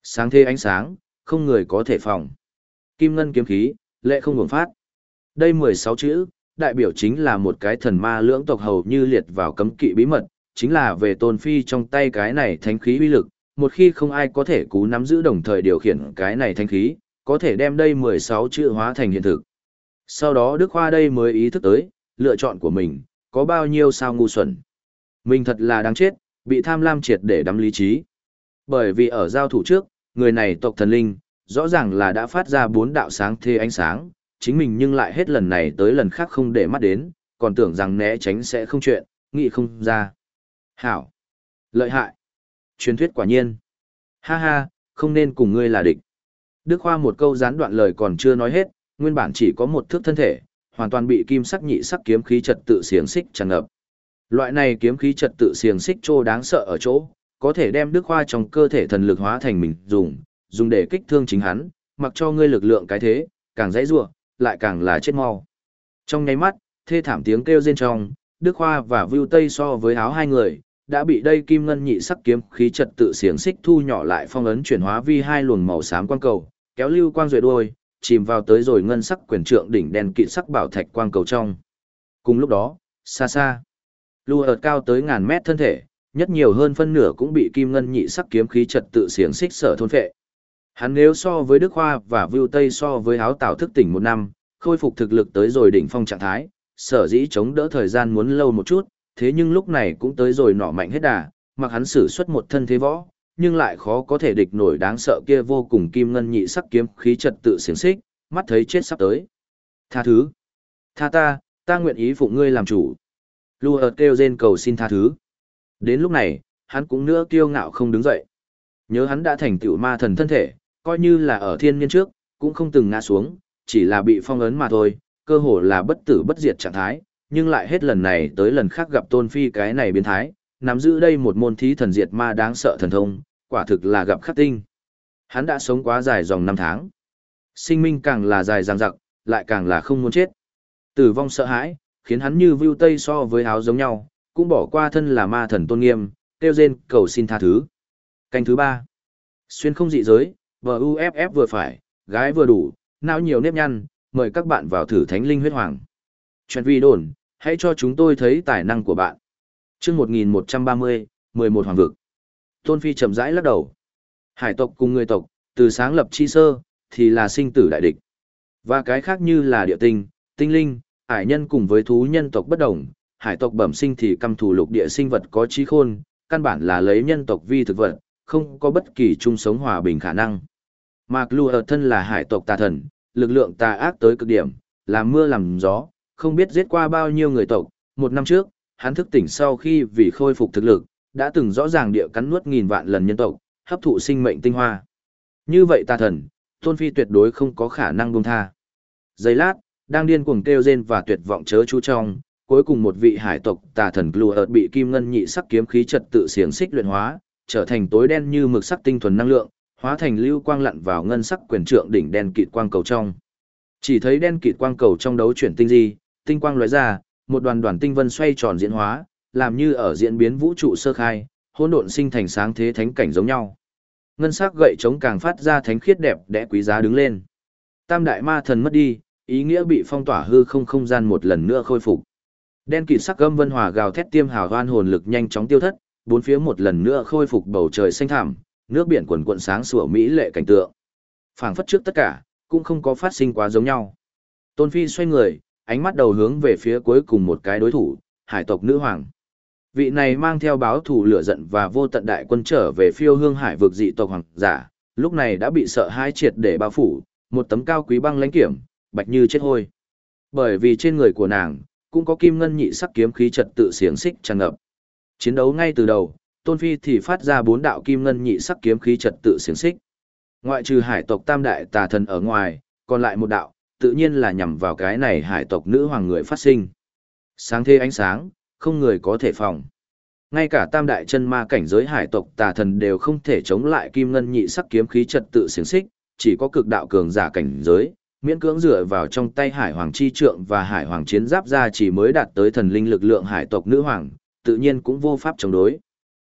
Sáng thế ánh sáng, không người có thể phòng. Kim ngân kiếm khí, lệ không ngừng phát. Đây 16 chữ, đại biểu chính là một cái thần ma lưỡng tộc hầu như liệt vào cấm kỵ bí mật, chính là về Tôn Phi trong tay cái này thánh khí uy lực, một khi không ai có thể cú nắm giữ đồng thời điều khiển cái này thánh khí, có thể đem đây 16 chữ hóa thành hiện thực. Sau đó Đức Khoa đây mới ý thức tới, lựa chọn của mình, có bao nhiêu sao ngu xuẩn. Mình thật là đáng chết, bị tham lam triệt để đắm lý trí. Bởi vì ở giao thủ trước, người này tộc thần linh, rõ ràng là đã phát ra 4 đạo sáng thế ánh sáng, chính mình nhưng lại hết lần này tới lần khác không để mắt đến, còn tưởng rằng né tránh sẽ không chuyện, nghĩ không ra. Hảo! Lợi hại! Truyền thuyết quả nhiên! Ha ha, không nên cùng ngươi là địch. Đức Khoa một câu gián đoạn lời còn chưa nói hết, nguyên bản chỉ có một thước thân thể, hoàn toàn bị kim sắc nhị sắc kiếm khí trật tự xiềng xích tràn ngập. Loại này kiếm khí trật tự xiềng xích trô đáng sợ ở chỗ, có thể đem Đức Khoa trong cơ thể thần lực hóa thành mình dùng để kích thương chính hắn, mặc cho ngươi lực lượng cái thế, càng dãy rủa, lại càng là chết mau. Trong nháy mắt, thê thảm tiếng kêu rên trong, Đức Khoa và Vưu Tây so với áo hai người, đã bị đây kim ngân nhị sắc kiếm khí trật tự xiềng xích thu nhỏ lại phong ấn chuyển hóa vi hai luồng màu xám quang cầu, kéo lưu quang duệ đuôi, chìm vào tới rồi ngân sắc quyền trượng đỉnh đen kịt sắc bảo thạch quang cầu trong. Cùng lúc đó, xa xa, lưu ợt cao tới ngàn mét thân thể, nhất nhiều hơn phân nửa cũng bị kim ngân nhị sắc kiếm khí trật tự xiềng xích sở thôn phệ. Hắn nếu so với Đức Khoa và Vưu Tây so với áo tảo thức tỉnh một năm, khôi phục thực lực tới rồi đỉnh phong trạng thái, sở dĩ chống đỡ thời gian muốn lâu một chút, thế nhưng lúc này cũng tới rồi nỏ mạnh hết đà, mặc hắn sử xuất một thân thế võ, nhưng lại khó có thể địch nổi đáng sợ kia vô cùng kim ngân nhị sắc kiếm khí trật tự xiềng xích, mắt thấy chết sắp tới. Tha thứ! Tha ta nguyện ý phụng ngươi làm chủ. Lưu ợt kêu rên cầu xin tha thứ. Đến lúc này, hắn cũng nữa kiêu ngạo không đứng dậy. Nhớ hắn đã thành tựu ma thần thân thể, coi như là ở thiên niên trước, cũng không từng ngã xuống, chỉ là bị phong ấn mà thôi, cơ hồ là bất tử bất diệt trạng thái, nhưng lại hết lần này tới lần khác gặp Tôn Phi cái này biến thái, nắm giữ đây một môn thí thần diệt ma đáng sợ thần thông, quả thực là gặp khắc tinh. Hắn đã sống quá dài dòng năm tháng. Sinh minh càng là dài dằng dặc, lại càng là không muốn chết. Tử vong sợ hãi, khiến hắn như Vưu Tây so với áo giống nhau, cũng bỏ qua thân là ma thần tôn nghiêm, kêu rên cầu xin tha thứ. Canh thứ 3. Xuyên không dị giới, VUFF vừa phải, gái vừa đủ, não nhiều nếp nhăn, mời các bạn vào thử Thánh Linh Huyết Hoàng. Chuyện vi đồn, hãy cho chúng tôi thấy tài năng của bạn. Chương 1130, 11 Hoàng vực. Tôn Phi chậm rãi lắc đầu. Hải tộc cùng người tộc, từ sáng lập chi sơ, thì là sinh tử đại địch. Và cái khác như là địa tinh, tinh linh, hải nhân cùng với thú nhân tộc bất đồng, hải tộc bẩm sinh thì căm thù lục địa sinh vật có trí khôn, căn bản là lấy nhân tộc vi thực vật, không có bất kỳ chung sống hòa bình khả năng. Mạc Lưu ở thân là hải tộc tà thần, lực lượng tà ác tới cực điểm, làm mưa làm gió, không biết giết qua bao nhiêu người tộc. Một năm trước, hắn thức tỉnh sau khi vì khôi phục thực lực, đã từng rõ ràng địa cắn nuốt nghìn vạn lần nhân tộc, hấp thụ sinh mệnh tinh hoa. Như vậy tà thần, Tôn Phi tuyệt đối không có khả năng buông tha. Giây lát, đang điên cuồng kêu rên và tuyệt vọng chớ chú trong, cuối cùng một vị hải tộc tà thần Blue bị kim ngân nhị sắc kiếm khí trật tự xiềng xích luyện hóa, trở thành tối đen như mực sắc tinh thuần năng lượng, hóa thành lưu quang lặn vào ngân sắc quyền trượng đỉnh đen kịt quang cầu trong. Chỉ thấy đen kịt quang cầu trong đấu chuyển tinh di, tinh quang lóe ra, một đoàn đoàn tinh vân xoay tròn diễn hóa, làm như ở diễn biến vũ trụ sơ khai, hỗn độn sinh thành sáng thế thánh cảnh giống nhau. Ngân sắc gậy chống càng phát ra thánh khiết đẹp đẽ quý giá đứng lên. Tam đại ma thần mất đi, ý nghĩa bị phong tỏa hư không gian một lần nữa khôi phục. Đen kịt sắc gâm vân hòa gào thét tiêm hào hoan hồn lực nhanh chóng tiêu thất, bốn phía một lần nữa khôi phục bầu trời xanh thẳm, nước biển quần quận sáng sủa mỹ lệ cảnh tượng. Phảng phất trước tất cả, cũng không có phát sinh quá giống nhau. Tôn Phi xoay người, ánh mắt đầu hướng về phía cuối cùng một cái đối thủ, hải tộc nữ hoàng. Vị này mang theo báo thù lửa giận và vô tận đại quân trở về phiêu hương hải vực dị tộc hoàng giả, lúc này đã bị sợ hãi triệt để bao phủ, một tấm cao quý băng lãnh kiểm, bạch như chết hôi. Bởi vì trên người của nàng, cũng có kim ngân nhị sắc kiếm khí trật tự xiềng xích tràn ngập. Chiến đấu ngay từ đầu, Tôn Phi thì phát ra 4 đạo kim ngân nhị sắc kiếm khí trật tự xiềng xích. Ngoại trừ hải tộc tam đại tà thần ở ngoài, còn lại một đạo, tự nhiên là nhằm vào cái này hải tộc nữ hoàng người phát sinh. Sáng thế ánh sáng, không người có thể phòng. Ngay cả tam đại chân ma cảnh giới hải tộc tà thần đều không thể chống lại kim ngân nhị sắc kiếm khí trật tự xiềng xích, chỉ có cực đạo cường giả cảnh giới, miễn cưỡng dựa vào trong tay hải hoàng chi trượng và hải hoàng chiến giáp ra chỉ mới đạt tới thần linh lực lượng hải tộc nữ hoàng, tự nhiên cũng vô pháp chống đối.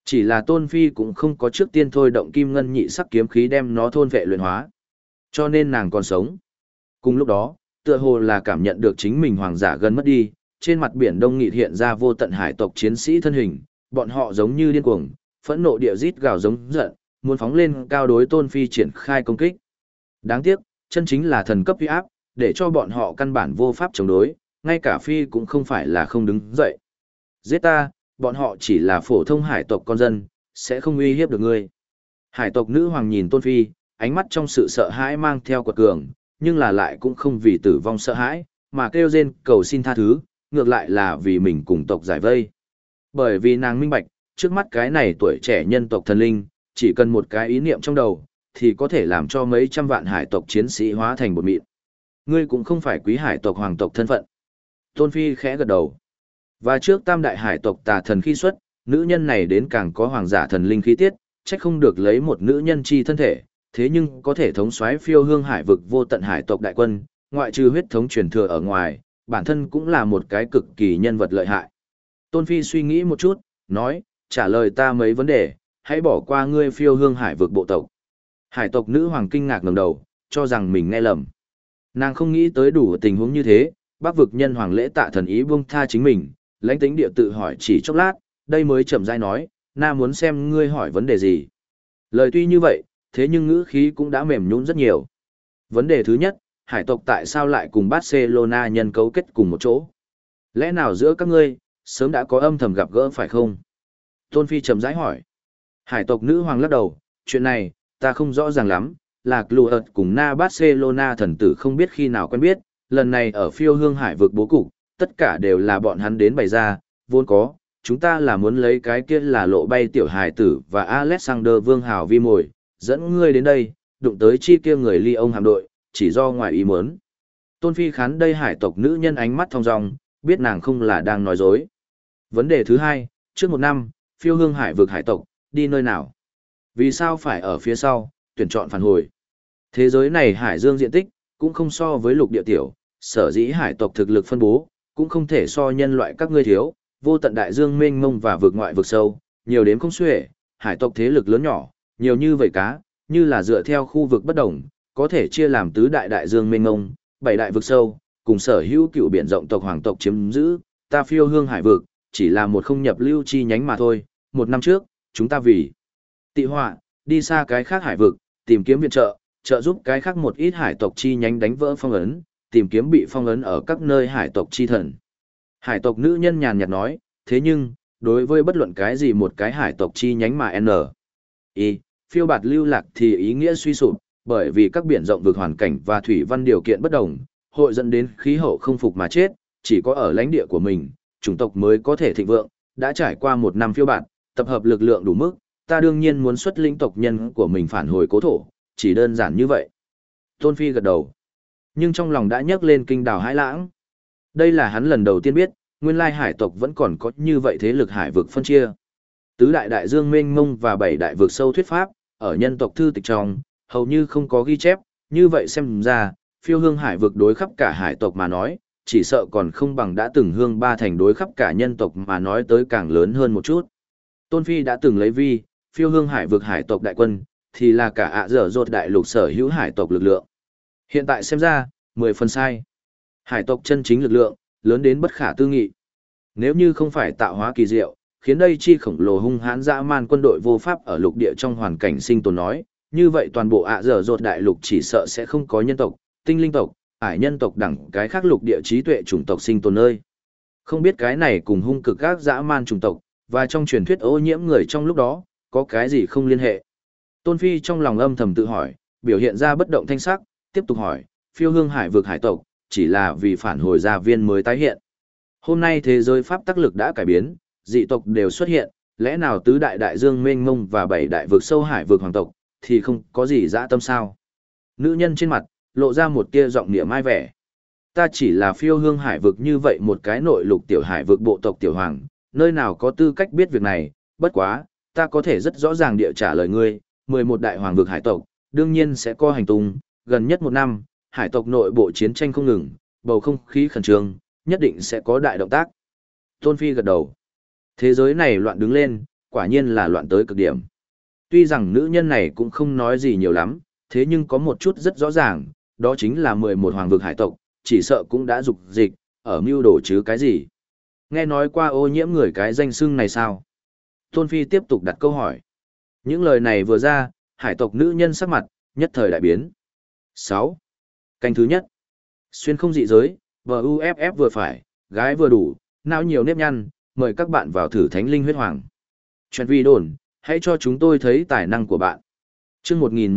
Chỉ là Tôn Phi cũng không có trước tiên thôi động kim ngân nhị sắc kiếm khí đem nó thôn vệ luyện hóa. Cho nên nàng còn sống. Cùng lúc đó, tựa hồ là cảm nhận được chính mình hoàng giả gần mất đi, trên mặt biển đông nghịt hiện ra vô tận hải tộc chiến sĩ thân hình, bọn họ giống như điên cuồng, phẫn nộ địa rít gào giống giận, muốn phóng lên cao đối Tôn Phi triển khai công kích. Đáng tiếc, chân chính là thần cấp uy áp, để cho bọn họ căn bản vô pháp chống đối, ngay cả Phi cũng không phải là không đứng dậy. Giết ta, bọn họ chỉ là phổ thông hải tộc con dân, sẽ không uy hiếp được ngươi. Hải tộc nữ hoàng nhìn Tôn Phi, ánh mắt trong sự sợ hãi mang theo quật cường, nhưng là lại cũng không vì tử vong sợ hãi, mà kêu rên cầu xin tha thứ, ngược lại là vì mình cùng tộc giải vây. Bởi vì nàng minh bạch, trước mắt cái này tuổi trẻ nhân tộc thần linh, chỉ cần một cái ý niệm trong đầu, thì có thể làm cho mấy trăm vạn hải tộc chiến sĩ hóa thành bột mịn. Ngươi cũng không phải quý hải tộc hoàng tộc thân phận. Tôn Phi khẽ gật đầu. Và trước tam đại hải tộc tà thần khi xuất, nữ nhân này đến càng có hoàng giả thần linh khí tiết, trách không được lấy một nữ nhân chi thân thể, thế nhưng có thể thống soái phiêu hương hải vực vô tận hải tộc đại quân, ngoại trừ huyết thống truyền thừa ở ngoài, bản thân cũng là một cái cực kỳ nhân vật lợi hại. Tôn Phi suy nghĩ một chút, nói, trả lời ta mấy vấn đề, hãy bỏ qua ngươi phiêu hương hải vực bộ tộc. Hải tộc nữ hoàng kinh ngạc ngẩng đầu, cho rằng mình nghe lầm. Nàng không nghĩ tới đủ tình huống như thế, Bắc vực nhân hoàng lễ tạ thần ý buông tha chính mình, lãnh tính địa tự hỏi chỉ chốc lát, đây mới chậm rãi nói, na muốn xem ngươi hỏi vấn đề gì. Lời tuy như vậy, thế nhưng ngữ khí cũng đã mềm nhũn rất nhiều. Vấn đề thứ nhất, hải tộc tại sao lại cùng Barcelona nhân cấu kết cùng một chỗ? Lẽ nào giữa các ngươi, sớm đã có âm thầm gặp gỡ phải không? Tôn Phi chậm rãi hỏi. Hải tộc nữ hoàng lắc đầu, chuyện này, ta không rõ ràng lắm, là Cluert cùng Na Barcelona thần tử không biết khi nào quen biết, lần này ở phiêu hương hải vực bố cục, tất cả đều là bọn hắn đến bày ra, vốn có, chúng ta là muốn lấy cái kia là lộ bay tiểu hải tử và Alexander Vương Hào vi mồi, dẫn ngươi đến đây, đụng tới chi kia người ly ông hạm đội, chỉ do ngoài ý muốn. Tôn Phi khán đây hải tộc nữ nhân ánh mắt thong dong, biết nàng không là đang nói dối. Vấn đề thứ hai, trước một năm, phiêu hương hải vực hải tộc, đi nơi nào? Vì sao phải ở phía sau, tuyển chọn phản hồi? Thế giới này hải dương diện tích, cũng không so với lục địa tiểu, sở dĩ hải tộc thực lực phân bố, cũng không thể so nhân loại các ngươi thiếu, vô tận đại dương mênh mông và vực ngoại vực sâu, nhiều đến không xuể, hải tộc thế lực lớn nhỏ, nhiều như vậy cá, như là dựa theo khu vực bất đồng, có thể chia làm tứ đại đại dương mênh mông, bảy đại vực sâu, cùng sở hữu cựu biển rộng tộc hoàng tộc chiếm giữ, ta phiêu hương hải vực, chỉ là một không nhập lưu chi nhánh mà thôi. Một năm trước, chúng ta vì tị họa, đi xa cái khác hải vực, tìm kiếm viện trợ, trợ giúp cái khác một ít hải tộc chi nhánh đánh vỡ phong ấn, tìm kiếm bị phong ấn ở các nơi hải tộc chi thần. Hải tộc nữ nhân nhàn nhạt nói, thế nhưng, đối với bất luận cái gì một cái hải tộc chi nhánh mà phiêu bạt lưu lạc thì ý nghĩa suy sụp, bởi vì các biển rộng vực hoàn cảnh và thủy văn điều kiện bất đồng, hội dẫn đến khí hậu không phục mà chết, chỉ có ở lãnh địa của mình, chủng tộc mới có thể thịnh vượng, đã trải qua một năm phiêu bạt, tập hợp lực lượng đủ mức, ta đương nhiên muốn xuất lĩnh tộc nhân của mình phản hồi cố thổ, chỉ đơn giản như vậy. Tôn Phi gật đầu, nhưng trong lòng đã nhấc lên kinh đảo hãi lãng. Đây là hắn lần đầu tiên biết, nguyên lai hải tộc vẫn còn có như vậy thế lực hải vực phân chia. Tứ đại đại dương mênh mông và bảy đại vực sâu thuyết pháp, ở nhân tộc thư tịch trong, hầu như không có ghi chép, như vậy xem ra, phiêu hương hải vực đối khắp cả hải tộc mà nói, chỉ sợ còn không bằng đã từng hương ba thành đối khắp cả nhân tộc mà nói tới càng lớn hơn một chút. Tôn Phi đã từng lấy vi, phiêu hương hải vực hải tộc đại quân, thì là cả ạ dở dột đại lục sở hữu hải tộc lực lượng. Hiện tại xem ra, 10 phần sai. Hải tộc chân chính lực lượng, lớn đến bất khả tư nghị. Nếu như không phải tạo hóa kỳ diệu, khiến đây chi khổng lồ hung hãn dã man quân đội vô pháp ở lục địa trong hoàn cảnh sinh tồn nói, như vậy toàn bộ ạ dở dột đại lục chỉ sợ sẽ không có nhân tộc, tinh linh tộc, ải nhân tộc đẳng cái khác lục địa trí tuệ chủng tộc sinh tồn nơi. Không biết cái này cùng hung cực các dã man chủng tộc, và trong truyền thuyết ô nhiễm người trong lúc đó, có cái gì không liên hệ. Tôn Phi trong lòng âm thầm tự hỏi, biểu hiện ra bất động thanh sắc, tiếp tục hỏi, phiêu hương hải vực hải tộc, chỉ là vì phản hồi gia viên mới tái hiện. Hôm nay thế giới pháp tắc lực đã cải biến, dị tộc đều xuất hiện, lẽ nào tứ đại đại dương mênh mông và bảy đại vực sâu hải vực hoàng tộc, thì không có gì dã tâm sao? Nữ nhân trên mặt, lộ ra một tia giọng niệm ai vẻ. Ta chỉ là phiêu hương hải vực như vậy một cái nội lục tiểu hải vực bộ tộc tiểu hoàng, nơi nào có tư cách biết việc này, bất quá, ta có thể rất rõ ràng địa trả lời ngươi, 11 đại hoàng vực hải tộc, đương nhiên sẽ có hành tung, gần nhất một năm, hải tộc nội bộ chiến tranh không ngừng, bầu không khí khẩn trương, nhất định sẽ có đại động tác. Tôn Phi gật đầu. Thế giới này loạn đứng lên, quả nhiên là loạn tới cực điểm. Tuy rằng nữ nhân này cũng không nói gì nhiều lắm, thế nhưng có một chút rất rõ ràng, đó chính là 11 hoàng vực hải tộc, chỉ sợ cũng đã dục dịch, ở mưu đồ chứ cái gì. Nghe nói qua ô nhiễm người cái danh xưng này sao? Tôn Phi tiếp tục đặt câu hỏi. Những lời này vừa ra, hải tộc nữ nhân sắc mặt, nhất thời đại biến. 6. Canh thứ nhất. Xuyên không dị giới, VUFF vừa phải, gái vừa đủ, não nhiều nếp nhăn, mời các bạn vào thử thánh linh huyết hoàng. Chuyện vi đồn, hãy cho chúng tôi thấy tài năng của bạn. Chương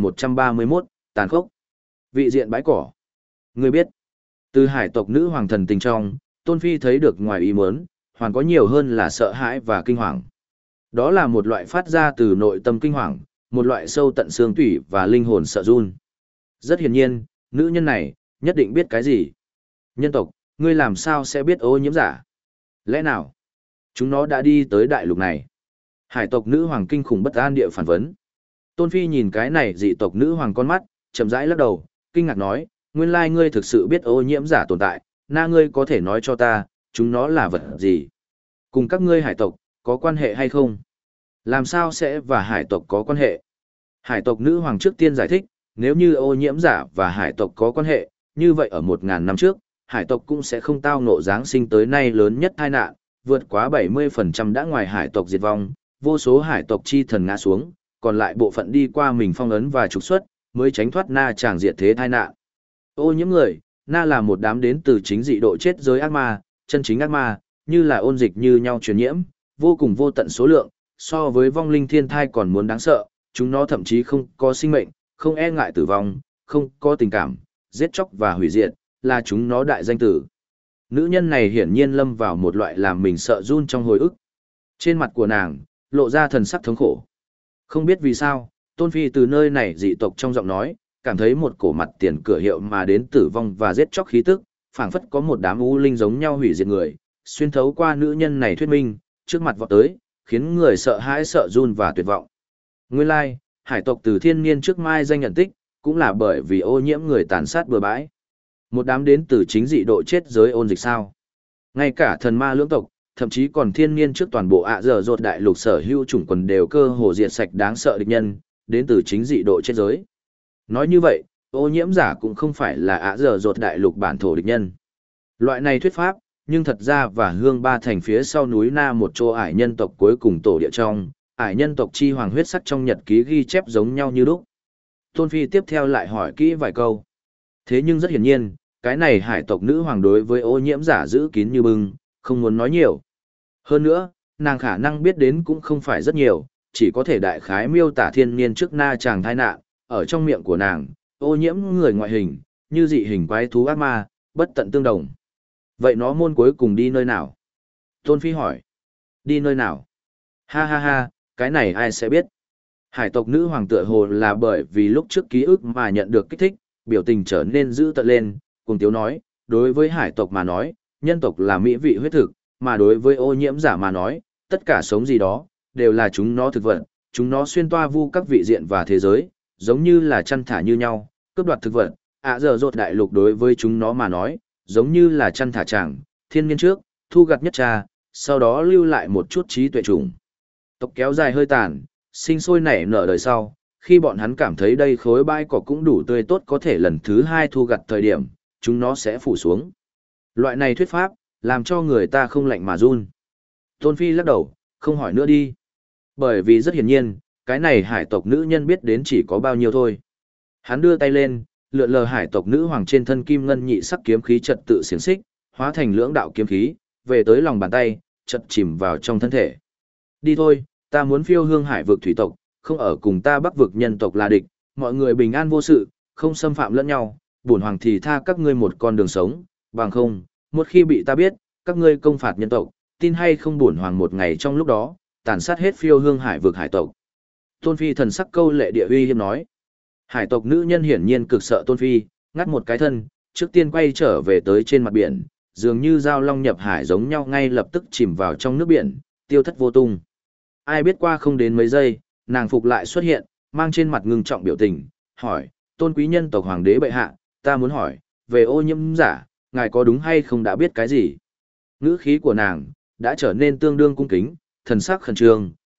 1131, tàn khốc. Vị diện bãi cỏ. Người biết, từ hải tộc nữ hoàng thần tình trong, Tôn Phi thấy được ngoài ý muốn, hoàn có nhiều hơn là sợ hãi và kinh hoàng. Đó là một loại phát ra từ nội tâm kinh hoàng, một loại sâu tận xương tủy và linh hồn sợ run. Rất hiển nhiên, nữ nhân này, nhất định biết cái gì. Nhân tộc, ngươi làm sao sẽ biết ô nhiễm giả? Lẽ nào, chúng nó đã đi tới đại lục này? Hải tộc nữ hoàng kinh khủng bất an địa phản vấn. Tôn Phi nhìn cái này dị tộc nữ hoàng con mắt, chậm rãi lắc đầu, kinh ngạc nói, nguyên lai ngươi thực sự biết ô nhiễm giả tồn tại, na ngươi có thể nói cho ta, chúng nó là vật gì? Cùng các ngươi hải tộc, có quan hệ hay không? Làm sao sẽ và hải tộc có quan hệ? Hải tộc nữ hoàng trước tiên giải thích, nếu như ô nhiễm giả và hải tộc có quan hệ, như vậy ở 1000 năm trước, hải tộc cũng sẽ không tao ngộ giáng sinh tới nay lớn nhất tai nạn, vượt quá 70% đã ngoài hải tộc diệt vong, vô số hải tộc chi thần ngã xuống, còn lại bộ phận đi qua mình phong ấn và trục xuất, mới tránh thoát na chàng diệt thế tai nạn. Ô nhiễm người, na là một đám đến từ chính dị độ chết giới ác ma, chân chính ác ma, như là ôn dịch như nhau truyền nhiễm, vô cùng vô tận số lượng, so với vong linh thiên thai còn muốn đáng sợ, chúng nó thậm chí không có sinh mệnh, không e ngại tử vong, không có tình cảm, giết chóc và hủy diệt, là chúng nó đại danh tử. Nữ nhân này hiển nhiên lâm vào một loại làm mình sợ run trong hồi ức. Trên mặt của nàng, lộ ra thần sắc thống khổ. Không biết vì sao, Tôn Phi từ nơi này dị tộc trong giọng nói, cảm thấy một cổ mặt tiền cửa hiệu mà đến tử vong và giết chóc khí tức, phảng phất có một đám u linh giống nhau hủy diệt người, xuyên thấu qua nữ nhân này thuyết minh, trước mặt vọt tới, khiến người sợ hãi sợ run và tuyệt vọng. Nguyên lai, hải tộc từ thiên niên trước mai danh nhận tích, cũng là bởi vì ô nhiễm người tàn sát bừa bãi. Một đám đến từ chính dị độ chết giới ôn dịch sao. Ngay cả thần ma lưỡng tộc, thậm chí còn thiên niên trước toàn bộ ạ dở dột đại lục sở hữu chủng quần đều cơ hồ diệt sạch đáng sợ địch nhân, đến từ chính dị độ chết giới. Nói như vậy, ô nhiễm giả cũng không phải là ạ dở dột đại lục bản thổ địch nhân. Loại này thuyết pháp, nhưng thật ra và hương ba thành phía sau núi Na một chỗ ải nhân tộc cuối cùng tổ địa trong, ải nhân tộc chi hoàng huyết sắc trong nhật ký ghi chép giống nhau như lúc. Tôn Phi tiếp theo lại hỏi kỹ vài câu. Thế nhưng rất hiển nhiên, cái này hải tộc nữ hoàng đối với ô nhiễm giả giữ kín như bưng, không muốn nói nhiều. Hơn nữa, nàng khả năng biết đến cũng không phải rất nhiều, chỉ có thể đại khái miêu tả thiên niên trước na chàng thai nạn, ở trong miệng của nàng, ô nhiễm người ngoại hình, như dị hình quái thú ác ma, bất tận tương đồng. Vậy nó môn cuối cùng đi nơi nào? Tôn Phi hỏi. Đi nơi nào? Ha ha ha, cái này ai sẽ biết? Hải tộc nữ hoàng tựa hồ là bởi vì lúc trước ký ức mà nhận được kích thích, biểu tình trở nên dữ tợn lên, cùng tiếu nói, đối với hải tộc mà nói, nhân tộc là mỹ vị huyết thực, mà đối với ô nhiễm giả mà nói, tất cả sống gì đó, đều là chúng nó thực vật, chúng nó xuyên toa vu các vị diện và thế giới, giống như là chăn thả như nhau, cướp đoạt thực vật, giờ rột đại lục đối với chúng nó mà nói, giống như là chăn thả chàng, thiên niên trước, thu gặt nhất trà, sau đó lưu lại một chút trí tuệ chủng. Tộc kéo dài hơi tàn, sinh sôi nảy nở đời sau, khi bọn hắn cảm thấy đây khối bãi cỏ cũng đủ tươi tốt có thể lần thứ hai thu gặt thời điểm, chúng nó sẽ phủ xuống. Loại này thuyết pháp, làm cho người ta không lạnh mà run. Tôn Phi lắc đầu, không hỏi nữa đi. Bởi vì rất hiển nhiên, cái này hải tộc nữ nhân biết đến chỉ có bao nhiêu thôi. Hắn đưa tay lên, lượn lờ hải tộc nữ hoàng trên thân kim ngân nhị sắc kiếm khí trật tự xiển xích, hóa thành lưỡng đạo kiếm khí, về tới lòng bàn tay, chật chìm vào trong thân thể. Đi thôi, ta muốn phiêu hương hải vực thủy tộc, không ở cùng ta bắc vực nhân tộc là địch, mọi người bình an vô sự, không xâm phạm lẫn nhau, bổn hoàng thì tha các ngươi một con đường sống, bằng không, một khi bị ta biết, các ngươi công phạt nhân tộc, tin hay không bổn hoàng một ngày trong lúc đó, tàn sát hết phiêu hương hải vực hải tộc. Tôn Phi thần sắc câu lệ địa uy hiếp nói. Hải tộc nữ nhân hiển nhiên cực sợ Tôn Phi, ngắt một cái thân, trước tiên quay trở về tới trên mặt biển, dường như dao long nhập hải giống nhau ngay lập tức chìm vào trong nước biển, tiêu thất vô tung. Ai biết qua không đến mấy giây, nàng phục lại xuất hiện, mang trên mặt ngưng trọng biểu tình, hỏi, tôn quý nhân tộc hoàng đế bệ hạ, ta muốn hỏi, về ô nhiễm giả, ngài có đúng hay không đã biết cái gì? Ngữ khí của nàng, đã trở nên tương đương cung kính, thần sắc khẩn trương,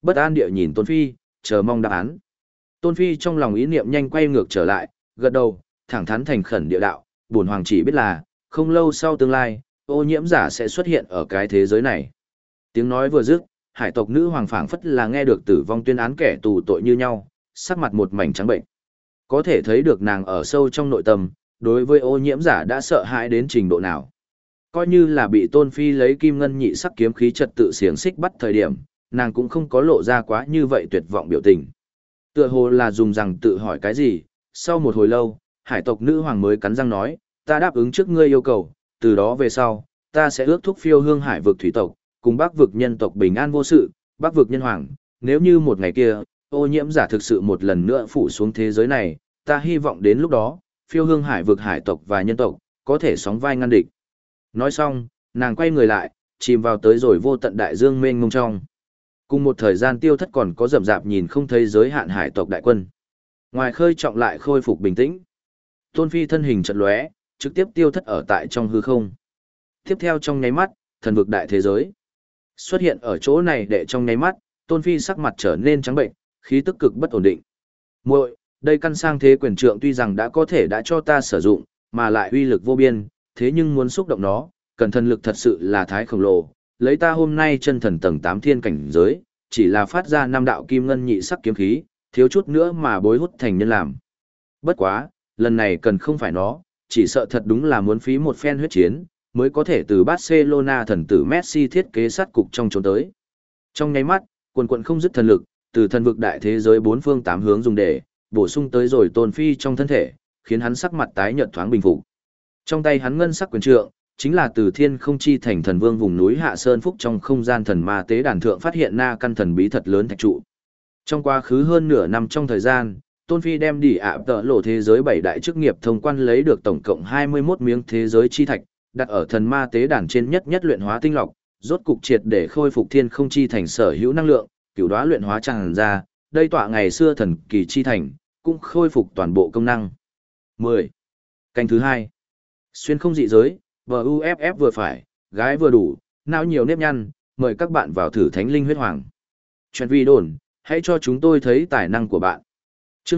Bất an địa nhìn Tôn Phi, chờ mong đáp án. Tôn Phi trong lòng ý niệm nhanh quay ngược trở lại, gật đầu, thẳng thắn thành khẩn địa đạo, bổn hoàng chỉ biết là, không lâu sau tương lai, ô nhiễm giả sẽ xuất hiện ở cái thế giới này. Tiếng nói vừa dứt, hải tộc nữ hoàng phảng phất là nghe được tử vong tuyên án kẻ tù tội như nhau, sắc mặt một mảnh trắng bệnh. Có thể thấy được nàng ở sâu trong nội tâm, đối với ô nhiễm giả đã sợ hãi đến trình độ nào. Coi như là bị Tôn Phi lấy kim ngân nhị sắc kiếm khí trật tự xiềng xích bắt thời điểm, nàng cũng không có lộ ra quá như vậy tuyệt vọng biểu tình. Tựa hồ là dùng rằng tự hỏi cái gì, sau một hồi lâu, hải tộc nữ hoàng mới cắn răng nói, ta đáp ứng trước ngươi yêu cầu, từ đó về sau, ta sẽ ước thúc phiêu hương hải vực thủy tộc, cùng bắc vực nhân tộc bình an vô sự, bắc vực nhân hoàng, nếu như một ngày kia, ô nhiễm giả thực sự một lần nữa phủ xuống thế giới này, ta hy vọng đến lúc đó, phiêu hương hải vực hải tộc và nhân tộc, có thể sóng vai ngăn địch. Nói xong, nàng quay người lại, chìm vào tới rồi vô tận đại dương mênh mông trong. Cùng một thời gian tiêu thất còn có rậm rạp nhìn không thấy giới hạn hải tộc đại quân. Ngoài khơi trọng lại khôi phục bình tĩnh. Tôn Phi thân hình chợt lóe, trực tiếp tiêu thất ở tại trong hư không. Tiếp theo trong nháy mắt, thần vực đại thế giới xuất hiện ở chỗ này để trong nháy mắt, Tôn Phi sắc mặt trở nên trắng bệnh, khí tức cực bất ổn định. Muội, đây căn sang thế quyền trượng tuy rằng đã có thể đã cho ta sử dụng, mà lại uy lực vô biên, thế nhưng muốn xúc động nó, cần thần lực thật sự là thái khổng lồ. Lấy ta hôm nay chân thần tầng 8 thiên cảnh giới, chỉ là phát ra 5 đạo kim ngân nhị sắc kiếm khí, thiếu chút nữa mà bối hút thành nhân làm. Bất quá, lần này cần không phải nó, chỉ sợ thật đúng là muốn phí một phen huyết chiến, mới có thể từ Barcelona thần tử Messi thiết kế sát cục trong trốn tới. Trong nháy mắt, quần quần không dứt thần lực, từ thần vực đại thế giới bốn phương tám hướng dùng để bổ sung tới rồi Tôn Phi trong thân thể, khiến hắn sắc mặt tái nhợt thoáng bình phục. Trong tay hắn ngân sắc quyền trượng, chính là từ thiên không chi thành thần vương vùng núi Hạ Sơn Phúc trong không gian thần ma tế đàn thượng phát hiện na căn thần bí thật lớn thạch trụ. Trong quá khứ hơn nửa năm trong thời gian, Tôn Phi đem đi ạ tợ lộ thế giới 7 đại chức nghiệp thông quan lấy được tổng cộng 21 miếng thế giới chi thạch, đặt ở thần ma tế đàn trên nhất luyện hóa tinh lọc, rốt cục triệt để khôi phục thiên không chi thành sở hữu năng lượng, cửu đóa luyện hóa tràn ra, đây tọa ngày xưa thần kỳ chi thành, cũng khôi phục toàn bộ công năng. 10. Canh thứ 2. Xuyên không dị giới, VUFF vừa phải, gái vừa đủ, não nhiều nếp nhăn, mời các bạn vào thử thánh linh huyết hoàng. Chuyện vi đồn, hãy cho chúng tôi thấy tài năng của bạn. Chương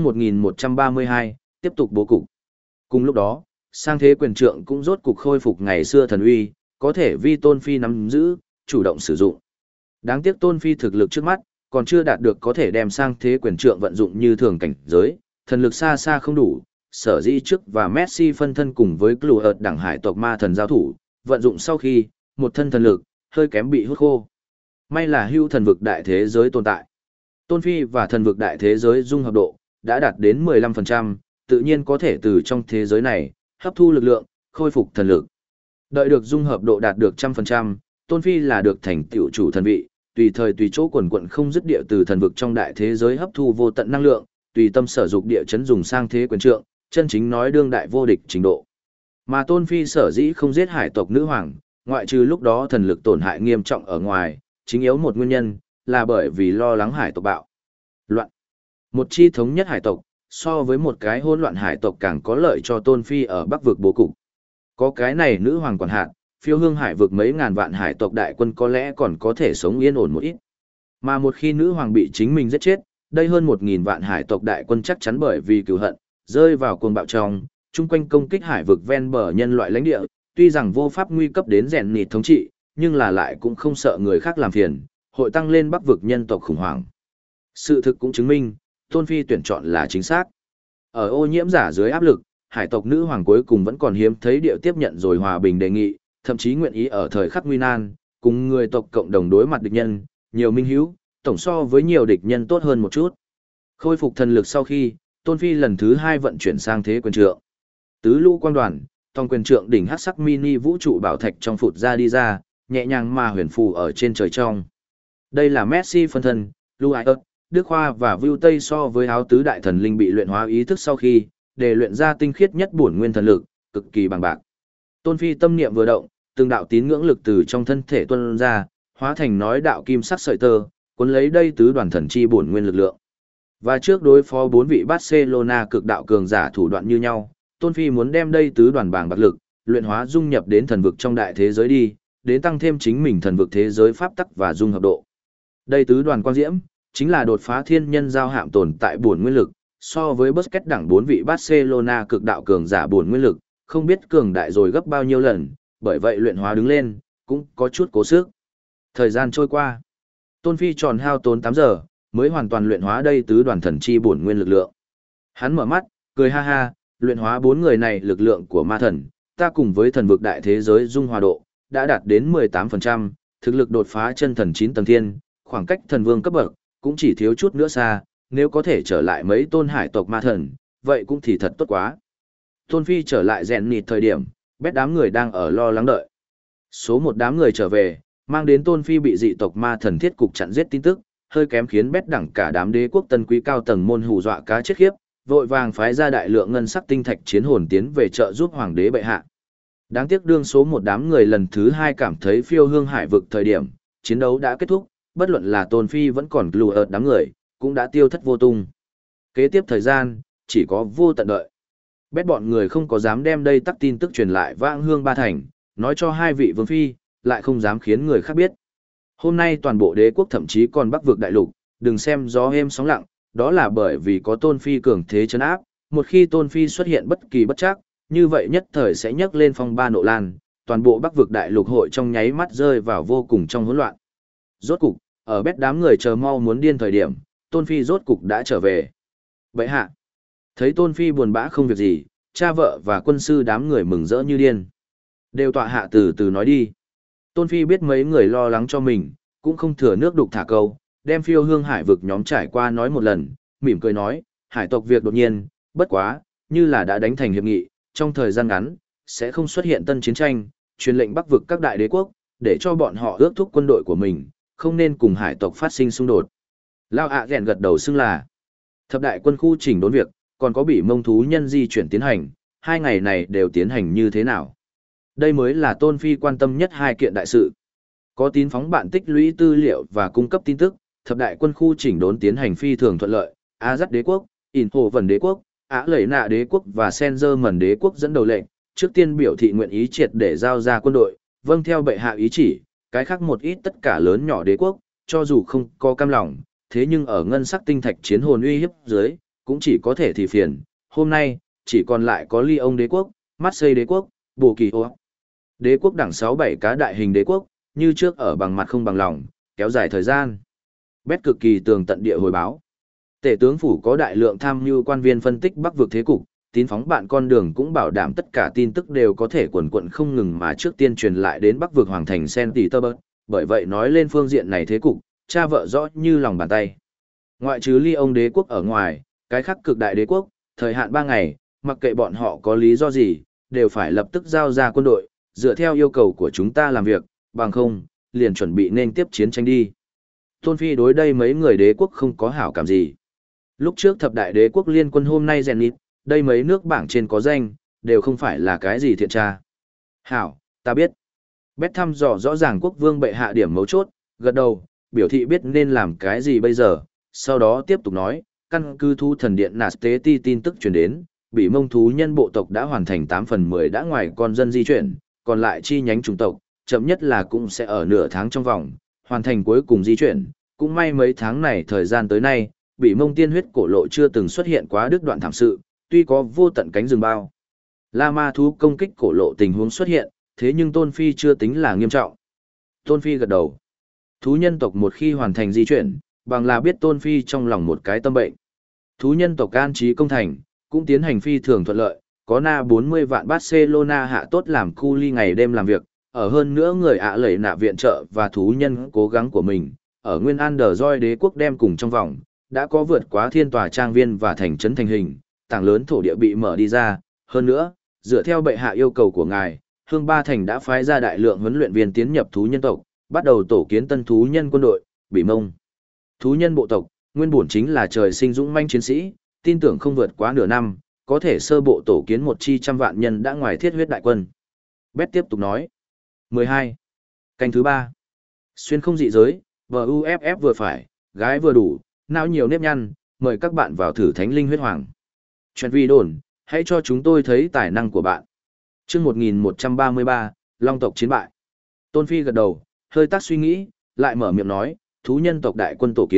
1132, tiếp tục bố cục. Cùng lúc đó, sang thế quyền trượng cũng rốt cục khôi phục ngày xưa thần uy, có thể vi Tôn Phi nắm giữ, chủ động sử dụng. Đáng tiếc Tôn Phi thực lực trước mắt, còn chưa đạt được có thể đem sang thế quyền trượng vận dụng như thường cảnh giới, thần lực xa xa không đủ, sở dĩ trước và Messi phân thân cùng với Clue đẳng hải tộc ma thần giao thủ, vận dụng sau khi, một thân thần lực, hơi kém bị hút khô. May là hưu thần vực đại thế giới tồn tại. Tôn Phi và thần vực đại thế giới dung hợp độ, đã đạt đến 15%, tự nhiên có thể từ trong thế giới này, hấp thu lực lượng, khôi phục thần lực. Đợi được dung hợp độ đạt được 100%, Tôn Phi là được thành tựu chủ thần vị, tùy thời tùy chỗ quần quận không dứt địa từ thần vực trong đại thế giới hấp thu vô tận năng lượng, tùy tâm sở dục địa chấn dùng sang thế quyền trượng, chân chính nói đương đại vô địch trình độ. Mà Tôn Phi sở dĩ không giết hải tộc nữ hoàng, ngoại trừ lúc đó thần lực tổn hại nghiêm trọng ở ngoài, chính yếu một nguyên nhân, là bởi vì lo lắng hải tộc bạo loạn. Một chi thống nhất hải tộc, so với một cái hỗn loạn hải tộc càng có lợi cho Tôn Phi ở Bắc vực bố cục. Có cái này nữ hoàng quản hạt, phiêu hương hải vực mấy ngàn vạn hải tộc đại quân có lẽ còn có thể sống yên ổn một ít. Mà một khi nữ hoàng bị chính mình giết chết, đây hơn 1.000 vạn hải tộc đại quân chắc chắn bởi vì cừu hận, rơi vào cuồng bạo trong, chung quanh công kích hải vực ven bờ nhân loại lãnh địa, tuy rằng vô pháp nguy cấp đến rèn nịt thống trị, nhưng là lại cũng không sợ người khác làm phiền, hội tăng lên Bắc vực nhân tộc khủng hoảng. Sự thực cũng chứng minh, Tôn Phi tuyển chọn là chính xác. Ở ô nhiễm giả dưới áp lực, hải tộc nữ hoàng cuối cùng vẫn còn hiếm thấy điệu tiếp nhận rồi hòa bình đề nghị, thậm chí nguyện ý ở thời khắc nguy nan, cùng người tộc cộng đồng đối mặt địch nhân, nhiều minh hữu, tổng so với nhiều địch nhân tốt hơn một chút. Khôi phục thần lực sau khi, Tôn Phi lần thứ 2 vận chuyển sang thế quyền trượng. Tứ lũ quang đoàn, tòng quyền trượng đỉnh hắc sắc mini vũ trụ bảo thạch trong phụt ra đi ra, nhẹ nhàng mà huyền phù ở trên trời trong. Đây là Messi phân thân, Luiot, Đức Khoa và Vưu Tây so với áo tứ đại thần linh bị luyện hóa ý thức sau khi, để luyện ra tinh khiết nhất bổn nguyên thần lực, cực kỳ bằng bạc. Tôn Phi tâm niệm vừa động, từng đạo tín ngưỡng lực từ trong thân thể tuôn ra, hóa thành nói đạo kim sắc sợi tơ, cuốn lấy đây tứ đoàn thần chi bổn nguyên lực lượng. Và trước đối phó 4 vị Barcelona cực đạo cường giả thủ đoạn như nhau, Tôn Phi muốn đem đây tứ đoàn bảng bạc lực, luyện hóa dung nhập đến thần vực trong đại thế giới đi, đến tăng thêm chính mình thần vực thế giới pháp tắc và dung hợp độ. Đây tứ đoàn quang diễm, Chính là đột phá thiên nhân giao hạm tồn tại bổn nguyên lực, so với Busquets đẳng 4 vị Barcelona cực đạo cường giả bổn nguyên lực, không biết cường đại rồi gấp bao nhiêu lần, bởi vậy luyện hóa đứng lên, cũng có chút cố sức. Thời gian trôi qua, Tôn Phi tròn hao tốn 8 giờ, mới hoàn toàn luyện hóa đây tứ đoàn thần chi bổn nguyên lực lượng. Hắn mở mắt, cười ha ha, luyện hóa 4 người này lực lượng của ma thần, ta cùng với thần vực đại thế giới dung hòa độ, đã đạt đến 18%, thực lực đột phá chân thần 9 tầng thiên, khoảng cách thần vương cấp bậc, cũng chỉ thiếu chút nữa xa, nếu có thể trở lại mấy tôn hải tộc ma thần, vậy cũng thì thật tốt quá. Tôn Phi trở lại rèn nịt thời điểm, bét đám người đang ở lo lắng đợi. Số một đám người trở về, mang đến Tôn Phi bị dị tộc ma thần thiết cục chặn giết tin tức, hơi kém khiến bét đẳng cả đám đế quốc tân quý cao tầng môn hù dọa cá chết khiếp, vội vàng phái ra đại lượng ngân sắc tinh thạch chiến hồn tiến về trợ giúp hoàng đế bệ hạ. Đáng tiếc đương số một đám người lần thứ hai cảm thấy phiêu hương hải vực thời điểm, chiến đấu đã kết thúc, bất luận là Tôn Phi vẫn còn lù ợt đám người, cũng đã tiêu thất vô tung. Kế tiếp thời gian, chỉ có vô tận đợi. Bét bọn người không có dám đem đây tắc tin tức truyền lại vãng hương ba thành, nói cho hai vị vương phi, lại không dám khiến người khác biết. Hôm nay toàn bộ đế quốc thậm chí còn bắc vực đại lục, đừng xem gió êm sóng lặng, đó là bởi vì có Tôn Phi cường thế chấn áp, một khi Tôn Phi xuất hiện bất kỳ bất trắc, như vậy nhất thời sẽ nhấc lên phong ba nộ lan, toàn bộ bắc vực đại lục hội trong nháy mắt rơi vào vô cùng trong hỗn loạn. Rốt cục, ở bét đám người chờ mau muốn điên thời điểm, Tôn Phi rốt cục đã trở về. Bệ hạ, thấy Tôn Phi buồn bã không việc gì, cha vợ và quân sư đám người mừng rỡ như điên. Đều tọa hạ từ từ nói đi. Tôn Phi biết mấy người lo lắng cho mình, cũng không thừa nước đục thả câu, đem phiêu hương hải vực nhóm trải qua nói một lần, mỉm cười nói, hải tộc việc đột nhiên, bất quá, như là đã đánh thành hiệp nghị, trong thời gian ngắn, sẽ không xuất hiện tân chiến tranh, truyền lệnh bắc vực các đại đế quốc, để cho bọn họ ước thúc quân đội của mình, không nên cùng hải tộc phát sinh xung đột. Lao ạ rèn gật đầu xưng là thập đại quân khu chỉnh đốn việc, còn có bị mông thú nhân di chuyển tiến hành, 2 ngày này đều tiến hành như thế nào. Đây mới là Tôn Phi quan tâm nhất 2 kiện đại sự. Có tín phóng bạn tích lũy tư liệu và cung cấp tin tức, thập đại quân khu chỉnh đốn tiến hành phi thường thuận lợi, A Dắt đế quốc, In Hồ Vân đế quốc, Ả Lẩy Nạ đế quốc và Senzer Mần đế quốc dẫn đầu lệnh, trước tiên biểu thị nguyện ý triệt để giao ra quân đội, vâng theo bệ hạ ý chỉ, cái khác một ít tất cả lớn nhỏ đế quốc, cho dù không có cam lòng, thế nhưng ở ngân sắc tinh thạch chiến hồn uy hiếp dưới, cũng chỉ có thể thì phiền. Hôm nay, chỉ còn lại có Lyon đế quốc, Marseille đế quốc, Bồ Kỳ Ô. Đế quốc đẳng 6-7 cá đại hình đế quốc, như trước ở bằng mặt không bằng lòng, kéo dài thời gian. Bét cực kỳ tường tận địa hồi báo. Tể tướng phủ có đại lượng tham mưu quan viên phân tích bắc vực thế cục, tín phóng bạn con đường cũng bảo đảm tất cả tin tức đều có thể quần quận không ngừng mà trước tiên truyền lại đến bắc vực hoàng thành Saint Petersburg, bởi vậy nói lên phương diện này thế cục, cha vợ rõ như lòng bàn tay. Ngoại trừ Lyon đế quốc ở ngoài, cái khác cực đại đế quốc, thời hạn 3 ngày, mặc kệ bọn họ có lý do gì, đều phải lập tức giao ra quân đội, dựa theo yêu cầu của chúng ta làm việc, bằng không, liền chuẩn bị nên tiếp chiến tranh đi. Tôn Phi đối đây mấy người đế quốc không có hảo cảm gì. Lúc trước thập đại đế quốc liên quân hôm nay rèn nít, đây mấy nước bảng trên có danh, đều không phải là cái gì thiện tra. Hảo, ta biết. Bét thăm dò rõ ràng quốc vương bệ hạ điểm mấu chốt, gật đầu, biểu thị biết nên làm cái gì bây giờ, sau đó tiếp tục nói, căn cứ thú thần điện Nasteti tin tức truyền đến, bị mông thú nhân bộ tộc đã hoàn thành 8/10 đã ngoài con dân di chuyển, còn lại chi nhánh chủng tộc, chậm nhất là cũng sẽ ở nửa tháng trong vòng, hoàn thành cuối cùng di chuyển, cũng may mấy tháng này thời gian tới nay, bị mông tiên huyết cổ lộ chưa từng xuất hiện quá đứt đoạn thảm sự, tuy có vô tận cánh rừng bao. La ma thú công kích cổ lộ tình huống xuất hiện, thế nhưng Tôn Phi chưa tính là nghiêm trọng. Tôn Phi gật đầu. Thú nhân tộc một khi hoàn thành di chuyển, bằng là biết Tôn Phi trong lòng một cái tâm bệnh. Thú nhân tộc an trí công thành, cũng tiến hành phi thường thuận lợi, có na 40 vạn Barcelona hạ tốt làm cu ly ngày đêm làm việc, ở hơn nữa người Ả Lẩy Nạ viện trợ và thú nhân cố gắng của mình, ở Nguyên An Đờ Roi đế quốc đem cùng trong vòng, đã có vượt quá thiên tòa trang viên và thành trấn thành hình, tảng lớn thổ địa bị mở đi ra, hơn nữa, dựa theo bệ hạ yêu cầu của ngài, Hương Ba Thành đã phái ra đại lượng huấn luyện viên tiến nhập thú nhân tộc, bắt đầu tổ kiến tân thú nhân quân đội, bị mông. Thú nhân bộ tộc, nguyên bổn chính là trời sinh dũng manh chiến sĩ, tin tưởng không vượt quá nửa năm, có thể sơ bộ tổ kiến một chi trăm vạn nhân đã ngoài thiết huyết đại quân. Bét tiếp tục nói. 12. Canh thứ 3. Xuyên không dị giới, VUFF vừa phải, gái vừa đủ, não nhiều nếp nhăn, mời các bạn vào thử thánh linh huyết hoàng. Chuyện vi đồn, hãy cho chúng tôi thấy tài năng của bạn. Chương 1133, Long tộc chiến bại. Tôn Phi gật đầu, hơi tác suy nghĩ, lại mở miệng nói, thú nhân tộc đại quân tổ kiến,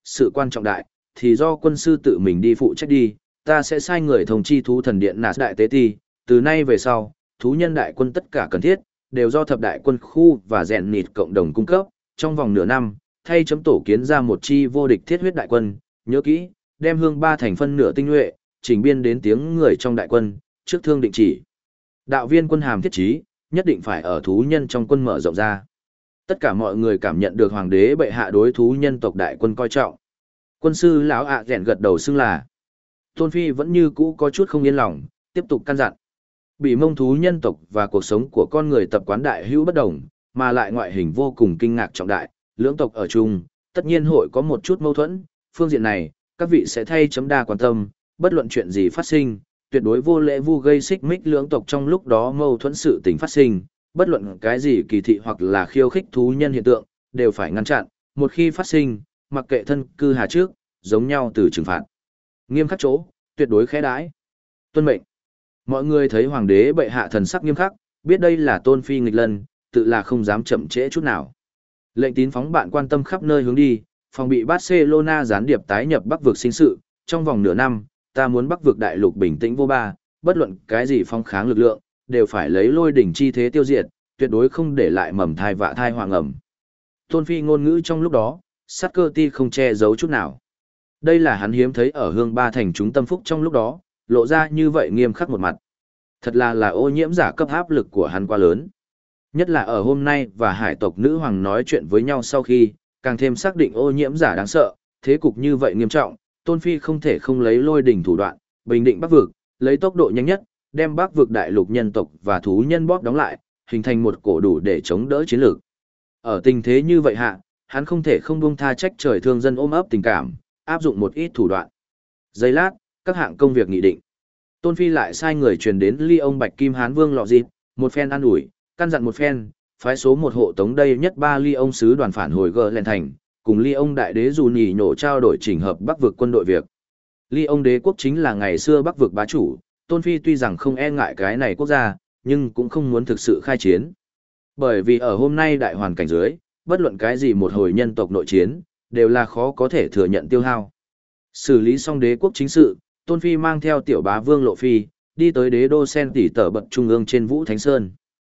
sự quan trọng đại, thì do quân sư tự mình đi phụ trách đi, ta sẽ sai người thông chi thú thần điện nạt đại tế ti, từ nay về sau, thú nhân đại quân tất cả cần thiết, đều do thập đại quân khu và rèn nịt cộng đồng cung cấp, trong vòng nửa năm, thay chấm tổ kiến ra một chi vô địch thiết huyết đại quân, nhớ kỹ, đem hương ba thành phân nửa tinh nhuệ, chỉnh biên đến tiếng người trong đại quân, trước thương định chỉ. Đạo viên quân hàm thiết chí, nhất định phải ở thú nhân trong quân mở rộng ra. Tất cả mọi người cảm nhận được hoàng đế bệ hạ đối thú nhân tộc đại quân coi trọng. Quân sư lão ạ rèn gật đầu xưng là. Tôn Phi vẫn như cũ có chút không yên lòng, tiếp tục căn dặn. Bị mông thú nhân tộc và cuộc sống của con người tập quán đại hữu bất đồng, mà lại ngoại hình vô cùng kinh ngạc trọng đại, lưỡng tộc ở chung, tất nhiên hội có một chút mâu thuẫn, phương diện này, các vị sẽ thay chấm đa quan tâm, bất luận chuyện gì phát sinh, tuyệt đối vô lễ vu gây xích mích lưỡng tộc trong lúc đó mâu thuẫn sự tình phát sinh, bất luận cái gì kỳ thị hoặc là khiêu khích thú nhân hiện tượng, đều phải ngăn chặn, một khi phát sinh, mặc kệ thân cư hà trước, giống nhau từ trừng phạt. Nghiêm khắc chỗ, tuyệt đối khẽ đãi. Tuân mệnh. Mọi người thấy hoàng đế bệ hạ thần sắc nghiêm khắc, biết đây là Tôn Phi nghịch lân, tự là không dám chậm trễ chút nào. Lệnh tín phóng bạn quan tâm khắp nơi hướng đi, phòng bị Barcelona gián điệp tái nhập Bắc vực sinh sự, trong vòng nửa năm, ta muốn Bắc vực đại lục bình tĩnh vô ba, bất luận cái gì phong kháng lực lượng, đều phải lấy lôi đỉnh chi thế tiêu diệt, tuyệt đối không để lại mầm thai vạ thai hoàng ẩm. Tôn Phi ngôn ngữ trong lúc đó, sát cơ ti không che giấu chút nào. Đây là hắn hiếm thấy ở hương ba thành chúng tâm phúc trong lúc đó, lộ ra như vậy nghiêm khắc một mặt. Thật là ô nhiễm giả cấp áp lực của hắn quá lớn. Nhất là ở hôm nay và hải tộc nữ hoàng nói chuyện với nhau sau khi, càng thêm xác định ô nhiễm giả đáng sợ, thế cục như vậy nghiêm trọng, Tôn Phi không thể không lấy lôi đỉnh thủ đoạn, bình định Bắc vực, lấy tốc độ nhanh nhất, đem Bắc vực đại lục nhân tộc và thú nhân bóp đóng lại, hình thành một cổ đủ để chống đỡ chiến lược. Ở tình thế như vậy hạ, hắn không thể không buông tha trách trời thương dân ôm ấp tình cảm, áp dụng một ít thủ đoạn. Giây lát, các hạng công việc nghị định. Tôn Phi lại sai người truyền đến Ly ông Bạch Kim Hán Vương Lọ Dịp, một phen an ủi, căn dặn một phen, phái số một hộ tống đây nhất 3 Ly ông sứ đoàn phản hồi gờ lên thành, cùng Ly ông đại đế dù nhỉ nhổ trao đổi chỉnh hợp Bắc vực quân đội việc. Ly ông đế quốc chính là ngày xưa Bắc vực bá chủ, Tôn Phi tuy rằng không e ngại cái này quốc gia, nhưng cũng không muốn thực sự khai chiến. Bởi vì ở hôm nay đại hoàn cảnh dưới, bất luận cái gì một hồi nhân tộc nội chiến, đều là khó có thể thừa nhận tiêu hao. Xử lý xong đế quốc chính sự, Tôn Phi mang theo tiểu bá vương Lộ Phi, đi tới đế đô Sen Tỷ Tở bậc trung ương trên Vũ Thánh Sơn.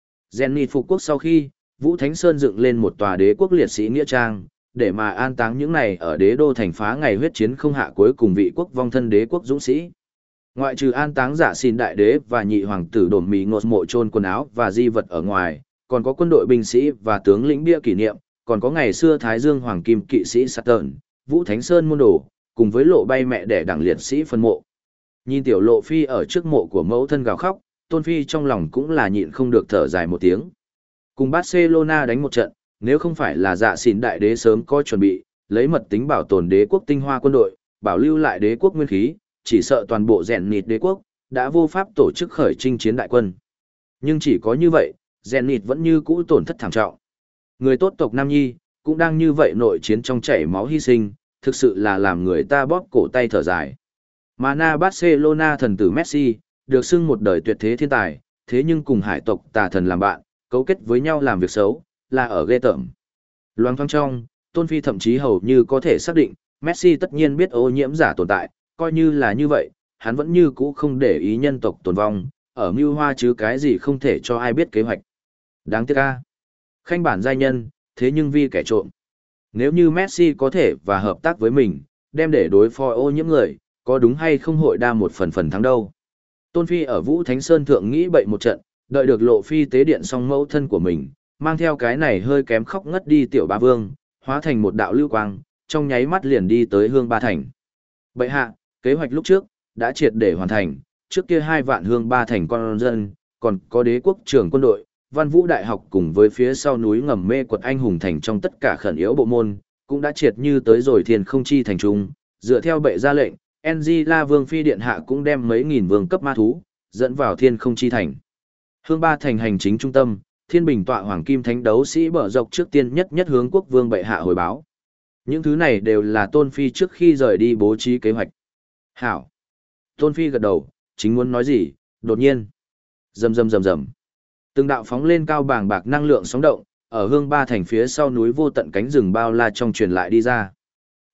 Gen phục quốc sau khi, Vũ Thánh Sơn dựng lên một tòa đế quốc liệt sĩ nghĩa trang, để mà an táng những này ở đế đô thành phá ngày huyết chiến không hạ cuối cùng vị quốc vong thân đế quốc dũng sĩ. Ngoại trừ an táng giả xin đại đế và nhị hoàng tử đồn mì ngột mộ chôn quần áo và di vật ở ngoài, còn có quân đội binh sĩ và tướng lĩnh bia kỷ niệm, còn có ngày xưa Thái Dương Hoàng Kim kỵ sĩ Saturn, Vũ Thánh Sơn môn đồ, cùng với lộ bay mẹ đẻ đảng liệt sĩ phân mộ. Nhìn tiểu Lộ Phi ở trước mộ của mẫu thân gào khóc, Tôn Phi trong lòng cũng là nhịn không được thở dài một tiếng. Cùng Barcelona đánh một trận, nếu không phải là dạ xỉn đại đế sớm có chuẩn bị, lấy mật tính bảo tồn đế quốc tinh hoa quân đội, bảo lưu lại đế quốc nguyên khí, chỉ sợ toàn bộ rèn nịt đế quốc, đã vô pháp tổ chức khởi chinh chiến đại quân. Nhưng chỉ có như vậy, rèn nịt vẫn như cũ tổn thất thảm trọng. Người tốt tộc Nam Nhi, cũng đang như vậy nội chiến trong chảy máu hy sinh, thực sự là làm người ta bóp cổ tay thở dài. Mà na Barcelona thần tử Messi, được xưng một đời tuyệt thế thiên tài, thế nhưng cùng hải tộc tà thần làm bạn, cấu kết với nhau làm việc xấu, là ở ghê tởm. Loáng thoáng trong, Tôn Phi thậm chí hầu như có thể xác định, Messi tất nhiên biết ô nhiễm giả tồn tại, coi như là như vậy, hắn vẫn như cũ không để ý nhân tộc tồn vong, ở mưu hoa chứ cái gì không thể cho ai biết kế hoạch. Đáng tiếc a. Khanh bản giai nhân, thế nhưng vi kẻ trộm. Nếu như Messi có thể và hợp tác với mình, đem để đối phó ô nhiễm người, có đúng hay không hội đa một phần thắng đâu. Tôn Phi ở Vũ Thánh Sơn thượng nghĩ bậy một trận, đợi được Lộ Phi tế điện xong mẫu thân của mình, mang theo cái này hơi kém khóc ngất đi tiểu ba vương, hóa thành một đạo lưu quang, trong nháy mắt liền đi tới hương ba thành. Bậy hạ, kế hoạch lúc trước, đã triệt để hoàn thành, trước kia 2 vạn hương ba thành con dân, còn có đế quốc trưởng quân đội, Văn Vũ Đại học cùng với phía sau núi ngầm mê quật anh hùng thành trong tất cả khẩn yếu bộ môn, cũng đã triệt như tới rồi thiên không chi thành trung, dựa theo bệ ra lệnh, Angela Vương Phi Điện Hạ cũng đem mấy nghìn vương cấp ma thú, dẫn vào thiên không chi thành. Hương ba thành hành chính trung tâm, thiên bình tọa hoàng kim thánh đấu sĩ bở dọc trước tiên nhất hướng quốc vương bệ hạ hồi báo. Những thứ này đều là Tôn Phi trước khi rời đi bố trí kế hoạch. Hảo. Tôn Phi gật đầu, chính muốn nói gì, đột nhiên. Rầm rầm rầm rầm. Từng đạo phóng lên cao bàng bạc năng lượng sóng động, ở hương ba thành phía sau núi vô tận cánh rừng bao la trong truyền lại đi ra.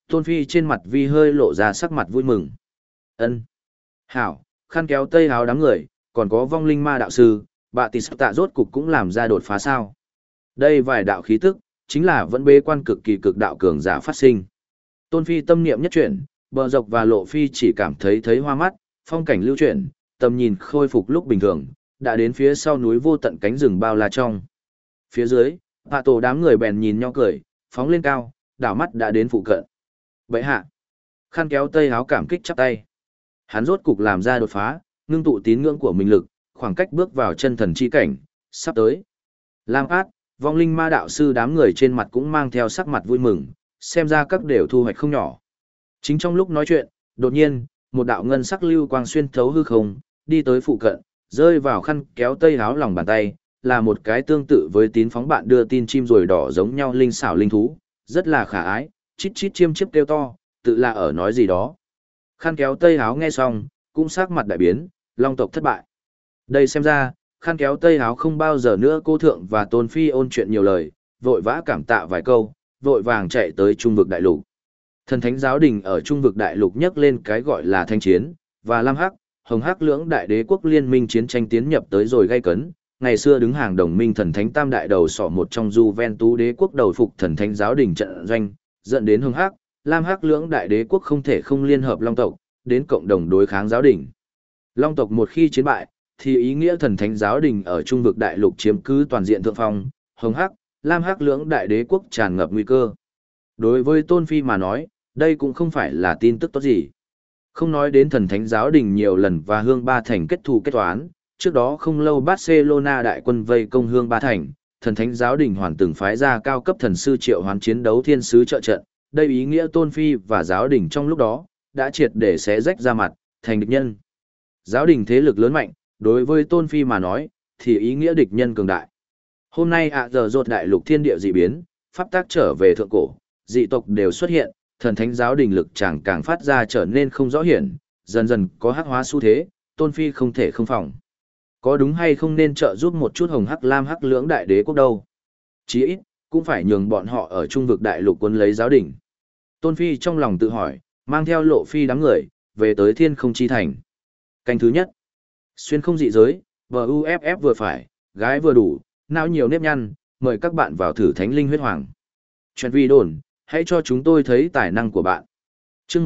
Tôn Phi trên mặt vi hơi lộ ra sắc mặt vui mừng. Ân, hảo, khăn kéo tây áo đám người, còn có vong linh ma đạo sư, bạ tỷ sắc tạ rốt cục cũng làm ra đột phá sao. Đây vài đạo khí tức, chính là vẫn bế quan cực kỳ cực đạo cường giả phát sinh. Tôn Phi tâm niệm nhất chuyển, bờ dọc và lộ phi chỉ cảm thấy hoa mắt, phong cảnh lưu chuyển, tầm nhìn khôi phục lúc bình thường, đã đến phía sau núi vô tận cánh rừng bao la trong. Phía dưới, hạ tổ đám người bèn nhìn nhau cười, phóng lên cao, đảo mắt đã đến phụ cận. Vậy hạ, khăn kéo tây áo cảm kích chắp tay. Hắn rốt cục làm ra đột phá, ngưng tụ tín ngưỡng của mình lực, khoảng cách bước vào chân thần chi cảnh, sắp tới. Lam Át, vong linh ma đạo sư đám người trên mặt cũng mang theo sắc mặt vui mừng, xem ra các đều thu hoạch không nhỏ. Chính trong lúc nói chuyện, đột nhiên, một đạo ngân sắc lưu quang xuyên thấu hư không, đi tới phụ cận, rơi vào khăn kéo tây áo lòng bàn tay, là một cái tương tự với tín phóng bạn đưa tin chim ruồi đỏ giống nhau linh xảo linh thú, rất là khả ái, chít chít chiêm chiếp kêu to, tự là ở nói gì đó. Khăn kéo tây áo nghe xong, cũng sắc mặt đại biến, long tộc thất bại. Đây xem ra, khăn kéo tây áo không bao giờ nữa cô thượng và tôn phi ôn chuyện nhiều lời, vội vã cảm tạ vài câu, vội vàng chạy tới trung vực đại lục. Thần thánh giáo đình ở trung vực đại lục nhắc lên cái gọi là thanh chiến, và lam hắc, hồng hắc lưỡng đại đế quốc liên minh chiến tranh tiến nhập tới rồi gay cấn. Ngày xưa đứng hàng đồng minh thần thánh tam đại đầu sỏ một trong Juventus đế quốc đầu phục thần thánh giáo đình trận doanh, dẫn đến hồng hắc, lam hắc lưỡng đại đế quốc không thể không liên hợp long tộc, đến cộng đồng đối kháng giáo đình. Long tộc một khi chiến bại, thì ý nghĩa thần thánh giáo đình ở trung vực đại lục chiếm cứ toàn diện thượng phong, hồng hắc, lam hắc lưỡng đại đế quốc tràn ngập nguy cơ. Đối với Tôn Phi mà nói, đây cũng không phải là tin tức tốt gì. Không nói đến thần thánh giáo đình nhiều lần và hương ba thành kết thù kết toán, trước đó không lâu Barcelona đại quân vây công hương ba thành, thần thánh giáo đình hoàn từng phái ra cao cấp thần sư triệu hoán chiến đấu thiên sứ trợ trận, đây ý nghĩa Tôn Phi và giáo đình trong lúc đó, đã triệt để xé rách ra mặt, thành địch nhân. Giáo đình thế lực lớn mạnh, đối với Tôn Phi mà nói, thì ý nghĩa địch nhân cường đại. Hôm nay giờ rột đại lục thiên địa dị biến, pháp tác trở về thượng cổ, dị tộc đều xuất hiện, thần thánh giáo đình lực chẳng càng phát ra trở nên không rõ hiển, dần dần có hắc hóa xu thế, Tôn Phi không thể không phòng. Có đúng hay không nên trợ giúp một chút hồng hắc lam hắc lưỡng đại đế quốc đâu? Chí ít, cũng phải nhường bọn họ ở trung vực đại lục quân lấy giáo đình. Tôn Phi trong lòng tự hỏi, mang theo lộ phi đám người, về tới thiên không chi thành. Canh thứ nhất, xuyên không dị giới, VUFF vừa phải, gái vừa đủ, não nhiều nếp nhăn, mời các bạn vào thử thánh linh huyết hoàng. Chuyện vi đồn, hãy cho chúng tôi thấy tài năng của bạn. Chương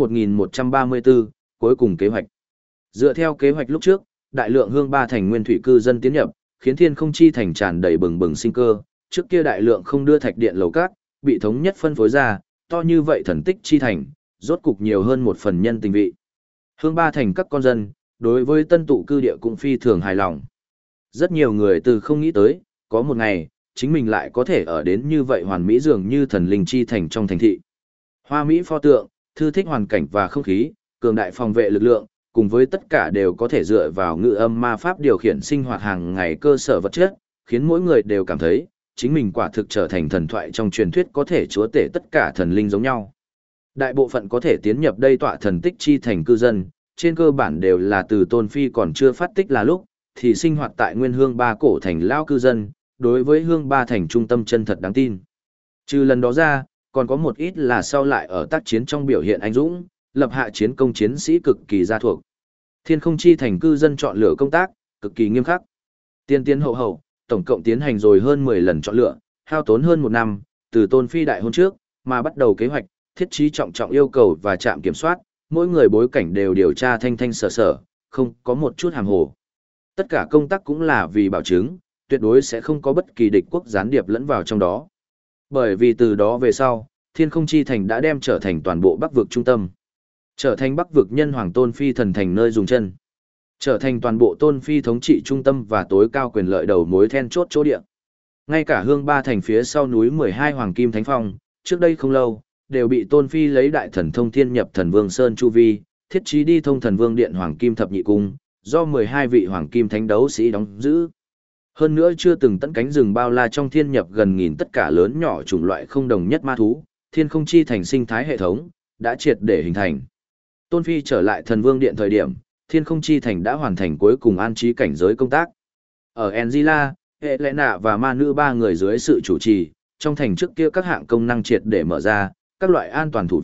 1134, cuối cùng kế hoạch. Dựa theo kế hoạch lúc trước, đại lượng hương ba thành nguyên thủy cư dân tiến nhập, khiến thiên không chi thành tràn đầy bừng bừng sinh cơ. Trước kia đại lượng không đưa thạch điện lầu cát, bị thống nhất phân phối ra, to như vậy thần tích chi thành, rốt cục nhiều hơn một phần nhân tình vị. Hương ba thành các con dân, đối với tân tụ cư địa cũng phi thường hài lòng. Rất nhiều người từ không nghĩ tới, có một ngày, chính mình lại có thể ở đến như vậy hoàn mỹ dường như thần linh chi thành trong thành thị. Hoa mỹ pho tượng, thư thích hoàn cảnh và không khí, cường đại phòng vệ lực lượng, cùng với tất cả đều có thể dựa vào ngự âm ma pháp điều khiển sinh hoạt hàng ngày cơ sở vật chất, khiến mỗi người đều cảm thấy, chính mình quả thực trở thành thần thoại trong truyền thuyết có thể chúa tể tất cả thần linh giống nhau. Đại bộ phận có thể tiến nhập đây tọa thần tích chi thành cư dân, trên cơ bản đều là từ Tôn Phi còn chưa phát tích là lúc, thì sinh hoạt tại nguyên hương ba cổ thành lao cư dân, đối với hương ba thành trung tâm chân thật đáng tin. Trừ lần đó ra, còn có một ít là sau lại ở tác chiến trong biểu hiện anh dũng, lập hạ chiến công chiến sĩ cực kỳ gia thuộc. Thiên không chi thành cư dân chọn lựa công tác, cực kỳ nghiêm khắc. Tiên tiến hậu hậu, tổng cộng tiến hành rồi hơn 10 lần chọn lựa, hao tốn hơn 1 năm, từ Tôn Phi đại hôn trước, mà bắt đầu kế hoạch, thiết trí trọng trọng yêu cầu và trạm kiểm soát, mỗi người bối cảnh đều điều tra thanh thanh sở sở, không có một chút hàm hồ. Tất cả công tác cũng là vì bảo chứng, tuyệt đối sẽ không có bất kỳ địch quốc gián điệp lẫn vào trong đó. Bởi vì từ đó về sau, thiên không chi thành đã đem trở thành toàn bộ bắc vực trung tâm. Trở thành bắc vực nhân hoàng Tôn Phi thần thành nơi dùng chân. Trở thành toàn bộ Tôn Phi thống trị trung tâm và tối cao quyền lợi đầu mối then chốt chỗ địa. Ngay cả hương ba thành phía sau núi 12 Hoàng Kim Thánh Phong, trước đây không lâu, đều bị Tôn Phi lấy đại thần thông thiên nhập thần vương Sơn Chu Vi, thiết trí đi thông thần vương điện Hoàng Kim Thập Nhị Cung, do 12 vị Hoàng Kim Thánh đấu sĩ đóng giữ. Hơn nữa chưa từng tận cánh rừng bao la trong thiên nhập gần nghìn tất cả lớn nhỏ chủng loại không đồng nhất ma thú, thiên không chi thành sinh thái hệ thống, đã triệt để hình thành. Tôn Phi trở lại thần vương điện thời điểm, thiên không chi thành đã hoàn thành cuối cùng an trí cảnh giới công tác. Ở Angela, Helena và ma nữ ba người dưới sự chủ trì, trong thành trước kia các hạng công năng triệt để mở ra, các loại an toàn thủ vệ,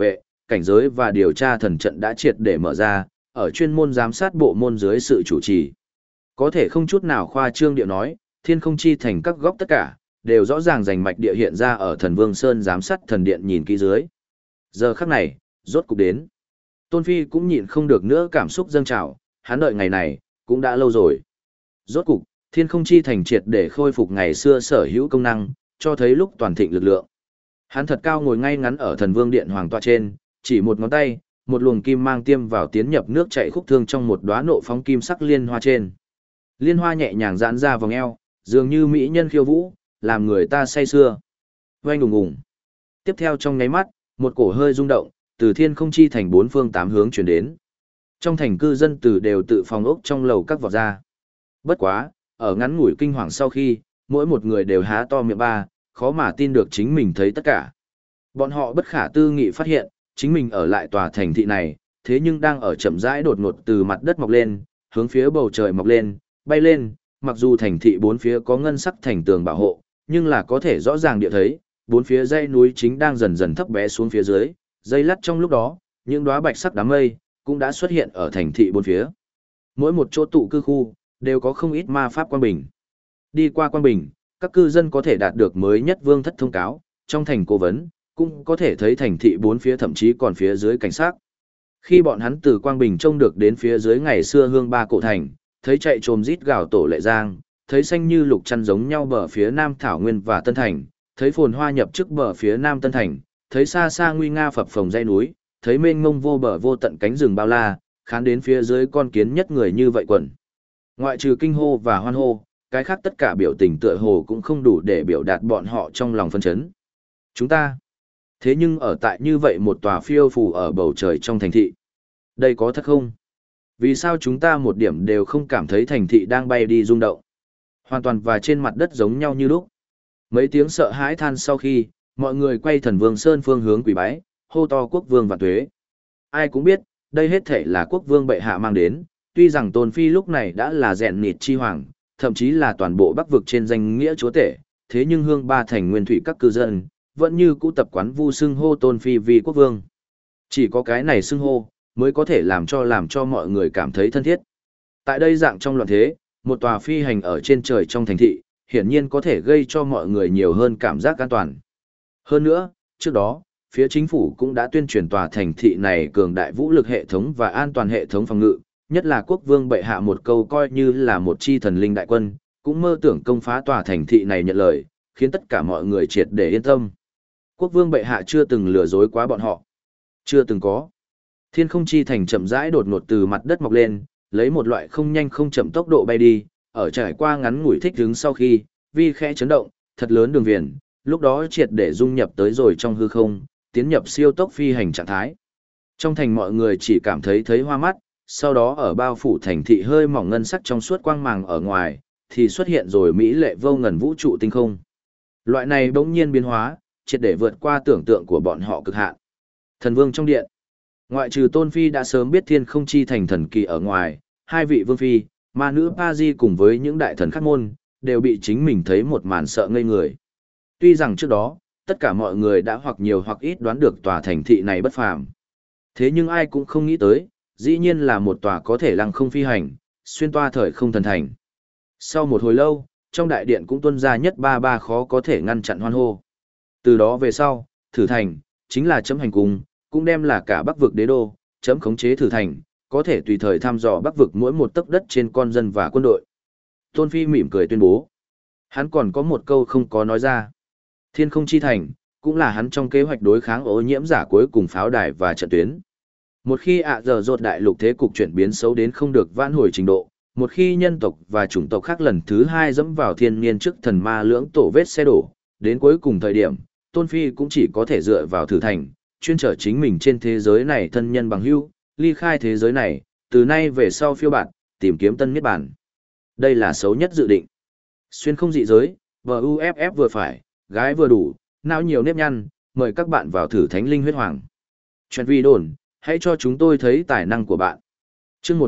cảnh giới và điều tra thần trận đã triệt để mở ra, ở chuyên môn giám sát bộ môn dưới sự chủ trì. Có thể không chút nào khoa trương điệu nói, thiên không chi thành các góc tất cả, đều rõ ràng rành mạch địa hiện ra ở thần Vương Sơn giám sát thần điện nhìn kỹ dưới. Giờ khắc này, rốt cục đến. Tôn Phi cũng nhịn không được nữa cảm xúc dâng trào, hắn đợi ngày này, cũng đã lâu rồi. Rốt cục, thiên không chi thành triệt để khôi phục ngày xưa sở hữu công năng, cho thấy lúc toàn thịnh lực lượng. Hắn thật cao ngồi ngay ngắn ở thần vương điện hoàng tọa trên, chỉ một ngón tay, một luồng kim mang tiêm vào tiến nhập nước chảy khúc thương trong một đóa nộ phóng kim sắc liên hoa trên. Liên hoa nhẹ nhàng giãn ra vòng eo, dường như mỹ nhân khiêu vũ, làm người ta say sưa. Oanh ùng ùng. Tiếp theo trong nháy mắt, một cổ hơi rung động, từ thiên không chi thành bốn phương tám hướng chuyển đến. Trong thành cư dân từ đều tự phòng ốc trong lầu các vọt ra. Bất quá, ở ngắn ngủi kinh hoàng sau khi, mỗi một người đều há to miệng ba, khó mà tin được chính mình thấy tất cả. Bọn họ bất khả tư nghị phát hiện, chính mình ở lại tòa thành thị này, thế nhưng đang ở chậm rãi đột ngột từ mặt đất mọc lên, hướng phía bầu trời mọc lên, bay lên, mặc dù thành thị bốn phía có ngân sắc thành tường bảo hộ, nhưng là có thể rõ ràng địa thấy, bốn phía dãy núi chính đang dần dần thấp bé xuống phía dưới, dây lắt trong lúc đó, những đóa bạch sắc đám mây cũng đã xuất hiện ở thành thị bốn phía. Mỗi một chỗ tụ cư khu đều có không ít ma pháp quang bình. Đi qua quang bình, các cư dân có thể đạt được mới nhất vương thất thông cáo, trong thành cố vấn, cũng có thể thấy thành thị bốn phía thậm chí còn phía dưới cảnh sát. Khi bọn hắn từ quang bình trông được đến phía dưới ngày xưa hương ba cổ thành, thấy chạy trồm rít gào tổ lệ giang, thấy xanh như lục chăn giống nhau bờ phía nam thảo nguyên và tân thành, thấy phồn hoa nhập trước bờ phía nam tân thành, thấy xa xa nguy nga phập phồng dãy núi, thấy mênh mông vô bờ vô tận cánh rừng bao la, khán đến phía dưới con kiến nhất người như vậy quần. Ngoại trừ kinh hô và hoan hô, cái khác tất cả biểu tình tựa hồ cũng không đủ để biểu đạt bọn họ trong lòng phân chấn. Chúng ta. Thế nhưng ở tại như vậy một tòa phiêu phù ở bầu trời trong thành thị. Đây có thật không? Vì sao chúng ta một điểm đều không cảm thấy thành thị đang bay đi rung động? Hoàn toàn và trên mặt đất giống nhau như lúc. Mấy tiếng sợ hãi than sau khi, mọi người quay thần vương sơn phương hướng quỳ bái, hô to quốc vương và tuế. Ai cũng biết, đây hết thể là quốc vương bệ hạ mang đến, tuy rằng Tôn Phi lúc này đã là rèn nịt chi hoàng, thậm chí là toàn bộ Bắc vực trên danh nghĩa chúa tể, thế nhưng hương ba thành nguyên thủy các cư dân, vẫn như cũ tập quán vu xưng hô Tôn Phi vì quốc vương. Chỉ có cái này xưng hô, mới có thể làm cho mọi người cảm thấy thân thiết. Tại đây dạng trong loạn thế, một tòa phi hành ở trên trời trong thành thị, hiển nhiên có thể gây cho mọi người nhiều hơn cảm giác an toàn. Hơn nữa, trước đó, phía chính phủ cũng đã tuyên truyền tòa thành thị này cường đại vũ lực hệ thống và an toàn hệ thống phòng ngự, nhất là quốc vương bệ hạ một câu coi như là một chi thần linh đại quân, cũng mơ tưởng công phá tòa thành thị này nhận lời, khiến tất cả mọi người triệt để yên tâm. Quốc vương bệ hạ chưa từng lừa dối quá bọn họ. Chưa từng có. Thiên không chi thành chậm rãi đột ngột từ mặt đất mọc lên, lấy một loại không nhanh không chậm tốc độ bay đi, ở trải qua ngắn ngủi thích ứng sau khi, vi khẽ chấn động, thật lớn đường viền, lúc đó triệt để dung nhập tới rồi trong hư không, tiến nhập siêu tốc phi hành trạng thái. Trong thành mọi người chỉ cảm thấy hoa mắt, sau đó ở bao phủ thành thị hơi mỏng ngân sắc trong suốt quang màng ở ngoài, thì xuất hiện rồi mỹ lệ vô ngần vũ trụ tinh không. Loại này bỗng nhiên biến hóa, triệt để vượt qua tưởng tượng của bọn họ cực hạn. Thần vương trong điện. Ngoại trừ Tôn Phi đã sớm biết thiên không chi thành thần kỳ ở ngoài, hai vị vương phi, ma nữ Pa Di cùng với những đại thần khác môn, đều bị chính mình thấy một màn sợ ngây người. Tuy rằng trước đó, tất cả mọi người đã hoặc nhiều hoặc ít đoán được tòa thành thị này bất phàm. Thế nhưng ai cũng không nghĩ tới, dĩ nhiên là một tòa có thể lăng không phi hành, xuyên toa thời không thần thành. Sau một hồi lâu, trong đại điện cũng tuôn ra nhất ba khó có thể ngăn chặn hoan hô. Từ đó về sau, thử thành, chính là chấm hành cung, cũng đem là cả Bắc vực đế đô, chấm khống chế thử thành, có thể tùy thời thăm dò Bắc vực mỗi một tấc đất trên con dân và quân đội. Tôn Phi mỉm cười tuyên bố. Hắn còn có một câu không có nói ra. Thiên không chi thành, cũng là hắn trong kế hoạch đối kháng ô nhiễm giả cuối cùng pháo đài và trận tuyến. Một khi giờ rột đại lục thế cục chuyển biến xấu đến không được vãn hồi trình độ, một khi nhân tộc và chủng tộc khác lần thứ hai dẫm vào thiên niên trước thần ma lưỡng tổ vết xe đổ, đến cuối cùng thời điểm, Tôn Phi cũng chỉ có thể dựa vào thử thành, chuyên trở chính mình trên thế giới này thân nhân bằng hữu, ly khai thế giới này, từ nay về sau phiêu bạt, tìm kiếm tân niết bản. Đây là xấu nhất dự định. Xuyên không dị giới, VUFF vừa phải, gái vừa đủ, não nhiều nếp nhăn, mời các bạn vào thử thánh linh huyết hoàng. Chuyện vi đồn, hãy cho chúng tôi thấy tài năng của bạn. Chương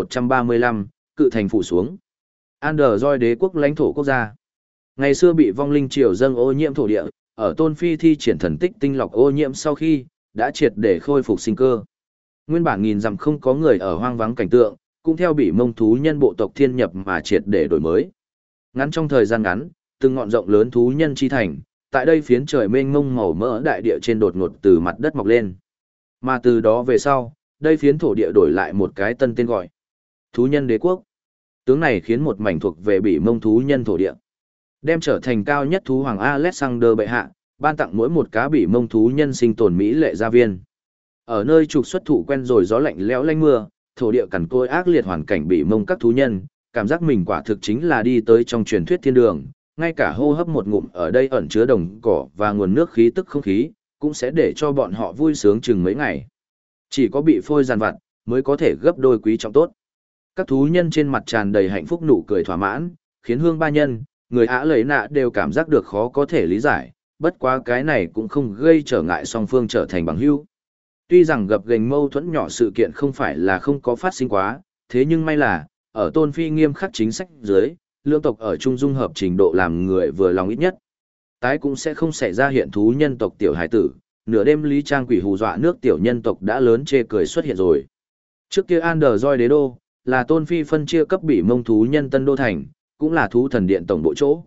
1135, cự thành phủ xuống. Android đế quốc lãnh thổ quốc gia. Ngày xưa bị vong linh triều dâng ô nhiễm thổ địa, ở Tôn Phi thi triển thần tích tinh lọc ô nhiễm sau khi, đã triệt để khôi phục sinh cơ. Nguyên bản nghìn dặm không có người ở hoang vắng cảnh tượng, cũng theo Bỉ Mông thú nhân bộ tộc thiên nhập mà triệt để đổi mới. Ngắn trong thời gian ngắn, từng ngọn rộng lớn thú nhân chi thành, tại đây phiến trời mênh mông màu mỡ đại địa trên đột ngột từ mặt đất mọc lên. Mà từ đó về sau, đây phiến thổ địa đổi lại một cái tân tên gọi. Thú nhân đế quốc. Tướng này khiến một mảnh thuộc về Bỉ Mông thú nhân thổ địa, đem trở thành cao nhất thú hoàng Alexander bệ hạ, ban tặng mỗi một cá Bỉ Mông thú nhân sinh tồn mỹ lệ gia viên. Ở nơi trục xuất thụ quen rồi gió lạnh lẽo lanh mưa, thổ địa cằn cỗi ác liệt hoàn cảnh Bỉ Mông các thú nhân, cảm giác mình quả thực chính là đi tới trong truyền thuyết thiên đường, ngay cả hô hấp một ngụm ở đây ẩn chứa đồng cỏ và nguồn nước khí tức không khí, cũng sẽ để cho bọn họ vui sướng chừng mấy ngày. Chỉ có bị phôi giàn vặt, mới có thể gấp đôi quý trọng tốt. Các thú nhân trên mặt tràn đầy hạnh phúc nụ cười thỏa mãn, khiến hương ba nhân, người Ả Lẩy Nạ đều cảm giác được khó có thể lý giải, bất quá cái này cũng không gây trở ngại song phương trở thành bằng hữu. Tuy rằng gập ghềnh mâu thuẫn nhỏ sự kiện không phải là không có phát sinh quá, thế nhưng may là, ở Tôn Phi nghiêm khắc chính sách dưới, lưỡng tộc ở chung dung hợp trình độ làm người vừa lòng ít nhất. Tái cũng sẽ không xảy ra hiện thú nhân tộc tiểu hải tử, nửa đêm lý trang quỷ hù dọa nước tiểu nhân tộc đã lớn chê cười xuất hiện rồi. Trước kia Anderjoy đế đô, là Tôn Phi phân chia cấp Bỉ Mông thú nhân Tân Đô Thành, cũng là thú thần điện tổng bộ chỗ.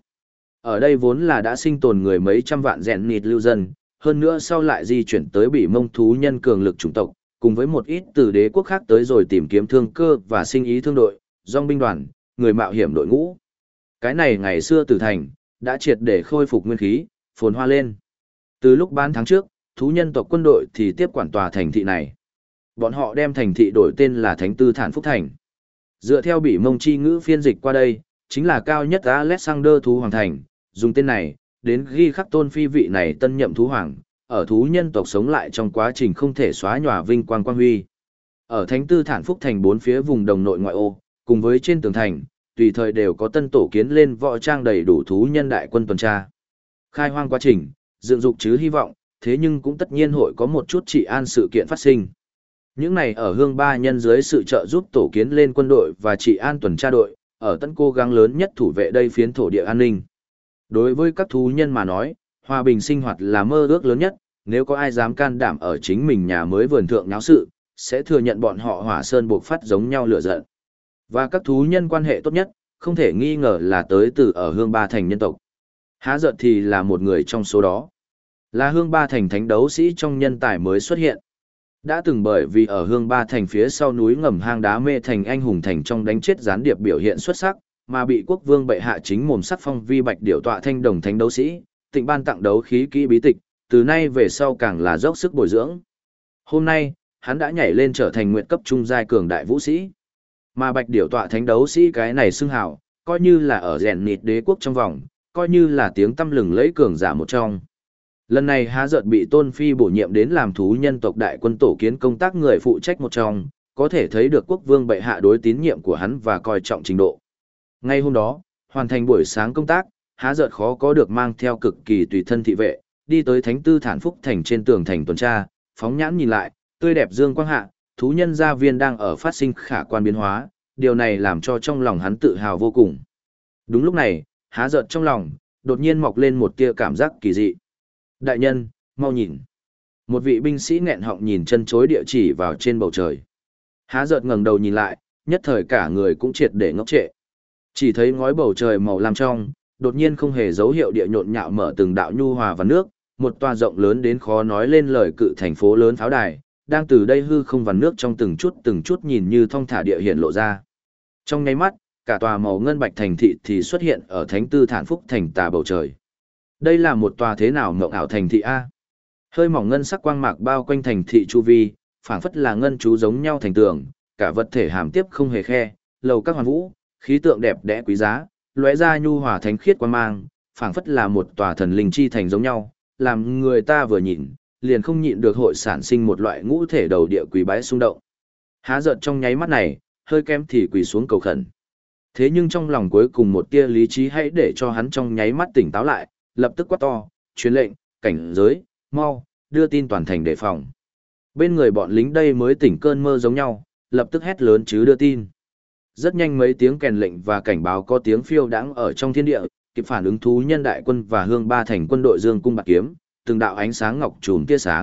Ở đây vốn là đã sinh tồn người mấy trăm vạn rèn nịt lưu dân, hơn nữa sau lại di chuyển tới Bỉ Mông thú nhân cường lực chủng tộc, cùng với một ít từ đế quốc khác tới rồi tìm kiếm thương cơ và sinh ý thương đội, dòng binh đoàn, người mạo hiểm đội ngũ. Cái này ngày xưa Tử Thành, đã triệt để khôi phục nguyên khí, phồn hoa lên. Từ lúc bán tháng trước, thú nhân tộc quân đội thì tiếp quản tòa thành thị này. Bọn họ đem thành thị đổi tên là Thánh Tư Thản Phúc Thành. Dựa theo Bỉ Mông chi ngữ phiên dịch qua đây, chính là cao nhất Alexander thú hoàng thành, dùng tên này, đến ghi khắc Tôn Phi vị này tân nhậm thú hoàng, ở thú nhân tộc sống lại trong quá trình không thể xóa nhòa vinh quang quang huy. Ở Thánh Tư Thản Phúc Thành bốn phía vùng đồng nội ngoại ô, cùng với trên tường thành, tùy thời đều có tân tổ kiến lên võ trang đầy đủ thú nhân đại quân tuần tra. Khai hoang quá trình, dựng dục chứ hy vọng, thế nhưng cũng tất nhiên hội có một chút trị an sự kiện phát sinh. Những này ở hương ba nhân dưới sự trợ giúp tổ kiến lên quân đội và trị an tuần tra đội, ở tân cố gắng lớn nhất thủ vệ đây phiến thổ địa an ninh. Đối với các thú nhân mà nói, hòa bình sinh hoạt là mơ ước lớn nhất, nếu có ai dám can đảm ở chính mình nhà mới vườn thượng nháo sự, sẽ thừa nhận bọn họ hỏa sơn buộc phát giống nhau lửa giận. Và các thú nhân quan hệ tốt nhất, không thể nghi ngờ là tới từ ở hương ba thành nhân tộc. Há giận thì là một người trong số đó. Là hương ba thành thánh đấu sĩ trong nhân tài mới xuất hiện. Đã từng bởi vì ở hương ba thành phía sau núi ngầm hang đá mê thành anh hùng thành trong đánh chết gián điệp biểu hiện xuất sắc, mà bị quốc vương bệ hạ chính mồm sắc phong vi bạch điểu tọa thanh đồng thánh đấu sĩ, tịnh ban tặng đấu khí kỹ bí tịch, từ nay về sau càng là dốc sức bồi dưỡng. Hôm nay, hắn đã nhảy lên trở thành nguyện cấp trung giai cường đại vũ sĩ. Mà bạch điểu tọa thánh đấu sĩ cái này xưng hào, coi như là ở rèn nịt đế quốc trong vòng, coi như là tiếng tăm lừng lẫy cường giả một trong. Lần này há giận bị Tôn Phi bổ nhiệm đến làm thú nhân tộc đại quân tổ kiến công tác người phụ trách một trong, có thể thấy được quốc vương bệ hạ đối tín nhiệm của hắn và coi trọng trình độ. Ngay hôm đó, hoàn thành buổi sáng công tác, há giận khó có được mang theo cực kỳ tùy thân thị vệ, đi tới Thánh Tư Thản Phúc Thành trên tường thành tuần tra, phóng nhãn nhìn lại, tươi đẹp dương quang hạ, thú nhân gia viên đang ở phát sinh khả quan biến hóa, điều này làm cho trong lòng hắn tự hào vô cùng. Đúng lúc này, há giận trong lòng, đột nhiên mọc lên một tia cảm giác kỳ dị. Đại nhân, mau nhìn. Một vị binh sĩ nghẹn họng nhìn chân chối địa chỉ vào trên bầu trời. Há giận ngẩng đầu nhìn lại, nhất thời cả người cũng triệt để ngốc trệ. Chỉ thấy ngói bầu trời màu lam trong, đột nhiên không hề dấu hiệu địa nhộn nhạo mở từng đạo nhu hòa và nước, một tòa rộng lớn đến khó nói lên lời cự thành phố lớn pháo đài, đang từ đây hư không và nước trong từng chút nhìn như thong thả địa hiện lộ ra. Trong nháy mắt, cả tòa màu ngân bạch thành thị thì xuất hiện ở Thánh Tư Thản Phúc Thành tà bầu trời. Đây là một tòa thế nào mộng ảo thành thị a? Hơi mỏng ngân sắc quang mạc bao quanh thành thị chu vi, phảng phất là ngân chú giống nhau thành tường, cả vật thể hàm tiếp không hề khe, lầu các hoàn vũ, khí tượng đẹp đẽ quý giá, lóe ra nhu hòa thánh khiết quang mang, phảng phất là một tòa thần linh chi thành giống nhau, làm người ta vừa nhìn, liền không nhịn được hội sản sinh một loại ngũ thể đầu địa quỳ bái xung động. Há giận trong nháy mắt này, hơi kém thì quỳ xuống cầu khẩn. Thế nhưng trong lòng cuối cùng một tia lý trí hãy để cho hắn trong nháy mắt tỉnh táo lại, lập tức quát to, truyền lệnh, cảnh giới, mau, đưa tin toàn thành đề phòng. Bên người bọn lính đây mới tỉnh cơn mơ giống nhau, lập tức hét lớn chứ đưa tin. Rất nhanh mấy tiếng kèn lệnh và cảnh báo có tiếng phiêu đãng ở trong thiên địa, kịp phản ứng thú nhân đại quân và hương ba thành quân đội dương cung bạc kiếm, từng đạo ánh sáng ngọc trùm tia sáng,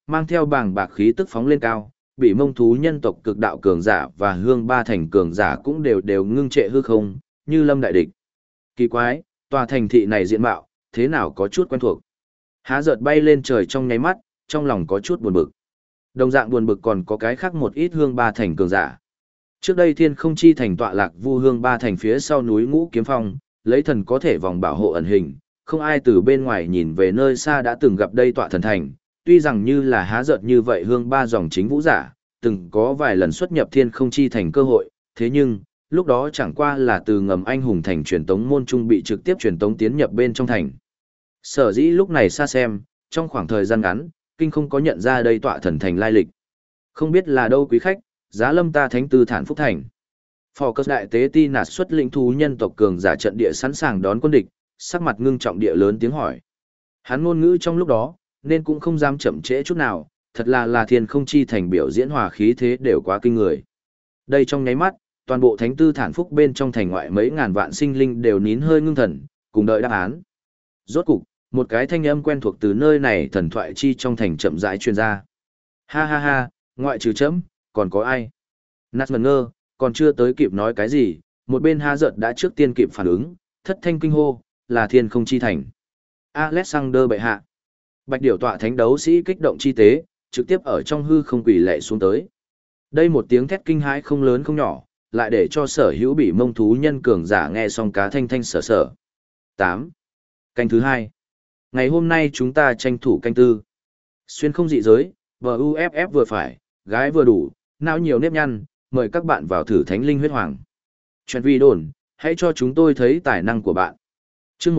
mang theo bàng bạc khí tức phóng lên cao, bị mông thú nhân tộc cực đạo cường giả và hương ba thành cường giả cũng đều đều ngưng trệ hư không, như lâm đại địch. Kỳ quái, tòa thành thị này diện mạo, thế nào có chút quen thuộc. Há giật bay lên trời trong nháy mắt, trong lòng có chút buồn bực. Đồng dạng buồn bực còn có cái khác một ít hương ba thành cường giả. Trước đây thiên không chi thành tọa lạc vu hương ba thành phía sau núi Ngũ Kiếm Phong, lấy thần có thể vòng bảo hộ ẩn hình, không ai từ bên ngoài nhìn về nơi xa đã từng gặp đây tọa thần thành, tuy rằng như là há giật như vậy hương ba dòng chính vũ giả, từng có vài lần xuất nhập thiên không chi thành cơ hội, thế nhưng, lúc đó chẳng qua là từ ngầm anh hùng thành truyền tống môn trung bị trực tiếp truyền tống tiến nhập bên trong thành. Sở dĩ lúc này xa xem, trong khoảng thời gian ngắn, kinh không có nhận ra đây tọa thần thành lai lịch. Không biết là đâu quý khách, giá lâm ta thánh tư thản phúc thành. Phò cơ đại tế ti nạt xuất lĩnh thú nhân tộc cường giả trận địa sẵn sàng đón quân địch, sắc mặt ngưng trọng địa lớn tiếng hỏi. Hắn ngôn ngữ trong lúc đó, nên cũng không dám chậm trễ chút nào, thật là thiên không chi thành biểu diễn hòa khí thế đều quá kinh người. Đây trong nháy mắt, toàn bộ thánh tư thản phúc bên trong thành ngoại mấy ngàn vạn sinh linh đều nín hơi ngưng thần, cùng đợi đáp án. Rốt cục, một cái thanh âm quen thuộc từ nơi này thần thoại chi trong thành chậm rãi truyền ra. Ha ha ha, ngoại trừ chấm, còn có ai? Nát ngẩn ngơ, còn chưa tới kịp nói cái gì, một bên ha giật đã trước tiên kịp phản ứng, thất thanh kinh hô, là thiên không chi thành. Alexander bệ hạ. Bạch điểu tọa thánh đấu sĩ kích động chi tế, trực tiếp ở trong hư không quỷ lệ xuống tới. Đây một tiếng thét kinh hãi không lớn không nhỏ, lại để cho sở hữu bị mông thú nhân cường giả nghe xong cá thanh thanh sở sở. 8. Canh thứ 2. Ngày hôm nay chúng ta tranh thủ canh tư. Xuyên không dị giới, VUFF vừa phải, gái vừa đủ, não nhiều nếp nhăn, mời các bạn vào thử thánh linh huyết hoàng. Chuyện vi đồn, hãy cho chúng tôi thấy tài năng của bạn. Chương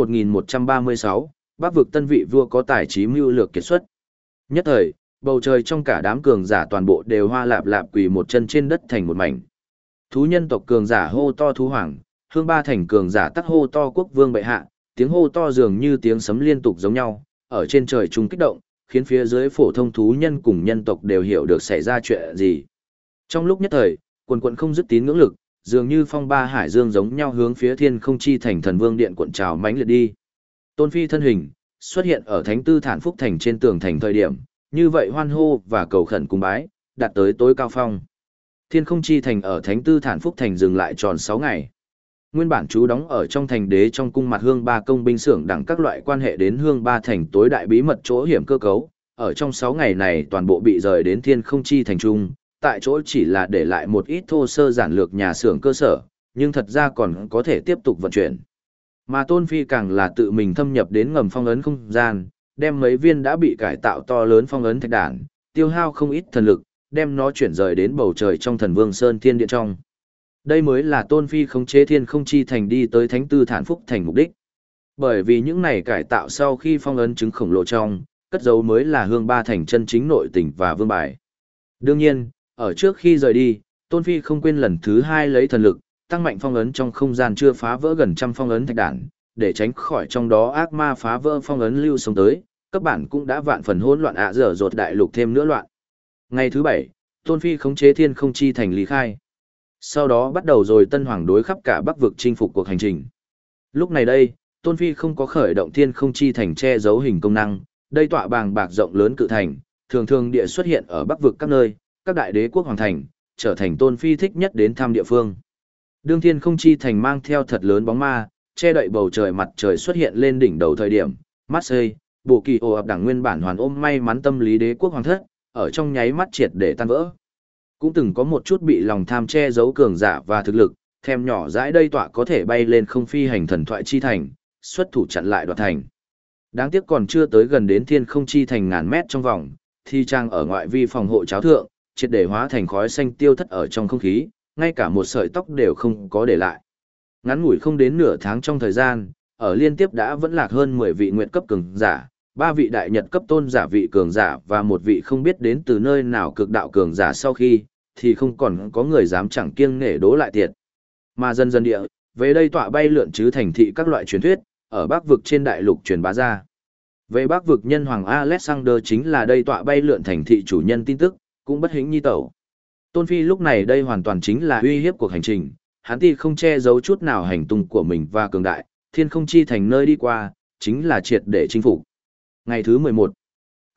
1136, Bắc vực tân vị vua có tài trí mưu lược kiệt xuất. Nhất thời, bầu trời trong cả đám cường giả toàn bộ đều hoa lạp lạp quỳ một chân trên đất thành một mảnh. Thú nhân tộc cường giả hô to thú hoàng, hương ba thành cường giả tắc hô to quốc vương bệ hạ, tiếng hô to dường như tiếng sấm liên tục giống nhau, ở trên trời trung kích động, khiến phía dưới phổ thông thú nhân cùng nhân tộc đều hiểu được xảy ra chuyện gì. Trong lúc nhất thời, quần quận không dứt tín ngưỡng lực, dường như phong ba hải dương giống nhau hướng phía thiên không chi thành thần vương điện cuộn trào mãnh liệt đi. Tôn Phi thân hình xuất hiện ở thánh tư thản phúc thành trên tường thành thời điểm, như vậy hoan hô và cầu khẩn cung bái, đạt tới tối cao phong. Thiên không chi thành ở thánh tư thản phúc thành dừng lại tròn 6 ngày. Nguyên bản chú đóng ở trong thành đế trong cung mặt hương ba công binh xưởng đẳng các loại quan hệ đến hương ba thành tối đại bí mật chỗ hiểm cơ cấu, ở trong 6 ngày này toàn bộ bị rời đến thiên không chi thành trung, tại chỗ chỉ là để lại một ít thô sơ giản lược nhà xưởng cơ sở, nhưng thật ra còn có thể tiếp tục vận chuyển. Mà Tôn Phi càng là tự mình thâm nhập đến ngầm phong ấn không gian, đem mấy viên đã bị cải tạo to lớn phong ấn thạch đản, tiêu hao không ít thần lực, đem nó chuyển rời đến bầu trời trong thần vương sơn thiên điện trong. Đây mới là Tôn Phi khống chế thiên không chi thành đi tới thánh tư thản phúc thành mục đích. Bởi vì những này cải tạo sau khi phong ấn chứng khổng lồ trong, cất dấu mới là hương ba thành chân chính nội tình và vương bài. Đương nhiên, ở trước khi rời đi, Tôn Phi không quên lần thứ 2 lấy thần lực, tăng mạnh phong ấn trong không gian chưa phá vỡ gần trăm phong ấn thạch đản, để tránh khỏi trong đó ác ma phá vỡ phong ấn lưu sống tới, các bản cũng đã vạn phần hỗn loạn dở dột đại lục thêm nữa loạn. Ngày thứ 7, Tôn Phi khống chế thiên không chi thành lý khai. Sau đó bắt đầu rồi tân hoàng đối khắp cả Bắc vực chinh phục cuộc hành trình. Lúc này đây, Tôn Phi không có khởi động thiên không chi thành che giấu hình công năng, đây tọa bàng bạc rộng lớn cự thành, thường thường địa xuất hiện ở Bắc vực các nơi, các đại đế quốc hoàng thành, trở thành Tôn Phi thích nhất đến thăm địa phương. Đương thiên không chi thành mang theo thật lớn bóng ma, che đậy bầu trời mặt trời xuất hiện lên đỉnh đầu thời điểm, Marseille, bộ kỳ ồ ập đảng nguyên bản hoàn ôm may mắn tâm lý đế quốc hoàng thất, ở trong nháy mắt triệt để tan vỡ. Cũng từng có một chút bị lòng tham che giấu cường giả và thực lực, thèm nhỏ dãi đây tọa có thể bay lên không phi hành thần thoại chi thành, xuất thủ chặn lại đoạt thành. Đáng tiếc còn chưa tới gần đến thiên không chi thành ngàn mét trong vòng, thì trang ở ngoại vi phòng hộ cháo thượng, triệt để hóa thành khói xanh tiêu thất ở trong không khí, ngay cả một sợi tóc đều không có để lại. Ngắn ngủi không đến nửa tháng trong thời gian, ở liên tiếp đã vẫn lạc hơn 10 vị nguyệt cấp cường giả, 3 vị đại nhật cấp tôn giả vị cường giả và một vị không biết đến từ nơi nào cực đạo cường giả sau khi, thì không còn có người dám chẳng kiêng nể đố lại tiệt. Mà dần dần địa, về đây tọa bay lượn chứ thành thị các loại truyền thuyết, ở Bắc vực trên đại lục truyền bá ra. Về Bắc vực nhân hoàng Alexander chính là đây tọa bay lượn thành thị chủ nhân tin tức, cũng bất hĩnh nhi tẩu. Tôn Phi lúc này đây hoàn toàn chính là uy hiếp cuộc hành trình, hắn thì không che giấu chút nào hành tung của mình và cường đại, thiên không chi thành nơi đi qua, chính là triệt để chinh phục. Ngày thứ 11,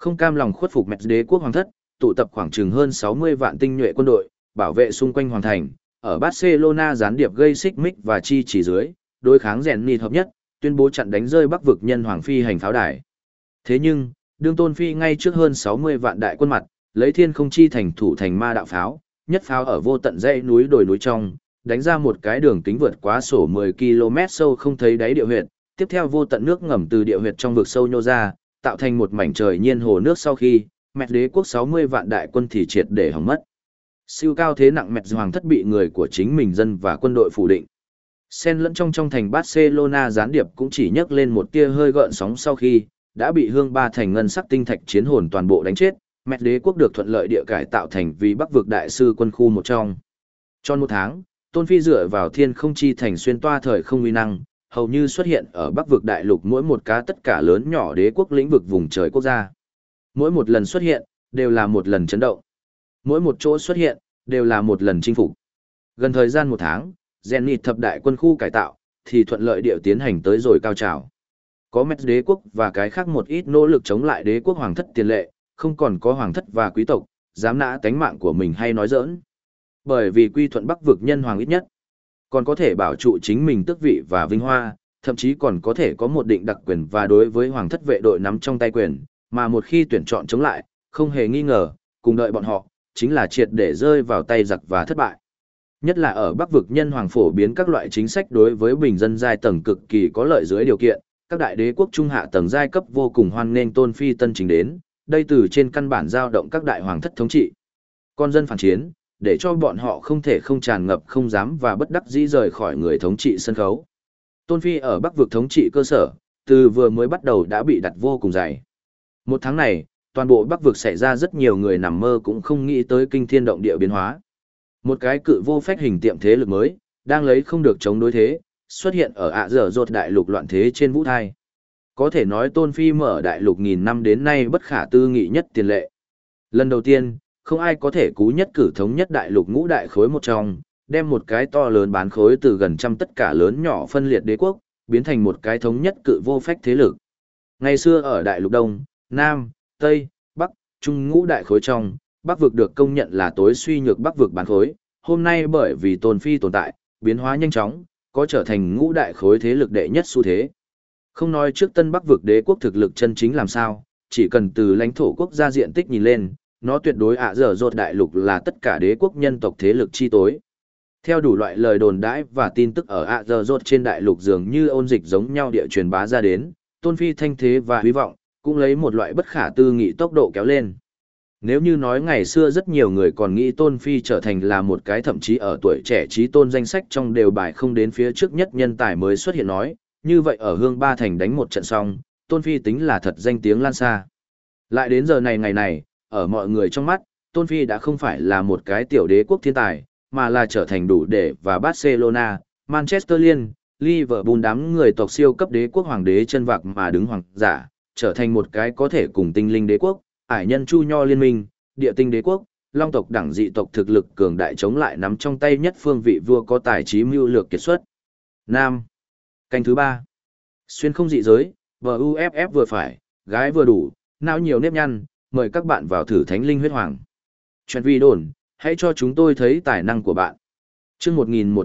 Không cam lòng khuất phục mẹ đế quốc hoàng thất, tụ tập khoảng chừng hơn 60 vạn tinh nhuệ quân đội, bảo vệ xung quanh hoàng thành, ở Barcelona gián điệp gây xích mích và chi chỉ dưới, đối kháng rèn nịt hợp nhất, tuyên bố chặn đánh rơi Bắc vực nhân hoàng phi hành pháo đài. Thế nhưng, đương Tôn Phi ngay trước hơn 60 vạn đại quân mặt, lấy thiên không chi thành thủ thành ma đạo pháo, nhất pháo ở vô tận dãy núi đồi núi trong, đánh ra một cái đường kính vượt quá sổ 10 km sâu không thấy đáy địa huyệt, tiếp theo vô tận nước ngầm từ địa huyệt trong vực sâu nhô ra, tạo thành một mảnh trời nhiên hồ nước sau khi, mẹ đế quốc 60 vạn đại quân thì triệt để hỏng mất. Siêu cao thế nặng mẹ hoàng thất bị người của chính mình dân và quân đội phủ định. Xen lẫn trong thành Barcelona gián điệp cũng chỉ nhấc lên một tia hơi gợn sóng sau khi, đã bị hương ba thành ngân sắc tinh thạch chiến hồn toàn bộ đánh chết, mẹ đế quốc được thuận lợi địa cải tạo thành vì Bắc vực đại sư quân khu một trong. Trong một tháng, Tôn Phi dựa vào thiên không chi thành xuyên toa thời không uy năng, hầu như xuất hiện ở Bắc vực đại lục mỗi một cá tất cả lớn nhỏ đế quốc lĩnh vực vùng trời quốc gia. Mỗi một lần xuất hiện, đều là một lần chấn động. Mỗi một chỗ xuất hiện, đều là một lần chinh phục. Gần thời gian một tháng, Zenith thập đại quân khu cải tạo, thì thuận lợi địa tiến hành tới rồi cao trào. Có mẹ đế quốc và cái khác một ít nỗ lực chống lại đế quốc hoàng thất tiền lệ, không còn có hoàng thất và quý tộc, dám nã tánh mạng của mình hay nói giỡn. Bởi vì quy thuận Bắc vực nhân hoàng ít nhất, còn có thể bảo trụ chính mình tước vị và vinh hoa, thậm chí còn có thể có một định đặc quyền và đối với hoàng thất vệ đội nắm trong tay quyền, mà một khi tuyển chọn chống lại, không hề nghi ngờ, cùng đợi bọn họ, chính là triệt để rơi vào tay giặc và thất bại. Nhất là ở Bắc vực nhân hoàng phổ biến các loại chính sách đối với bình dân giai tầng cực kỳ có lợi dưới điều kiện, các đại đế quốc trung hạ tầng giai cấp vô cùng hoan nghênh Tôn Phi tân chính đến, đây từ trên căn bản giao động các đại hoàng thất thống trị. Con dân phản chiến, để cho bọn họ không thể không tràn ngập không dám và bất đắc dĩ rời khỏi người thống trị sân khấu. Tôn Phi ở Bắc vực thống trị cơ sở, từ vừa mới bắt đầu đã bị đặt vô cùng dày. Một tháng này, toàn bộ Bắc vực xảy ra rất nhiều người nằm mơ cũng không nghĩ tới kinh thiên động địa biến hóa. Một cái cự vô phách hình tiệm thế lực mới, đang lấy không được chống đối thế, xuất hiện ở ạ dở dột đại lục loạn thế trên vũ thai. Có thể nói Tôn Phi mở đại lục nghìn năm đến nay bất khả tư nghị nhất tiền lệ. Lần đầu tiên, không ai có thể cú nhất cử thống nhất đại lục ngũ đại khối một trong, đem một cái to lớn bán khối từ gần trăm tất cả lớn nhỏ phân liệt đế quốc, biến thành một cái thống nhất cự vô phách thế lực. Ngày xưa ở đại lục Đông, Nam, Tây, Bắc, Trung ngũ đại khối trong, Bắc vực được công nhận là tối suy nhược Bắc vực bán khối, hôm nay bởi vì Tôn Phi tồn tại, biến hóa nhanh chóng, có trở thành ngũ đại khối thế lực đệ nhất xu thế. Không nói trước Tân Bắc vực đế quốc thực lực chân chính làm sao, chỉ cần từ lãnh thổ quốc gia diện tích nhìn lên, nó tuyệt đối ạ dở dột đại lục là tất cả đế quốc nhân tộc thế lực chi tối. Theo đủ loại lời đồn đãi và tin tức ở ạ dở dột trên đại lục dường như ôn dịch giống nhau địa truyền bá ra đến, Tôn Phi thanh thế và hy vọng, cũng lấy một loại bất khả tư nghị tốc độ kéo lên. Nếu như nói ngày xưa rất nhiều người còn nghĩ Tôn Phi trở thành là một cái thậm chí ở tuổi trẻ trí tôn danh sách trong đều bài không đến phía trước nhất nhân tài mới xuất hiện nói, như vậy ở Hương Ba Thành đánh một trận xong, Tôn Phi tính là thật danh tiếng lan xa. Lại đến giờ này ngày này, ở mọi người trong mắt, Tôn Phi đã không phải là một cái tiểu đế quốc thiên tài, mà là trở thành đủ để và Barcelona, Manchester Liên, Liverpool đám người tộc siêu cấp đế quốc hoàng đế chân vạc mà đứng hoàng giả, trở thành một cái có thể cùng tinh linh đế quốc, ải nhân chu nho liên minh, địa tinh đế quốc, long tộc đẳng dị tộc thực lực cường đại chống lại nắm trong tay nhất phương vị vua có tài trí mưu lược kiệt xuất. Nam. Canh thứ 3. Xuyên không dị giới, VUFF vừa phải, gái vừa đủ, não nhiều nếp nhăn, mời các bạn vào thử thánh linh huyết hoàng. Chuyện vi đồn, hãy cho chúng tôi thấy tài năng của bạn. Chương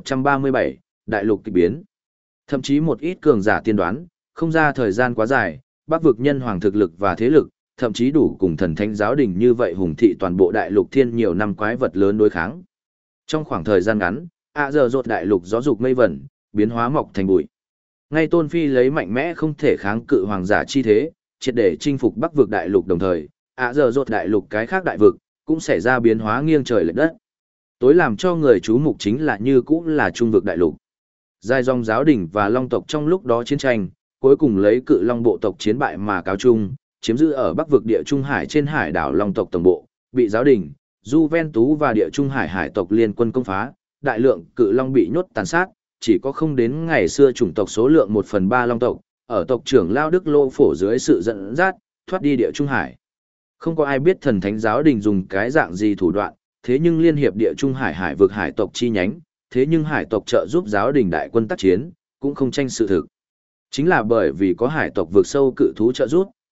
1137, Đại lục kịch biến. Thậm chí một ít cường giả tiên đoán, không ra thời gian quá dài, Bắc vực nhân hoàng thực lực và thế lực, thậm chí đủ cùng thần thánh giáo đình như vậy hùng thị toàn bộ đại lục thiên nhiều năm quái vật lớn đối kháng. Trong khoảng thời gian ngắn, ạ dở dột đại lục gió dục mây vẩn, biến hóa mọc thành bụi. Ngay Tôn Phi lấy mạnh mẽ không thể kháng cự hoàng giả chi thế, triệt để chinh phục Bắc vực đại lục đồng thời, ạ dở dột đại lục cái khác đại vực, cũng xảy ra biến hóa nghiêng trời lệch đất. Tối làm cho người chú mục chính là như cũng là trung vực đại lục. Giai dòng giáo đình và long tộc trong lúc đó chiến tranh, cuối cùng lấy cự long bộ tộc chiến bại mà cáo chung, chiếm giữ ở Bắc vực địa Trung Hải trên hải đảo long tộc tổng bộ, bị giáo đình, Juventus và địa Trung Hải hải tộc liên quân công phá, đại lượng cự long bị nhốt tàn sát, chỉ có không đến ngày xưa chủng tộc số lượng 1/3 long tộc, ở tộc trưởng Lao Đức Lô Phổ dưới sự dẫn dắt, thoát đi địa Trung Hải. Không có ai biết thần thánh giáo đình dùng cái dạng gì thủ đoạn, thế nhưng liên hiệp địa Trung Hải hải vực hải tộc chi nhánh, thế nhưng hải tộc trợ giúp giáo đình đại quân tác chiến, cũng không tranh sự thực. Chính là bởi vì có hải tộc vượt sâu cự thú trợ giúp,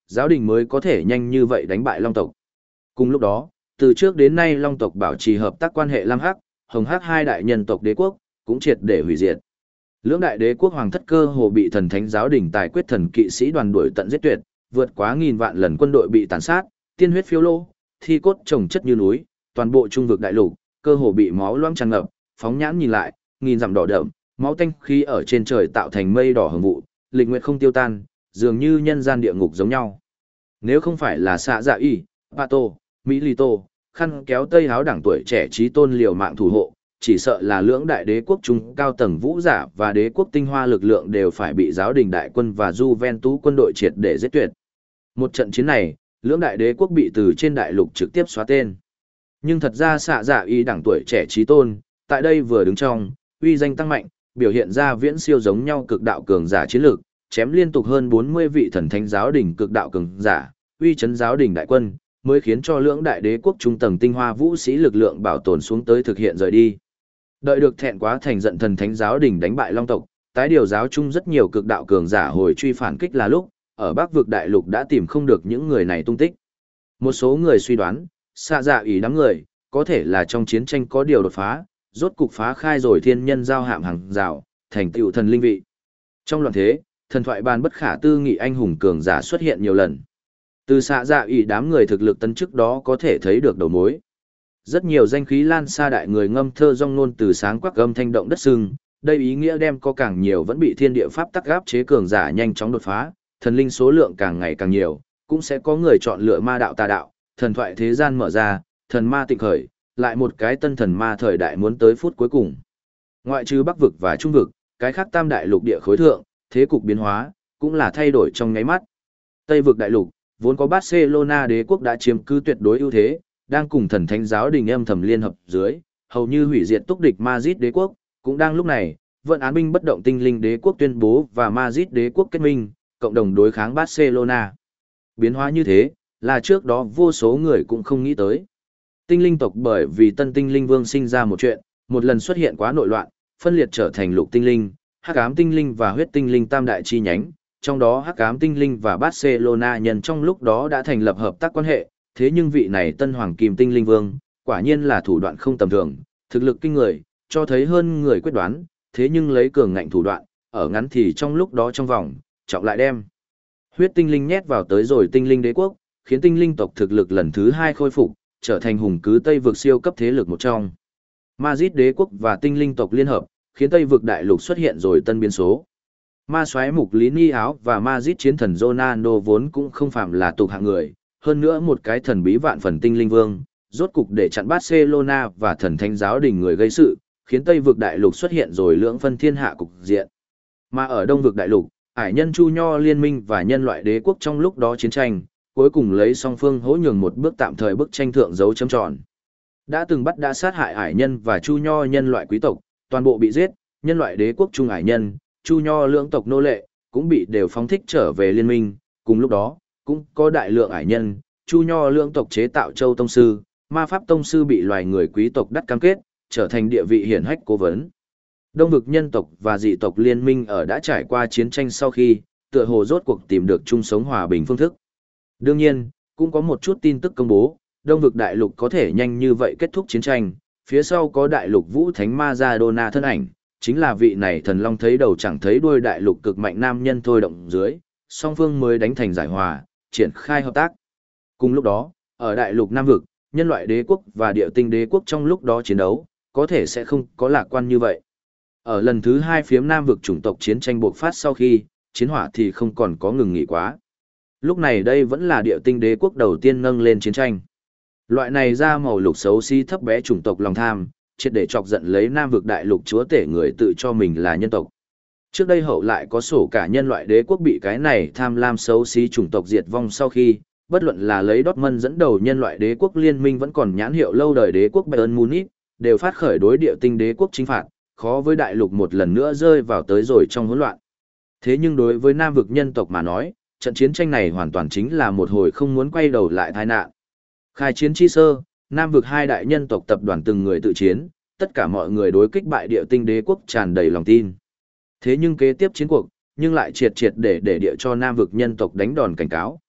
giáo đình mới có thể nhanh như vậy đánh bại Long tộc. Cùng lúc đó, từ trước đến nay Long tộc bảo trì hợp tác quan hệ Lam Hắc, Hồng Hắc hai đại nhân tộc đế quốc, cũng triệt để hủy diệt. Lưỡng đại đế quốc hoàng thất cơ hồ bị thần thánh giáo đình tài quyết thần kỵ sĩ đoàn đuổi tận giết tuyệt, vượt quá nghìn vạn lần quân đội bị tàn sát, tiên huyết phiêu lô, thi cốt chồng chất như núi, toàn bộ trung vực đại lục, cơ hồ bị máu loãng tràn ngập, phóng nhãn nhìn lại, nghìn dặm đỏ đậm, máu tanh khí ở trên trời tạo thành mây đỏ hừng vụ, lịch nguyệt không tiêu tan, dường như nhân gian địa ngục giống nhau. Nếu không phải là xạ dạ y, Pato, Mỹ Lito, khăn kéo tây háo đảng tuổi trẻ trí tôn liều mạng thủ hộ, chỉ sợ là lưỡng đại đế quốc trung cao tầng vũ giả và đế quốc tinh hoa lực lượng đều phải bị giáo đình đại quân và Juventus quân đội triệt để giết tuyệt. Một trận chiến này, lưỡng đại đế quốc bị từ trên đại lục trực tiếp xóa tên. Nhưng thật ra xạ dạ y đảng tuổi trẻ trí tôn, tại đây vừa đứng trong, uy danh tăng mạnh, biểu hiện ra viễn siêu giống nhau cực đạo cường giả chiến lược, chém liên tục hơn 40 vị thần thánh giáo đình cực đạo cường giả, uy chấn giáo đình đại quân, mới khiến cho lưỡng đại đế quốc trung tầng tinh hoa vũ sĩ lực lượng bảo tồn xuống tới thực hiện rời đi. Đợi được thẹn quá thành giận thần thánh giáo đình đánh bại Long tộc, tái điều giáo chung rất nhiều cực đạo cường giả hồi truy phản kích là lúc, ở Bắc vực đại lục đã tìm không được những người này tung tích. Một số người suy đoán, xạ dạ ý đám người, có thể là trong chiến tranh có điều đột phá, rốt cục phá khai rồi thiên nhân giao hạm hàng rào, thành tựu thần linh vị. Trong loạn thế, thần thoại ban bất khả tư nghị anh hùng cường giả xuất hiện nhiều lần. Từ xạ dạ ý đám người thực lực tân chức đó có thể thấy được đầu mối. Rất nhiều danh khí lan xa đại người ngâm thơ rong nôn từ sáng quắc âm thanh động đất sưng, đây ý nghĩa đem có càng nhiều vẫn bị thiên địa pháp tắc gáp chế cường giả nhanh chóng đột phá, thần linh số lượng càng ngày càng nhiều, cũng sẽ có người chọn lựa ma đạo tà đạo, thần thoại thế gian mở ra, thần ma tịnh khởi, lại một cái tân thần ma thời đại muốn tới phút cuối cùng. Ngoại trừ Bắc vực và Trung vực, cái khác tam đại lục địa khối thượng, thế cục biến hóa, cũng là thay đổi trong nháy mắt. Tây vực đại lục, vốn có Barcelona đế quốc đã chiếm cứ tuyệt đối ưu thế, đang cùng thần thánh giáo đình âm thầm liên hợp dưới, hầu như hủy diệt túc địch Madrid đế quốc, cũng đang lúc này, vận án binh bất động tinh linh đế quốc tuyên bố và Madrid đế quốc kết minh, cộng đồng đối kháng Barcelona. Biến hóa như thế, là trước đó vô số người cũng không nghĩ tới. Tinh linh tộc bởi vì tân tinh linh vương sinh ra một chuyện, một lần xuất hiện quá nội loạn, phân liệt trở thành lục tinh linh, hắc ám tinh linh và huyết tinh linh tam đại chi nhánh, trong đó hắc ám tinh linh và Barcelona nhân trong lúc đó đã thành lập hợp tác quan hệ, thế nhưng vị này tân hoàng kim tinh linh vương, quả nhiên là thủ đoạn không tầm thường, thực lực kinh người, cho thấy hơn người quyết đoán, thế nhưng lấy cường ngạnh thủ đoạn, ở ngắn thì trong lúc đó trong vòng, trọng lại đem. Huyết tinh linh nhét vào tới rồi tinh linh đế quốc, khiến tinh linh tộc thực lực lần thứ 2 khôi phục, trở thành hùng cứ Tây vực siêu cấp thế lực một trong. Madrid đế quốc và tinh linh tộc liên hợp, khiến Tây vực đại lục xuất hiện rồi tân biến số. Ma soái mục lý ni áo và Madrid chiến thần Ronaldo vốn cũng không phạm là tục hạng người, hơn nữa một cái thần bí vạn phần tinh linh vương, rốt cục để chặn Barcelona và thần thánh giáo đình người gây sự, khiến Tây vực đại lục xuất hiện rồi lưỡng phân thiên hạ cục diện. Mà ở Đông vực đại lục, ải nhân Chu Nho liên minh và nhân loại đế quốc trong lúc đó chiến tranh, cuối cùng lấy song phương hỗ nhường một bước tạm thời bức tranh thượng dấu chấm tròn. Đã từng bắt đã sát hại ải nhân và Chu Nho nhân loại quý tộc, toàn bộ bị giết, nhân loại đế quốc trung ải nhân, Chu Nho lưỡng tộc nô lệ, cũng bị đều phóng thích trở về liên minh, cùng lúc đó, cũng có đại lượng ải nhân, Chu Nho lưỡng tộc chế tạo châu tông sư, ma pháp tông sư bị loài người quý tộc đắt cam kết, trở thành địa vị hiển hách cố vấn. Đông vực nhân tộc và dị tộc liên minh ở đã trải qua chiến tranh sau khi, tựa hồ rốt cuộc tìm được chung sống hòa bình phương thức. Đương nhiên, cũng có một chút tin tức công bố, Đông vực đại lục có thể nhanh như vậy kết thúc chiến tranh, phía sau có đại lục vũ thánh Maradona thân ảnh, chính là vị này thần long thấy đầu chẳng thấy đuôi đại lục cực mạnh nam nhân thôi động dưới, song phương mới đánh thành giải hòa, triển khai hợp tác. Cùng lúc đó, ở đại lục Nam vực, nhân loại đế quốc và địa tinh đế quốc trong lúc đó chiến đấu, có thể sẽ không có lạc quan như vậy. Ở lần thứ 2 phiếm Nam vực chủng tộc chiến tranh bộc phát sau khi, chiến hỏa thì không còn có ngừng nghỉ quá. Lúc này đây vẫn là địa tinh đế quốc đầu tiên nâng lên chiến tranh. Loại này ra màu lục xấu xí thấp bé chủng tộc lòng tham, triệt để chọc giận lấy Nam vực đại lục chúa tể người tự cho mình là nhân tộc. Trước đây hậu lại có sổ cả nhân loại đế quốc bị cái này tham lam xấu xí chủng tộc diệt vong sau khi, bất luận là lấy Dortmund dẫn đầu nhân loại đế quốc liên minh vẫn còn nhãn hiệu lâu đời đế quốc Bayern Munich, đều phát khởi đối địa tinh đế quốc chính phạt, khó với đại lục một lần nữa rơi vào tới rồi trong hỗn loạn. Thế nhưng đối với Nam vực nhân tộc mà nói, trận chiến tranh này hoàn toàn chính là một hồi không muốn quay đầu lại tai nạn. Khai chiến chi sơ, Nam vực hai đại nhân tộc tập đoàn từng người tự chiến, tất cả mọi người đối kích bại địa tinh đế quốc tràn đầy lòng tin. Thế nhưng kế tiếp chiến cuộc, nhưng lại triệt để địa cho Nam vực nhân tộc đánh đòn cảnh cáo.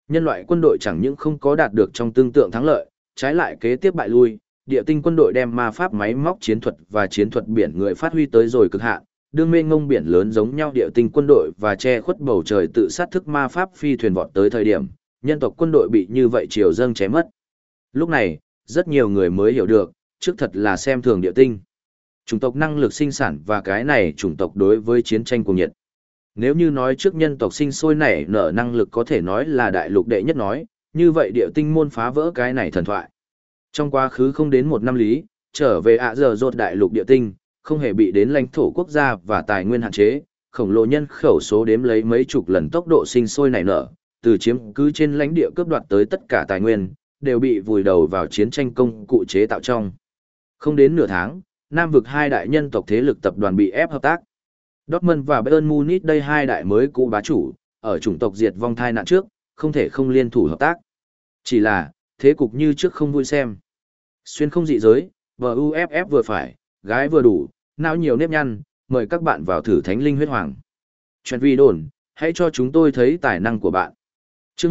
Nhân loại quân đội chẳng những không có đạt được trong tương tượng thắng lợi, trái lại kế tiếp bại lui, địa tinh quân đội đem ma pháp máy móc chiến thuật và chiến thuật biển người phát huy tới rồi cực hạn, đương mênh ngông biển lớn giống nhau địa tinh quân đội và che khuất bầu trời tự sát thức ma pháp phi thuyền vọt tới thời điểm, nhân tộc quân đội bị như vậy chiều dâng chém mất. Lúc này, rất nhiều người mới hiểu được, trước thật là xem thường địa tinh. Chủng tộc năng lực sinh sản và cái này chủng tộc đối với chiến tranh cuồng nhiệt. Nếu như nói trước nhân tộc sinh sôi nảy nở năng lực có thể nói là đại lục đệ nhất nói, như vậy địa tinh môn phá vỡ cái này thần thoại. Trong quá khứ không đến một năm lý, trở về giờ rột đại lục địa tinh, không hề bị đến lãnh thổ quốc gia và tài nguyên hạn chế, khổng lồ nhân khẩu số đếm lấy mấy chục lần tốc độ sinh sôi nảy nở, từ chiếm cứ trên lãnh địa cướp đoạt tới tất cả tài nguyên, đều bị vùi đầu vào chiến tranh công cụ chế tạo trong. Không đến nửa tháng, Nam vực hai đại nhân tộc thế lực tập đoàn bị ép hợp tác. Dortmund và Bayern Munich đây hai đại mới cũ bá chủ, ở chủng tộc diệt vong thai nạn trước, không thể không liên thủ hợp tác. Chỉ là, thế cục như trước không vui xem. Xuyên không dị giới, VUFF vừa phải, gái vừa đủ, não nhiều nếp nhăn, mời các bạn vào thử thánh linh huyết hoàng. Chuyện vi đồn, hãy cho chúng tôi thấy tài năng của bạn. Chương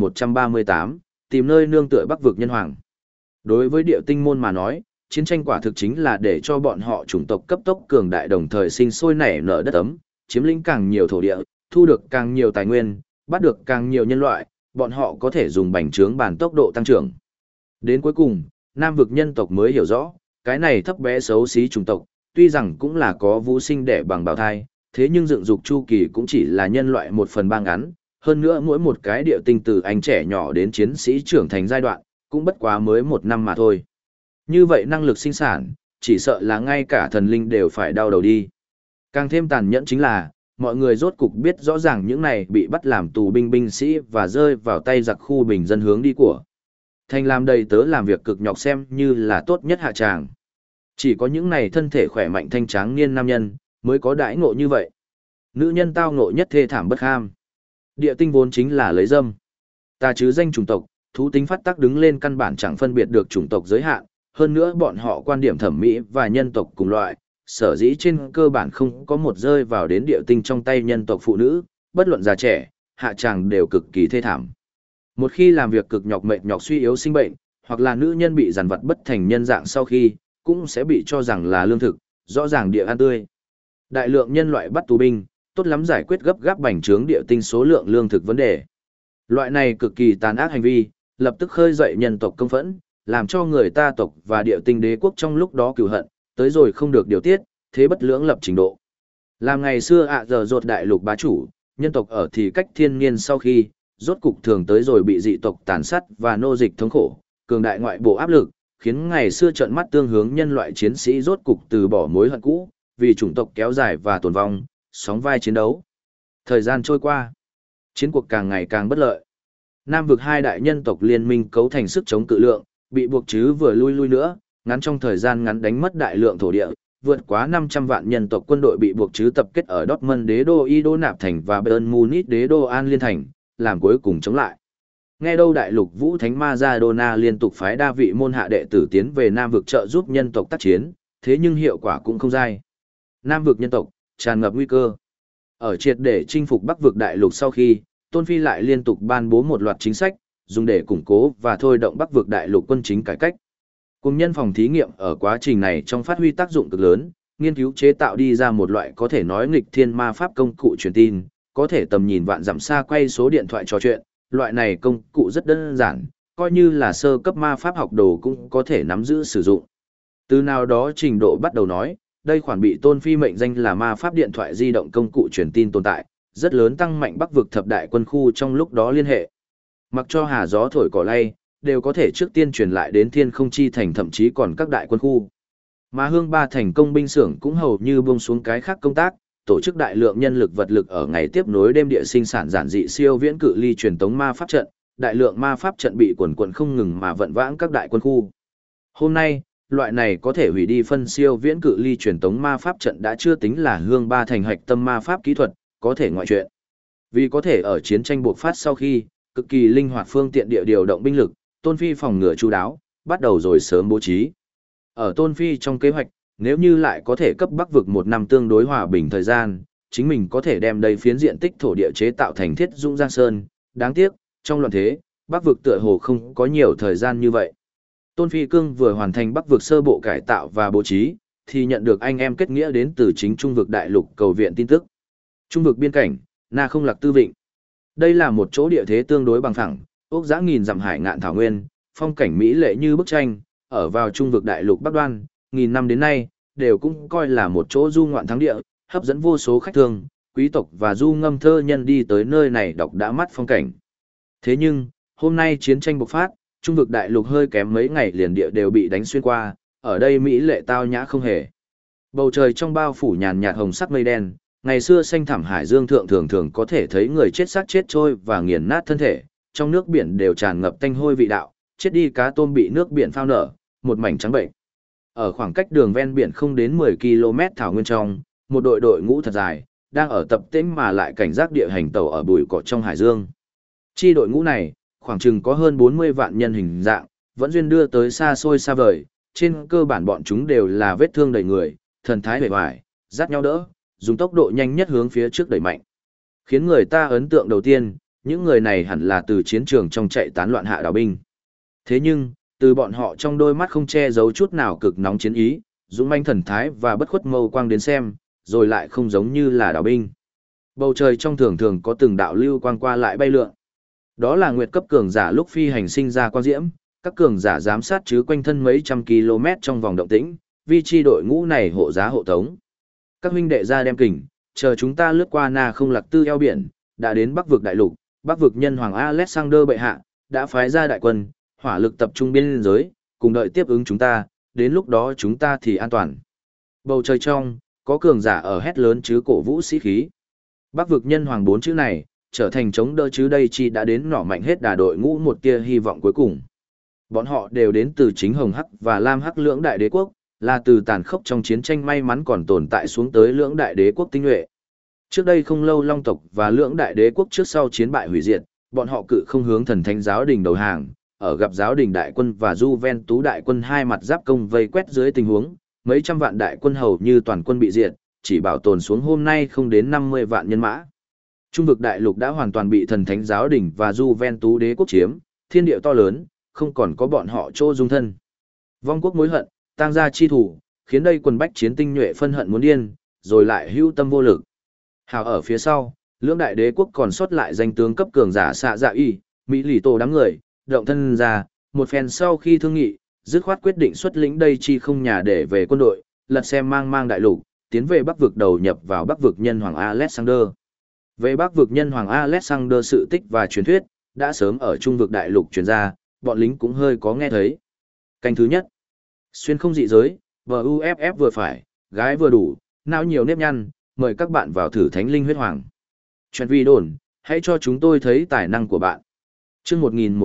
1138, tìm nơi nương tựa Bắc vực nhân hoàng. Đối với địa tinh môn mà nói, chiến tranh quả thực chính là để cho bọn họ chủng tộc cấp tốc cường đại đồng thời sinh sôi nảy nở đất ấm, chiếm lĩnh càng nhiều thổ địa, thu được càng nhiều tài nguyên, bắt được càng nhiều nhân loại, bọn họ có thể dùng bành trướng bản tốc độ tăng trưởng. Đến cuối cùng, Nam vực nhân tộc mới hiểu rõ, cái này thấp bé xấu xí chủng tộc, tuy rằng cũng là có vũ sinh đẻ bằng bào thai, thế nhưng dựng dục chu kỳ cũng chỉ là nhân loại 1/3 ngắn, hơn nữa mỗi một cái địa tinh từ anh trẻ nhỏ đến chiến sĩ trưởng thành giai đoạn, cũng bất quá mới 1 năm mà thôi. Như vậy năng lực sinh sản, chỉ sợ là ngay cả thần linh đều phải đau đầu đi. Càng thêm tàn nhẫn chính là, mọi người rốt cục biết rõ ràng những này bị bắt làm tù binh binh sĩ và rơi vào tay giặc khu bình dân hướng đi của. Thành làm đầy tớ làm việc cực nhọc xem như là tốt nhất hạ tràng. Chỉ có những này thân thể khỏe mạnh thanh tráng niên nam nhân, mới có đãi ngộ như vậy. Nữ nhân tao ngộ nhất thê thảm bất kham. Địa tinh vốn chính là lấy dâm. Ta chứ danh chủng tộc, thú tính phát tác đứng lên căn bản chẳng phân biệt được chủng tộc giới hạn, hơn nữa bọn họ quan điểm thẩm mỹ và nhân tộc cùng loại, sở dĩ trên cơ bản không có một rơi vào đến địa tinh trong tay nhân tộc phụ nữ, bất luận già trẻ, hạ tràng đều cực kỳ thê thảm. Một khi làm việc cực nhọc mệt nhọc suy yếu sinh bệnh, hoặc là nữ nhân bị giàn vật bất thành nhân dạng sau khi, cũng sẽ bị cho rằng là lương thực, rõ ràng địa ăn tươi. Đại lượng nhân loại bắt tù binh, tốt lắm giải quyết gấp gáp bành trướng địa tinh số lượng lương thực vấn đề. Loại này cực kỳ tàn ác hành vi, lập tức khơi dậy nhân tộc công phẫn, làm cho người ta tộc và địa tinh đế quốc trong lúc đó cừu hận, tới rồi không được điều tiết, thế bất lưỡng lập trình độ. Làm ngày xưa giờ rột đại lục bá chủ, nhân tộc ở thì cách thiên niên sau khi, rốt cục thường tới rồi bị dị tộc tàn sát và nô dịch thống khổ, cường đại ngoại bộ áp lực, khiến ngày xưa trận mắt tương hướng nhân loại chiến sĩ rốt cục từ bỏ mối hận cũ, vì chủng tộc kéo dài và tồn vong, sóng vai chiến đấu. Thời gian trôi qua, chiến cuộc càng ngày càng bất lợi. Nam vực hai đại nhân tộc liên minh cấu thành sức chống cự lượng, bị buộc chứ vừa lui nữa, ngắn trong thời gian ngắn đánh mất đại lượng thổ địa, vượt quá 500 vạn nhân tộc quân đội bị buộc chứ tập kết ở Dortmund đế đô Y Đô Nạp Thành và Bayern Munich đế đô An Liên Thành, làm cuối cùng chống lại. Nghe đâu đại lục Vũ Thánh Maradona liên tục phái đa vị môn hạ đệ tử tiến về Nam vực trợ giúp nhân tộc tác chiến, thế nhưng hiệu quả cũng không dai. Nam vực nhân tộc, tràn ngập nguy cơ. Ở triệt để chinh phục Bắc vực đại lục sau khi, Tôn Phi lại liên tục ban bố một loạt chính sách, dùng để củng cố và thôi động Bắc vực đại lục quân chính cải cách. Cùng nhân phòng thí nghiệm ở quá trình này trong phát huy tác dụng cực lớn, nghiên cứu chế tạo đi ra một loại có thể nói nghịch thiên ma pháp công cụ truyền tin, có thể tầm nhìn vạn dặm xa quay số điện thoại trò chuyện, loại này công cụ rất đơn giản, coi như là sơ cấp ma pháp học đồ cũng có thể nắm giữ sử dụng. Từ nào đó trình độ bắt đầu nói, đây khoản bị Tôn Phi mệnh danh là ma pháp điện thoại di động công cụ truyền tin tồn tại, rất lớn tăng mạnh Bắc vực thập đại quân khu trong lúc đó liên hệ. Mặc cho hà gió thổi cỏ lay, đều có thể trước tiên truyền lại đến Thiên Không Chi thành thậm chí còn các đại quân khu. Mà Hương Ba thành công binh xưởng cũng hầu như buông xuống cái khác công tác, tổ chức đại lượng nhân lực vật lực ở ngày tiếp nối đêm địa sinh sản giản dị siêu viễn cự ly truyền tống ma pháp trận, đại lượng ma pháp trận bị quần quần không ngừng mà vận vãng các đại quân khu. Hôm nay, loại này có thể hủy đi phân siêu viễn cự ly truyền tống ma pháp trận đã chưa tính là Hương Ba thành hạch tâm ma pháp kỹ thuật, có thể ngoại chuyện. Vì có thể ở chiến tranh buộc phát sau khi, cực kỳ linh hoạt phương tiện địa điều động binh lực, Tôn Phi phòng ngừa chu đáo, bắt đầu rồi sớm bố trí. Ở Tôn Phi trong kế hoạch, nếu như lại có thể cấp Bắc vực 1 năm tương đối hòa bình thời gian, chính mình có thể đem đầy phiến diện tích thổ địa chế tạo thành Thiết Dũng Giang Sơn. Đáng tiếc, Trong loạn thế, Bắc vực tựa hồ không có nhiều thời gian như vậy. Tôn Phi Cương vừa hoàn thành Bắc vực sơ bộ cải tạo và bố trí, thì nhận được anh em kết nghĩa đến từ chính Trung vực đại lục cầu viện tin tức. Trung vực biên cảnh, Na Không Lạc Tư Vịnh. Đây là một chỗ địa thế tương đối bằng phẳng, ốc dã nghìn dặm hải ngạn thảo nguyên, phong cảnh mỹ lệ như bức tranh, ở vào Trung vực đại lục Bắc Đoan, nghìn năm đến nay, đều cũng coi là một chỗ du ngoạn thắng địa, hấp dẫn vô số khách thương, quý tộc và du ngâm thơ nhân đi tới nơi này đọc đã mắt phong cảnh. Thế nhưng, hôm nay chiến tranh bộc phát, Trung vực đại lục hơi kém mấy ngày liền địa đều bị đánh xuyên qua, ở đây mỹ lệ tao nhã không hề. Bầu trời trong bao phủ nhàn nhạt hồng sắc mây đen, ngày xưa xanh thẳm hải dương thượng thường thường có thể thấy người chết xác chết trôi và nghiền nát thân thể, trong nước biển đều tràn ngập tanh hôi vị đạo, chết đi cá tôm bị nước biển phao nở, một mảnh trắng bệnh. Ở khoảng cách đường ven biển không đến 10 km thảo nguyên trong, một đội ngũ thật dài, đang ở tập tễnh mà lại cảnh giác địa hành tàu ở bụi cỏ trong hải dương. Chi đội ngũ này, khoảng chừng có hơn 40 vạn nhân hình dạng, vẫn duyên đưa tới xa xôi xa vời, trên cơ bản bọn chúng đều là vết thương đầy người, thần thái vẻ vải, dắt nhau đỡ, dùng tốc độ nhanh nhất hướng phía trước đẩy mạnh. Khiến người ta ấn tượng đầu tiên, những người này hẳn là từ chiến trường trong chạy tán loạn hạ đào binh. Thế nhưng, từ bọn họ trong đôi mắt không che giấu chút nào cực nóng chiến ý, dũng manh thần thái và bất khuất mâu quang đến xem, rồi lại không giống như là đào binh. Bầu trời trong thường thường có từng đạo lưu quang qua lại bay lượn. Đó là nguyệt cấp cường giả lúc phi hành sinh ra quang diễm, các cường giả giám sát chứ quanh thân mấy trăm km trong vòng động tĩnh, vi chi đội ngũ này hộ giá hộ tống. Các huynh đệ ra đem kình, chờ chúng ta lướt qua Na Không Lạc Tư eo biển, đã đến Bắc vực đại lục, Bắc vực nhân hoàng Alexander bệ hạ, đã phái ra đại quân, hỏa lực tập trung biên giới, cùng đợi tiếp ứng chúng ta, đến lúc đó chúng ta thì an toàn. Bầu trời trong, có cường giả ở hét lớn chứ cổ vũ sĩ khí. Bắc vực nhân hoàng 4 chữ này, trở thành chống đỡ chứ đây chi đã đến nỏ mạnh hết đà đội ngũ một tia hy vọng cuối cùng. Bọn họ đều đến từ chính Hồng Hắc và Lam Hắc lưỡng đại đế quốc, là từ tàn khốc trong chiến tranh may mắn còn tồn tại xuống tới lưỡng đại đế quốc tinh nhuệ. Trước đây không lâu Long tộc và lưỡng đại đế quốc trước sau chiến bại hủy diệt, bọn họ cự không hướng thần thánh giáo đình đầu hàng, ở gặp giáo đình đại quân và Juventus đại quân hai mặt giáp công vây quét dưới tình huống, mấy trăm vạn đại quân hầu như toàn quân bị diệt, chỉ bảo tồn xuống hôm nay không đến 50 vạn nhân mã. Trung vực đại lục đã hoàn toàn bị thần thánh giáo đình và Juventus đế quốc chiếm, thiên địa to lớn, không còn có bọn họ chỗ dung thân. Vong quốc mối hận, tang gia chi thủ, khiến đây quần bách chiến tinh nhuệ phân hận muốn điên, rồi lại hưu tâm vô lực. Hào ở phía sau, lưỡng đại đế quốc còn sót lại danh tướng cấp cường giả xạ dạ y, Mỹ lì tổ đám người, động thân ra, một phen sau khi thương nghị, dứt khoát quyết định xuất lĩnh đây chi không nhà để về quân đội, lật xem mang đại lục, tiến về Bắc vực đầu nhập vào Bắc vực nhân hoàng Alexander. Về Bắc vực nhân hoàng Alexander sự tích và truyền thuyết, đã sớm ở Trung vực đại lục truyền ra, bọn lính cũng hơi có nghe thấy. Canh thứ nhất, xuyên không dị giới, VUFF vừa phải, gái vừa đủ, não nhiều nếp nhăn, mời các bạn vào thử thánh linh huyết hoàng. Chuyện vi đồn, hãy cho chúng tôi thấy tài năng của bạn. Chương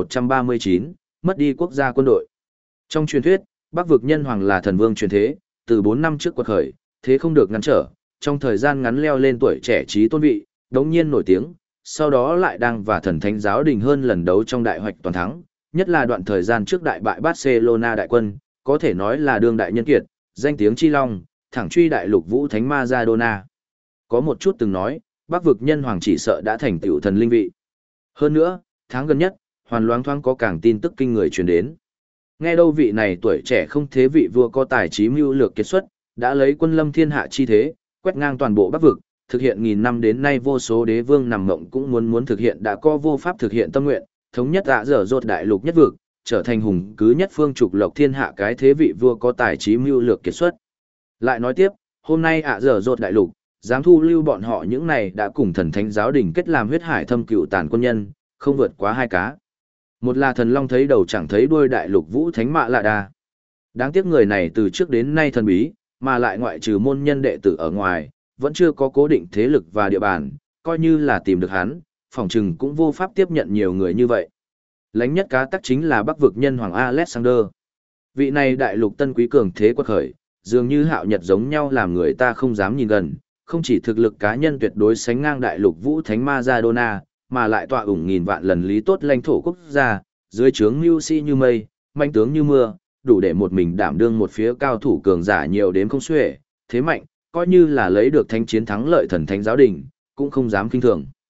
1139, mất đi quốc gia quân đội. Trong truyền thuyết, Bắc vực nhân hoàng là thần vương truyền thế, từ 4 năm trước quật khởi, thế không được ngăn trở, trong thời gian ngắn leo lên tuổi trẻ trí tôn vị, đống nhiên nổi tiếng, sau đó lại đang và thần thánh giáo đình hơn lần đấu trong đại hoạch toàn thắng, nhất là đoạn thời gian trước đại bại Barcelona đại quân, có thể nói là đương đại nhân kiệt, danh tiếng chi long, thẳng truy đại lục vũ thánh Maradona. Có một chút từng nói, Bắc vực nhân hoàng chỉ sợ đã thành tựu thần linh vị. Hơn nữa, tháng gần nhất, hoàn loáng thoáng có càng tin tức kinh người truyền đến. Nghe đâu vị này tuổi trẻ không thế vị vua có tài trí mưu lược kiệt xuất, đã lấy quân lâm thiên hạ chi thế, quét ngang toàn bộ Bắc vực, thực hiện nghìn năm đến nay vô số đế vương nằm mộng cũng muốn thực hiện đã có vô pháp thực hiện tâm nguyện, thống nhất dở dột đại lục nhất vực, trở thành hùng cứ nhất phương trục lộc thiên hạ cái thế vị vua có tài trí mưu lược kiệt xuất. Lại nói tiếp, hôm nay dở dột đại lục, dám thu lưu bọn họ những này đã cùng thần thánh giáo đình kết làm huyết hải thâm cựu tàn quân nhân, không vượt quá 2 cá. Một là thần long thấy đầu chẳng thấy đuôi đại lục vũ thánh Mạ Lạ Đa. Đáng tiếc người này từ trước đến nay thần bí, mà lại ngoại trừ môn nhân đệ tử ở ngoài, vẫn chưa có cố định thế lực và địa bàn, coi như là tìm được hắn, phỏng chừng cũng vô pháp tiếp nhận nhiều người như vậy. Lánh nhất cá tắc chính là Bắc vực nhân hoàng Alexander. Vị này đại lục tân quý cường thế quật khởi, dường như hạo nhật giống nhau làm người ta không dám nhìn gần, không chỉ thực lực cá nhân tuyệt đối sánh ngang đại lục vũ thánh Maradona, mà lại tọa ủng nghìn vạn lần lý tốt lãnh thổ quốc gia, dưới trướng mưu sĩ như mây, manh tướng như mưa, đủ để một mình đảm đương một phía cao thủ cường giả nhiều đến không xuể, thế mạnh, coi như là lấy được thánh chiến thắng lợi thần thánh giáo đình, cũng không dám kinh thường.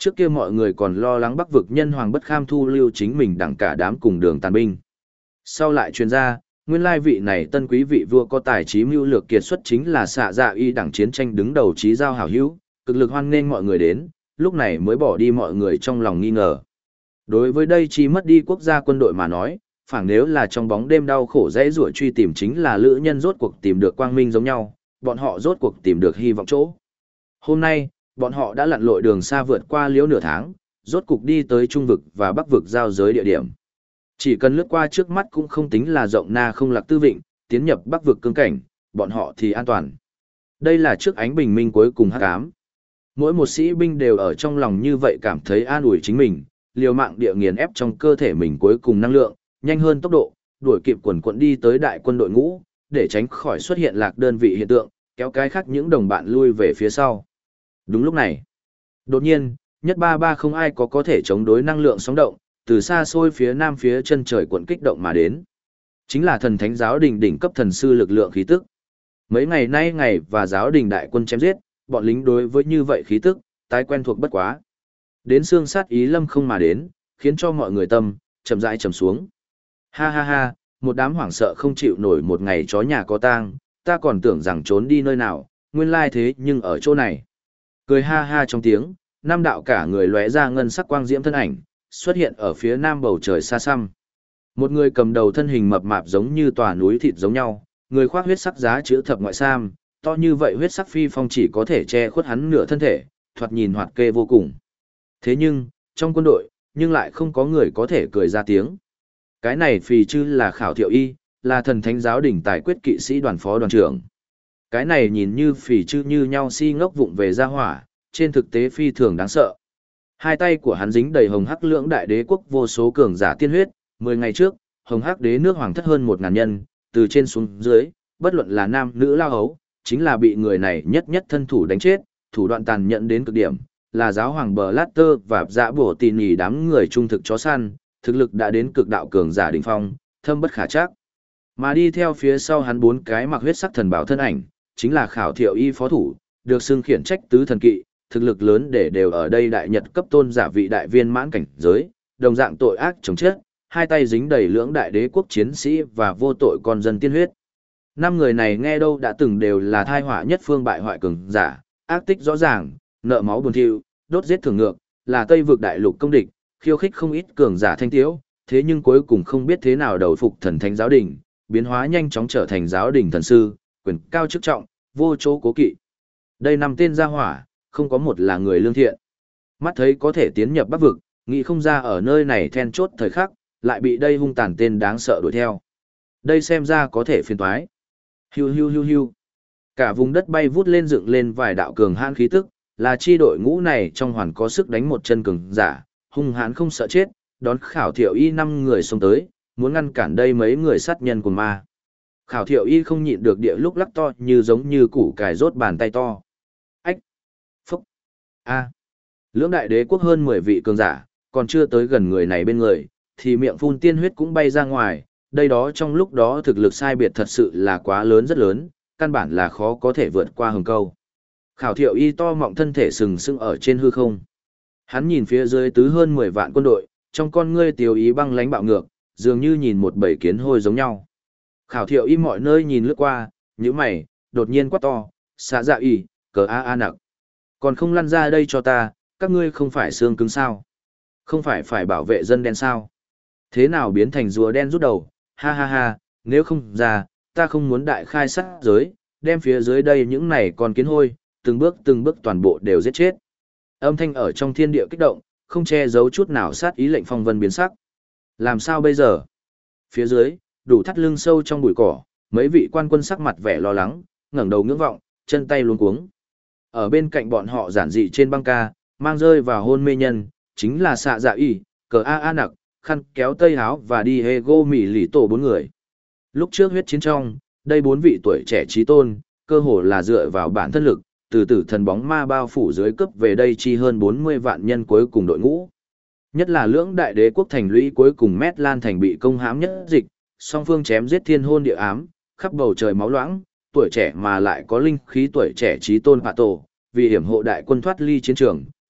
Trước kia mọi người còn lo lắng Bắc vực nhân hoàng bất kham thu lưu chính mình đẳng cả đám cùng đường tàn binh. Sau lại truyền ra, nguyên lai vị này tân quý vị vua có tài trí mưu lược kiệt xuất chính là xạ dạ y đảng chiến tranh đứng đầu trí giao hảo hữu, cực lực hoan nghênh mọi người đến, lúc này mới bỏ đi mọi người trong lòng nghi ngờ. Đối với đây chi mất đi quốc gia quân đội mà nói, phảng nếu là trong bóng đêm đau khổ dãy rủa truy tìm chính là lữ nhân rốt cuộc tìm được quang minh giống nhau, bọn họ rốt cuộc tìm được hy vọng chỗ. Hôm nay, bọn họ đã lặn lội đường xa vượt qua liễu nửa tháng, rốt cuộc đi tới Trung vực và Bắc vực giao giới địa điểm. Chỉ cần lướt qua trước mắt cũng không tính là rộng na không lạc tư vịnh, tiến nhập Bắc vực cương cảnh, bọn họ thì an toàn. Đây là trước ánh bình minh cuối cùng hắc ám. Mỗi một sĩ binh đều ở trong lòng như vậy cảm thấy an ủi chính mình, liều mạng địa nghiền ép trong cơ thể mình cuối cùng năng lượng, nhanh hơn tốc độ, đuổi kịp quần quận đi tới đại quân đội ngũ, để tránh khỏi xuất hiện lạc đơn vị hiện tượng, kéo cái khác những đồng bạn lui về phía sau. Đúng lúc này, đột nhiên, nhất ba ba không ai có thể chống đối năng lượng sóng động, từ xa xôi phía nam phía chân trời cuộn kích động mà đến. Chính là thần thánh giáo đình đỉnh cấp thần sư lực lượng khí tức. Mấy ngày nay ngày và giáo đình đại quân chém giết, bọn lính đối với như vậy khí tức, tái quen thuộc bất quá. Đến xương sát ý lâm không mà đến, khiến cho mọi người tâm, chậm rãi trầm xuống. Ha ha ha, một đám hoảng sợ không chịu nổi một ngày chó nhà có tang, ta còn tưởng rằng trốn đi nơi nào, nguyên lai thế nhưng ở chỗ này. Cười ha ha trong tiếng, năm đạo cả người lóe ra ngân sắc quang diễm thân ảnh, xuất hiện ở phía nam bầu trời xa xăm. Một người cầm đầu thân hình mập mạp giống như tòa núi thịt giống nhau, người khoác huyết sắc giá chữ thập ngoại sam, to như vậy huyết sắc phi phong chỉ có thể che khuất hắn nửa thân thể, thoạt nhìn hoạt kê vô cùng. Thế nhưng, trong quân đội, nhưng lại không có người có thể cười ra tiếng. Cái này phì chư là Khảo Thiệu Y, là thần thánh giáo đỉnh tài quyết kỵ sĩ đoàn phó đoàn trưởng. Cái này nhìn như phì chư như nhau si ngốc vụng về ra hỏa, trên thực tế phi thường đáng sợ. Hai tay của hắn dính đầy hồng hắc lưỡng đại đế quốc vô số cường giả tiên huyết, 10 ngày trước, hồng hắc đế nước hoàng thất hơn 1000 nhân, từ trên xuống dưới, bất luận là nam nữ lao hấu, chính là bị người này nhất nhất thân thủ đánh chết, thủ đoạn tàn nhẫn đến cực điểm, là giáo hoàng bờ lát tơ và dạ bổ tì nhì đám người trung thực chó săn, thực lực đã đến cực đạo cường giả đỉnh phong, thâm bất khả trắc. Mà đi theo phía sau hắn 4 cái mặc huyết sắc thần bảo thân ảnh, chính là Khảo Thiệu Y phó thủ, được xưng khiển trách tứ thần kỵ, thực lực lớn để đều ở đây đại nhật cấp tôn giả vị đại viên mãn cảnh giới, đồng dạng tội ác chống chết, hai tay dính đầy lưỡng đại đế quốc chiến sĩ và vô tội con dân tiên huyết. 5 người này nghe đâu đã từng đều là thai họa nhất phương bại hoại cường giả, ác tích rõ ràng, nợ máu buồn thiu, đốt giết thường ngược, là Tây vực đại lục công địch, khiêu khích không ít cường giả thanh tiếu, thế nhưng cuối cùng không biết thế nào đầu phục thần thánh giáo đình, biến hóa nhanh chóng trở thành giáo đình thần sư, quyền cao chức trọng, vô chỗ cố kỵ. Đây 5 tên gia hỏa, không có một là người lương thiện. Mắt thấy có thể tiến nhập Bắc vực, nghĩ không ra ở nơi này then chốt thời khắc, lại bị đây hung tàn tên đáng sợ đuổi theo. Đây xem ra có thể phiền toái. Hiu hiu hiu hiu. Cả vùng đất bay vút lên dựng lên vài đạo cường hãn khí tức, là chi đội ngũ này trong hoàn có sức đánh một chân cường giả, hung hãn không sợ chết, đón Khảo Thiệu Y 5 người xông tới, muốn ngăn cản đây mấy người sát nhân của ma. Khảo Thiệu Y không nhịn được địa lúc lắc to như giống như củ cải rốt bàn tay to. Ách! Phúc! A! Lưỡng đại đế quốc hơn 10 vị cường giả, còn chưa tới gần người này bên người, thì miệng phun tiên huyết cũng bay ra ngoài, đây đó trong lúc đó thực lực sai biệt thật sự là quá lớn rất lớn, căn bản là khó có thể vượt qua hừng câu. Khảo Thiệu Y to mọng thân thể sừng sững ở trên hư không. Hắn nhìn phía dưới tứ hơn 10 vạn quân đội, trong con ngươi tiêu ý băng lánh bạo ngược, dường như nhìn một bầy kiến hôi giống nhau. Khảo Thiệu Y mọi nơi nhìn lướt qua, nhíu mày, đột nhiên quát to, xạ dạ y, cờ a nặc. Còn không lăn ra đây cho ta, các ngươi không phải xương cứng sao? Không phải bảo vệ dân đen sao? Thế nào biến thành rùa đen rút đầu, ha ha ha, nếu không ra, ta không muốn đại khai sát giới, đem phía dưới đây những này còn kiến hôi, từng bước toàn bộ đều giết chết. Âm thanh ở trong thiên địa kích động, không che giấu chút nào sát ý lệnh phong vân biến sắc. Làm sao bây giờ? Phía dưới, đủ thắt lưng sâu trong bụi cỏ, mấy vị quan quân sắc mặt vẻ lo lắng, ngẩng đầu ngưỡng vọng, chân tay luống cuống. Ở bên cạnh bọn họ giản dị trên băng ca, mang rơi vào hôn mê nhân, chính là xạ dạ y, cờ a nặc, khăn kéo tây háo và đi hego mỉ lì tổ 4 người. Lúc trước huyết chiến trong, đây 4 vị tuổi trẻ trí tôn, cơ hồ là dựa vào bản thân lực, từ tử thần bóng ma bao phủ dưới cấp về đây chi hơn 40 vạn nhân cuối cùng đội ngũ. Nhất là lưỡng đại đế quốc thành lũy cuối cùng Mét Lan thành bị công hãm nhất dịch, song phương chém giết thiên hôn địa ám, khắp bầu trời máu loãng, tuổi trẻ mà lại có linh khí tuổi trẻ trí tôn hạ tổ, vì hiểm hộ đại quân thoát ly chiến trường,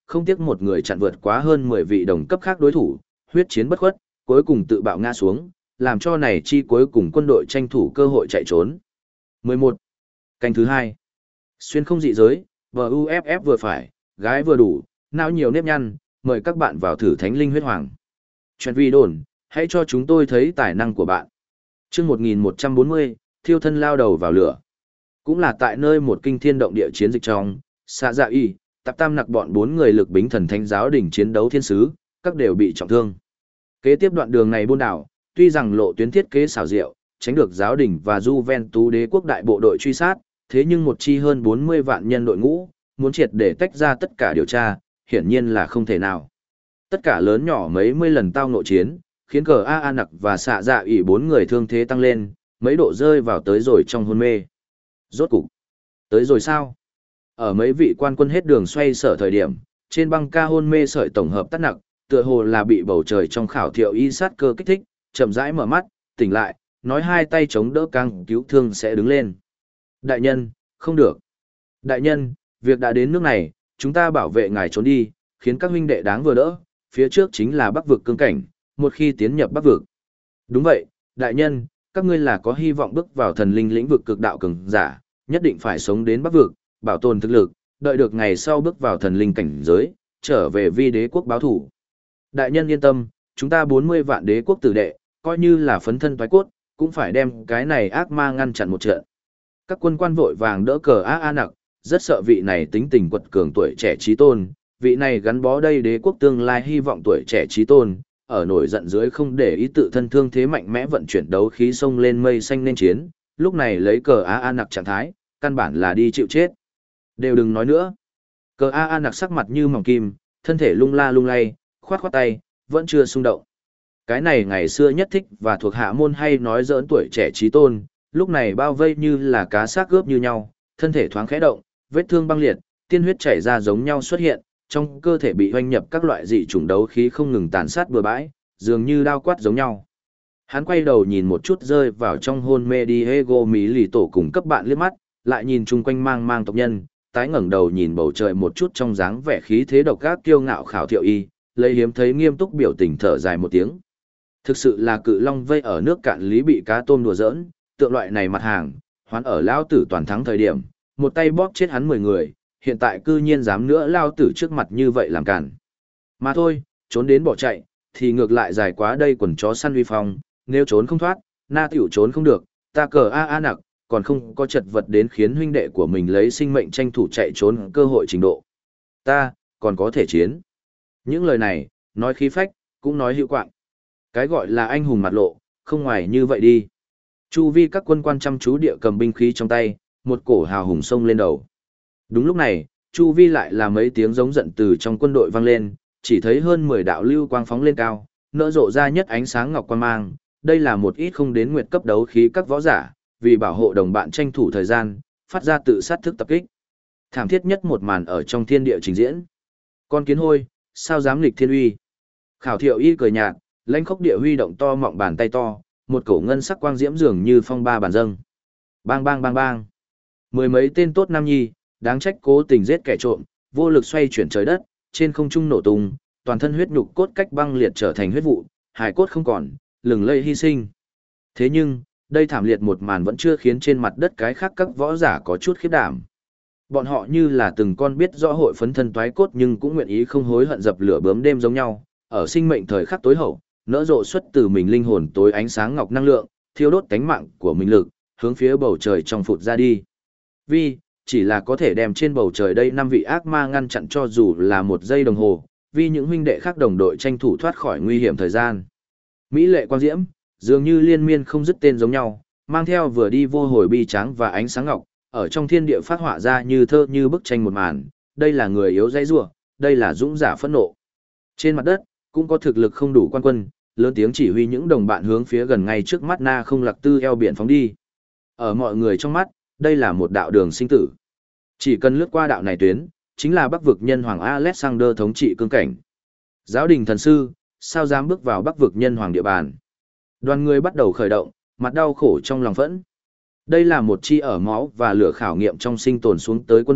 không tiếc một người chặn vượt quá hơn 10 vị đồng cấp khác đối thủ, huyết chiến bất khuất, cuối cùng tự bạo ngã xuống, làm cho này chi cuối cùng quân đội tranh thủ cơ hội chạy trốn. 11. Canh thứ 2. Xuyên không dị giới, VUFF vừa phải, gái vừa đủ, não nhiều nếp nhăn, mời các bạn vào thử Thánh Linh Huyết Hoàng. Chuyện vi đồn, hãy cho chúng tôi thấy tài năng của bạn. Chương 1140, thiêu thân lao đầu vào lửa. Cũng là tại nơi một kinh thiên động địa chiến dịch trong, xạ dạ y, tạp tam nặc bọn 4 người lực bính thần thánh giáo đỉnh chiến đấu thiên sứ, các đều bị trọng thương. Kế tiếp đoạn đường này buôn đảo, tuy rằng lộ tuyến thiết kế xảo diệu, tránh được giáo đỉnh và Juventus đế quốc đại bộ đội truy sát, thế nhưng một chi hơn 40 vạn nhân đội ngũ, muốn triệt để tách ra tất cả điều tra, hiển nhiên là không thể nào. Tất cả lớn nhỏ mấy mươi lần tao nội chiến, khiến cờ A nặc và xạ dạ ỉ 4 người thương thế tăng lên, mấy độ rơi vào tới rồi trong hôn mê. Rốt cục, tới rồi sao? Ở mấy vị quan quân hết đường xoay sở thời điểm, trên băng ca hôn mê sợi tổng hợp tắt nặc, tựa hồ là bị bầu trời trong khảo thiệu y sát cơ kích thích, chậm rãi mở mắt, tỉnh lại, nói hai tay chống đỡ căng cứu thương sẽ đứng lên. Đại nhân, không được. Đại nhân, việc đã đến nước này, chúng ta bảo vệ ngài trốn đi, khiến các huynh đệ đáng vừa đỡ, phía trước chính là Bắc vực cương cảnh, một khi tiến nhập Bắc vực. Đúng vậy, đại nhân, các ngươi là có hy vọng bước vào thần linh lĩnh vực cực đạo cường giả, nhất định phải sống đến Bắc vực, bảo tồn thực lực, đợi được ngày sau bước vào thần linh cảnh giới, trở về vi đế quốc báo thủ. Đại nhân yên tâm, chúng ta 40 vạn đế quốc tử đệ, coi như là phấn thân toái cốt, cũng phải đem cái này ác ma ngăn chặn một trận. Các quân quan vội vàng đỡ cờ A nặc, rất sợ vị này tính tình quật cường tuổi trẻ trí tôn, vị này gắn bó đây đế quốc tương lai hy vọng tuổi trẻ trí tôn, ở nổi giận dưới không để ý tự thân thương thế mạnh mẽ vận chuyển đấu khí sông lên mây xanh nên chiến, lúc này lấy cờ A nặc trạng thái, căn bản là đi chịu chết. Đều đừng nói nữa. Cờ A nặc sắc mặt như mỏng kim, thân thể lung la lung lay, khoát khoát tay, vẫn chưa xung động. Cái này ngày xưa nhất thích và thuộc hạ môn hay nói giỡn tuổi trẻ trí tôn, lúc này bao vây như là cá xác gớp như nhau, thân thể thoáng khẽ động, vết thương băng liệt, tiên huyết chảy ra giống nhau xuất hiện, trong cơ thể bị hoanh nhập các loại dị chủng đấu khí không ngừng tàn sát bừa bãi, dường như đao quát giống nhau. Hắn quay đầu nhìn một chút rơi vào trong hôn mê Diego Mỹ lì tổ cùng cấp bạn liếc mắt, lại nhìn chung quanh mang mang tộc nhân, tái ngẩng đầu nhìn bầu trời một chút trong dáng vẻ khí thế độc ác kiêu ngạo khảo thiệu y, lấy hiếm thấy nghiêm túc biểu tình thở dài một tiếng. Thực sự là cự long vây ở nước cạn lý bị cá tôm đùa giỡn, tượng loại này mặt hàng, hoán ở lao tử toàn thắng thời điểm, một tay bóp chết hắn 10 người, hiện tại cư nhiên dám nữa lao tử trước mặt như vậy làm cản. Mà thôi, trốn đến bỏ chạy, thì ngược lại dài quá đây quần chó săn uy phong, nếu trốn không thoát, na tiểu trốn không được, ta cờ A nặc, còn không có chật vật đến khiến huynh đệ của mình lấy sinh mệnh tranh thủ chạy trốn cơ hội trình độ. Ta, còn có thể chiến. Những lời này, nói khí phách, cũng nói hữu quạng. Cái gọi là anh hùng mặt lộ, không ngoài như vậy đi. Chu vi các quân quan chăm chú địa cầm binh khí trong tay, một cổ hào hùng sông lên đầu. Đúng lúc này, chu vi lại là mấy tiếng giống giận từ trong quân đội vang lên, chỉ thấy hơn 10 đạo lưu quang phóng lên cao, nở rộ ra nhất ánh sáng ngọc quang mang. Đây là một ít không đến nguyệt cấp đấu khí các võ giả, vì bảo hộ đồng bạn tranh thủ thời gian, phát ra tự sát thức tập kích. Thảm thiết nhất một màn ở trong thiên địa trình diễn. Con kiến hôi, sao dám nghịch thiên uy? Khảo thiệu y cười nhạt, lãnh khốc địa huy động to mọng bàn tay to, một cổ ngân sắc quang diễm dường như phong ba bàn dâng. Bang bang bang bang. Mười mấy tên tốt nam nhi, đáng trách cố tình giết kẻ trộm, vô lực xoay chuyển trời đất, trên không trung nổ tung, toàn thân huyết nhục cốt cách băng liệt trở thành huyết vụ, hài cốt không còn, lừng lây hy sinh. Thế nhưng, đây thảm liệt một màn vẫn chưa khiến trên mặt đất cái khác các võ giả có chút khiếp đảm. Bọn họ như là từng con biết rõ hội phấn thân toái cốt nhưng cũng nguyện ý không hối hận dập lửa bướm đêm giống nhau, ở sinh mệnh thời khắc tối hậu, nỡ rộ xuất từ mình linh hồn tối ánh sáng ngọc năng lượng, thiêu đốt cánh mạng của mình lực, hướng phía bầu trời trong phụt ra đi. Vì, chỉ là có thể đem trên bầu trời đây 5 vị ác ma ngăn chặn cho dù là 1 giây đồng hồ, vì những huynh đệ khác đồng đội tranh thủ thoát khỏi nguy hiểm thời gian. Mỹ lệ quang diễm, dường như liên miên không dứt tên giống nhau, mang theo vừa đi vô hồi bi tráng và ánh sáng ngọc, ở trong thiên địa phát họa ra như thơ như bức tranh một màn, đây là người yếu dãy rủa, đây là dũng giả phẫn nộ. Trên mặt đất, cũng có thực lực không đủ quan quân, lớn tiếng chỉ huy những đồng bạn hướng phía gần ngay trước mắt Na Không Lạc Tư eo biển phóng đi. Ở mọi người trong mắt, đây là một đạo đường sinh tử. Chỉ cần lướt qua đạo này tuyến, chính là Bắc vực nhân hoàng Alexander thống trị cương cảnh. Giáo đình thần sư, sao dám bước vào Bắc vực nhân hoàng địa bàn? Đoàn người bắt đầu khởi động, mặt đau khổ trong lòng phẫn. Đây là một chi ở máu và lửa khảo nghiệm trong sinh tồn xuống tới quân đội,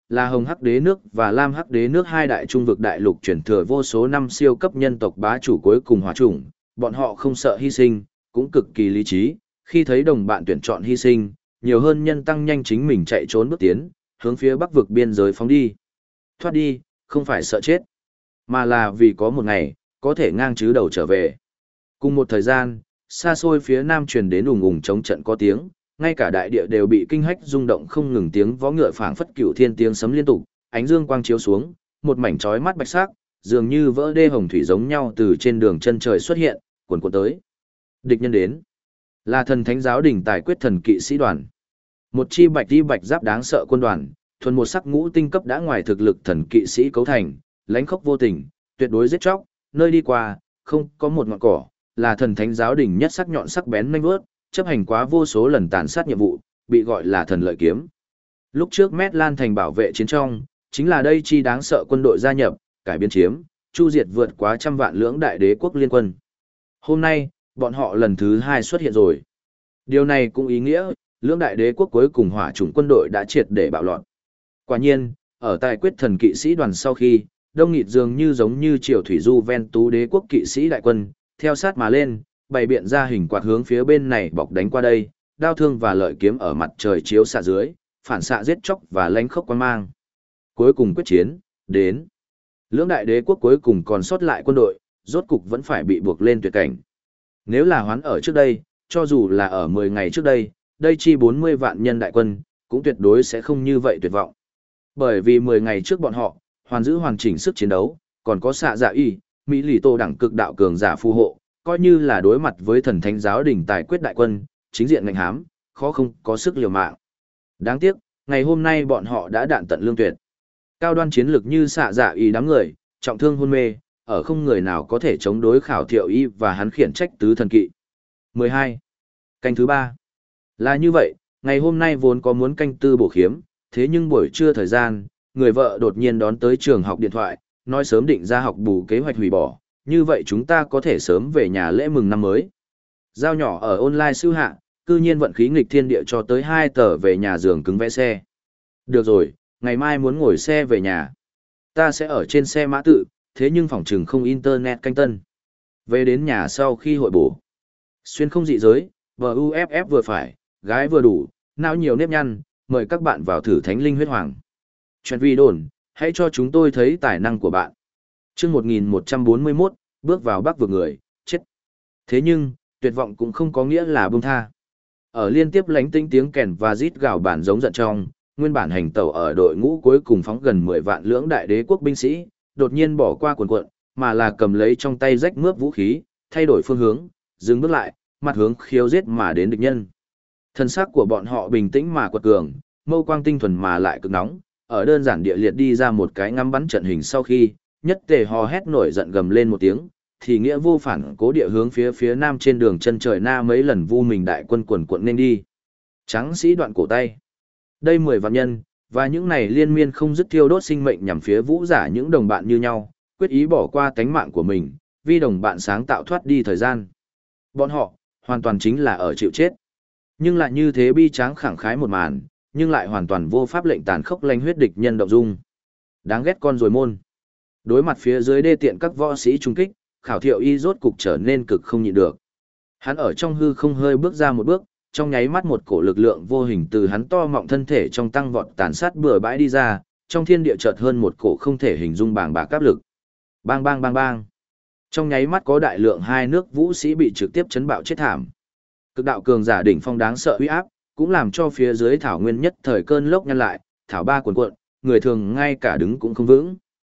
là Hồng Hắc Đế nước và Lam Hắc Đế nước hai đại trung vực đại lục truyền thừa vô số năm siêu cấp nhân tộc bá chủ cuối cùng hỏa chủng, bọn họ không sợ hy sinh, cũng cực kỳ lý trí, khi thấy đồng bạn tuyển chọn hy sinh, nhiều hơn nhân tăng nhanh chính mình chạy trốn bước tiến, hướng phía bắc vực biên giới phóng đi. Thoát đi, không phải sợ chết, mà là vì có một ngày, có thể ngang chứ đầu trở về. Cùng một thời gian, xa xôi phía nam truyền đến ùng ùng chống trận có tiếng, ngay cả đại địa đều bị kinh hách rung động không ngừng, tiếng vó ngựa phảng phất cửu thiên tiếng sấm liên tục, ánh dương quang chiếu xuống, một mảnh chói mắt bạch sắc, dường như vỡ đê hồng thủy giống nhau từ trên đường chân trời xuất hiện, cuồn cuộn tới. Địch nhân đến, là thần thánh giáo đỉnh tài quyết thần kỵ sĩ đoàn. Một chi bạch giáp đáng sợ quân đoàn, thuần một sắc ngũ tinh cấp đã ngoài thực lực thần kỵ sĩ cấu thành, lãnh khốc vô tình, tuyệt đối giết chóc, nơi đi qua, không có một ngọn cỏ, là thần thánh giáo đỉnh nhất sắc nhọn sắc bén nhanh vớt, chấp hành quá vô số lần tàn sát nhiệm vụ, bị gọi là thần lợi kiếm. Lúc trước Mét Lan thành bảo vệ chiến trong, chính là đây chi đáng sợ quân đội gia nhập, cải biên chiếm, chu diệt vượt quá trăm vạn lưỡng đại đế quốc liên quân. Hôm nay, bọn họ lần thứ 2 xuất hiện rồi. Điều này cũng ý nghĩa, lưỡng đại đế quốc cuối cùng hỏa chủng quân đội đã triệt để bạo loạn. Quả nhiên, ở tài quyết thần kỵ sĩ đoàn sau khi, đông nghịt dường như giống như triều thủy du ven tú đế quốc kỵ sĩ đại quân, theo sát mà lên, bày biện ra hình quạt hướng phía bên này bọc đánh qua đây, đao thương và lợi kiếm ở mặt trời chiếu xạ dưới, phản xạ giết chóc và lánh khốc quan mang. Cuối cùng quyết chiến, đến. Lưỡng đại đế quốc cuối cùng còn sót lại quân đội, rốt cục vẫn phải bị buộc lên tuyệt cảnh. Nếu là hoán ở trước đây, cho dù là ở 10 ngày trước đây, đây chi 40 vạn nhân đại quân, cũng tuyệt đối sẽ không như vậy tuyệt vọng. Bởi vì 10 ngày trước bọn họ, hoàn giữ hoàn chỉnh sức chiến đấu, còn có xạ dạ y, Mỹ lì tô đẳng cực đạo cường giả phù hộ, coi như là đối mặt với thần thánh giáo đỉnh tài quyết đại quân, chính diện ngành hám, khó không có sức liều mạng. Đáng tiếc, ngày hôm nay bọn họ đã đạn tận lương tuyệt. Cao đoan chiến lực như xạ dạ y đám người, trọng thương hôn mê, ở không người nào có thể chống đối Khảo Thiệu Y và hắn khiển trách tứ thần kỵ. 12. Canh thứ 3. Là như vậy, ngày hôm nay vốn có muốn canh tư bổ khiếm, thế nhưng buổi trưa thời gian, người vợ đột nhiên đón tới trường học điện thoại, nói sớm định ra học bù kế hoạch hủy bỏ, như vậy chúng ta có thể sớm về nhà lễ mừng năm mới. Giao nhỏ ở online siêu hạ, cư nhiên vận khí nghịch thiên địa cho tới 2 tờ về nhà giường cứng vẽ xe. Được rồi, ngày mai muốn ngồi xe về nhà. Ta sẽ ở trên xe mã tự, thế nhưng phòng trừng không internet canh tân. Về đến nhà sau khi hội bổ. Xuyên không dị giới, VUFF vừa phải, gái vừa đủ, não nhiều nếp nhăn, mời các bạn vào thử Thánh Linh Huyết Hoàng. Chuyện vi đồn, hãy cho chúng tôi thấy tài năng của bạn. Chương 1141, bước vào Bắc vực người, chết. Thế nhưng, tuyệt vọng cũng không có nghĩa là buông tha. Ở liên tiếp lánh tinh tiếng kèn và rít gào bản giống giận trong, nguyên bản hành tẩu ở đội ngũ cuối cùng phóng gần 10 vạn lưỡng đại đế quốc binh sĩ, đột nhiên bỏ qua cuộn cuộn, mà là cầm lấy trong tay rách mướp vũ khí, thay đổi phương hướng, dừng bước lại, mặt hướng khiêu giết mà đến địch nhân. Thân xác của bọn họ bình tĩnh mà quật cường, mâu quang tinh thuần mà lại cực nóng, ở đơn giản địa liệt đi ra một cái ngắm bắn trận hình sau khi, nhất tề hò hét nổi giận gầm lên một tiếng, thì nghĩa vô phản cố địa hướng phía nam trên đường chân trời na mấy lần vu mình đại quân quần quận nên đi. Tráng sĩ đoạn cổ tay. Đây 10 vạn nhân, và những này liên miên không dứt thiêu đốt sinh mệnh nhằm phía vũ giả những đồng bạn như nhau, quyết ý bỏ qua tánh mạng của mình, vì đồng bạn sáng tạo thoát đi thời gian. Bọn họ, hoàn toàn chính là ở chịu chết. Nhưng lại như thế bi tráng khẳng khái một màn, nhưng lại hoàn toàn vô pháp lệnh tàn khốc lanh huyết địch nhân động dung. Đáng ghét con rồi môn. Đối mặt phía dưới đê tiện các võ sĩ trung kích, Khảo Thiệu Y rốt cục trở nên cực không nhịn được. Hắn ở trong hư không hơi bước ra một bước, trong nháy mắt một cổ lực lượng vô hình từ hắn to mọng thân thể trong tăng vọt tàn sát bừa bãi đi ra, trong thiên địa chợt hơn một cổ không thể hình dung bàng bạc áp lực. Bang bang bang bang. Trong nháy mắt có đại lượng hai nước vũ sĩ bị trực tiếp chấn bạo chết thảm. Cực đạo cường giả đỉnh phong đáng sợ uy áp, cũng làm cho phía dưới thảo nguyên nhất thời cơn lốc nhăn lại, thảo ba cuồn cuộn, người thường ngay cả đứng cũng không vững.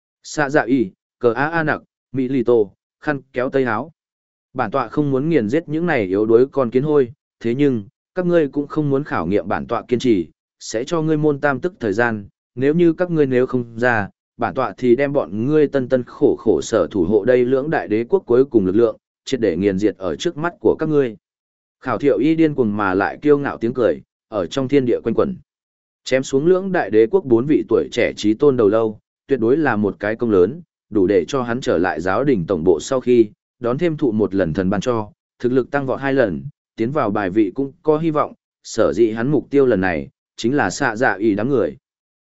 Xạ dạ y, cờ a nặc, mỹ lì tô, khăn kéo tây áo. Bản tọa không muốn nghiền giết những này yếu đuối con kiến hôi, thế nhưng, các ngươi cũng không muốn khảo nghiệm bản tọa kiên trì, sẽ cho ngươi môn tam tức thời gian, nếu như các ngươi nếu không ra, bản tọa thì đem bọn ngươi tân tân khổ khổ sở thủ hộ đây lưỡng đại đế quốc cuối cùng lực lượng, triệt để nghiền diệt ở trước mắt của các ngươi. Khảo Thiệu Y điên cuồng mà lại kiêu ngạo tiếng cười, ở trong thiên địa quanh quẩn. Chém xuống lưỡng đại đế quốc 4 vị tuổi trẻ trí tôn đầu lâu, tuyệt đối là một cái công lớn, đủ để cho hắn trở lại giáo đình tổng bộ sau khi, đón thêm thụ một lần thần ban cho, thực lực tăng vọt 2 lần, tiến vào bài vị cũng có hy vọng, sở dĩ hắn mục tiêu lần này, chính là xạ dạ y đám người.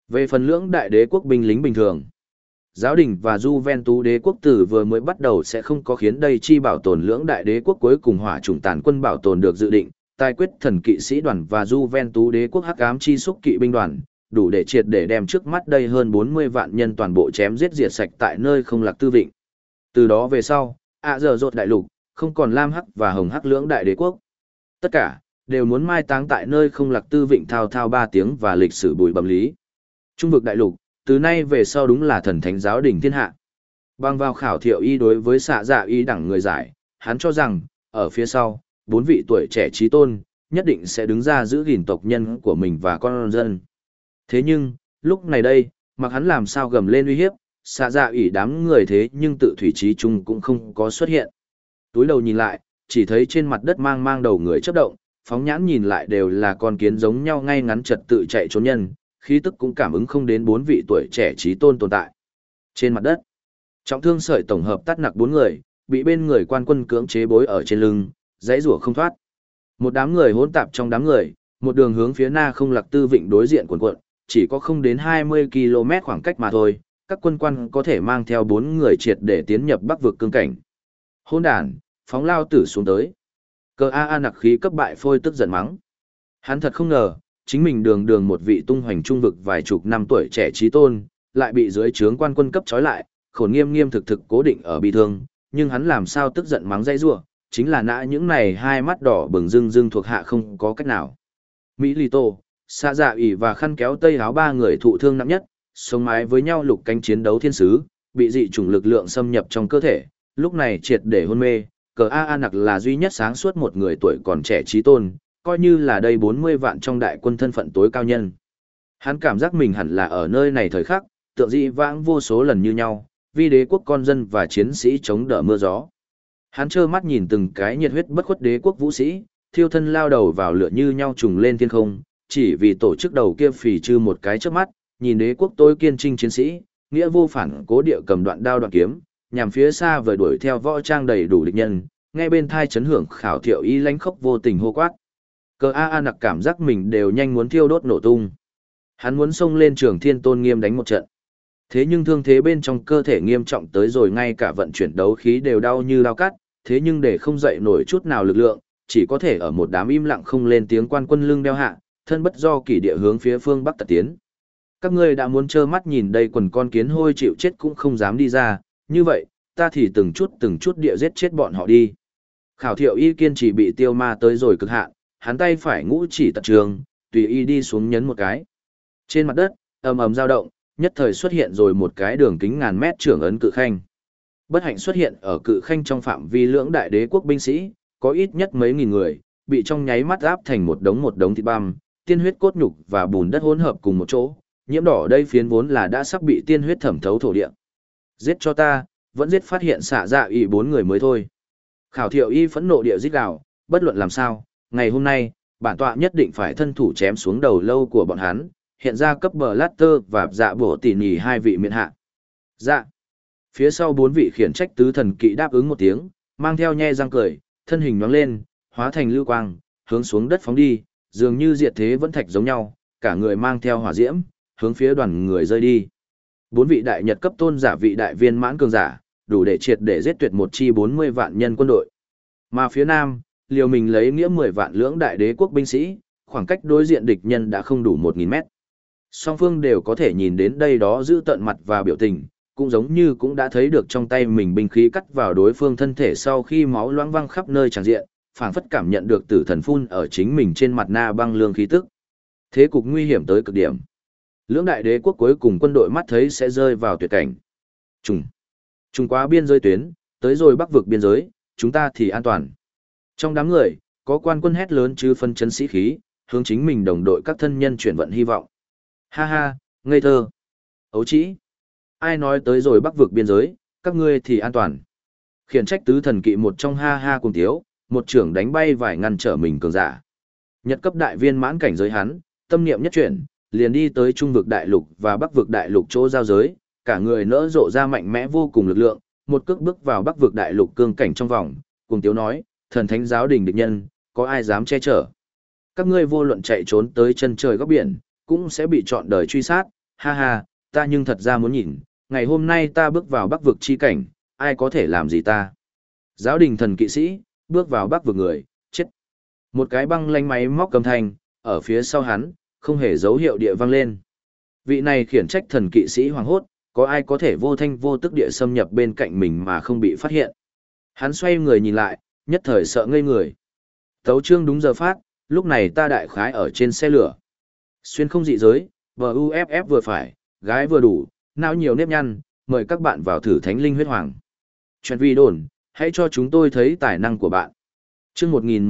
Về phần lưỡng đại đế quốc binh lính bình thường, giáo đình và Juventus đế quốc tử vừa mới bắt đầu sẽ không có khiến đây chi bảo tồn lưỡng đại đế quốc cuối cùng hỏa chủng tàn quân bảo tồn được dự định, tài quyết thần kỵ sĩ đoàn và Juventus đế quốc hắc ám chi xúc kỵ binh đoàn, đủ để triệt để đem trước mắt đây hơn 40 vạn nhân toàn bộ chém giết diệt sạch tại nơi không lạc tư vịnh. Từ đó về sau, giờ rột đại lục, không còn lam hắc và hồng hắc lưỡng đại đế quốc. Tất cả, đều muốn mai táng tại nơi không lạc tư vịnh thao thao 3 tiếng và lịch sử bùi bẩm lý. Trung vực đại lục, từ nay về sau đúng là thần thánh giáo đình thiên hạ. Bằng vào khảo thiệu y đối với xạ dạ y đẳng người giải, hắn cho rằng, ở phía sau, 4 vị tuổi trẻ trí tôn, nhất định sẽ đứng ra giữ gìn tộc nhân của mình và con dân. Thế nhưng, lúc này đây, mặc hắn làm sao gầm lên uy hiếp, xạ dạ y đám người thế nhưng tự thủy trí chung cũng không có xuất hiện. Túi đầu nhìn lại, chỉ thấy trên mặt đất mang mang đầu người chấp động, phóng nhãn nhìn lại đều là con kiến giống nhau ngay ngắn trật tự chạy trốn nhân, khí tức cũng cảm ứng không đến 4 vị tuổi trẻ trí tôn tồn tại. Trên mặt đất, trọng thương sợi tổng hợp tắt nặc 4 người, bị bên người quan quân cưỡng chế bối ở trên lưng, dãy rủa không thoát. Một đám người hỗn tạp trong đám người, một đường hướng phía na không lạc tư vịnh đối diện quần quận, chỉ có không đến 20 km khoảng cách mà thôi, các quân quan có thể mang theo 4 người triệt để tiến nhập bắc vực cương cảnh. Hỗn đàn, phóng lao tử xuống tới. Cờ A nặc khí cấp bại phôi tức giận mắng. Hắn thật không ngờ, chính mình đường đường một vị tung hoành trung vực vài chục năm tuổi trẻ trí tôn, lại bị dưới trướng quan quân cấp trói lại, khổn nghiêm nghiêm thực thực cố định ở bị thương, nhưng hắn làm sao tức giận mắng dây rủa, chính là nã những này hai mắt đỏ bừng rưng rưng thuộc hạ không có cách nào. Mỹ Lì Tô, Sa Dạ ỉ và khăn kéo tây áo 3 người thụ thương nặng nhất, sống mái với nhau lục cánh chiến đấu thiên sứ, bị dị chủng lực lượng xâm nhập trong cơ thể, lúc này triệt để hôn mê. Cờ A nặc là duy nhất sáng suốt một người tuổi còn trẻ trí tôn, coi như là đây 40 vạn trong đại quân thân phận tối cao nhân. Hắn cảm giác mình hẳn là ở nơi này thời khắc, tượng dị vãng vô số lần như nhau, vì đế quốc con dân và chiến sĩ chống đỡ mưa gió. Hắn trơ mắt nhìn từng cái nhiệt huyết bất khuất đế quốc vũ sĩ, thiêu thân lao đầu vào lửa như nhau trùng lên thiên không, chỉ vì tổ chức đầu kia phì trừ một cái trước mắt, nhìn đế quốc tối kiên trinh chiến sĩ, nghĩa vô phản cố địa cầm đoạn đao đoạn kiếm, nhằm phía xa vời đuổi theo võ trang đầy đủ địch nhân, nghe bên thai chấn hưởng khảo thiệu y lánh khốc vô tình hô quát. Cờ A nặc cảm giác mình đều nhanh muốn thiêu đốt nổ tung. Hắn muốn xông lên trường thiên tôn nghiêm đánh một trận. Thế nhưng thương thế bên trong cơ thể nghiêm trọng tới rồi ngay cả vận chuyển đấu khí đều đau như đau cắt, thế nhưng để không dậy nổi chút nào lực lượng, chỉ có thể ở một đám im lặng không lên tiếng quan quân lưng đeo hạ, thân bất do kỷ địa hướng phía phương bắc tật tiến. Các ngươi đã muốn trơ mắt nhìn đây quần con kiến hôi chịu chết cũng không dám đi ra, như vậy, ta thì từng chút địa giết chết bọn họ đi. Khảo thiệu y kiên trì bị tiêu ma tới rồi cực hạn, hắn tay phải ngũ chỉ tật trường, tùy y đi xuống nhấn một cái. Trên mặt đất, ầm ầm dao động, nhất thời xuất hiện rồi một cái đường kính ngàn mét trưởng ấn cự khanh. Bất hạnh xuất hiện ở cự khanh trong phạm vi lưỡng đại đế quốc binh sĩ, có ít nhất mấy nghìn người, bị trong nháy mắt áp thành một đống thịt băm, tiên huyết cốt nhục và bùn đất hỗn hợp cùng một chỗ, nhiễm đỏ đây phiến vốn là đã sắp bị tiên huyết thẩm thấu thổ địa. Giết cho ta, vẫn giết phát hiện xạ dạ y 4 người mới thôi. Khảo thiệu y phẫn nộ địa giết gào, bất luận làm sao, ngày hôm nay, bản tọa nhất định phải thân thủ chém xuống đầu lâu của bọn hắn, hiện ra cấp bờ Latter và dạ bổ tỉ nhì 2 vị miện hạ. Dạ. Phía sau 4 vị khiển trách tứ thần kỵ đáp ứng một tiếng, mang theo nhe răng cười, thân hình nhoáng lên, hóa thành lưu quang, hướng xuống đất phóng đi, dường như diệt thế vẫn thạch giống nhau, cả người mang theo hỏa diễm, hướng phía đoàn người rơi đi. 4 vị đại nhật cấp tôn giả vị đại viên mãn cường giả, đủ để triệt để giết tuyệt một chi 40 vạn nhân quân đội. Mà phía nam, liều mình lấy nghĩa 10 vạn lưỡng đại đế quốc binh sĩ, khoảng cách đối diện địch nhân đã không đủ 1000 mét. Song phương đều có thể nhìn đến đây đó giữ tận mặt và biểu tình, cũng giống như cũng đã thấy được trong tay mình binh khí cắt vào đối phương thân thể sau khi máu loãng văng khắp nơi tràn diện, phảng phất cảm nhận được tử thần phun ở chính mình trên mặt na băng lương khí tức. Thế cục nguy hiểm tới cực điểm. Lưỡng đại đế quốc cuối cùng quân đội mắt thấy sẽ rơi vào tuyệt cảnh. Trùng quá biên giới tuyến, tới rồi bắc vực biên giới, chúng ta thì an toàn. Trong đám người, có quan quân hét lớn chứ phân chấn sĩ khí, hướng chính mình đồng đội các thân nhân chuyển vận hy vọng. Ha ha, ngây thơ. Ấu trĩ. Ai nói tới rồi bắc vực biên giới, các ngươi thì an toàn. Khiển trách tứ thần kỵ một trong ha ha cùng tiếu, một trưởng đánh bay vài ngăn trở mình cường giả. Nhật cấp đại viên mãn cảnh giới hắn, tâm niệm nhất chuyển, liền đi tới trung vực đại lục và bắc vực đại lục chỗ giao giới, cả người nỡ rộ ra mạnh mẽ vô cùng lực lượng, một cước bước vào bắc vực đại lục cương cảnh trong vòng, cùng tiếu nói, thần thánh giáo đình địch nhân, có ai dám che chở. Các ngươi vô luận chạy trốn tới chân trời góc biển, cũng sẽ bị trọn đời truy sát, ha ha, ta nhưng thật ra muốn nhìn, ngày hôm nay ta bước vào Bắc vực chi cảnh, ai có thể làm gì ta. Giáo đình thần kỵ sĩ, bước vào Bắc vực người, chết. Một cái băng lanh máy móc cầm thanh, ở phía sau hắn, không hề dấu hiệu địa vang lên. Vị này khiển trách thần kỵ sĩ hoàng hốt, có ai có thể vô thanh vô tức địa xâm nhập bên cạnh mình mà không bị phát hiện. Hắn xoay người nhìn lại, nhất thời sợ ngây người. Tấu chương đúng giờ phát, lúc này ta đại khái ở trên xe lửa. Xuyên không dị giới, VUFF vừa phải, gái vừa đủ, não nhiều nếp nhăn, mời các bạn vào thử thánh linh huyết hoàng. Chuyện vi đồn, hãy cho chúng tôi thấy tài năng của bạn. Chương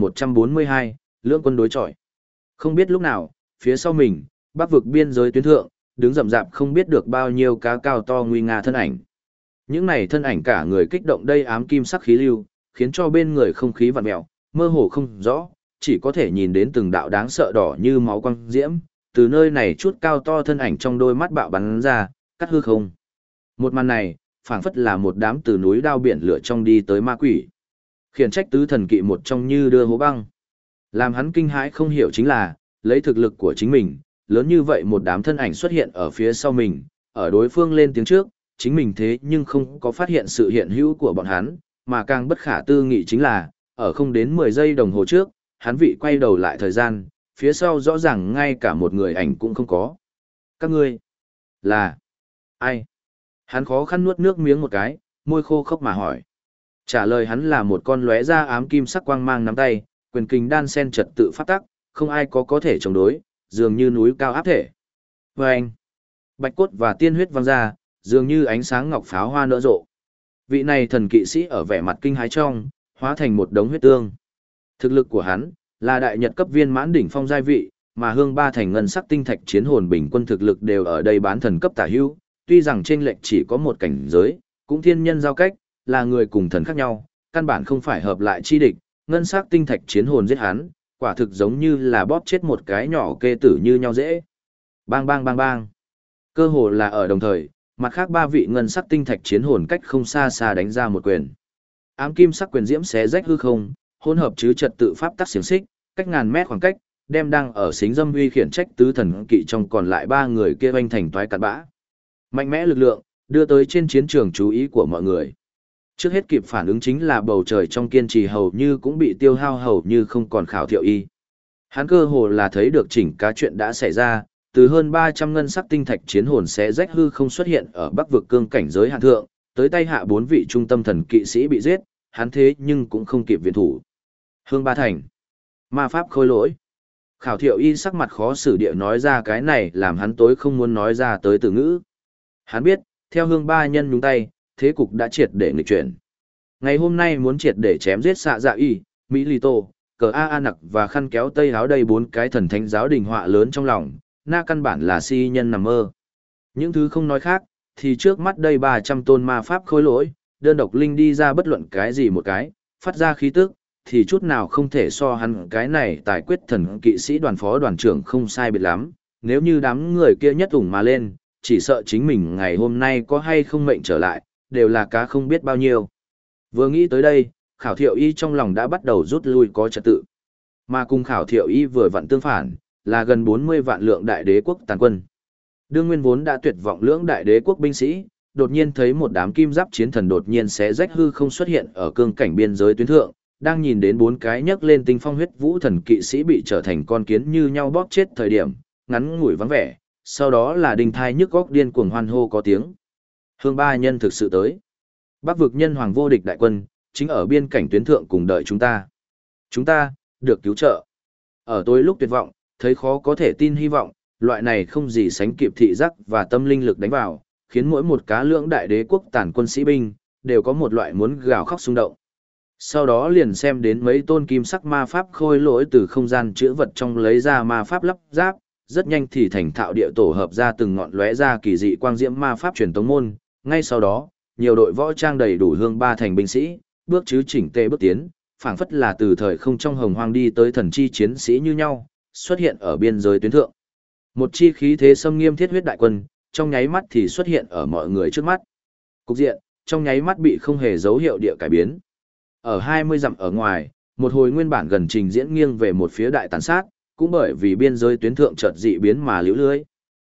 1142, lưỡng quân đối chọi. Không biết lúc nào, phía sau mình, bắc vực biên giới tuyến thượng, đứng rậm rạp không biết được bao nhiêu cá cao to nguy nga thân ảnh. Những này thân ảnh cả người kích động đây ám kim sắc khí lưu, khiến cho bên người không khí vặn mèo, mơ hồ không rõ, chỉ có thể nhìn đến từng đạo đáng sợ đỏ như máu quang diễm, từ nơi này chút cao to thân ảnh trong đôi mắt bạo bắn ra, cắt hư không. Một màn này, phảng phất là một đám từ núi đao biển lửa trong đi tới ma quỷ. Khiển trách tứ thần kỵ một trong như đưa hố băng. Làm hắn kinh hãi không hiểu chính là, lấy thực lực của chính mình, lớn như vậy một đám thân ảnh xuất hiện ở phía sau mình, ở đối phương lên tiếng trước, chính mình thế nhưng không có phát hiện sự hiện hữu của bọn hắn, mà càng bất khả tư nghị chính là, ở không đến 10 giây đồng hồ trước, hắn vị quay đầu lại thời gian, phía sau rõ ràng ngay cả một người ảnh cũng không có. Các ngươi, là, ai? Hắn khó khăn nuốt nước miếng một cái, môi khô khốc mà hỏi. Trả lời hắn là một con lóe ra ám kim sắc quang mang nắm tay, quyền kình đan sen trật tự phát tắc, không ai có thể chống đối, dường như núi cao áp thể. Và anh, bạch cốt và tiên huyết văng ra, dường như ánh sáng ngọc pháo hoa nở rộ. Vị này thần kỵ sĩ ở vẻ mặt kinh hãi trong, hóa thành một đống huyết tương. Thực lực của hắn là đại nhật cấp viên mãn đỉnh phong giai vị, mà hương ba thành ngân sắc tinh thạch chiến hồn bình quân thực lực đều ở đây bán thần cấp tả hữu, tuy rằng trên lệch chỉ có một cảnh giới, cũng thiên nhân giao cách, là người cùng thần khác nhau, căn bản không phải hợp lại chi địch, ngân sắc tinh thạch chiến hồn giết hắn, quả thực giống như là bóp chết một cái nhỏ kê tử như nhau dễ. Bang bang bang bang. Cơ hồ là ở đồng thời, mặt khác ba vị ngân sắc tinh thạch chiến hồn cách không xa xa đánh ra một quyền. Ám kim sắc quyền diễm xé rách hư không, hỗn hợp chứ trật tự pháp tắc xiềng xích, cách ngàn mét khoảng cách, đem đang ở xính dâm uy khiển trách tứ thần kỵ trong còn lại ba người kia vanh thành toái cặn bã. Mạnh mẽ lực lượng, đưa tới trên chiến trường chú ý của mọi người. Trước hết kịp phản ứng chính là bầu trời trong kiên trì hầu như cũng bị tiêu hao hầu như không còn Khảo Thiệu Y. Hắn cơ hồ là thấy được chỉnh cá chuyện đã xảy ra, từ hơn 300 ngân sắc tinh thạch chiến hồn xé rách hư không xuất hiện ở Bắc vực cương cảnh giới hạn thượng, tới tay hạ 4 vị trung tâm thần kỵ sĩ bị giết, hắn thế nhưng cũng không kịp viện thủ. Hương Ba Thành, ma pháp khôi lỗi. Khảo Thiệu Y sắc mặt khó xử địa nói ra cái này làm hắn tối không muốn nói ra tới từ ngữ. Hắn biết, theo Hương Ba nhân nhúng tay, thế cục đã triệt để nghịch chuyển. Ngày hôm nay muốn triệt để chém giết xạ dạ y, Mỹ Lì Tô, cờ A nặc và khăn kéo tây áo đây 4 cái thần thánh giáo đình họa lớn trong lòng, na căn bản là si nhân nằm mơ. Những thứ không nói khác, thì trước mắt đây 300 tôn ma pháp khôi lỗi, đơn độc linh đi ra bất luận cái gì một cái, phát ra khí tức, thì chút nào không thể so hắn cái này tài quyết thần kỵ sĩ đoàn phó đoàn trưởng không sai biệt lắm, nếu như đám người kia nhất ủng mà lên, chỉ sợ chính mình ngày hôm nay có hay không mệnh trở lại, đều là cá không biết bao nhiêu. Vừa nghĩ tới đây, Khảo Thiệu Y trong lòng đã bắt đầu rút lui có trật tự. Mà cùng Khảo Thiệu Y vừa vặn tương phản, là gần 40 vạn lượng đại đế quốc tàn quân. Đương nguyên vốn đã tuyệt vọng lưỡng đại đế quốc binh sĩ, đột nhiên thấy một đám kim giáp chiến thần đột nhiên xé rách hư không xuất hiện ở cương cảnh biên giới tuyến thượng, đang nhìn đến 4 cái nhấc lên tinh phong huyết vũ thần kỵ sĩ bị trở thành con kiến như nhau bóp chết thời điểm, ngắn ngủi vắng vẻ, sau đó là đình thai nhức góc điên cuồng hoan hô có tiếng. Hương Ba nhân thực sự tới. Bắc vực nhân hoàng vô địch đại quân, chính ở biên cảnh tuyến thượng cùng đợi chúng ta. Chúng ta, được cứu trợ. Ở tối lúc tuyệt vọng, thấy khó có thể tin hy vọng, loại này không gì sánh kịp thị giác và tâm linh lực đánh vào, khiến mỗi một cá lưỡng đại đế quốc tàn quân sĩ binh, đều có một loại muốn gào khóc xung động. Sau đó liền xem đến mấy tôn kim sắc ma pháp khôi lỗi từ không gian chữa vật trong lấy ra ma pháp lắp ráp, rất nhanh thì thành thạo địa tổ hợp ra từng ngọn lóe ra kỳ dị quang diễm ma pháp truyền tống môn, ngay sau đó, nhiều đội võ trang đầy đủ Hương Ba thành binh sĩ, bước chứ chỉnh tề bước tiến, phảng phất là từ thời không trong hồng hoang đi tới thần chi chiến sĩ như nhau, xuất hiện ở biên giới tuyến thượng. Một chi khí thế xâm nghiêm thiết huyết đại quân, trong nháy mắt thì xuất hiện ở mọi người trước mắt. Cục diện, trong nháy mắt bị không hề dấu hiệu địa cải biến. Ở 20 dặm ở ngoài, một hồi nguyên bản gần trình diễn nghiêng về một phía đại tàn sát, cũng bởi vì biên giới tuyến thượng chợt dị biến mà liễu lưới.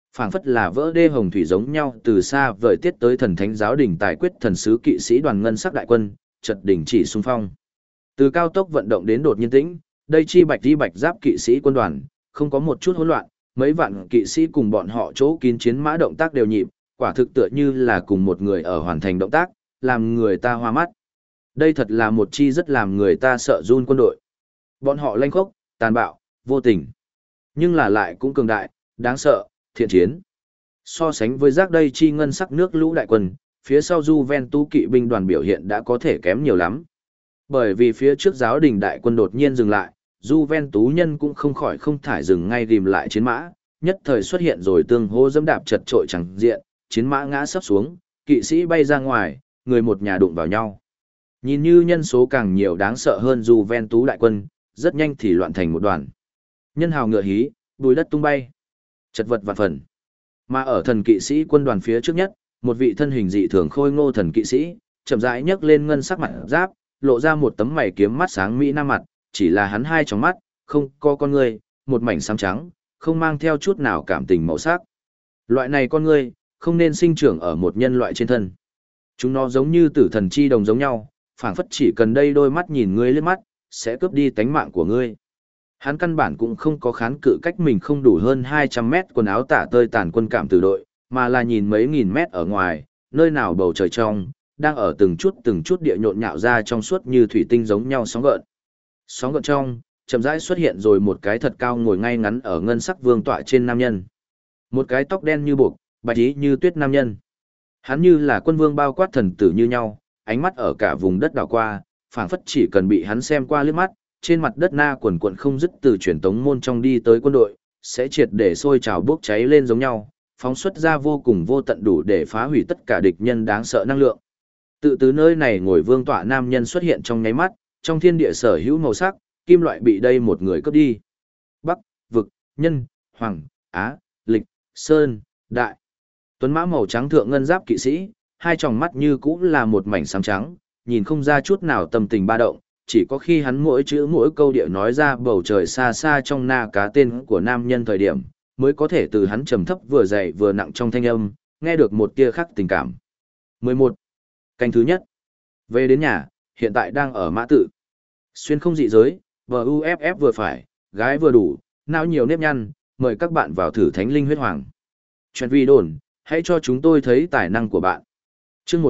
Phảng phất là vỡ đê hồng thủy giống nhau từ xa vời tiết tới thần thánh giáo đình tài quyết thần sứ kỵ sĩ đoàn ngân sắc đại quân, chợt đình chỉ xung phong. Từ cao tốc vận động đến đột nhiên tĩnh, đây chi bạch giáp kỵ sĩ quân đoàn, không có một chút hỗn loạn, mấy vạn kỵ sĩ cùng bọn họ chỗ kín chiến mã động tác đều nhịp, quả thực tựa như là cùng một người ở hoàn thành động tác, làm người ta hoa mắt. Đây thật là một chi rất làm người ta sợ run quân đội. Bọn họ lanh khốc, tàn bạo, vô tình, nhưng là lại cũng cường đại, đáng sợ, thiện chiến. So sánh với rác đây chi ngân sắc nước lũ đại quân, phía sau Juventus kỵ binh đoàn biểu hiện đã có thể kém nhiều lắm. Bởi vì phía trước giáo đình đại quân đột nhiên dừng lại, Juventus nhân cũng không khỏi không thải dừng ngay rìm lại chiến mã, nhất thời xuất hiện rồi tương hô dẫm đạp chật trội chẳng diện, chiến mã ngã sấp xuống, kỵ sĩ bay ra ngoài, người một nhà đụng vào nhau. Nhìn như nhân số càng nhiều đáng sợ hơn Juventus đại quân, rất nhanh thì loạn thành một đoàn. Nhân hào ngựa hí, bùi đất tung bay, chật vật vạn phần. Mà ở thần kỵ sĩ quân đoàn phía trước nhất, một vị thân hình dị thường khôi ngô thần kỵ sĩ, chậm rãi nhấc lên ngân sắc mặt giáp, lộ ra một tấm mày kiếm mắt sáng mỹ nam mặt, chỉ là hắn hai tròng mắt, không có con người, một mảnh xám trắng, không mang theo chút nào cảm tình màu sắc. Loại này con người, không nên sinh trưởng ở một nhân loại trên thân. Chúng nó giống như tử thần chi đồng giống nhau, phảng phất chỉ cần đây đôi mắt nhìn ngươi liếc mắt, sẽ cướp đi tánh mạng của ngươi. Hắn căn bản cũng không có kháng cự cách mình không đủ hơn 200 mét quần áo tả tơi tàn quân cảm tử đội, mà là nhìn mấy nghìn mét ở ngoài, nơi nào bầu trời trong, đang ở từng chút địa nhộn nhạo ra trong suốt như thủy tinh giống nhau sóng gợn. Sóng gợn trong, chậm rãi xuất hiện rồi một cái thật cao ngồi ngay ngắn ở ngân sắc vương tọa trên nam nhân. Một cái tóc đen như buộc, bạch ý như tuyết nam nhân. Hắn như là quân vương bao quát thần tử như nhau, ánh mắt ở cả vùng đất đảo qua, phảng phất chỉ cần bị hắn xem qua liếc mắt, trên mặt đất na quần quận không dứt từ truyền tống môn trong đi tới quân đội, sẽ triệt để sôi trào bốc cháy lên giống nhau, phóng xuất ra vô cùng vô tận đủ để phá hủy tất cả địch nhân đáng sợ năng lượng. Tự từ nơi này ngồi vương tọa nam nhân xuất hiện trong nháy mắt, trong thiên địa sở hữu màu sắc, kim loại bị đây một người cướp đi. Bắc, vực, nhân, hoàng, á, lịch, sơn, đại. Tuấn mã màu trắng thượng ngân giáp kỵ sĩ, hai tròng mắt như cũ là một mảnh xám trắng, nhìn không ra chút nào tâm tình ba động, chỉ có khi hắn mỗi chữ mỗi câu điệu nói ra bầu trời xa xa trong na cá tên của nam nhân thời điểm, mới có thể từ hắn trầm thấp vừa dày vừa nặng trong thanh âm, nghe được một tia khác tình cảm. 11. Canh thứ nhất. Về đến nhà, hiện tại đang ở mã tự. Xuyên không dị giới, VUFF vừa phải, gái vừa đủ, não nhiều nếp nhăn, mời các bạn vào thử thánh linh huyết hoàng. Chuyện vi đồn, hãy cho chúng tôi thấy tài năng của bạn. Chương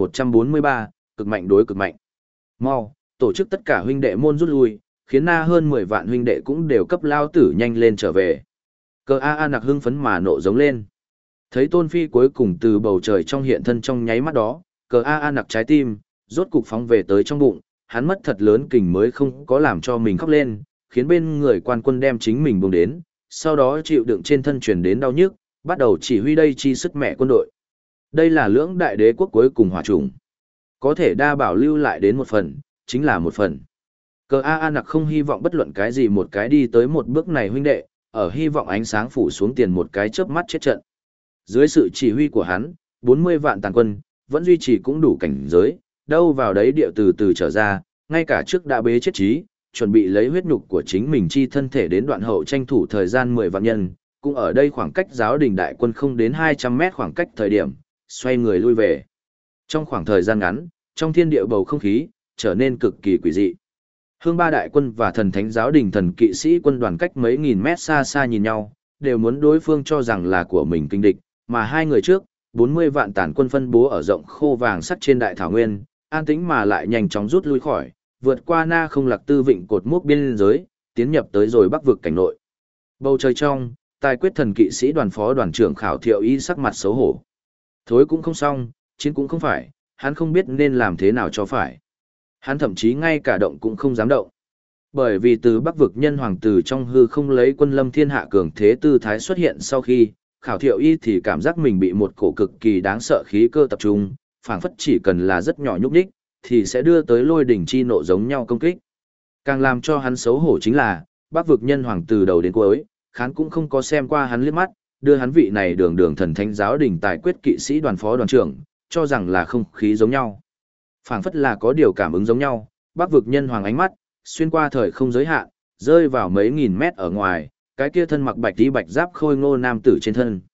1143, cực mạnh đối cực mạnh. Mau, tổ chức tất cả huynh đệ môn rút lui, khiến na hơn 10 vạn huynh đệ cũng đều cấp lao tử nhanh lên trở về. Cờ A nặc hưng phấn mà nộ giống lên. Thấy Tôn Phi cuối cùng từ bầu trời trong hiện thân trong nháy mắt đó, cờ A nặc trái tim, rốt cục phóng về tới trong bụng, hắn mất thật lớn kình mới không có làm cho mình khóc lên, khiến bên người quan quân đem chính mình buông đến, sau đó chịu đựng trên thân truyền đến đau nhức, bắt đầu chỉ huy đây chi sức mẹ quân đội. Đây là lưỡng đại đế quốc cuối cùng hòa chủng. Có thể đa bảo lưu lại đến một phần, chính là một phần. Cờ A nặc không hy vọng bất luận cái gì một cái đi tới một bước này huynh đệ, ở hy vọng ánh sáng phủ xuống tiền một cái chớp mắt chết trận. Dưới sự chỉ huy của hắn, 40 vạn tàn quân, vẫn duy trì cũng đủ cảnh giới, đâu vào đấy điệu từ từ trở ra, ngay cả trước đã bế chết trí, chuẩn bị lấy huyết nhục của chính mình chi thân thể đến đoạn hậu tranh thủ thời gian 10 vạn nhân, cũng ở đây khoảng cách giáo đình đại quân không đến 200 mét khoảng cách thời điểm, xoay người lui về. Trong khoảng thời gian ngắn, trong thiên địa bầu không khí, trở nên cực kỳ quỷ dị. Hương ba đại quân và thần thánh giáo đình thần kỵ sĩ quân đoàn cách mấy nghìn mét xa xa nhìn nhau, đều muốn đối phương cho rằng là của mình kinh địch, mà hai người trước, 40 vạn tàn quân phân bố ở rộng khô vàng sắt trên đại thảo nguyên, an tĩnh mà lại nhanh chóng rút lui khỏi, vượt qua na không lạc tư vịnh cột mốc biên giới, tiến nhập tới rồi bắc vực cảnh nội. Bầu trời trong, tài quyết thần kỵ sĩ đoàn phó đoàn trưởng Khảo Thiệu Y sắc mặt xấu hổ. Thối cũng không xong, chiến cũng không phải, hắn không biết nên làm thế nào cho phải. Hắn thậm chí ngay cả động cũng không dám động. Bởi vì từ bắc vực nhân hoàng tử trong hư không lấy quân lâm thiên hạ cường thế tư thái xuất hiện sau khi, Khảo Thiệu Y thì cảm giác mình bị một cổ cực kỳ đáng sợ khí cơ tập trung, phảng phất chỉ cần là rất nhỏ nhúc nhích, thì sẽ đưa tới lôi đỉnh chi nộ giống nhau công kích. Càng làm cho hắn xấu hổ chính là, bắc vực nhân hoàng từ đầu đến cuối, khán cũng không có xem qua hắn liếc mắt, đưa hắn vị này đường đường thần thánh giáo đình tài quyết kỵ sĩ đoàn phó đoàn trưởng, cho rằng là không khí giống nhau. Phảng phất là có điều cảm ứng giống nhau, bắc vực nhân hoàng ánh mắt, xuyên qua thời không giới hạn, rơi vào mấy nghìn mét ở ngoài, cái kia thân mặc bạch tí bạch giáp khôi ngô nam tử trên thân.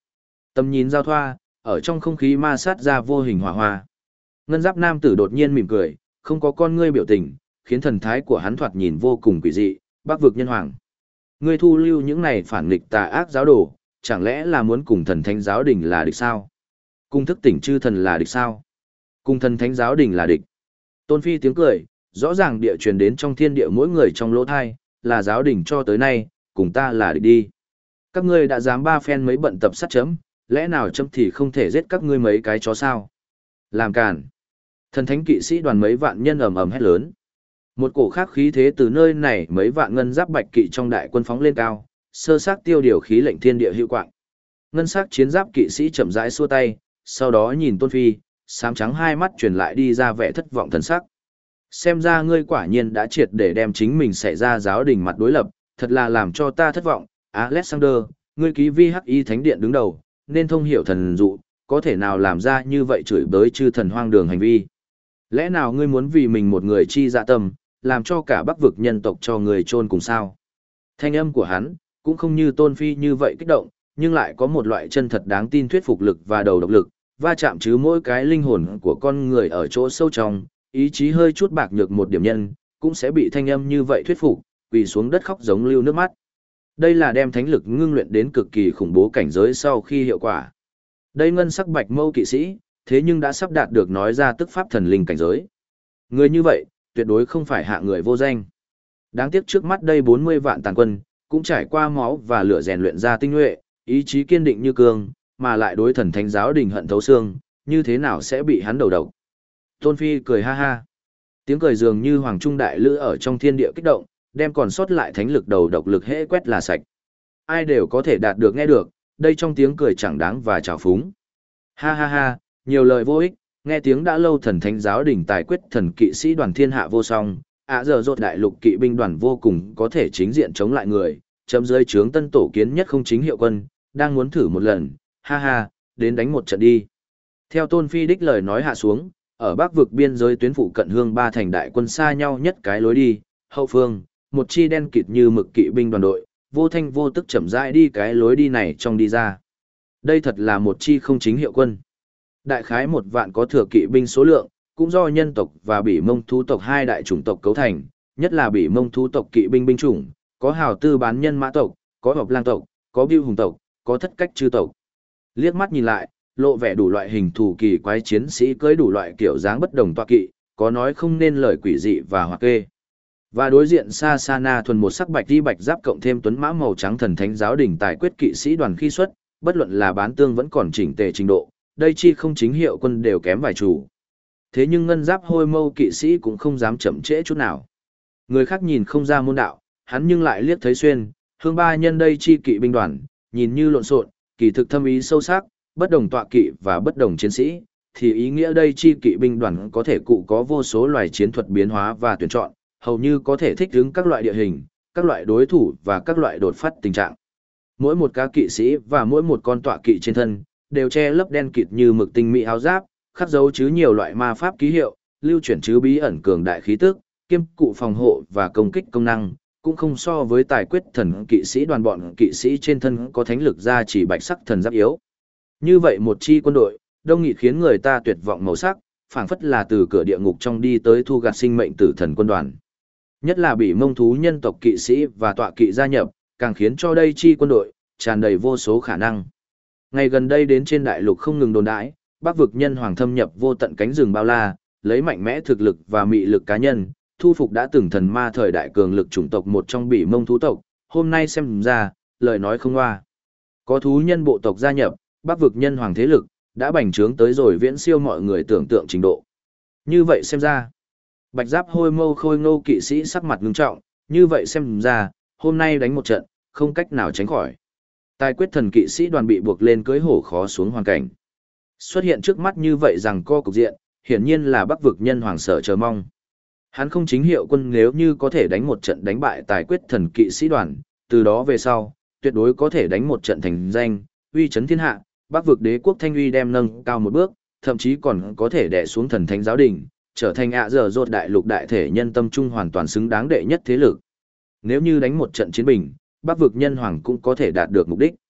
Tầm nhìn giao thoa, ở trong không khí ma sát ra vô hình hỏa hoa. Ngân giáp nam tử đột nhiên mỉm cười, không có con ngươi biểu tình, khiến thần thái của hắn thoạt nhìn vô cùng quỷ dị, Bắc vực nhân hoàng. Ngươi thu lưu những này phản nghịch tà ác giáo đồ, chẳng lẽ là muốn cùng thần thánh giáo đình là địch sao? Cùng thức tỉnh chư thần là địch sao? Cùng thần thánh giáo đình là địch. Tôn Phi tiếng cười, rõ ràng địa truyền đến trong thiên địa mỗi người trong lỗ thai, là giáo đình cho tới nay, cùng ta là địch đi. Các ngươi đã dám ba phen mấy bận tập sát chấm, lẽ nào chấm thì không thể giết các ngươi mấy cái chó sao? Làm càn. Thần thánh kỵ sĩ đoàn mấy vạn nhân ầm ầm hét lớn. Một cổ khác khí thế từ nơi này mấy vạn ngân giáp bạch kỵ trong đại quân phóng lên cao, sơ xác tiêu điều khí lệnh thiên địa hữu quạng. Ngân sắc chiến giáp kỵ sĩ chậm rãi xua tay, sau đó nhìn Tôn Phi, xám trắng hai mắt truyền lại đi ra vẻ thất vọng thần sắc. Xem ra ngươi quả nhiên đã triệt để đem chính mình xảy ra giáo đình mặt đối lập, thật là làm cho ta thất vọng. Alexander, ngươi ký vi hắc y thánh điện đứng đầu, nên thông hiểu thần dụ, có thể nào làm ra như vậy chửi bới chư thần hoang đường hành vi. Lẽ nào ngươi muốn vì mình một người chi dạ tâm, làm cho cả bắc vực nhân tộc cho người chôn cùng sao? Thanh âm của hắn, cũng không như Tôn Phi như vậy kích động, nhưng lại có một loại chân thật đáng tin thuyết phục lực và đầu độc lực, va chạm chứ mỗi cái linh hồn của con người ở chỗ sâu trong, ý chí hơi chút bạc nhược một điểm nhân, cũng sẽ bị thanh âm như vậy thuyết phục, quỳ xuống đất khóc giống lưu nước mắt. Đây là đem thánh lực ngưng luyện đến cực kỳ khủng bố cảnh giới sau khi hiệu quả. Đây ngân sắc bạch mâu kỵ sĩ, thế nhưng đã sắp đạt được nói ra tức pháp thần linh cảnh giới. Người như vậy, tuyệt đối không phải hạ người vô danh. Đáng tiếc trước mắt đây 40 vạn tàn quân, cũng trải qua máu và lửa rèn luyện ra tinh nhuệ, ý chí kiên định như cương, mà lại đối thần thánh giáo đình hận thấu xương, như thế nào sẽ bị hắn đầu độc. Tôn Phi cười ha ha. Tiếng cười dường như hoàng trung đại lữ ở trong thiên địa kích động, đem còn sót lại thánh lực đầu độc lực hễ quét là sạch. Ai đều có thể đạt được nghe được, đây trong tiếng cười chẳng đáng và trào phúng. Ha ha ha, nhiều lời vô ích, nghe tiếng đã lâu thần thánh giáo đình tài quyết thần kỵ sĩ đoàn thiên hạ vô song, giờ rốt đại lục kỵ binh đoàn vô cùng có thể chính diện chống lại người, chấm dưới trướng tân tổ kiến nhất không chính hiệu quân, đang muốn thử một lần, ha ha, đến đánh một trận đi. Theo Tôn Phi đích lời nói hạ xuống, ở bắc vực biên giới tuyến phụ cận hương ba thành đại quân xa nhau nhất cái lối đi, hậu phương, một chi đen kịt như mực kỵ binh đoàn đội, vô thanh vô tức chậm rãi đi cái lối đi này trong đi ra. Đây thật là một chi không chính hiệu quân. Đại khái 1 vạn có thừa kỵ binh số lượng, cũng do nhân tộc và bỉ mông thú tộc hai đại chủng tộc cấu thành, nhất là bỉ mông thú tộc kỵ binh binh chủng, có hào tư bán nhân mã tộc, có hợp lang tộc, có bưu hùng tộc, có thất cách chư tộc. Liếc mắt nhìn lại, lộ vẻ đủ loại hình thù kỳ quái chiến sĩ cưỡi đủ loại kiểu dáng bất đồng tọa kỵ, có nói không nên lời quỷ dị và hoặc kê. Và đối diện xa xa na thuần một sắc bạch đi bạch giáp cộng thêm tuấn mã màu trắng thần thánh giáo đình tài quyết kỵ sĩ đoàn khi xuất, bất luận là bán tương vẫn còn chỉnh tề trình độ, đây chi không chính hiệu quân đều kém vài chủ. Thế nhưng ngân giáp hôi mâu kỵ sĩ cũng không dám chậm trễ chút nào. Người khác nhìn không ra môn đạo, hắn nhưng lại liếc thấy xuyên, hương ba nhân đây chi kỵ binh đoàn, nhìn như lộn xộn, kỳ thực thâm ý sâu sắc, bất đồng tọa kỵ và bất đồng chiến sĩ, thì ý nghĩa đây chi kỵ binh đoàn có thể cụ có vô số loài chiến thuật biến hóa và tuyển chọn, hầu như có thể thích ứng các loại địa hình, các loại đối thủ và các loại đột phát tình trạng. Mỗi một cá kỵ sĩ và mỗi một con tọa kỵ trên thân, đều che lấp đen kịt như mực tinh mỹ áo giáp, khắc dấu chứ nhiều loại ma pháp ký hiệu, lưu chuyển chứ bí ẩn cường đại khí tức, kiêm cụ phòng hộ và công kích công năng, cũng không so với tài quyết thần kỵ sĩ đoàn bọn kỵ sĩ trên thân có thánh lực ra chỉ bạch sắc thần giáp yếu. Như vậy một chi quân đội, đông nghịt khiến người ta tuyệt vọng màu sắc, phảng phất là từ cửa địa ngục trong đi tới thu gặt sinh mệnh tử thần quân đoàn. Nhất là bị mông thú nhân tộc kỵ sĩ và tọa kỵ gia nhập, càng khiến cho đây chi quân đội tràn đầy vô số khả năng. Ngày gần đây đến trên đại lục không ngừng đồn đãi, Bắc vực nhân hoàng thâm nhập vô tận cánh rừng bao la, lấy mạnh mẽ thực lực và mị lực cá nhân, thu phục đã từng thần ma thời đại cường lực chủng tộc một trong bỉ mông thú tộc, hôm nay xem ra, lời nói không hoa. Có thú nhân bộ tộc gia nhập, Bắc vực nhân hoàng thế lực, đã bành trướng tới rồi viễn siêu mọi người tưởng tượng trình độ. Như vậy xem ra, bạch giáp hôi mâu khôi ngô kỵ sĩ sắc mặt ngưng trọng, như vậy xem ra, hôm nay đánh một trận, không cách nào tránh khỏi. Tài quyết thần kỵ sĩ đoàn bị buộc lên cưới hổ khó xuống hoàn cảnh. Xuất hiện trước mắt như vậy rằng co cục diện, hiển nhiên là Bắc vực nhân hoàng sợ chờ mong. Hắn không chính hiệu quân nếu như có thể đánh một trận đánh bại tài quyết thần kỵ sĩ đoàn, từ đó về sau, tuyệt đối có thể đánh một trận thành danh, uy chấn thiên hạ, Bắc vực đế quốc thanh uy đem nâng cao một bước, thậm chí còn có thể đè xuống thần thánh giáo đình, trở thành giờ rốt đại lục đại thể nhân tâm trung hoàn toàn xứng đáng đệ nhất thế lực. Nếu như đánh một trận chiến bình, Bắc vực nhân hoàng cũng có thể đạt được mục đích.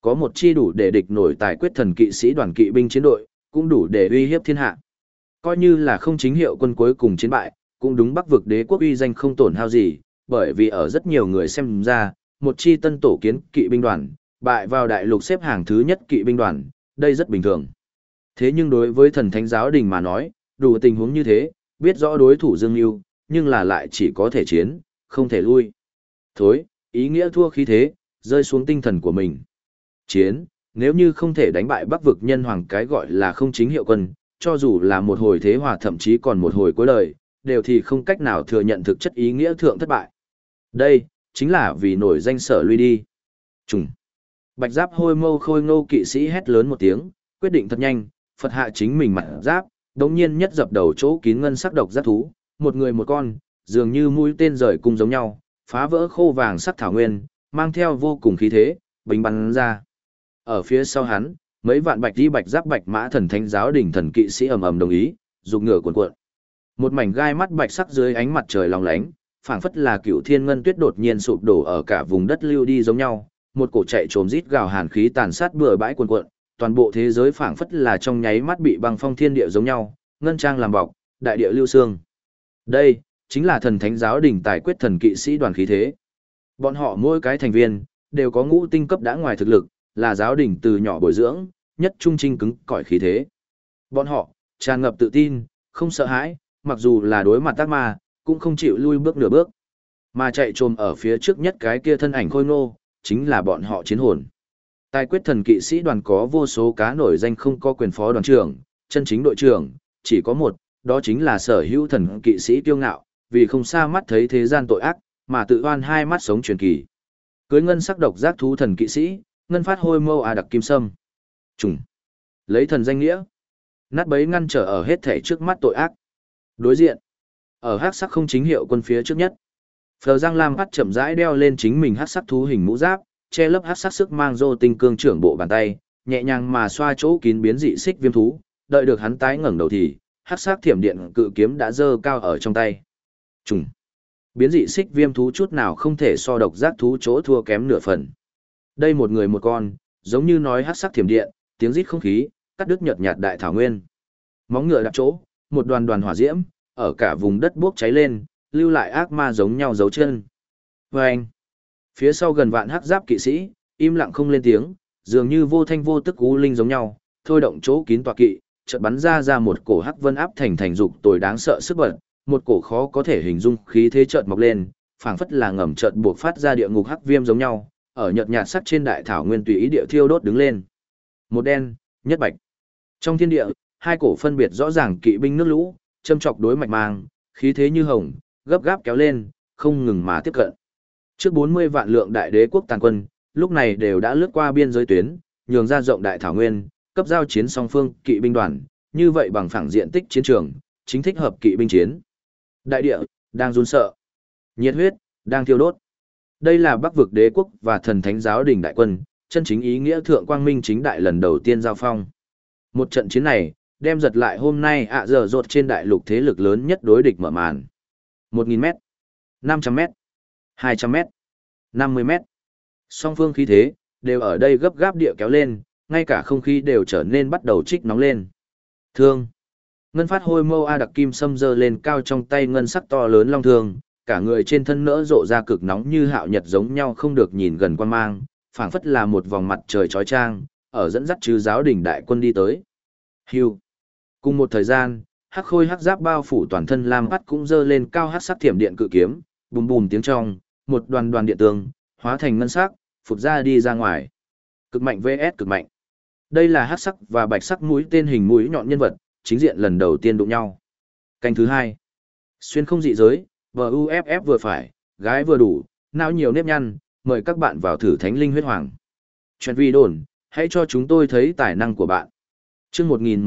Có một chi đủ để địch nổi tài quyết thần kỵ sĩ đoàn kỵ binh chiến đội, cũng đủ để uy hiếp thiên hạ. Coi như là không chính hiệu quân cuối cùng chiến bại, cũng đúng Bắc vực đế quốc uy danh không tổn hao gì, bởi vì ở rất nhiều người xem ra, một chi tân tổ kiến kỵ binh đoàn, bại vào đại lục xếp hàng thứ nhất kỵ binh đoàn, đây rất bình thường. Thế nhưng đối với thần thánh giáo đình mà nói, đủ tình huống như thế, biết rõ đối thủ dương mưu, nhưng là lại chỉ có thể chiến, không thể lui. Thối, ý nghĩa thua khí thế, rơi xuống tinh thần của mình. Chiến, nếu như không thể đánh bại Bắc vực nhân hoàng cái gọi là không chính hiệu quân, cho dù là một hồi thế hòa thậm chí còn một hồi cuối đời, đều thì không cách nào thừa nhận thực chất ý nghĩa thượng thất bại. Đây, chính là vì nổi danh sở lui đi. Trùng. Bạch giáp hôi mâu khôi ngô kỵ sĩ hét lớn một tiếng, quyết định thật nhanh, Phật hạ chính mình mặt giáp, đống nhiên nhất dập đầu chỗ kín ngân sắc độc giác thú, một người một con, dường như mũi tên rời cung giống nhau, phá vỡ khô vàng sắc thảo nguyên, mang theo vô cùng khí thế, bình bắn ra. Ở phía sau hắn, mấy vạn bạch đi bạch giáp bạch mã thần thánh giáo đỉnh thần kỵ sĩ ầm ầm đồng ý, dục ngựa cuộn cuộn. Một mảnh gai mắt bạch sắc dưới ánh mặt trời long lánh, phảng phất là cựu thiên ngân tuyết đột nhiên sụp đổ ở cả vùng đất lưu đi giống nhau, một cổ chạy trồm rít gào hàn khí tàn sát bừa bãi cuồn cuộn, toàn bộ thế giới phảng phất là trong nháy mắt bị băng phong thiên địa giống nhau, ngân trang làm bọc, đại địa lưu xương. Đây chính là thần thánh giáo đỉnh tài quyết thần kỵ sĩ đoàn khí thế. Bọn họ mỗi cái thành viên đều có ngũ tinh cấp đã ngoài thực lực, là giáo đỉnh từ nhỏ bồi dưỡng, nhất trung trinh cứng cỏi khí thế. Bọn họ tràn ngập tự tin, không sợ hãi, mặc dù là đối mặt ác ma, cũng không chịu lui bước nửa bước. Mà chạy trồm ở phía trước nhất cái kia thân ảnh khôi ngô, chính là bọn họ chiến hồn. Tài quyết thần kỵ sĩ đoàn có vô số cá nổi danh không có quyền phó đoàn trưởng, chân chính đội trưởng, chỉ có một, đó chính là sở hữu thần kỵ sĩ kiêu ngạo, vì không xa mắt thấy thế gian tội ác, mà tự oan hai mắt sống truyền kỳ. Cưới ngân sắc độc giác thú thần kỵ sĩ, ngân phát hôi mâu đặc kim sâm. Trùng. Lấy thần danh nghĩa. Nát bấy ngăn trở ở hết thể trước mắt tội ác. Đối diện. Ở hắc sắc không chính hiệu quân phía trước nhất. Phờ Giang Lam bắt chậm rãi đeo lên chính mình hắc sắc thú hình mũ giáp, che lấp hắc sắc sức mang rô tinh cương trưởng bộ bàn tay, nhẹ nhàng mà xoa chỗ kín biến dị xích viêm thú, đợi được hắn tái ngẩng đầu thì, hắc sắc thiểm điện cự kiếm đã giơ cao ở trong tay. Trùng. Biến dị xích viêm thú chút nào không thể so độc giác thú chỗ thua kém nửa phần. Đây một người một con, giống như nói hắc sắc thiểm điện, tiếng rít không khí, cắt đứt nhợt nhạt đại thảo nguyên. Móng ngựa đạp chỗ, một đoàn đoàn hỏa diễm, ở cả vùng đất bốc cháy lên, lưu lại ác ma giống nhau dấu chân. Vâng! Phía sau gần vạn hắc giáp kỵ sĩ, im lặng không lên tiếng, dường như vô thanh vô tức u linh giống nhau, thôi động chỗ kín tọa kỵ, chợt bắn ra một cổ hắc vân áp thành dục tồi đáng sợ sức bật, một cổ khó có thể hình dung khí thế chợt mọc lên, phảng phất là ngầm chợt buộc phát ra địa ngục hắc viêm giống nhau, ở nhợt nhạt sắc trên đại thảo nguyên tùy ý địa thiêu đốt đứng lên. Một đen, nhất bạch. Trong thiên địa, hai cổ phân biệt rõ ràng kỵ binh nước lũ, châm chọc đối mạch mang, khí thế như hồng, gấp gáp kéo lên, không ngừng mà tiếp cận. Trước 40 vạn lượng đại đế quốc tàn quân, lúc này đều đã lướt qua biên giới tuyến, nhường ra rộng đại thảo nguyên, cấp giao chiến song phương kỵ binh đoàn, như vậy bằng phẳng diện tích chiến trường, chính thích hợp kỵ binh chiến. Đại địa đang run sợ, nhiệt huyết đang thiêu đốt. Đây là Bắc vực đế quốc và thần thánh giáo đình đại quân, chân chính ý nghĩa thượng quang minh chính đại lần đầu tiên giao phong. Một trận chiến này, đem giật lại hôm nay giờ rột trên đại lục thế lực lớn nhất đối địch mở màn. 1000m, 500m, 200m, 50m. Song phương khí thế, đều ở đây gấp gáp địa kéo lên, ngay cả không khí đều trở nên bắt đầu trích nóng lên. Thương. Ngân phát hôi mâu đặc kim sâm giơ lên cao trong tay ngân sắc to lớn long thương, cả người trên thân nỡ rộ ra cực nóng như hạo nhật giống nhau không được nhìn gần quan mang, phảng phất là một vòng mặt trời chói chang, ở dẫn dắt chư giáo đình đại quân đi tới. Hưu. Cùng một thời gian, hắc khôi hắc giáp bao phủ toàn thân lam bắt cũng giơ lên cao hắc sắc thiểm điện cự kiếm, bùm bùm tiếng trong, một đoàn đoàn điện tường, hóa thành ngân sắc, phụt ra đi ra ngoài. Cực mạnh vs cực mạnh. Đây là hắc sắc và bạch sắc mũi tên hình mũi nhọn nhân vật, chính diện lần đầu tiên đụng nhau. Canh thứ hai. Xuyên không dị giới, VUFF vừa phải, gái vừa đủ, não nhiều nếp nhăn, mời các bạn vào thử thánh linh huyết hoàng. Chuyện vi đồn, hãy cho chúng tôi thấy tài năng của bạn. Chương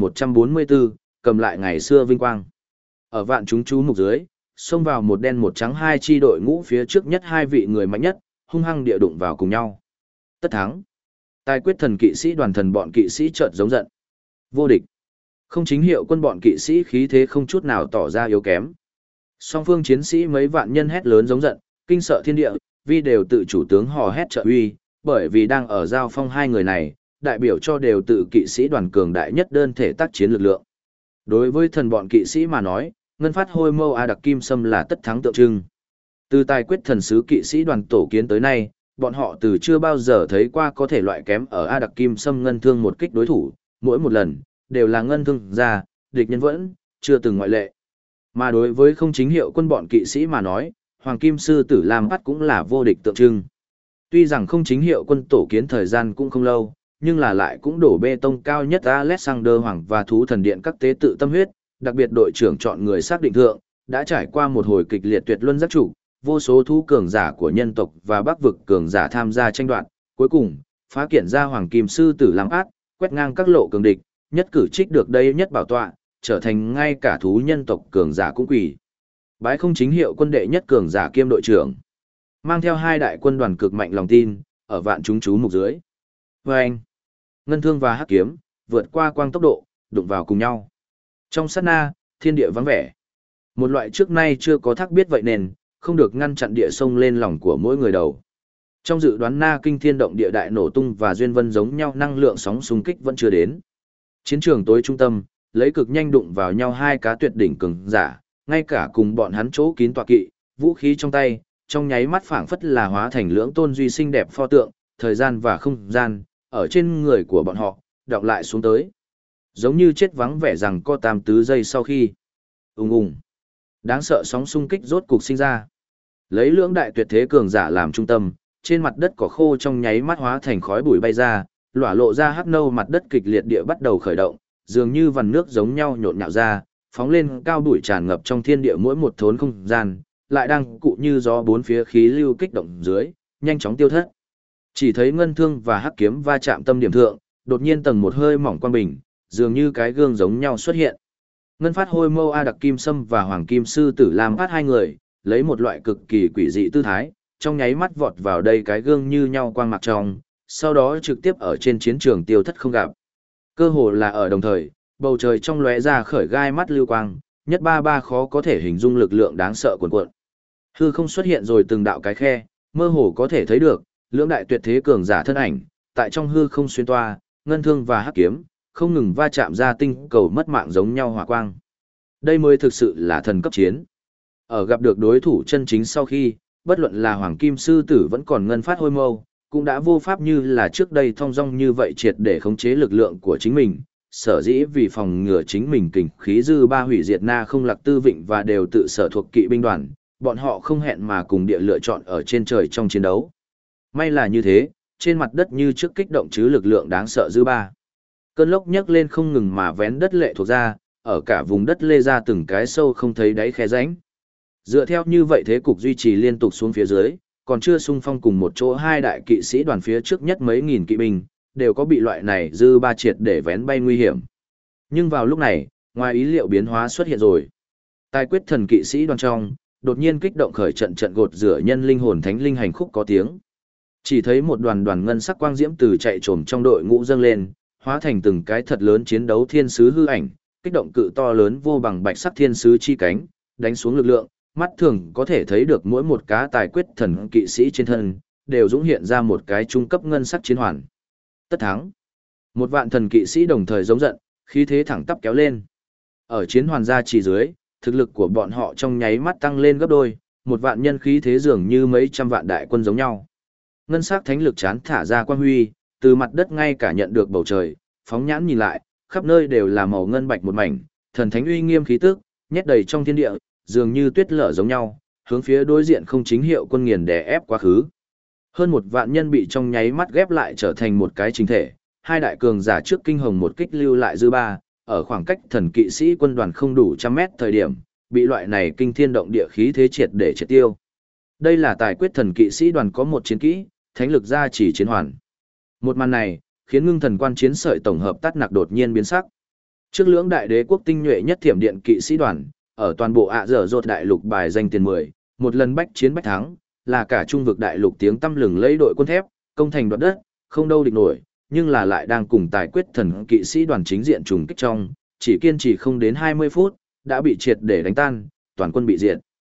1144, cầm lại ngày xưa vinh quang. Ở vạn chúng chú mục dưới, xông vào một đen một trắng hai chi đội ngũ phía trước nhất hai vị người mạnh nhất, hung hăng địa đụng vào cùng nhau. Tất thắng. Tài quyết thần kỵ sĩ đoàn thần bọn kỵ sĩ chợt giống giận. Vô địch. Không chính hiệu quân bọn kỵ sĩ khí thế không chút nào tỏ ra yếu kém. Song phương chiến sĩ mấy vạn nhân hét lớn giống giận, kinh sợ thiên địa, vì đều tự chủ tướng hò hét trợ uy, bởi vì đang ở giao phong hai người này, đại biểu cho đều tự kỵ sĩ đoàn cường đại nhất đơn thể tác chiến lực lượng. Đối với thần bọn kỵ sĩ mà nói, ngân phát hôi mâu A Đặc Kim Sâm là tất thắng tượng trưng. Từ tài quyết thần sứ kỵ sĩ đoàn tổ kiến tới nay, bọn họ từ chưa bao giờ thấy qua có thể loại kém ở A Đặc Kim Sâm ngân thương một kích đối thủ, mỗi một lần, đều là ngân thương ra, địch nhân vẫn, chưa từng ngoại lệ. Mà đối với không chính hiệu quân bọn kỵ sĩ mà nói, Hoàng Kim Sư Tử Lam Bắt cũng là vô địch tượng trưng. Tuy rằng không chính hiệu quân tổ kiến thời gian cũng không lâu, nhưng là lại cũng đổ bê tông cao nhất Alexander Hoàng và thú thần điện các tế tự tâm huyết, đặc biệt đội trưởng chọn người xác định thượng, đã trải qua một hồi kịch liệt tuyệt luân giác chủ, vô số thú cường giả của nhân tộc và bắc vực cường giả tham gia tranh đoạt, cuối cùng, phá kiện ra Hoàng Kim Sư Tử Lam Át, quét ngang các lộ cường địch, nhất cử trích được đây nhất bảo tọa, trở thành ngay cả thú nhân tộc cường giả cũng quỷ. Bái không chính hiệu quân đệ nhất cường giả kiêm đội trưởng. Mang theo hai đại quân đoàn cực mạnh lòng tin, ở vạn chúng chú mục dưới. Vâng! Ngân thương và hắc kiếm, vượt qua quang tốc độ, đụng vào cùng nhau. Trong sát na, thiên địa vắng vẻ. Một loại trước nay chưa có thắc biết vậy nên, không được ngăn chặn địa sông lên lòng của mỗi người đầu. Trong dự đoán na kinh thiên động địa đại nổ tung và duyên vân giống nhau năng lượng sóng xung kích vẫn chưa đến. Chiến trường tối trung tâm, lấy cực nhanh đụng vào nhau hai cá tuyệt đỉnh cường giả, ngay cả cùng bọn hắn chỗ kín tọa kỵ, vũ khí trong tay, trong nháy mắt phảng phất là hóa thành lưỡng tôn duy sinh đẹp pho tượng, thời gian và không gian, ở trên người của bọn họ, đọng lại xuống tới. Giống như chết vắng vẻ rằng có 8 giây sau khi. Ùng. Đáng sợ sóng xung kích rốt cục sinh ra. Lấy lưỡng đại tuyệt thế cường giả làm trung tâm, trên mặt đất cỏ khô trong nháy mắt hóa thành khói bụi bay ra, lỏa lộ ra hắc nâu mặt đất kịch liệt địa bắt đầu khởi động, dường như vằn nước giống nhau nhộn nhạo ra, phóng lên cao bụi tràn ngập trong thiên địa mỗi một thốn không gian, lại đang cụ như gió bốn phía khí lưu kích động dưới, nhanh chóng tiêu thất. Chỉ thấy ngân thương và hắc kiếm va chạm tâm điểm thượng, đột nhiên tầng một hơi mỏng quang bình, dường như cái gương giống nhau xuất hiện. Ngân phát hôi mâu A Đặc Kim Sâm và Hoàng Kim Sư Tử Lam Phát hai người, lấy một loại cực kỳ quỷ dị tư thái, trong nháy mắt vọt vào đây cái gương như nhau quang mặc trong, sau đó trực tiếp ở trên chiến trường tiêu thất không gặp. Cơ hồ là ở đồng thời, bầu trời trong lóe ra khởi gai mắt lưu quang, nhất ba khó có thể hình dung lực lượng đáng sợ cuồn cuộn. Hư không xuất hiện rồi từng đạo cái khe, mơ hồ có thể thấy được, lưỡng đại tuyệt thế cường giả thân ảnh, tại trong hư không xuyên toa, ngân thương và hắc kiếm, không ngừng va chạm ra tinh cầu mất mạng giống nhau hỏa quang. Đây mới thực sự là thần cấp chiến. Ở gặp được đối thủ chân chính sau khi, bất luận là Hoàng Kim Sư Tử vẫn còn ngân phát hôi mâu, cũng đã vô pháp như là trước đây thong dong như vậy triệt để khống chế lực lượng của chính mình, sở dĩ vì phòng ngừa chính mình kình khí dư ba hủy diệt na không lạc tư vịnh và đều tự sở thuộc kỵ binh đoàn, bọn họ không hẹn mà cùng địa lựa chọn ở trên trời trong chiến đấu. May là như thế, trên mặt đất như trước kích động chứ lực lượng đáng sợ dư ba. Cơn lốc nhấc lên không ngừng mà vén đất lệ thuộc ra, ở cả vùng đất lê ra từng cái sâu không thấy đáy khe rãnh. Dựa theo như vậy thế cục duy trì liên tục xuống phía dưới, còn chưa xung phong cùng một chỗ hai đại kỵ sĩ đoàn phía trước nhất mấy nghìn kỵ binh, đều có bị loại này dư ba triệt để vén bay nguy hiểm. Nhưng vào lúc này, ngoài ý liệu biến hóa xuất hiện rồi. Tài quyết thần kỵ sĩ đoàn trong, đột nhiên kích động khởi trận trận gột rửa nhân linh hồn thánh linh hành khúc có tiếng. Chỉ thấy một đoàn đoàn ngân sắc quang diễm từ chạy trồm trong đội ngũ dâng lên, hóa thành từng cái thật lớn chiến đấu thiên sứ hư ảnh, kích động cự to lớn vô bằng bạch sắc thiên sứ chi cánh, đánh xuống lực lượng, mắt thường có thể thấy được mỗi một cá tài quyết thần kỵ sĩ trên thân, đều dũng hiện ra một cái trung cấp ngân sắc chiến hoàn. Tất thắng. Một vạn thần kỵ sĩ đồng thời giống giận, khí thế thẳng tắp kéo lên. Ở chiến hoàn gia chỉ dưới, thực lực của bọn họ trong nháy mắt tăng lên gấp đôi, một vạn nhân khí thế dường như mấy trăm vạn đại quân giống nhau. Ngân sắc thánh lực chán thả ra quang huy, từ mặt đất ngay cả nhận được bầu trời, phóng nhãn nhìn lại, khắp nơi đều là màu ngân bạch một mảnh, thần thánh uy nghiêm khí tức, nhét đầy trong thiên địa, dường như tuyết lở giống nhau, hướng phía đối diện không chính hiệu quân nghiền đè ép quá khứ. Hơn một vạn nhân bị trong nháy mắt ghép lại trở thành một cái chính thể, hai đại cường giả trước kinh hồng một kích lưu lại dư ba, ở khoảng cách thần kỵ sĩ quân đoàn không đủ trăm mét thời điểm, bị loại này kinh thiên động địa khí thế triệt để triệt tiêu. Đây là tài quyết thần kỵ sĩ đoàn có một chiến kỹ, thánh lực gia chỉ chiến hoàn. Một màn này, khiến ngưng thần quan chiến sợi tổng hợp tắt nặc đột nhiên biến sắc. Trước lưỡng đại đế quốc tinh nhuệ nhất thiểm điện kỵ sĩ đoàn, ở toàn bộ ạ dở dột đại lục bài danh tiền 10, một lần bách chiến bách thắng, là cả trung vực đại lục tiếng tăm lừng lấy đội quân thép, công thành đoạt đất, không đâu địch nổi, nhưng là lại đang cùng tài quyết thần kỵ sĩ đoàn chính diện trùng kích trong, chỉ kiên trì không đến 20 phút, đã bị triệt để đánh tan, toàn quân bị diệt.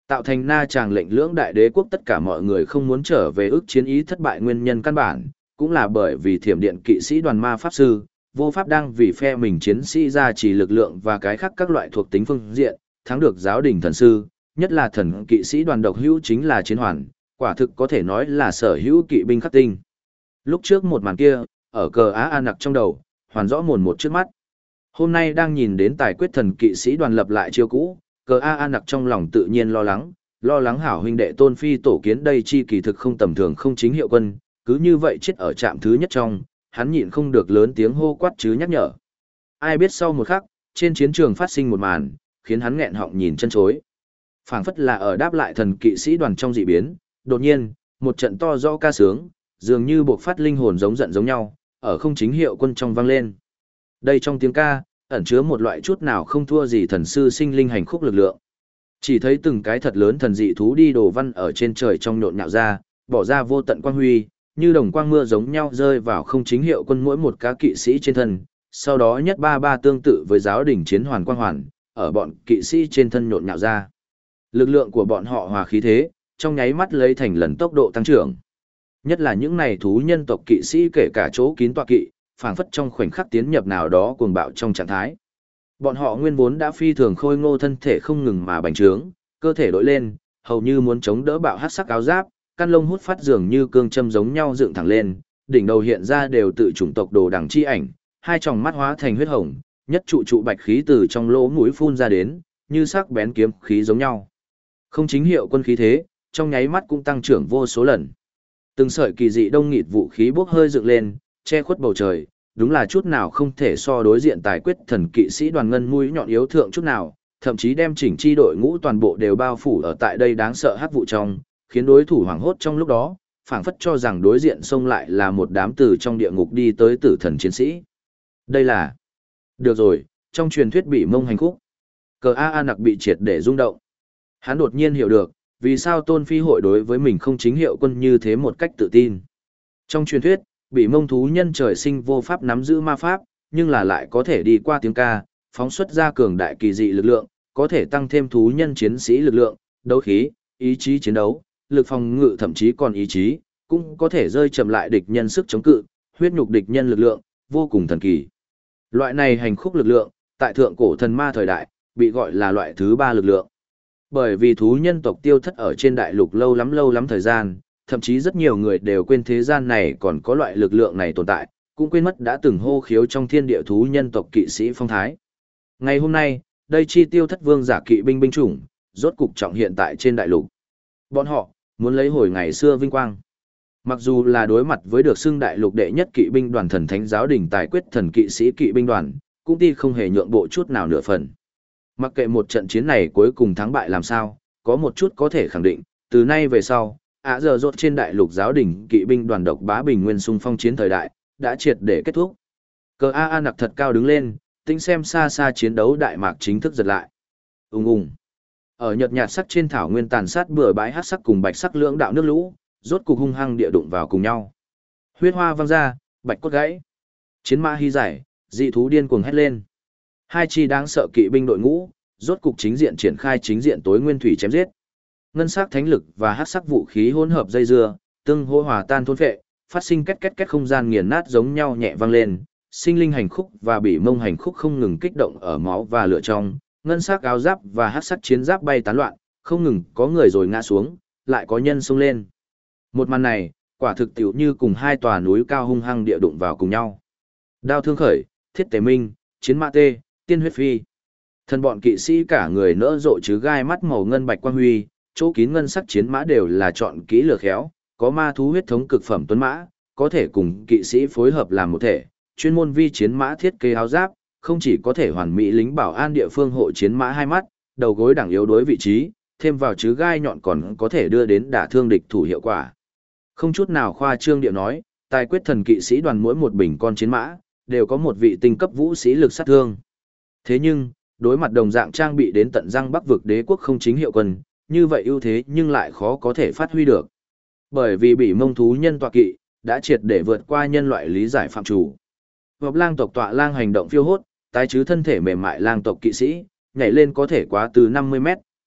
Tạo thành na tràng lệnh lưỡng đại đế quốc tất cả mọi người không muốn trở về ước chiến ý thất bại nguyên nhân căn bản, cũng là bởi vì thiểm điện kỵ sĩ đoàn ma pháp sư, vô pháp đang vì phe mình chiến sĩ ra chỉ lực lượng và cái khác các loại thuộc tính phương diện, thắng được giáo đình thần sư, nhất là thần kỵ sĩ đoàn độc hữu chính là chiến hoàn, quả thực có thể nói là sở hữu kỵ binh khắc tinh. Lúc trước một màn kia, ở cờ Á An nặc trong đầu, hoàn rõ mồn một trước mắt. Hôm nay đang nhìn đến tài quyết thần kỵ sĩ đoàn lập lại chiêu cũ, cờ A An nặc trong lòng tự nhiên lo lắng hảo huynh đệ Tôn Phi tổ kiến đây chi kỳ thực không tầm thường không chính hiệu quân, cứ như vậy chết ở trạm thứ nhất trong, hắn nhịn không được lớn tiếng hô quát chứ nhắc nhở. Ai biết sau một khắc, trên chiến trường phát sinh một màn, khiến hắn nghẹn họng nhìn chân chối. Phảng phất là ở đáp lại thần kỵ sĩ đoàn trong dị biến, đột nhiên, một trận to rõ ca sướng, dường như buộc phát linh hồn giống giận giống nhau, ở không chính hiệu quân trong vang lên. Đây trong tiếng ca, ẩn chứa một loại chút nào không thua gì thần sư sinh linh hành khúc lực lượng. Chỉ thấy từng cái thật lớn thần dị thú đi đồ văn ở trên trời trong nhộn nhạo ra, bỏ ra vô tận quang huy, như đồng quang mưa giống nhau rơi vào không chính hiệu quân mỗi một cá kỵ sĩ trên thân, sau đó nhất ba ba tương tự với giáo đỉnh chiến hoàn quang hoàn, ở bọn kỵ sĩ trên thân nhộn nhạo ra. Lực lượng của bọn họ hòa khí thế, trong nháy mắt lấy thành lần tốc độ tăng trưởng. Nhất là những này thú nhân tộc kỵ sĩ kể cả chỗ kín tọa kỵ, phảng phất trong khoảnh khắc tiến nhập nào đó cuồng bạo trong trạng thái. Bọn họ nguyên vốn đã phi thường khôi ngô thân thể không ngừng mà bành trướng, cơ thể đội lên, hầu như muốn chống đỡ bạo hắc sắc áo giáp, căn lông hút phát dường như cương châm giống nhau dựng thẳng lên, đỉnh đầu hiện ra đều tự chủng tộc đồ đằng chi ảnh, hai tròng mắt hóa thành huyết hồng, nhất trụ bạch khí từ trong lỗ mũi phun ra đến, như sắc bén kiếm khí giống nhau. Không chính hiệu quân khí thế, trong nháy mắt cũng tăng trưởng vô số lần. Từng sợi kỳ dị đông nghịt vũ khí bốc hơi dựng lên, che khuất bầu trời, đúng là chút nào không thể so đối diện tài quyết thần kỵ sĩ đoàn ngân mũi nhọn yếu thượng chút nào, thậm chí đem chỉnh chi đội ngũ toàn bộ đều bao phủ ở tại đây đáng sợ hắc vụ trong, khiến đối thủ hoảng hốt trong lúc đó, phảng phất cho rằng đối diện xông lại là một đám từ trong địa ngục đi tới tử thần chiến sĩ. Đây là... Được rồi, trong truyền thuyết bị mông hành khúc. Cờ A nặc bị triệt để rung động. Hắn đột nhiên hiểu được, vì sao Tôn Phi hội đối với mình không chính hiệu quân như thế một cách tự tin. Trong truyền thuyết, bị mông thú nhân trời sinh vô pháp nắm giữ ma pháp, nhưng là lại có thể đi qua tiếng ca, phóng xuất ra cường đại kỳ dị lực lượng, có thể tăng thêm thú nhân chiến sĩ lực lượng, đấu khí, ý chí chiến đấu, lực phòng ngự thậm chí còn ý chí, cũng có thể rơi chậm lại địch nhân sức chống cự, huyết nhục địch nhân lực lượng, vô cùng thần kỳ. Loại này hành khúc lực lượng, tại thượng cổ thần ma thời đại, bị gọi là loại thứ ba lực lượng. Bởi vì thú nhân tộc tiêu thất ở trên đại lục lâu lắm thời gian, thậm chí rất nhiều người đều quên thế gian này còn có loại lực lượng này tồn tại, cũng quên mất đã từng hô khiếu trong thiên địa thú nhân tộc kỵ sĩ phong thái. Ngày hôm nay, đây chi tiêu thất vương giả kỵ binh binh chủng, rốt cục trọng hiện tại trên đại lục. Bọn họ, muốn lấy hồi ngày xưa vinh quang. Mặc dù là đối mặt với được xưng đại lục đệ nhất kỵ binh đoàn thần thánh giáo đình tài quyết thần kỵ sĩ kỵ binh đoàn, cũng ti không hề nhượng bộ chút nào nửa phần. Mặc kệ một trận chiến này cuối cùng thắng bại làm sao, có một chút có thể khẳng định, từ nay về sau, giờ rốt trên đại lục giáo đình kỵ binh đoàn độc bá bình nguyên xung phong chiến thời đại, đã triệt để kết thúc. Cờ A nặc thật cao đứng lên, tính xem xa xa chiến đấu đại mạc chính thức giật lại. Ùng ùng. Ở nhợt nhạt sắc trên thảo nguyên tàn sát bừa bãi hắc sắc cùng bạch sắc lưỡng đạo nước lũ, rốt cục hung hăng địa đụng vào cùng nhau. Huyết hoa văng ra, bạch cốt gãy. Chiến mã hy giải, dị thú điên cuồng hét lên. Hai chi đáng sợ kỵ binh đội ngũ, rốt cục chính diện triển khai chính diện tối nguyên thủy chém giết. Ngân sắc thánh lực và hắc sắc vũ khí hỗn hợp dây dưa, tương hỗ hòa tan thôn phệ, phát sinh két két két không gian nghiền nát giống nhau nhẹ vang lên, sinh linh hành khúc và bị mông hành khúc không ngừng kích động ở máu và lửa trong, ngân sắc áo giáp và hắc sắc chiến giáp bay tán loạn, không ngừng có người rồi ngã xuống, lại có nhân xông lên. Một màn này, quả thực tiểu như cùng hai tòa núi cao hung hăng địa đụng vào cùng nhau. Đao thương khởi, thiết tề minh, chiến mã tê, tiên huyết phi. Thân bọn kỵ sĩ cả người nỡ rộ chứ gai mắt màu ngân bạch quang huy, chỗ kín ngân sắc chiến mã đều là chọn kỹ lửa khéo, có ma thú huyết thống cực phẩm tuấn mã, có thể cùng kỵ sĩ phối hợp làm một thể, chuyên môn vi chiến mã thiết kế áo giáp, không chỉ có thể hoàn mỹ lính bảo an địa phương hộ chiến mã hai mắt, đầu gối đẳng yếu đối vị trí, thêm vào chứ gai nhọn còn có thể đưa đến đả thương địch thủ hiệu quả. Không chút nào khoa trương địa nói, tài quyết thần kỵ sĩ đoàn mỗi một bình con chiến mã, đều có một vị tinh cấp vũ sĩ lực sát thương. Thế nhưng, đối mặt đồng dạng trang bị đến tận răng Bắc vực đế quốc không chính hiệu quân, như vậy ưu thế nhưng lại khó có thể phát huy được. Bởi vì bị mông thú nhân tọa kỵ, đã triệt để vượt qua nhân loại lý giải phạm chủ. Vọc lang tộc tọa lang hành động phiêu hốt, tái chứ thân thể mềm mại lang tộc kỵ sĩ, nhảy lên có thể quá từ 50 mét,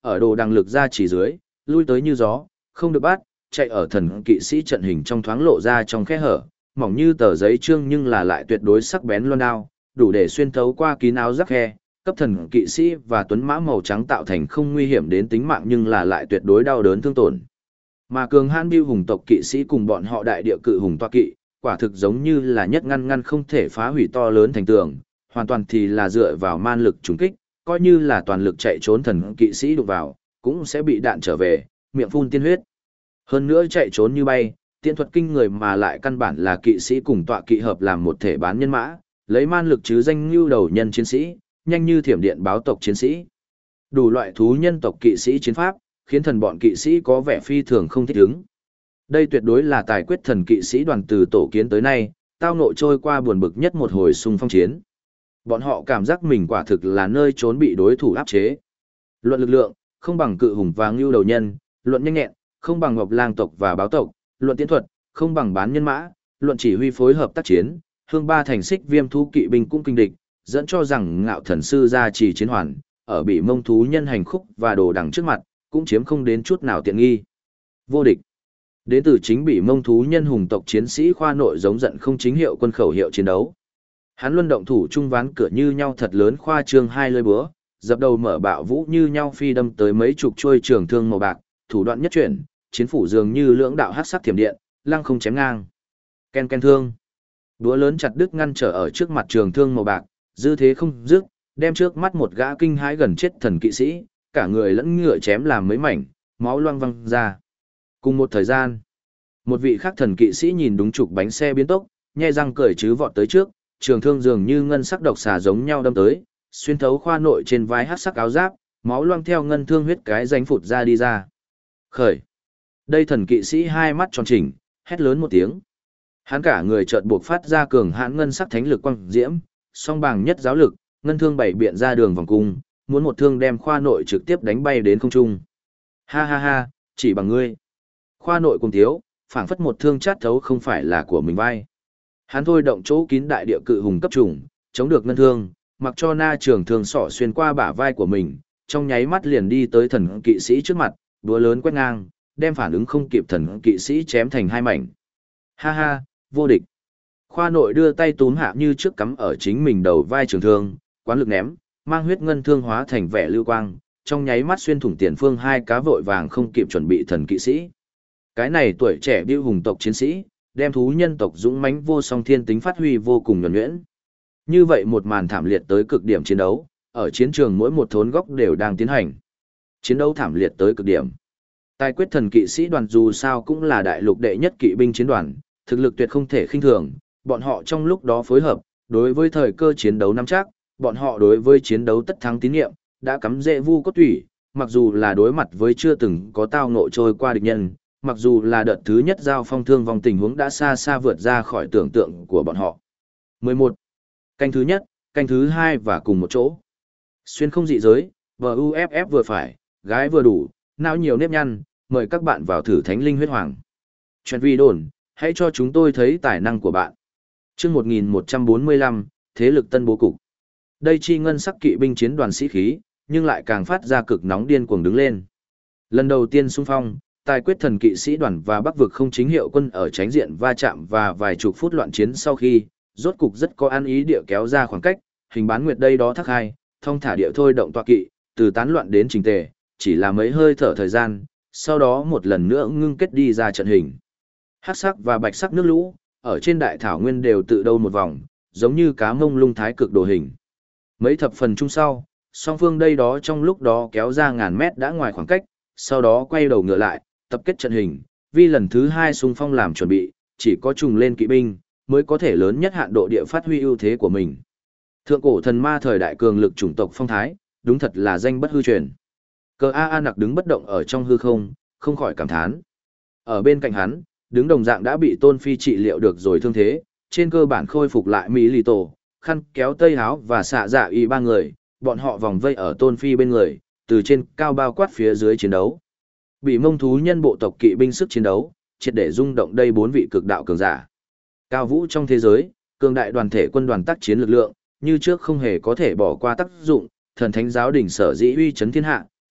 ở đồ đằng lực ra chỉ dưới, lui tới như gió, không được bắt, chạy ở thần kỵ sĩ trận hình trong thoáng lộ ra trong khe hở, mỏng như tờ giấy trương nhưng là lại tuyệt đối sắc bén loan đao, đủ để xuyên thấu qua kín áo giáp khe, cấp thần kỵ sĩ và tuấn mã màu trắng tạo thành không nguy hiểm đến tính mạng nhưng là lại tuyệt đối đau đớn thương tổn. Mà cường hãn bưu hùng tộc kỵ sĩ cùng bọn họ đại địa cự hùng toa kỵ, quả thực giống như là nhất ngăn không thể phá hủy to lớn thành tường, hoàn toàn thì là dựa vào man lực trùng kích, coi như là toàn lực chạy trốn thần kỵ sĩ đụng vào, cũng sẽ bị đạn trở về, miệng phun tiên huyết. Hơn nữa chạy trốn như bay, tiện thuật kinh người mà lại căn bản là kỵ sĩ cùng tọa kỵ hợp làm một thể bán nhân mã, lấy man lực chứ danh lưu đầu nhân chiến sĩ, nhanh như thiểm điện báo tộc chiến sĩ. Đủ loại thú nhân tộc kỵ sĩ chiến pháp, khiến thần bọn kỵ sĩ có vẻ phi thường không thích ứng. Đây tuyệt đối là tài quyết thần kỵ sĩ đoàn từ tổ kiến tới nay, tao ngộ trôi qua buồn bực nhất một hồi xung phong chiến. Bọn họ cảm giác mình quả thực là nơi trốn bị đối thủ áp chế. Luận lực lượng, không bằng cự hùng và ngưu đầu nhân, luận nhanh nhẹn, không bằng ngọc lang tộc và báo tộc, luận tiến thuật, không bằng bán nhân mã, luận chỉ huy phối hợp tác chiến, hương ba thành xích viêm thú kỵ binh cũng kinh địch, dẫn cho rằng ngạo thần sư gia trì chiến hoàn, ở bị mông thú nhân hành khúc và đồ đằng trước mặt, cũng chiếm không đến chút nào tiện nghi. Vô địch. Đến từ chính bị mông thú nhân hùng tộc chiến sĩ khoa nội giống giận không chính hiệu quân khẩu hiệu chiến đấu. Hắn luân động thủ trung ván cửa như nhau thật lớn khoa trương hai lưỡi búa, dập đầu mở bạo vũ như nhau phi đâm tới mấy chục chuôi trường thương màu bạc, thủ đoạn nhất chuyển, chiến phủ dường như lưỡng đạo hắc sắc thiểm điện, lăng không chém ngang. Ken ken thương. Búa lớn chặt đứt ngăn trở ở trước mặt trường thương màu bạc, dư thế không dứt, đem trước mắt một gã kinh hãi gần chết thần kỵ sĩ, cả người lẫn ngựa chém làm mấy mảnh, máu loang văng ra. Cùng một thời gian, một vị khác thần kỵ sĩ nhìn đúng trục bánh xe biến tốc, nhe răng cười chứ vọt tới trước, trường thương dường như ngân sắc độc xà giống nhau đâm tới, xuyên thấu khoa nội trên vai hắc sắc áo giáp, máu loang theo ngân thương huyết cái rãnh phụt ra đi ra. Khởi. Đây thần kỵ sĩ hai mắt tròn chỉnh, hét lớn một tiếng. Hắn cả người chợt buộc phát ra cường hãn ngân sắc thánh lực quang diễm, song bằng nhất giáo lực, ngân thương bảy biện ra đường vòng cung, muốn một thương đem khoa nội trực tiếp đánh bay đến không trung. Ha ha ha, chỉ bằng ngươi. Khoa nội cùng thiếu, phảng phất một thương chát thấu không phải là của mình vai. Hắn thôi động chỗ kín đại địa cự hùng cấp trùng, chống được ngân thương, mặc cho na trường thương sỏ xuyên qua bả vai của mình, trong nháy mắt liền đi tới thần kỵ sĩ trước mặt, đũa lớn quét ngang, đem phản ứng không kịp thần kỵ sĩ chém thành hai mảnh. Ha ha, vô địch. Khoa nội đưa tay túm hạ như trước cắm ở chính mình đầu vai trường thương, quán lực ném, mang huyết ngân thương hóa thành vẻ lưu quang, trong nháy mắt xuyên thủng tiền phương hai cá vội vàng không kịp chuẩn bị thần kỵ sĩ. Cái này tuổi trẻ bưu hùng tộc chiến sĩ, đem thú nhân tộc dũng mãnh vô song thiên tính phát huy vô cùng nhuần nhuyễn. Như vậy một màn thảm liệt tới cực điểm chiến đấu, ở chiến trường mỗi một thốn góc đều đang tiến hành. Chiến đấu thảm liệt tới cực điểm. Tài quyết thần kỵ sĩ đoàn dù sao cũng là đại lục đệ nhất kỵ binh chiến đoàn, thực lực tuyệt không thể khinh thường, bọn họ trong lúc đó phối hợp, đối với thời cơ chiến đấu nắm chắc, bọn họ đối với chiến đấu tất thắng tín nhiệm, đã cắm rễ vu cốt thủy, mặc dù là đối mặt với chưa từng có tao ngộ trôi qua địch nhân, mặc dù là đợt thứ nhất giao phong thương vong tình huống đã xa xa vượt ra khỏi tưởng tượng của bọn họ. 11. Canh thứ nhất, canh thứ hai và cùng một chỗ. Xuyên không dị giới, VUFF vừa phải, gái vừa đủ, não nhiều nếp nhăn, mời các bạn vào thử thánh linh huyết hoàng. Chuyện vi đồn, hãy cho chúng tôi thấy tài năng của bạn. Chương 1145, thế lực tân bố cục. Đây chi ngân sắc kỵ binh chiến đoàn sĩ khí, nhưng lại càng phát ra cực nóng điên cuồng đứng lên. Lần đầu tiên xung phong, tài quyết thần kỵ sĩ đoàn và bắc vực không chính hiệu quân ở tránh diện va chạm và vài chục phút loạn chiến sau khi, rốt cục rất có ăn ý địa kéo ra khoảng cách, hình bán nguyệt đây đó thắc hai, thông thả địa thôi động tọa kỵ, từ tán loạn đến trình tề, chỉ là mấy hơi thở thời gian, sau đó một lần nữa ngưng kết đi ra trận hình. Hắc sắc và bạch sắc nước lũ, ở trên đại thảo nguyên đều tự đâu một vòng, giống như cá mông lung thái cực đồ hình. Mấy thập phần chung sau, song phương đây đó trong lúc đó kéo ra ngàn mét đã ngoài khoảng cách, sau đó quay đầu ngựa lại, tập kết trận hình, vì lần thứ hai xung phong làm chuẩn bị, chỉ có trùng lên kỵ binh, mới có thể lớn nhất hạn độ địa phát huy ưu thế của mình. Thượng cổ thần ma thời đại cường lực chủng tộc phong thái, đúng thật là danh bất hư truyền. Cờ A nặc đứng bất động ở trong hư không, không khỏi cảm thán. Ở bên cạnh hắn, đứng đồng dạng đã bị Tôn Phi trị liệu được rồi thương thế, trên cơ bản khôi phục lại Mỹ lì tổ, khăn kéo tây háo và xạ dạ y ba người, bọn họ vòng vây ở Tôn Phi bên người, từ trên cao bao quát phía dưới chiến đấu. Bị mông thú nhân bộ tộc kỵ binh sức chiến đấu, triệt để rung động đây bốn vị cực đạo cường giả. Cao vũ trong thế giới, cường đại đoàn thể quân đoàn tác chiến lực lượng, như trước không hề có thể bỏ qua tác dụng, thần thánh giáo đỉnh sở dĩ uy chấn thiên hạ,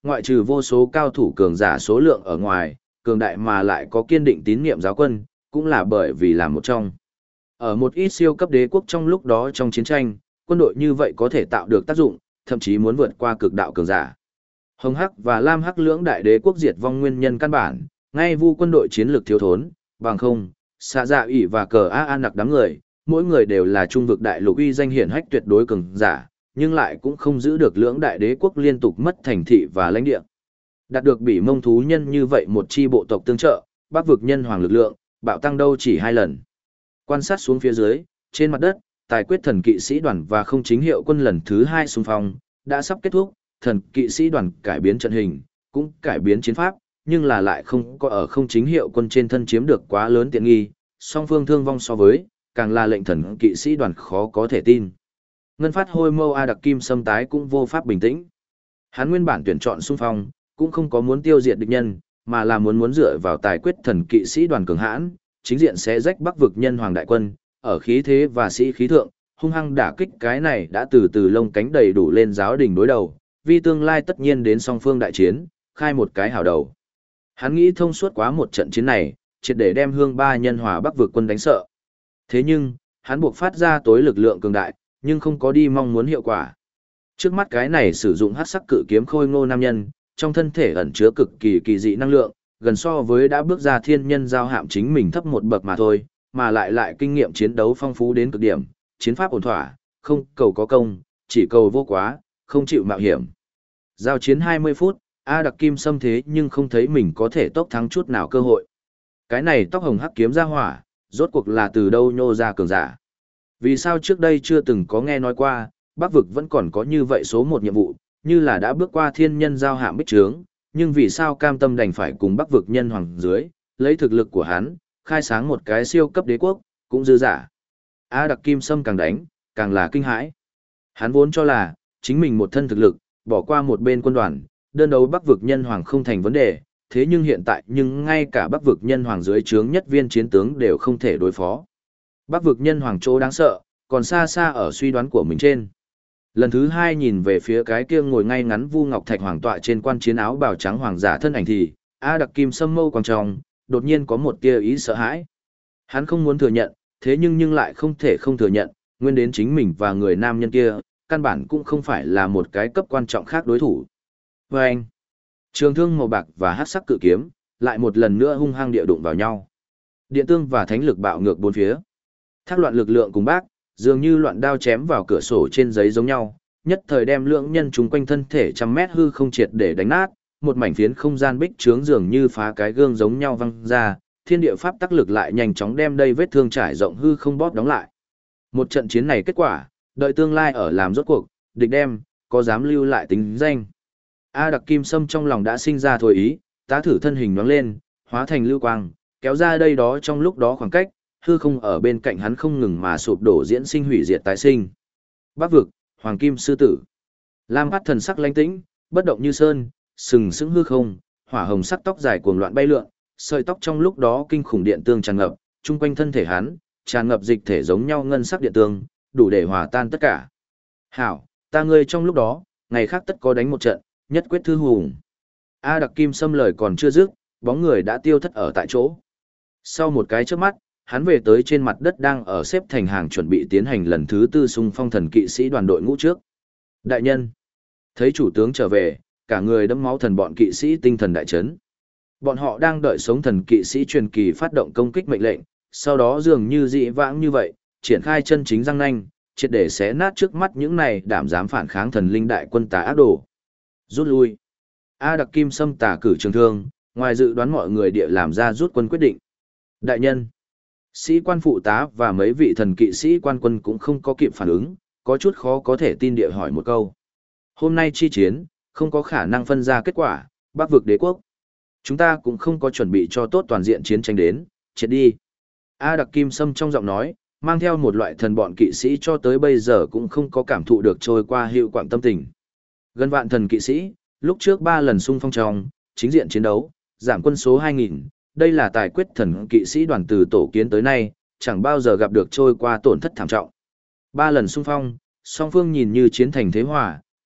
ngoại trừ vô số cao thủ cường giả số lượng ở ngoài, cường đại mà lại có kiên định tín nhiệm giáo quân, cũng là bởi vì là một trong. Ở một ít siêu cấp đế quốc trong lúc đó trong chiến tranh, quân đội như vậy có thể tạo được tác dụng, thậm chí muốn vượt qua cực đạo cường giả. Hồng Hắc và Lam Hắc lưỡng đại đế quốc diệt vong nguyên nhân căn bản, ngay vu quân đội chiến lược thiếu thốn, bằng không, xạ dạ ỷ và cờ a nặc đám người, mỗi người đều là trung vực đại lục uy danh hiển hách tuyệt đối cường giả, nhưng lại cũng không giữ được lưỡng đại đế quốc liên tục mất thành thị và lãnh địa. Đạt được bị mông thú nhân như vậy một chi bộ tộc tương trợ, bắc vực nhân hoàng lực lượng, bạo tăng đâu chỉ 2 lần. Quan sát xuống phía dưới, trên mặt đất, tài quyết thần kỵ sĩ đoàn và không chính hiệu quân lần thứ 2 xung phong, đã sắp kết thúc, thần kỵ sĩ đoàn cải biến trận hình, cũng cải biến chiến pháp, nhưng là lại không có ở không chính hiệu quân trên thân chiếm được quá lớn tiện nghi, song phương thương vong so với, càng là lệnh thần kỵ sĩ đoàn khó có thể tin. Ngân phát hôi mâu A đặc kim xâm tái cũng vô pháp bình tĩnh. Hắn nguyên bản tuyển chọn xung phong, cũng không có muốn tiêu diệt địch nhân, mà là muốn dựa vào tài quyết thần kỵ sĩ đoàn cường hãn, chính diện sẽ rách bắc vực nhân hoàng đại quân, ở khí thế và sĩ khí thượng, hung hăng đả kích cái này đã từ từ lông cánh đầy đủ lên giáo đình đối đầu, vì tương lai tất nhiên đến song phương đại chiến, khai một cái hảo đầu. Hắn nghĩ thông suốt quá một trận chiến này, triệt để đem hương ba nhân hòa bắc vực quân đánh sợ. Thế nhưng, hắn buộc phát ra tối lực lượng cường đại, nhưng không có đi mong muốn hiệu quả. Trước mắt cái này sử dụng hắc sắc cự kiếm khôi ngô nam nhân, trong thân thể ẩn chứa cực kỳ kỳ dị năng lượng, gần so với đã bước ra thiên nhân giao hạm chính mình thấp một bậc mà thôi, mà lại kinh nghiệm chiến đấu phong phú đến cực điểm, chiến pháp ổn thỏa, không cầu có công, chỉ cầu vô quá, không chịu mạo hiểm. Giao chiến 20 phút, A đặc kim xâm thế nhưng không thấy mình có thể tốc thắng chút nào cơ hội. Cái này tóc hồng hắc kiếm ra hỏa, rốt cuộc là từ đâu nhô ra cường giả. Vì sao trước đây chưa từng có nghe nói qua, Bắc vực vẫn còn có như vậy số một nhiệm vụ, như là đã bước qua thiên nhân giao hạm bích trướng, nhưng vì sao cam tâm đành phải cùng Bắc vực nhân hoàng dưới, lấy thực lực của hắn, khai sáng một cái siêu cấp đế quốc, cũng dư giả. A đặc kim sâm càng đánh, càng là kinh hãi. Hắn vốn cho là, chính mình một thân thực lực, bỏ qua một bên quân đoàn, đơn đấu Bắc vực nhân hoàng không thành vấn đề, thế nhưng hiện tại nhưng ngay cả Bắc vực nhân hoàng dưới trướng nhất viên chiến tướng đều không thể đối phó. Bắc vực nhân hoàng chỗ đáng sợ, còn xa xa ở suy đoán của mình trên. Lần thứ 2 nhìn về phía cái kia ngồi ngay ngắn Vu Ngọc Thạch hoàng tọa trên quan chiến áo bào trắng hoàng giả thân ảnh thì, A đặc kim sâm mâu quang trong, đột nhiên có một tia ý sợ hãi. Hắn không muốn thừa nhận, thế nhưng lại không thể không thừa nhận, nguyên đến chính mình và người nam nhân kia, căn bản cũng không phải là một cái cấp quan trọng khác đối thủ. Và anh, trường thương màu bạc và hắc sắc cự kiếm, lại một lần nữa hung hăng địa đụng vào nhau. Điện tương và thánh lực bạo ngược bốn phía. Thác loạn lực lượng cùng bác, dường như loạn đao chém vào cửa sổ trên giấy giống nhau, nhất thời đem lưỡng nhân chúng quanh thân thể trăm mét hư không triệt để đánh nát, một mảnh phiến không gian bích trướng dường như phá cái gương giống nhau văng ra, thiên địa pháp tắc lực lại nhanh chóng đem đây vết thương trải rộng hư không bóp đóng lại. Một trận chiến này kết quả, đợi tương lai ở làm rốt cuộc, địch đem, có dám lưu lại tính danh. A đặc kim sâm trong lòng đã sinh ra thôi ý, tá thử thân hình nhoáng lên, hóa thành lưu quang, kéo ra đây đó trong lúc đó khoảng cách, hư không ở bên cạnh hắn không ngừng mà sụp đổ diễn sinh hủy diệt tái sinh. Bắc vực, Hoàng Kim Sư Tử. Lam Phát thần sắc lãnh tĩnh, bất động như sơn, sừng sững hư không, hỏa hồng sắc tóc dài cuồng loạn bay lượn, sợi tóc trong lúc đó kinh khủng điện tương tràn ngập, chung quanh thân thể hắn, tràn ngập dịch thể giống nhau ngân sắc điện tương, đủ để hòa tan tất cả. Hảo, ta ngươi trong lúc đó, ngày khác tất có đánh một trận, nhất quyết thư hùng. A đặc kim xâm lời còn chưa dứt, bóng người đã tiêu thất ở tại chỗ. Sau một cái chớp mắt, hắn về tới trên mặt đất đang ở xếp thành hàng chuẩn bị tiến hành lần thứ 4 xung phong thần kỵ sĩ đoàn đội ngũ trước. Đại nhân, thấy chủ tướng trở về, cả người đẫm máu thần bọn kỵ sĩ tinh thần đại chấn. Bọn họ đang đợi sống thần kỵ sĩ truyền kỳ phát động công kích mệnh lệnh, sau đó dường như dị vãng như vậy, triển khai chân chính răng nanh, triệt để xé nát trước mắt những này đảm dám phản kháng thần linh đại quân tà ác đồ. Rút lui. A đặc kim xâm tà cử trường thương, ngoài dự đoán mọi người địa làm ra rút quân quyết định. Đại nhân, sĩ quan phụ tá và mấy vị thần kỵ sĩ quan quân cũng không có kịp phản ứng, có chút khó có thể tin địa hỏi một câu. Hôm nay chi chiến, không có khả năng phân ra kết quả, Bắc vực đế quốc. Chúng ta cũng không có chuẩn bị cho tốt toàn diện chiến tranh đến, chết đi. A đặc kim sâm trong giọng nói, mang theo một loại thần bọn kỵ sĩ cho tới bây giờ cũng không có cảm thụ được trôi qua hiệu quạng tâm tình. Gần vạn thần kỵ sĩ, lúc trước 3 lần xung phong trong, chính diện chiến đấu, giảm quân số 2.000, đây là tài quyết thần kỵ sĩ đoàn từ tổ kiến tới nay, chẳng bao giờ gặp được trôi qua tổn thất thảm trọng. 3 lần xung phong, song phương nhìn như chiến thành thế hòa,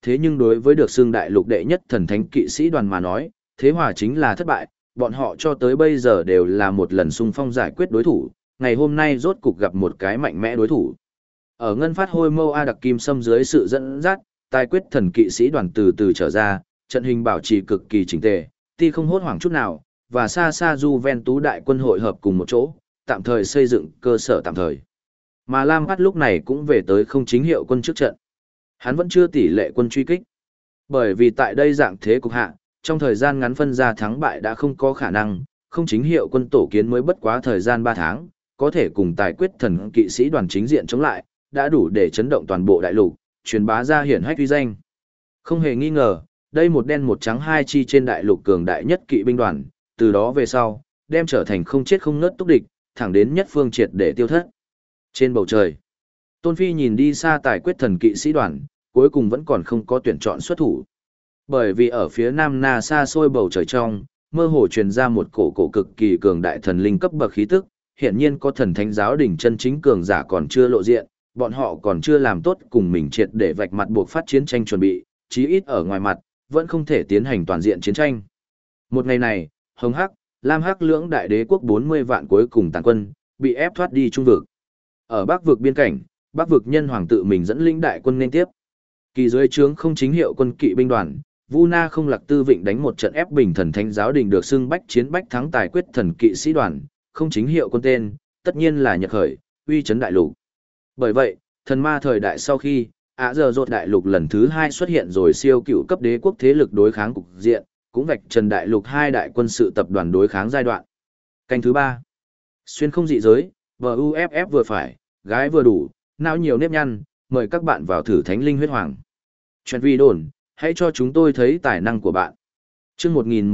thế nhưng đối với được xưng đại lục đệ nhất thần thánh kỵ sĩ đoàn mà nói, thế hòa chính là thất bại, bọn họ cho tới bây giờ đều là một lần xung phong giải quyết đối thủ, ngày hôm nay rốt cục gặp một cái mạnh mẽ đối thủ. Ở ngân phát hôi mâu A đặc kim xâm dưới sự dẫn dắt, tài quyết thần kỵ sĩ đoàn từ từ trở ra, trận hình bảo trì cực kỳ chỉnh tề, ti không hốt hoảng chút nào, và xa xa Juventus đại quân hội hợp cùng một chỗ, tạm thời xây dựng cơ sở tạm thời. Mà Lam Phát lúc này cũng về tới không chính hiệu quân trước trận. Hắn vẫn chưa tỷ lệ quân truy kích. Bởi vì tại đây dạng thế cục hạ, trong thời gian ngắn phân ra thắng bại đã không có khả năng, không chính hiệu quân tổ kiến mới bất quá thời gian 3 tháng, có thể cùng tài quyết thần kỵ sĩ đoàn chính diện chống lại, đã đủ để chấn động toàn bộ đại lục, truyền bá ra hiển hách uy danh. Không hề nghi ngờ, đây một đen một trắng hai chi trên đại lục cường đại nhất kỵ binh đoàn, từ đó về sau, đem trở thành không chết không ngớt túc địch, thẳng đến nhất phương triệt để tiêu thất. Trên bầu trời, Tôn Phi nhìn đi xa tài quyết thần kỵ sĩ đoàn, cuối cùng vẫn còn không có tuyển chọn xuất thủ. Bởi vì ở phía nam na xa xôi bầu trời trong, mơ hồ truyền ra một cổ cổ cực kỳ cường đại thần linh cấp bậc khí tức, hiển nhiên có thần thánh giáo đỉnh chân chính cường giả còn chưa lộ diện, bọn họ còn chưa làm tốt cùng mình triệt để vạch mặt buộc phát chiến tranh chuẩn bị, chí ít ở ngoài mặt, vẫn không thể tiến hành toàn diện chiến tranh. Một ngày này, Hồng Hắc, Lam Hắc lưỡng đại đế quốc 40 vạn cuối cùng tàn quân, bị ép thoát đi trung vực. Ở Bắc vực biên cảnh, Bắc vực nhân hoàng tự mình dẫn lĩnh đại quân nên tiếp. Kỳ dưới trướng không chính hiệu quân kỵ binh đoàn, Vu Na không lạc tư vịnh đánh một trận ép bình thần thánh giáo đình được xưng bách chiến bách thắng tài quyết thần kỵ sĩ đoàn, không chính hiệu quân tên, tất nhiên là Nhật khởi, uy chấn đại lục. Bởi vậy, thần ma thời đại sau khi, Á giờ rột đại lục lần thứ 2 xuất hiện rồi siêu cựu cấp đế quốc thế lực đối kháng cục diện, cũng vạch trần đại lục 2 đại quân sự tập đoàn đối kháng giai đoạn. Canh thứ 3. Xuyên không dị giới, VUFF vừa phải, gái vừa đủ, não nhiều nếp nhăn, mời các bạn vào thử thánh linh huyết hoàng. Chuyện vi đồn, hãy cho chúng tôi thấy tài năng của bạn. Chương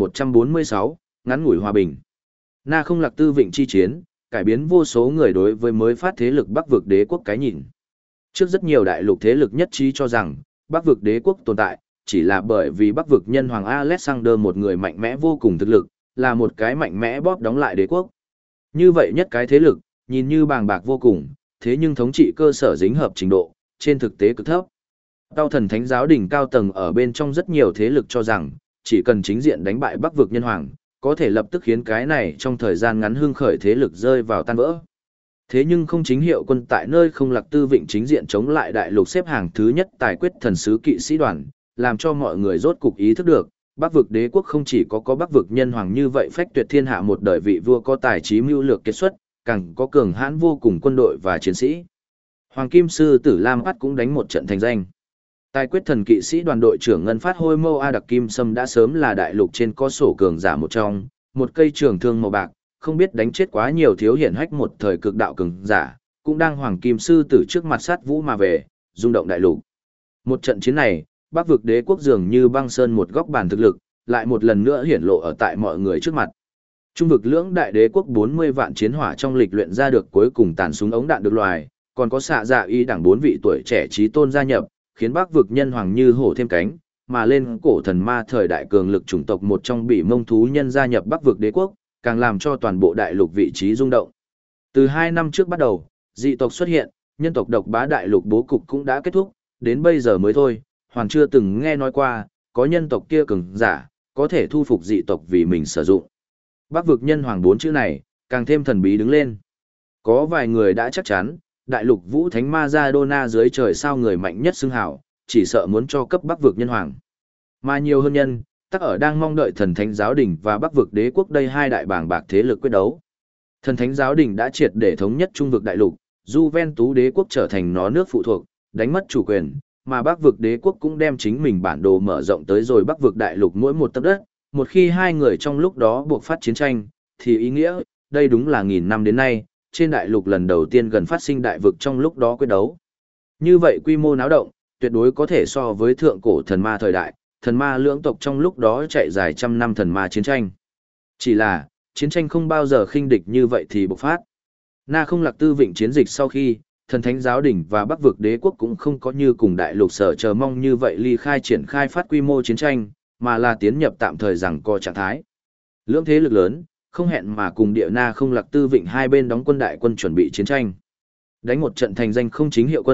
1146, ngắn ngủi hòa bình. Na không lạc tư vịnh chi chiến, cải biến vô số người đối với mới phát thế lực Bắc vực đế quốc cái nhìn. Trước rất nhiều đại lục thế lực nhất trí cho rằng, Bắc vực đế quốc tồn tại, chỉ là bởi vì Bắc vực nhân hoàng Alexander một người mạnh mẽ vô cùng thực lực, là một cái mạnh mẽ bóp đóng lại đế quốc. Như vậy nhất cái thế lực, nhìn như bàng bạc vô cùng, thế nhưng thống trị cơ sở dính hợp trình độ, trên thực tế cực thấp. Tao thần thánh giáo đỉnh cao tầng ở bên trong rất nhiều thế lực cho rằng, chỉ cần chính diện đánh bại Bắc vực nhân hoàng, có thể lập tức khiến cái này trong thời gian ngắn hưng khởi thế lực rơi vào tan vỡ. Thế nhưng không chính hiệu quân tại nơi không lạc tư vịnh chính diện chống lại đại lục xếp hàng thứ nhất tài quyết thần sứ kỵ sĩ đoàn, làm cho mọi người rốt cục ý thức được, Bắc vực đế quốc không chỉ có Bắc vực nhân hoàng như vậy phách tuyệt thiên hạ một đời vị vua có tài trí mưu lược kết xuất, càng có cường hãn vô cùng quân đội và chiến sĩ. Hoàng Kim Sư Tử Lam Phát cũng đánh một trận thành danh. Tài quyết thần kỵ sĩ đoàn đội trưởng Ngân Phát Hôi Mâu A Đặc Kim Sâm đã sớm là đại lục trên có sổ cường giả một trong, một cây trường thương màu bạc, không biết đánh chết quá nhiều thiếu hiển hách một thời cực đạo cường giả, cũng đang Hoàng Kim Sư Tử trước mặt sát vũ mà về, rung động đại lục. Một trận chiến này, Bắc vực đế quốc dường như băng sơn một góc bàn thực lực, lại một lần nữa hiển lộ ở tại mọi người trước mặt. Trung vực lưỡng đại đế quốc 40 vạn chiến hỏa trong lịch luyện ra được cuối cùng tàn súng ống đạn được loài, còn có xạ dạ y đảng 4 vị tuổi trẻ trí tôn gia nhập, khiến Bắc vực nhân hoàng như hổ thêm cánh, mà lên cổ thần ma thời đại cường lực chủng tộc một trong bị mông thú nhân gia nhập Bắc vực đế quốc, càng làm cho toàn bộ đại lục vị trí rung động. Từ 2 năm trước bắt đầu, dị tộc xuất hiện, nhân tộc độc bá đại lục bố cục cũng đã kết thúc, đến bây giờ mới thôi, hoàn chưa từng nghe nói qua, có nhân tộc kia cường giả, có thể thu phục dị tộc vì mình sử dụng. Bắc vực nhân hoàng 4 chữ này, càng thêm thần bí đứng lên. Có vài người đã chắc chắn, đại lục vũ thánh Maradona dưới trời sao người mạnh nhất xưng hào, chỉ sợ muốn cho cấp Bắc vực nhân hoàng. Mà nhiều hơn nhân, tắc ở đang mong đợi thần thánh giáo đình và Bắc vực đế quốc đây hai đại bảng bạc thế lực quyết đấu. Thần thánh giáo đình đã triệt để thống nhất trung vực đại lục, Juventus đế quốc trở thành nó nước phụ thuộc, đánh mất chủ quyền, mà Bắc vực đế quốc cũng đem chính mình bản đồ mở rộng tới rồi Bắc vực đại lục mỗi một tấc đất. Một khi hai người trong lúc đó buộc phát chiến tranh, thì ý nghĩa, đây đúng là nghìn năm đến nay, trên đại lục lần đầu tiên gần phát sinh đại vực trong lúc đó quyết đấu. Như vậy quy mô náo động, tuyệt đối có thể so với thượng cổ thần ma thời đại, thần ma lưỡng tộc trong lúc đó chạy dài trăm năm thần ma chiến tranh. Chỉ là, chiến tranh không bao giờ khinh địch như vậy thì bộc phát. Na không lạc tư vịnh chiến dịch sau khi, thần thánh giáo đỉnh và Bắc vực đế quốc cũng không có như cùng đại lục sở chờ mong như vậy ly khai triển khai phát quy mô chiến tranh, mà là tiến nhập tạm thời rằng co trạng thái. Lưỡng thế lực lớn, không hẹn mà cùng địa Na không lạc tư vịnh hai bên đóng quân đại quân chuẩn bị chiến tranh. Đánh một trận thành danh không chính hiệu quân,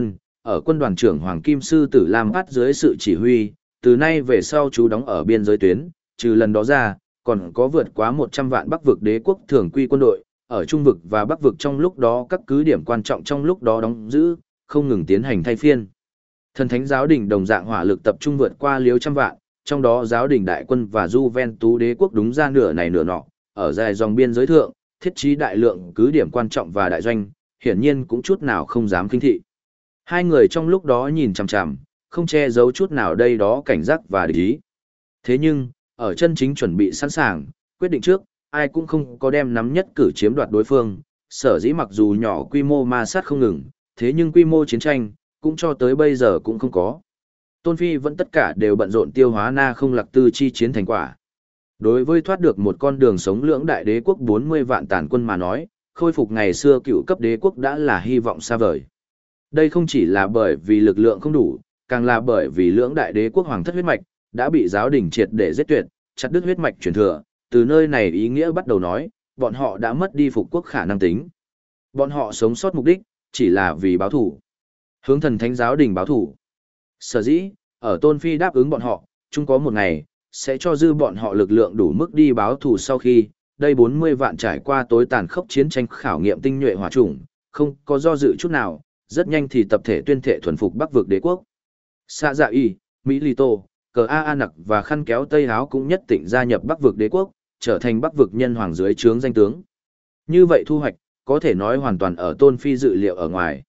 ở quân đoàn trưởng Hoàng Kim Sư Tử Lam Phát dưới sự chỉ huy, từ nay về sau chú đóng ở biên giới tuyến, trừ lần đó ra, còn có vượt quá 100 vạn Bắc vực đế quốc thường quy quân đội, ở Trung vực và Bắc vực trong lúc đó các cứ điểm quan trọng trong lúc đó đóng giữ, không ngừng tiến hành thay phiên. Thần thánh giáo đình đồng dạng hỏa lực tập trung vượt qua liếu trăm vạn, trong đó giáo đình đại quân và Juventus đế quốc đúng ra nửa này nửa nọ, ở dài dòng biên giới thượng, thiết trí đại lượng cứ điểm quan trọng và đại doanh, hiển nhiên cũng chút nào không dám kinh thị. Hai người trong lúc đó nhìn chằm chằm, không che giấu chút nào đây đó cảnh giác và địch ý. Thế nhưng, ở chân chính chuẩn bị sẵn sàng, quyết định trước, ai cũng không có đem nắm nhất cử chiếm đoạt đối phương, sở dĩ mặc dù nhỏ quy mô ma sát không ngừng, thế nhưng quy mô chiến tranh, cũng cho tới bây giờ cũng không có. Tôn Phi vẫn tất cả đều bận rộn tiêu hóa Na Không Lạc Tư chi chiến thành quả. Đối với thoát được một con đường sống lưỡng đại đế quốc 40 vạn tàn quân mà nói, khôi phục ngày xưa cựu cấp đế quốc đã là hy vọng xa vời. Đây không chỉ là bởi vì lực lượng không đủ, càng là bởi vì lưỡng đại đế quốc hoàng thất huyết mạch đã bị giáo đình triệt để giết tuyệt, chặt đứt huyết mạch truyền thừa, từ nơi này ý nghĩa bắt đầu nói, bọn họ đã mất đi phục quốc khả năng tính. Bọn họ sống sót mục đích chỉ là vì báo thủ. Hướng thần thánh giáo đình báo thủ. Sở dĩ, ở Tôn Phi đáp ứng bọn họ, chung có một ngày sẽ cho dư bọn họ lực lượng đủ mức đi báo thù sau khi đây 40 vạn trải qua tối tàn khốc chiến tranh khảo nghiệm tinh nhuệ hỏa chủng, không có do dự chút nào, rất nhanh thì tập thể tuyên thệ thuần phục Bắc vực đế quốc. Sa Dạ Y, Mỹ Lì Tô, Cờ A Nặc và khăn kéo Tây Áo cũng nhất định gia nhập Bắc vực đế quốc, trở thành Bắc vực nhân hoàng dưới trướng danh tướng. Như vậy thu hoạch, có thể nói hoàn toàn ở Tôn Phi dự liệu ở ngoài.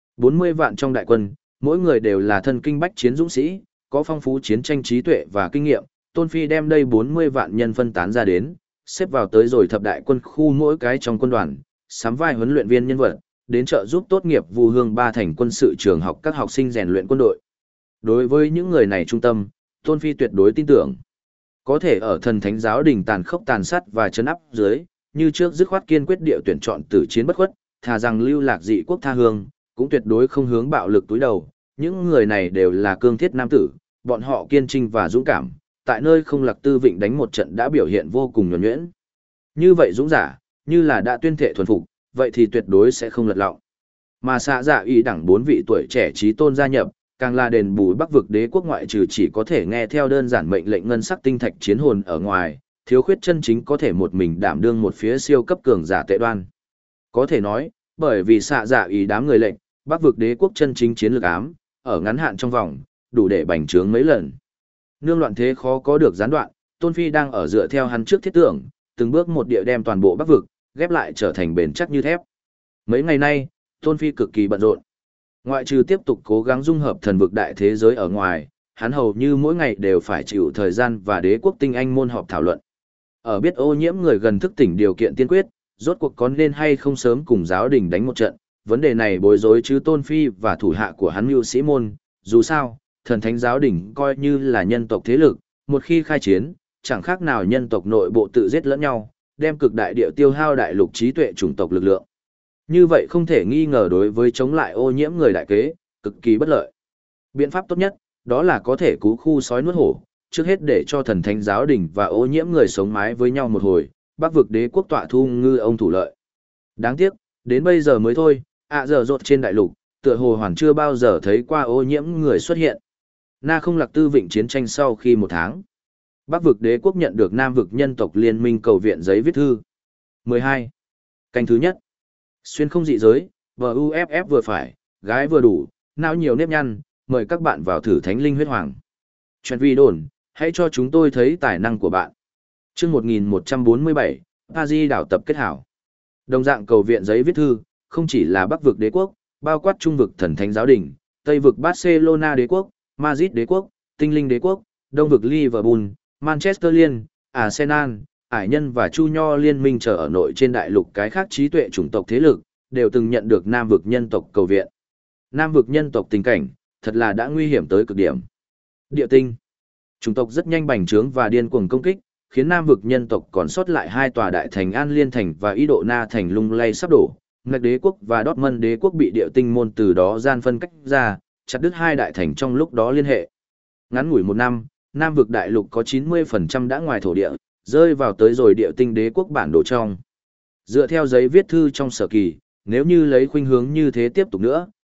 40 vạn trong đại quân, mỗi người đều là thân kinh bách chiến dũng sĩ, có phong phú chiến tranh trí tuệ và kinh nghiệm. Tôn Phi đem đây 40 vạn nhân phân tán ra đến, xếp vào tới rồi thập đại quân khu mỗi cái trong quân đoàn, sắm vai huấn luyện viên nhân vật, đến trợ giúp tốt nghiệp Vu Hương ba thành quân sự trường học các học sinh rèn luyện quân đội. Đối với những người này trung tâm, Tôn Phi tuyệt đối tin tưởng. Có thể ở thần thánh giáo đình tàn khốc tàn sát và trấn áp dưới, như trước dứt khoát kiên quyết địa tuyển chọn tử chiến bất khuất, thà rằng lưu lạc dị quốc tha hương, cũng tuyệt đối không hướng bạo lực túi đầu. Những người này đều là cương thiết nam tử, bọn họ kiên trinh và dũng cảm, tại nơi Không Lạc Tư Vịnh đánh một trận đã biểu hiện vô cùng nhuần nhuyễn. Như vậy dũng giả, như là đã tuyên thệ thuần phục, vậy thì tuyệt đối sẽ không lật lọng. Mà Sa Dạ Y đẳng 4 vị tuổi trẻ trí tôn gia nhập, càng là đền bù Bắc vực đế quốc ngoại trừ chỉ có thể nghe theo đơn giản mệnh lệnh ngân sắc tinh thạch chiến hồn ở ngoài, thiếu khuyết chân chính có thể một mình đảm đương một phía siêu cấp cường giả tệ đoan. Có thể nói, bởi vì Sa Dạ Y đám người lệnh, Bắc vực đế quốc chân chính chiến lược ám, ở ngắn hạn trong vòng, đủ để bành trướng mấy lần. Nương loạn thế khó có được gián đoạn, Tôn Phi đang ở dựa theo hắn trước thiết tưởng, từng bước một địa đem toàn bộ Bắc vực ghép lại trở thành bền chắc như thép. Mấy ngày nay, Tôn Phi cực kỳ bận rộn. Ngoại trừ tiếp tục cố gắng dung hợp thần vực đại thế giới ở ngoài, hắn hầu như mỗi ngày đều phải chịu thời gian và đế quốc tinh anh môn họp thảo luận. Ở biết ô nhiễm người gần thức tỉnh điều kiện tiên quyết, rốt cuộc có nên hay không sớm cùng giáo đình đánh một trận, vấn đề này bối rối chứ Tôn Phi và thủ hạ của hắn mưu sĩ môn, dù sao, thần thánh giáo đình coi như là nhân tộc thế lực, một khi khai chiến, chẳng khác nào nhân tộc nội bộ tự giết lẫn nhau, đem cực đại địa tiêu hao đại lục trí tuệ chủng tộc lực lượng. Như vậy không thể nghi ngờ đối với chống lại ô nhiễm người đại kế, cực kỳ bất lợi. Biện pháp tốt nhất, đó là có thể cứu khu sói nuốt hổ, trước hết để cho thần thánh giáo đình và ô nhiễm người sống mái với nhau một hồi, Bắc vực đế quốc tọa thu ngư ông thủ lợi. Đáng tiếc, đến bây giờ mới thôi, giờ rột trên đại lục, tựa hồ hoàn chưa bao giờ thấy qua ô nhiễm người xuất hiện. Na Không Lạc Tư Vịnh chiến tranh sau khi 1 tháng. Bắc vực đế quốc nhận được Nam vực nhân tộc liên minh cầu viện giấy viết thư. 12. Canh thứ nhất. Xuyên không dị giới, VUFF vừa phải, gái vừa đủ, não nhiều nếp nhăn, mời các bạn vào thử thánh linh huyết hoàng. Chuyện vi đồn, hãy cho chúng tôi thấy tài năng của bạn. Chương 1147, Paris đảo tập kết hảo. Đồng dạng cầu viện giấy viết thư, không chỉ là Bắc vực đế quốc, bao quát Trung vực thần thánh giáo đình, Tây vực Barcelona đế quốc, Madrid đế quốc, Tinh linh đế quốc, Đông vực Liverpool, Manchester Liên, Arsenal, Ải Nhân và Chu Nho liên minh chờ ở nội trên đại lục cái khác trí tuệ chủng tộc thế lực, đều từng nhận được Nam vực nhân tộc cầu viện. Nam vực nhân tộc tình cảnh, thật là đã nguy hiểm tới cực điểm. Địa tinh. Chủng tộc rất nhanh bành trướng và điên cuồng công kích, khiến Nam vực nhân tộc còn sót lại 2 tòa đại thành An Liên thành và Ý Độ Na thành lung lay sắp đổ. Ngạch đế quốc và Dortmund đế quốc bị địa tinh môn từ đó gian phân cách ra, chặt đứt 2 đại thành trong lúc đó liên hệ. Ngắn ngủi 1 năm, Nam vực đại lục có 90% đã ngoài thổ địa, rơi vào tới rồi địa tinh đế quốc bản đồ trong. Dựa theo giấy viết thư trong sở kỳ, nếu như lấy khuynh hướng như thế tiếp tục nữa,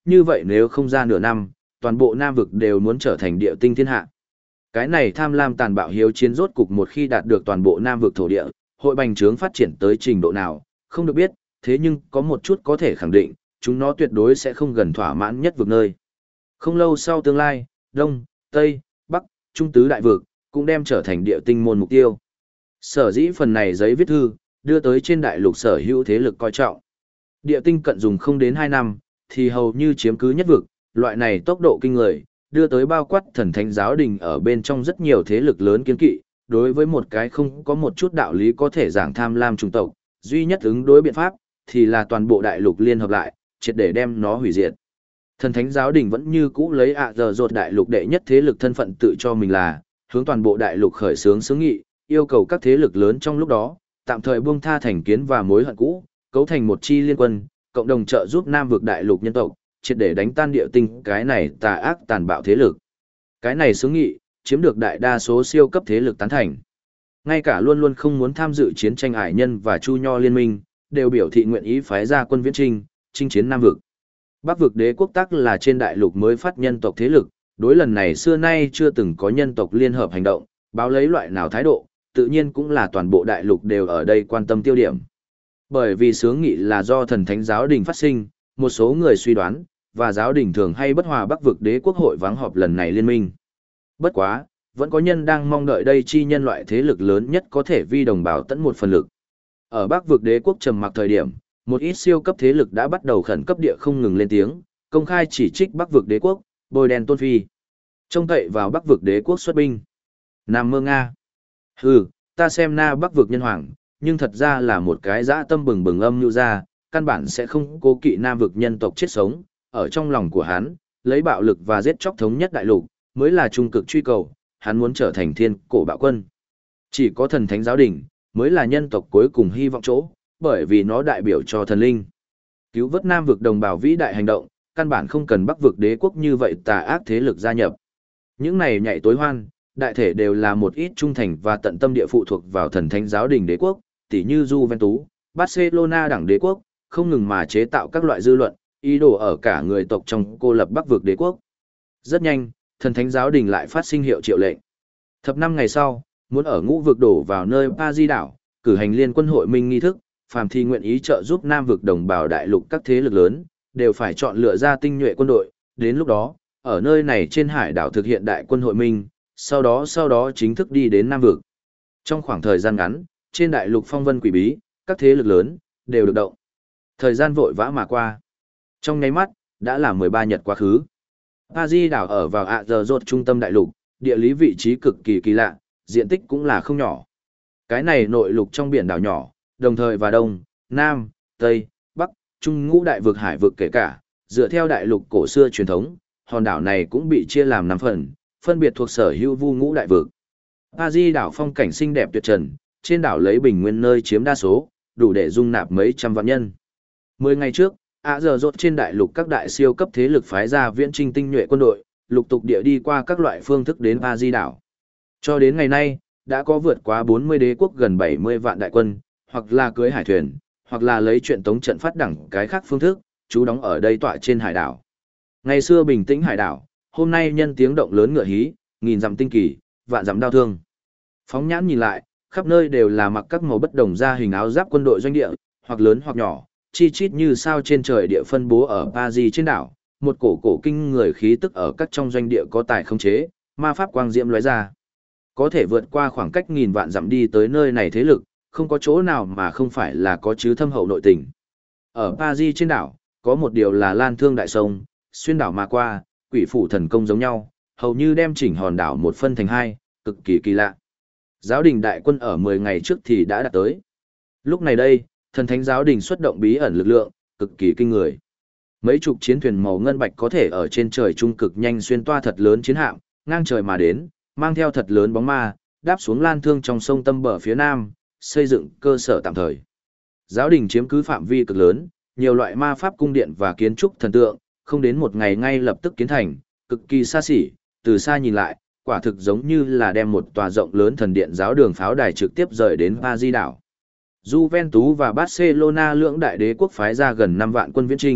như vậy nếu không ra nửa năm, toàn bộ Nam vực đều muốn trở thành địa tinh thiên hạ. Cái này tham lam tàn bạo hiếu chiến rốt cục một khi đạt được toàn bộ Nam vực thổ địa, hội bành trướng phát triển tới trình độ nào, không được biết, thế nhưng có một chút có thể khẳng định, chúng nó tuyệt đối sẽ không gần thỏa mãn nhất vực nơi. Không lâu sau tương lai, Đông, Tây, Bắc, Trung tứ đại vực, cũng đem trở thành địa tinh môn mục tiêu. Sở dĩ phần này giấy viết thư, đưa tới trên đại lục sở hữu thế lực coi trọng. Địa tinh cận dùng không đến 2 năm, thì hầu như chiếm cứ nhất vực, loại này tốc độ kinh người, đưa tới bao quát thần thánh giáo đình ở bên trong rất nhiều thế lực lớn kiến kỵ, đối với một cái không có một chút đạo lý có thể giảng tham lam chủng tộc, duy nhất ứng đối biện pháp, thì là toàn bộ đại lục liên hợp lại, triệt để đem nó hủy diệt. Thần thánh giáo đình vẫn như cũ lấy giờ rột đại lục đệ nhất thế lực thân phận tự cho mình là, hướng toàn bộ đại lục khởi xướng xướng nghị, yêu cầu các thế lực lớn trong lúc đó, tạm thời buông tha thành kiến và mối hận cũ, cấu thành một chi liên quân, cộng đồng trợ giúp Nam vực đại lục nhân tộc, triệt để đánh tan địa tinh cái này tà ác tàn bạo thế lực. Cái này xướng nghị, chiếm được đại đa số siêu cấp thế lực tán thành. Ngay cả luôn luôn không muốn tham dự chiến tranh ải nhân và Chu Nho liên minh, đều biểu thị nguyện ý phái ra quân viễn chinh, chinh chiến Nam vực. Bắc vực đế quốc tắc là trên đại lục mới phát nhân tộc thế lực, đối lần này xưa nay chưa từng có nhân tộc liên hợp hành động, báo lấy loại nào thái độ, tự nhiên cũng là toàn bộ đại lục đều ở đây quan tâm tiêu điểm. Bởi vì xướng nghị là do thần thánh giáo đình phát sinh, một số người suy đoán, và giáo đình thường hay bất hòa Bắc vực đế quốc hội vắng họp lần này liên minh. Bất quá, vẫn có nhân đang mong đợi đây chi nhân loại thế lực lớn nhất có thể vi đồng bào tận một phần lực. Ở Bắc vực đế quốc trầm mặc thời điểm, một ít siêu cấp thế lực đã bắt đầu khẩn cấp địa không ngừng lên tiếng, công khai chỉ trích Bắc vực đế quốc, bôi đen tôn phi. Trông cậy vào Bắc vực đế quốc xuất binh. Nam mơ Nga. Hừ, ta xem na Bắc vực nhân hoàng, nhưng thật ra là một cái dã tâm bừng bừng âm nhu ra, căn bản sẽ không cố kỵ Nam vực nhân tộc chết sống, ở trong lòng của hắn, lấy bạo lực và giết chóc thống nhất đại lục, mới là trung cực truy cầu, hắn muốn trở thành thiên cổ bạo quân. Chỉ có thần thánh giáo đình, mới là nhân tộc cuối cùng hy vọng chỗ, bởi vì nó đại biểu cho thần linh. Cứu vớt Nam vực đồng bào vĩ đại hành động, căn bản không cần Bắc vực đế quốc như vậy tà ác thế lực gia nhập. Những này nhảy tối hoan, đại thể đều là một ít trung thành và tận tâm địa phụ thuộc vào thần thánh giáo đình đế quốc, tỉ như Juventus, Barcelona đảng đế quốc, không ngừng mà chế tạo các loại dư luận, ý đồ ở cả người tộc trong cô lập Bắc vực đế quốc. Rất nhanh, thần thánh giáo đình lại phát sinh hiệu triệu lệnh. Thập năm ngày sau, muốn ở ngũ vực đổ vào nơi Pa Di đảo, cử hành liên quân hội minh nghi thức, phàm thi nguyện ý trợ giúp Nam vực đồng bào đại lục các thế lực lớn, đều phải chọn lựa ra tinh nhuệ quân đội, đến lúc đó, ở nơi này trên hải đảo thực hiện đại quân hội minh, sau đó chính thức đi đến Nam vực. Trong khoảng thời gian ngắn, trên đại lục phong vân quỷ bí, các thế lực lớn đều được động. Thời gian vội vã mà qua. Trong nháy mắt, đã là 13 nhật quá khứ. Pa Di đảo ở vào giờ rột trung tâm đại lục, địa lý vị trí cực kỳ kỳ lạ, diện tích cũng là không nhỏ. Cái này nội lục trong biển đảo nhỏ, đồng thời và Đông, Nam, Tây, Bắc, Trung ngũ đại vực hải vực kể cả, dựa theo đại lục cổ xưa truyền thống, hòn đảo này cũng bị chia làm 5 phần, phân biệt thuộc sở hữu vu ngũ đại vực. Pa Di đảo phong cảnh xinh đẹp tuyệt trần, trên đảo lấy bình nguyên nơi chiếm đa số, đủ để dung nạp mấy trăm vạn nhân. 10 ngày trước, giờ rốt trên đại lục các đại siêu cấp thế lực phái ra viễn trinh tinh nhuệ quân đội, lục tục địa đi qua các loại phương thức đến Pa Di đảo. Cho đến ngày nay, đã có vượt quá 40 đế quốc gần 70 vạn đại quân, hoặc là cưới hải thuyền, hoặc là lấy chuyện tống trận phát đẳng cái khác phương thức, trú đóng ở đây tọa trên hải đảo. Ngày xưa bình tĩnh hải đảo, hôm nay nhân tiếng động lớn ngựa hí, nghìn dặm tinh kỳ, vạn dặm đau thương. Phóng nhãn nhìn lại, khắp nơi đều là mặc các màu bất đồng ra hình áo giáp quân đội doanh địa, hoặc lớn hoặc nhỏ, chi chít như sao trên trời địa phân bố ở Pa Di trên đảo, một cổ kinh người khí tức ở các trong doanh địa có tài khống chế, ma pháp quang diễm lóe ra. Có thể vượt qua khoảng cách nghìn vạn dặm đi tới nơi này thế lực, không có chỗ nào mà không phải là có chứ thâm hậu nội tình. Ở Pa Di trên đảo, có một điều là lan thương đại sông, xuyên đảo mà qua, quỷ phủ thần công giống nhau, hầu như đem chỉnh hòn đảo một phân thành hai, cực kỳ kỳ lạ. Giáo đình đại quân ở 10 ngày trước thì đã đạt tới. Lúc này đây, thần thánh giáo đình xuất động bí ẩn lực lượng, cực kỳ kinh người. Mấy chục chiến thuyền màu ngân bạch có thể ở trên trời trung cực nhanh xuyên toa thật lớn chiến hạm, ngang trời mà đến, mang theo thật lớn bóng ma, đáp xuống lan thương trong sông tâm bờ phía nam, xây dựng cơ sở tạm thời. Giáo đình chiếm cứ phạm vi cực lớn, nhiều loại ma pháp cung điện và kiến trúc thần tượng, không đến một ngày ngay lập tức kiến thành, cực kỳ xa xỉ, từ xa nhìn lại, quả thực giống như là đem một tòa rộng lớn thần điện giáo đường pháo đài trực tiếp rời đến Pa Di đảo. Juventus và Barcelona lưỡng đại đế quốc phái ra gần 5 vạn quân viễn trinh,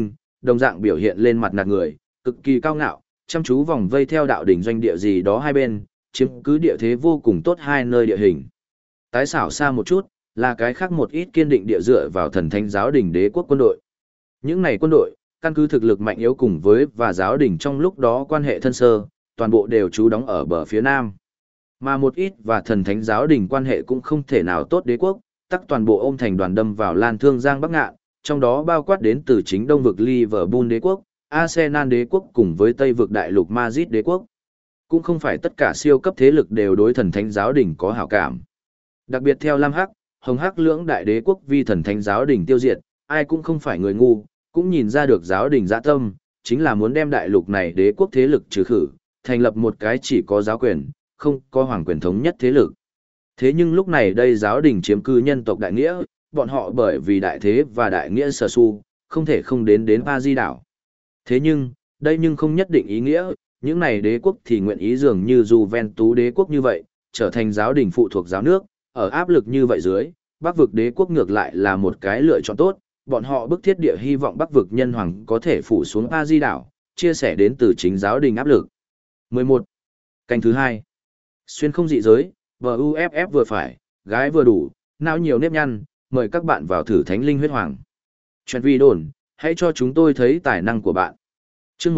đồng dạng biểu hiện lên mặt nạt người, cực kỳ cao ngạo, chăm chú vòng vây theo đạo đỉnh doanh địa gì đó hai bên, chiếm cứ địa thế vô cùng tốt hai nơi địa hình. Tái xảo xa một chút, là cái khác một ít kiên định địa dựa vào thần thánh giáo đình đế quốc quân đội. Những này quân đội, căn cứ thực lực mạnh yếu cùng với và giáo đình trong lúc đó quan hệ thân sơ, toàn bộ đều trú đóng ở bờ phía nam. Mà một ít và thần thánh giáo đình quan hệ cũng không thể nào tốt đế quốc, tắc toàn bộ ôm thành đoàn đâm vào Lan Thương Giang Bắc Ngạn, trong đó bao quát đến từ chính đông vực Liverpool đế quốc, Arsenal đế quốc cùng với tây vực đại lục Madrid đế quốc. Cũng không phải tất cả siêu cấp thế lực đều đối thần thánh giáo đình có hảo cảm. Đặc biệt theo Lam Hắc, Hồng Hắc lưỡng đại đế quốc vì thần thánh giáo đình tiêu diệt, ai cũng không phải người ngu, cũng nhìn ra được giáo đình dã tâm, chính là muốn đem đại lục này đế quốc thế lực trừ khử, thành lập một cái chỉ có giáo quyền, không có hoàng quyền thống nhất thế lực. Thế nhưng lúc này đây giáo đình chiếm cư nhân tộc đại nghĩa, bọn họ bởi vì đại thế và đại nghĩa sở su, không thể không đến Pa Di đảo. Thế nhưng, đây nhưng không nhất định ý nghĩa, những này đế quốc thì nguyện ý dường như Juventus đế quốc như vậy, trở thành giáo đình phụ thuộc giáo nước, ở áp lực như vậy dưới, Bắc vực đế quốc ngược lại là một cái lựa chọn tốt, bọn họ bức thiết địa hy vọng Bắc vực nhân hoàng có thể phủ xuống Pa Di đảo, chia sẻ đến từ chính giáo đình áp lực. 11. Canh thứ 2. Xuyên không dị giới, VUFF vừa phải, gái vừa đủ, não nhiều nếp nhăn, mời các bạn vào thử thánh linh huyết hoàng. Chuyện vi đồn, hãy cho chúng tôi thấy tài năng của bạn. Chương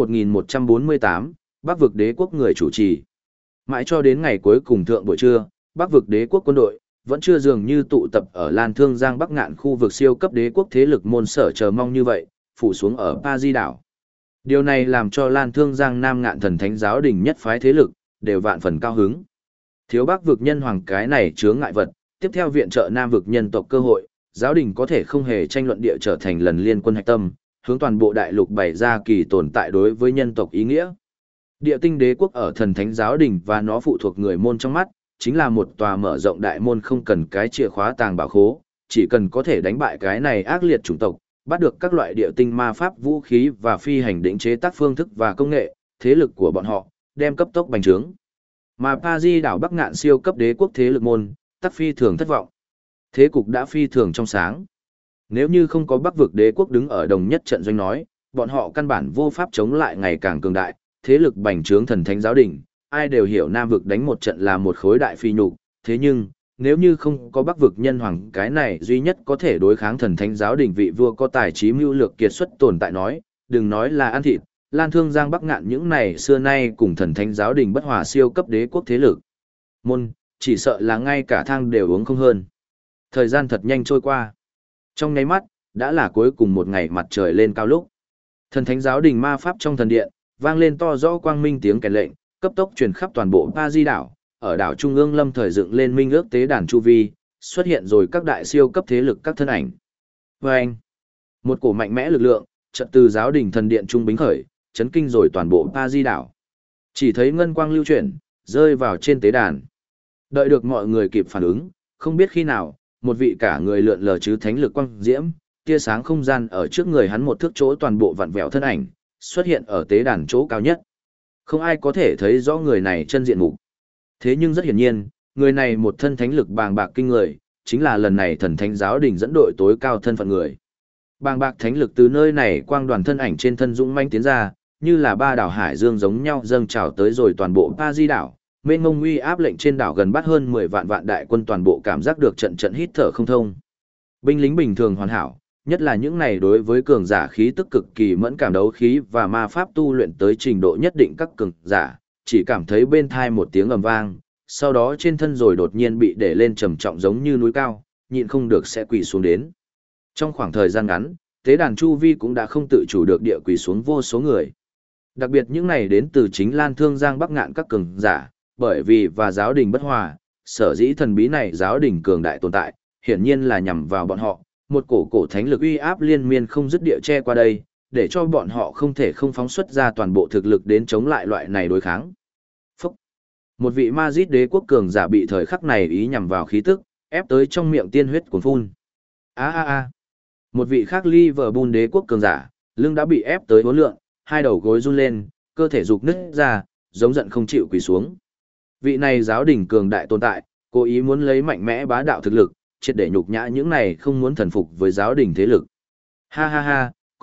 1148, Bắc vực đế quốc người chủ trì. Mãi cho đến ngày cuối cùng thượng buổi trưa, Bắc vực đế quốc quân đội vẫn chưa dường như tụ tập ở Lan Thương Giang Bắc Ngạn khu vực siêu cấp đế quốc thế lực môn sở chờ mong như vậy, phủ xuống ở Pa Di đảo. Điều này làm cho Lan Thương Giang Nam Ngạn thần thánh giáo đình nhất phái thế lực đều vạn phần cao hứng. Thiếu Bắc vực nhân hoàng cái này chướng ngại vật, tiếp theo viện trợ Nam vực nhân tộc cơ hội, giáo đình có thể không hề tranh luận địa trở thành lần liên quân hạch tâm, hướng toàn bộ đại lục bày ra kỳ tồn tại đối với nhân tộc ý nghĩa. Địa tinh đế quốc ở thần thánh giáo đình và nó phụ thuộc người môn trong mắt, chính là một tòa mở rộng đại môn không cần cái chìa khóa tàng bảo khố, chỉ cần có thể đánh bại cái này ác liệt chủng tộc, bắt được các loại địa tinh ma pháp vũ khí và phi hành định chế tác phương thức và công nghệ, thế lực của bọn họ, đem cấp tốc bành trướng. Mà Pa Di đảo Bắc Ngạn siêu cấp đế quốc thế lực môn, tắc phi thường thất vọng. Thế cục đã phi thường trong sáng. Nếu như không có Bắc vực đế quốc đứng ở đồng nhất trận doanh nói, bọn họ căn bản vô pháp chống lại ngày càng cường đại, thế lực bành trướng thần thánh giáo đình, ai đều hiểu Nam vực đánh một trận là một khối đại phi nhục, thế nhưng, nếu như không có Bắc vực nhân hoàng cái này duy nhất có thể đối kháng thần thánh giáo đình vị vua có tài trí mưu lược kiệt xuất tồn tại nói, đừng nói là ăn thịt, Lan Thương Giang Bắc Ngạn những này xưa nay cùng thần thánh giáo đình bất hòa siêu cấp đế quốc thế lực. Môn, chỉ sợ là ngay cả thang đều uống không hơn. Thời gian thật nhanh trôi qua. Trong nháy mắt, đã là cuối cùng một ngày mặt trời lên cao lúc. Thần thánh giáo đình ma pháp trong thần điện, vang lên to rõ quang minh tiếng kèn lệnh, cấp tốc truyền khắp toàn bộ Pa Di đảo, ở đảo Trung ương lâm thời dựng lên minh ước tế đàn chu vi, xuất hiện rồi các đại siêu cấp thế lực các thân ảnh. Vâng! Một cổ mạnh mẽ lực lượng, trận từ giáo đình thần điện trung bính khởi, chấn kinh rồi toàn bộ Pa Di đảo. Chỉ thấy ngân quang lưu chuyển, rơi vào trên tế đàn. Đợi được mọi người kịp phản ứng, không biết khi nào, một vị cả người lượn lờ chứ thánh lực quang diễm, tia sáng không gian ở trước người hắn một thước chỗ toàn bộ vặn vẹo thân ảnh, xuất hiện ở tế đàn chỗ cao nhất. Không ai có thể thấy rõ người này chân diện mục. Thế nhưng rất hiển nhiên, người này một thân thánh lực bàng bạc kinh người, chính là lần này thần thánh giáo đình dẫn đội tối cao thân phận người. Bàng bạc thánh lực từ nơi này quang đoàn thân ảnh trên thân dũng manh tiến ra, như là ba đảo hải dương giống nhau dâng trào tới rồi toàn bộ Pa Di đảo. Mênh mông uy áp lệnh trên đảo gần bắt hơn 10 vạn đại quân toàn bộ cảm giác được trận trận hít thở không thông. Binh lính bình thường hoàn hảo, nhất là những này đối với cường giả khí tức cực kỳ mẫn cảm đấu khí và ma pháp tu luyện tới trình độ nhất định các cường giả, chỉ cảm thấy bên thai một tiếng ầm vang, sau đó trên thân rồi đột nhiên bị để lên trầm trọng giống như núi cao, nhịn không được sẽ quỳ xuống đến. Trong khoảng thời gian ngắn, tế đàn chu vi cũng đã không tự chủ được địa quỳ xuống vô số người. Đặc biệt những này đến từ chính Lan Thương Giang Bắc Ngạn các cường giả, bởi vì và giáo đình bất hòa, sở dĩ thần bí này giáo đình cường đại tồn tại, hiển nhiên là nhằm vào bọn họ, một cổ thánh lực uy áp liên miên không dứt địa che qua đây, để cho bọn họ không thể không phóng xuất ra toàn bộ thực lực đến chống lại loại này đối kháng. Phúc! Một vị Madrid đế quốc cường giả bị thời khắc này ý nhằm vào khí tức, ép tới trong miệng tiên huyết cuồn phun. Một vị khác Liverpool đế quốc cường giả, lưng đã bị ép tới uốn lượn, hai đầu gối run lên, cơ thể rục nứt ra, giống giận không chịu quỳ xuống. Vị này giáo đình cường đại tồn tại, cố ý muốn lấy mạnh mẽ bá đạo thực lực, triệt để nhục nhã những này không muốn thần phục với giáo đình thế lực. Ha ha ha,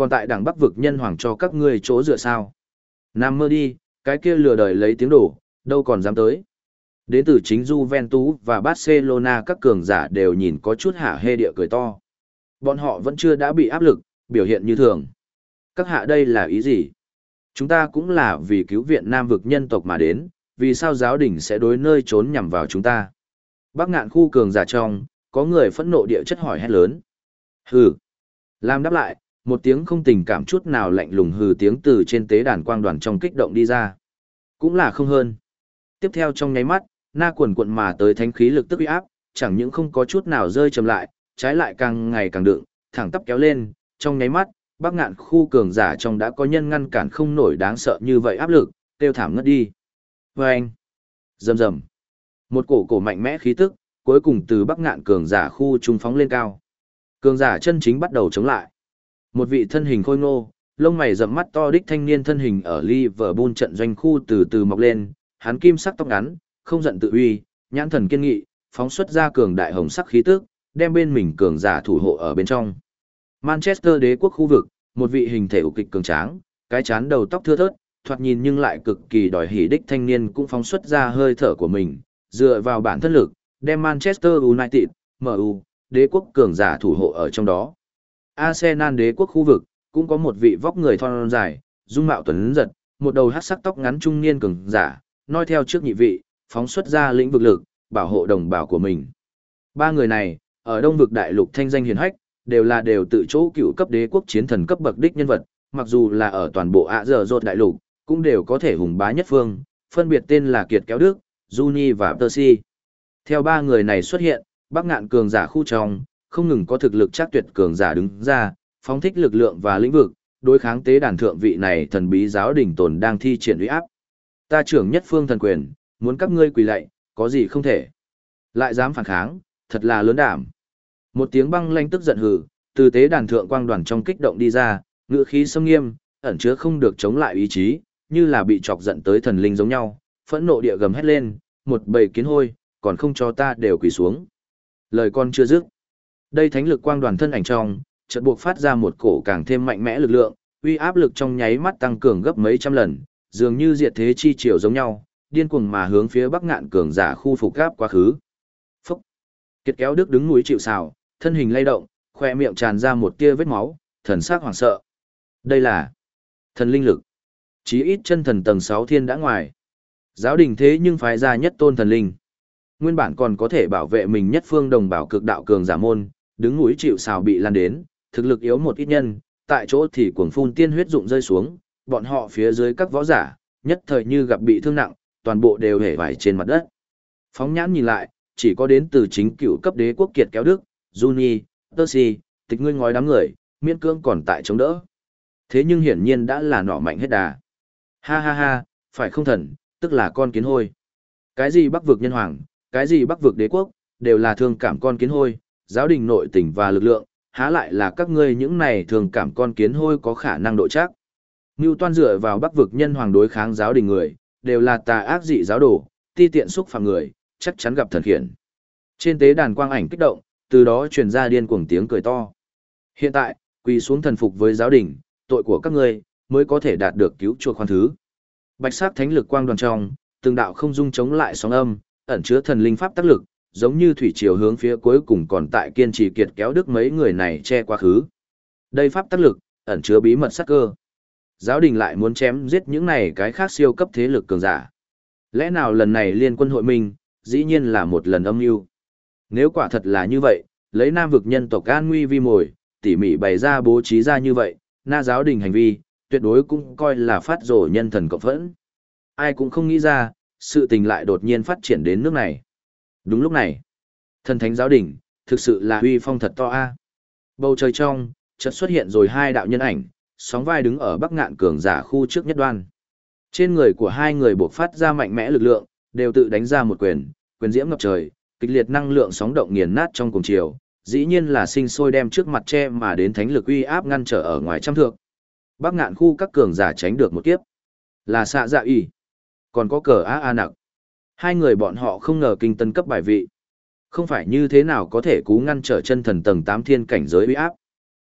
Còn tại đảng Bắc vực nhân hoàng cho các ngươi chỗ dựa sao? Nam mơ đi, cái kia lừa đời lấy tiếng đổ, đâu còn dám tới. Đến từ chính Juventus và Barcelona các cường giả đều nhìn có chút hả hê địa cười to. Bọn họ vẫn chưa đã bị áp lực, biểu hiện như thường. Các hạ đây là ý gì? Chúng ta cũng là vì cứu viện Nam vực nhân tộc mà đến, vì sao giáo đình sẽ đối nơi trốn nhằm vào chúng ta? Bắc ngạn khu cường giả trong, có người phẫn nộ địa chất hỏi hét lớn. Hừ. Làm đáp lại, một tiếng không tình cảm chút nào lạnh lùng hừ tiếng từ trên tế đàn quang đoàn trong kích động đi ra. Cũng là không hơn. Tiếp theo trong nháy mắt, na quần quận mà tới thánh khí lực tức uy áp, chẳng những không có chút nào rơi chậm lại, trái lại càng ngày càng đựng, thẳng tắp kéo lên, trong nháy mắt, Bắc ngạn khu cường giả trong đã có nhân ngăn cản không nổi đáng sợ như vậy áp lực, tiêu thảm ngất đi. Và anh, rầm rầm, một cổ mạnh mẽ khí tức, cuối cùng từ Bắc ngạn cường giả khu trung phóng lên cao. Cường giả chân chính bắt đầu chống lại. Một vị thân hình khôi ngô, lông mày rậm mắt to đích thanh niên thân hình ở Liverpool trận doanh khu từ từ mọc lên, hắn kim sắc tóc ngắn, không giận tự uy, nhãn thần kiên nghị, phóng xuất ra cường đại hồng sắc khí tức, đem bên mình cường giả thủ hộ ở bên trong. Manchester đế quốc khu vực, một vị hình thể ục kịch cường tráng, cái chán đầu tóc thưa thớt, thoạt nhìn nhưng lại cực kỳ đòi hỉ đích thanh niên cũng phóng xuất ra hơi thở của mình, dựa vào bản thân lực, đem Manchester United, MU, đế quốc cường giả thủ hộ ở trong đó. Arsenal đế quốc khu vực, cũng có một vị vóc người thon dài, dung mạo tuấn giật, một đầu hắc sắc tóc ngắn trung niên cường giả, noi theo trước nhị vị, phóng xuất ra lĩnh vực lực, bảo hộ đồng bào của mình. Ba người này, ở Đông vực đại lục thanh danh hiển hách, đều tự chỗ cựu cấp đế quốc chiến thần cấp bậc đích nhân vật, mặc dù là ở toàn bộ ạ dở dột đại lục, cũng đều có thể hùng bá nhất phương, phân biệt tên là Kiệt Kéo Đức, Juni và Percy. Theo ba người này xuất hiện, Bắc ngạn cường giả khu trong, không ngừng có thực lực chắc tuyệt cường giả đứng ra, phóng thích lực lượng và lĩnh vực, đối kháng tế đàn thượng vị này thần bí giáo đỉnh tồn đang thi triển uy áp. Ta trưởng nhất phương thần quyền, muốn các ngươi quỳ lạy, có gì không thể. Lại dám phản kháng, thật là lớn đảm. Một tiếng băng lanh tức giận hừ, từ tế đàn thượng quang đoàn trong kích động đi ra, ngữ khí sâm nghiêm, ẩn chứa không được chống lại ý chí, như là bị chọc giận tới thần linh giống nhau, phẫn nộ địa gầm hét lên, một bầy kiến hôi, còn không cho ta đều quỳ xuống. Lời con chưa dứt. Đây thánh lực quang đoàn thân ảnh trong, chợt buộc phát ra một cổ càng thêm mạnh mẽ lực lượng, uy áp lực trong nháy mắt tăng cường gấp mấy trăm lần, dường như diệt thế chi triều giống nhau, điên cuồng mà hướng phía Bắc ngạn cường giả khu phục gáp quá khứ. Phúc! Kiệt Kéo Đức đứng núi chịu sào, thân hình lay động, khoe miệng tràn ra một tia vết máu, thần sắc hoảng sợ. Đây là thần linh lực. Chí ít chân thần tầng 6 thiên đã ngoài. Giáo đình thế nhưng phái ra nhất tôn thần linh. Nguyên bản còn có thể bảo vệ mình nhất phương đồng bào cực đạo cường giả môn, đứng núi chịu sào bị lan đến, thực lực yếu một ít nhân, tại chỗ thì cuồng phun tiên huyết dụng rơi xuống, bọn họ phía dưới các võ giả, nhất thời như gặp bị thương nặng, toàn bộ đều hể vải trên mặt đất. Phóng nhãn nhìn lại, chỉ có đến từ chính cựu cấp đế quốc Kiệt Kéo Đức, Juni, Percy, tịch ngươi ngói đám người, miễn cưỡng còn tại chống đỡ. Thế nhưng hiển nhiên đã là nọ mạnh hết đà. Ha ha ha, phải không thần, tức là con kiến hôi. Cái gì Bắc vực nhân hoàng, cái gì Bắc vực đế quốc, đều là thương cảm con kiến hôi, giáo đình nội tình và lực lượng, há lại là các ngươi những này thương cảm con kiến hôi có khả năng độ chắc. Ngưu toan dựa vào Bắc vực nhân hoàng đối kháng giáo đình người, đều là tà ác dị giáo đồ, ti tiện xúc phạm người, chắc chắn gặp thần khiển. Trên tế đàn quang ảnh kích động, từ đó truyền ra điên cuồng tiếng cười to. Hiện tại, quỳ xuống thần phục với giáo đình, tội của các ngươi mới có thể đạt được cứu chuộc khoan thứ. Bạch sắc thánh lực quang đoàn trong, từng đạo không dung chống lại sóng âm, ẩn chứa thần linh pháp tác lực, giống như thủy triều hướng phía cuối cùng còn tại kiên trì Kiệt Kéo Đức mấy người này che quá khứ. Đây pháp tác lực, ẩn chứa bí mật sắc cơ. Giáo đình lại muốn chém giết những này cái khác siêu cấp thế lực cường giả. Lẽ nào lần này liên quân hội minh, dĩ nhiên là một lần âm mưu. Nếu quả thật là như vậy, lấy Nam vực nhân tộc an nguy vi mồi, tỉ mỉ bày ra bố trí ra như vậy, na giáo đình hành vi, tuyệt đối cũng coi là phát rồ nhân thần cộng phẫn. Ai cũng không nghĩ ra, sự tình lại đột nhiên phát triển đến nước này. Đúng lúc này, thần thánh giáo đình, thực sự là uy phong thật to a. Bầu trời trong, chợt xuất hiện rồi hai đạo nhân ảnh, sóng vai đứng ở Bắc ngạn cường giả khu trước nhất đoan. Trên người của hai người bộc phát ra mạnh mẽ lực lượng, đều tự đánh ra một quyền, quyền diễm ngập trời, kịch liệt năng lượng sóng động nghiền nát trong cùng chiều, dĩ nhiên là sinh sôi đem trước mặt che mà đến thánh lực uy áp ngăn trở ở ngoài trăm thước. Bắc ngạn khu các cường giả tránh được một kiếp. Là xạ dạ y, còn có cờ a nặc. Hai người bọn họ không ngờ kinh tân cấp bài vị. Không phải như thế nào có thể cú ngăn trở chân thần tầng 8 thiên cảnh giới uy áp.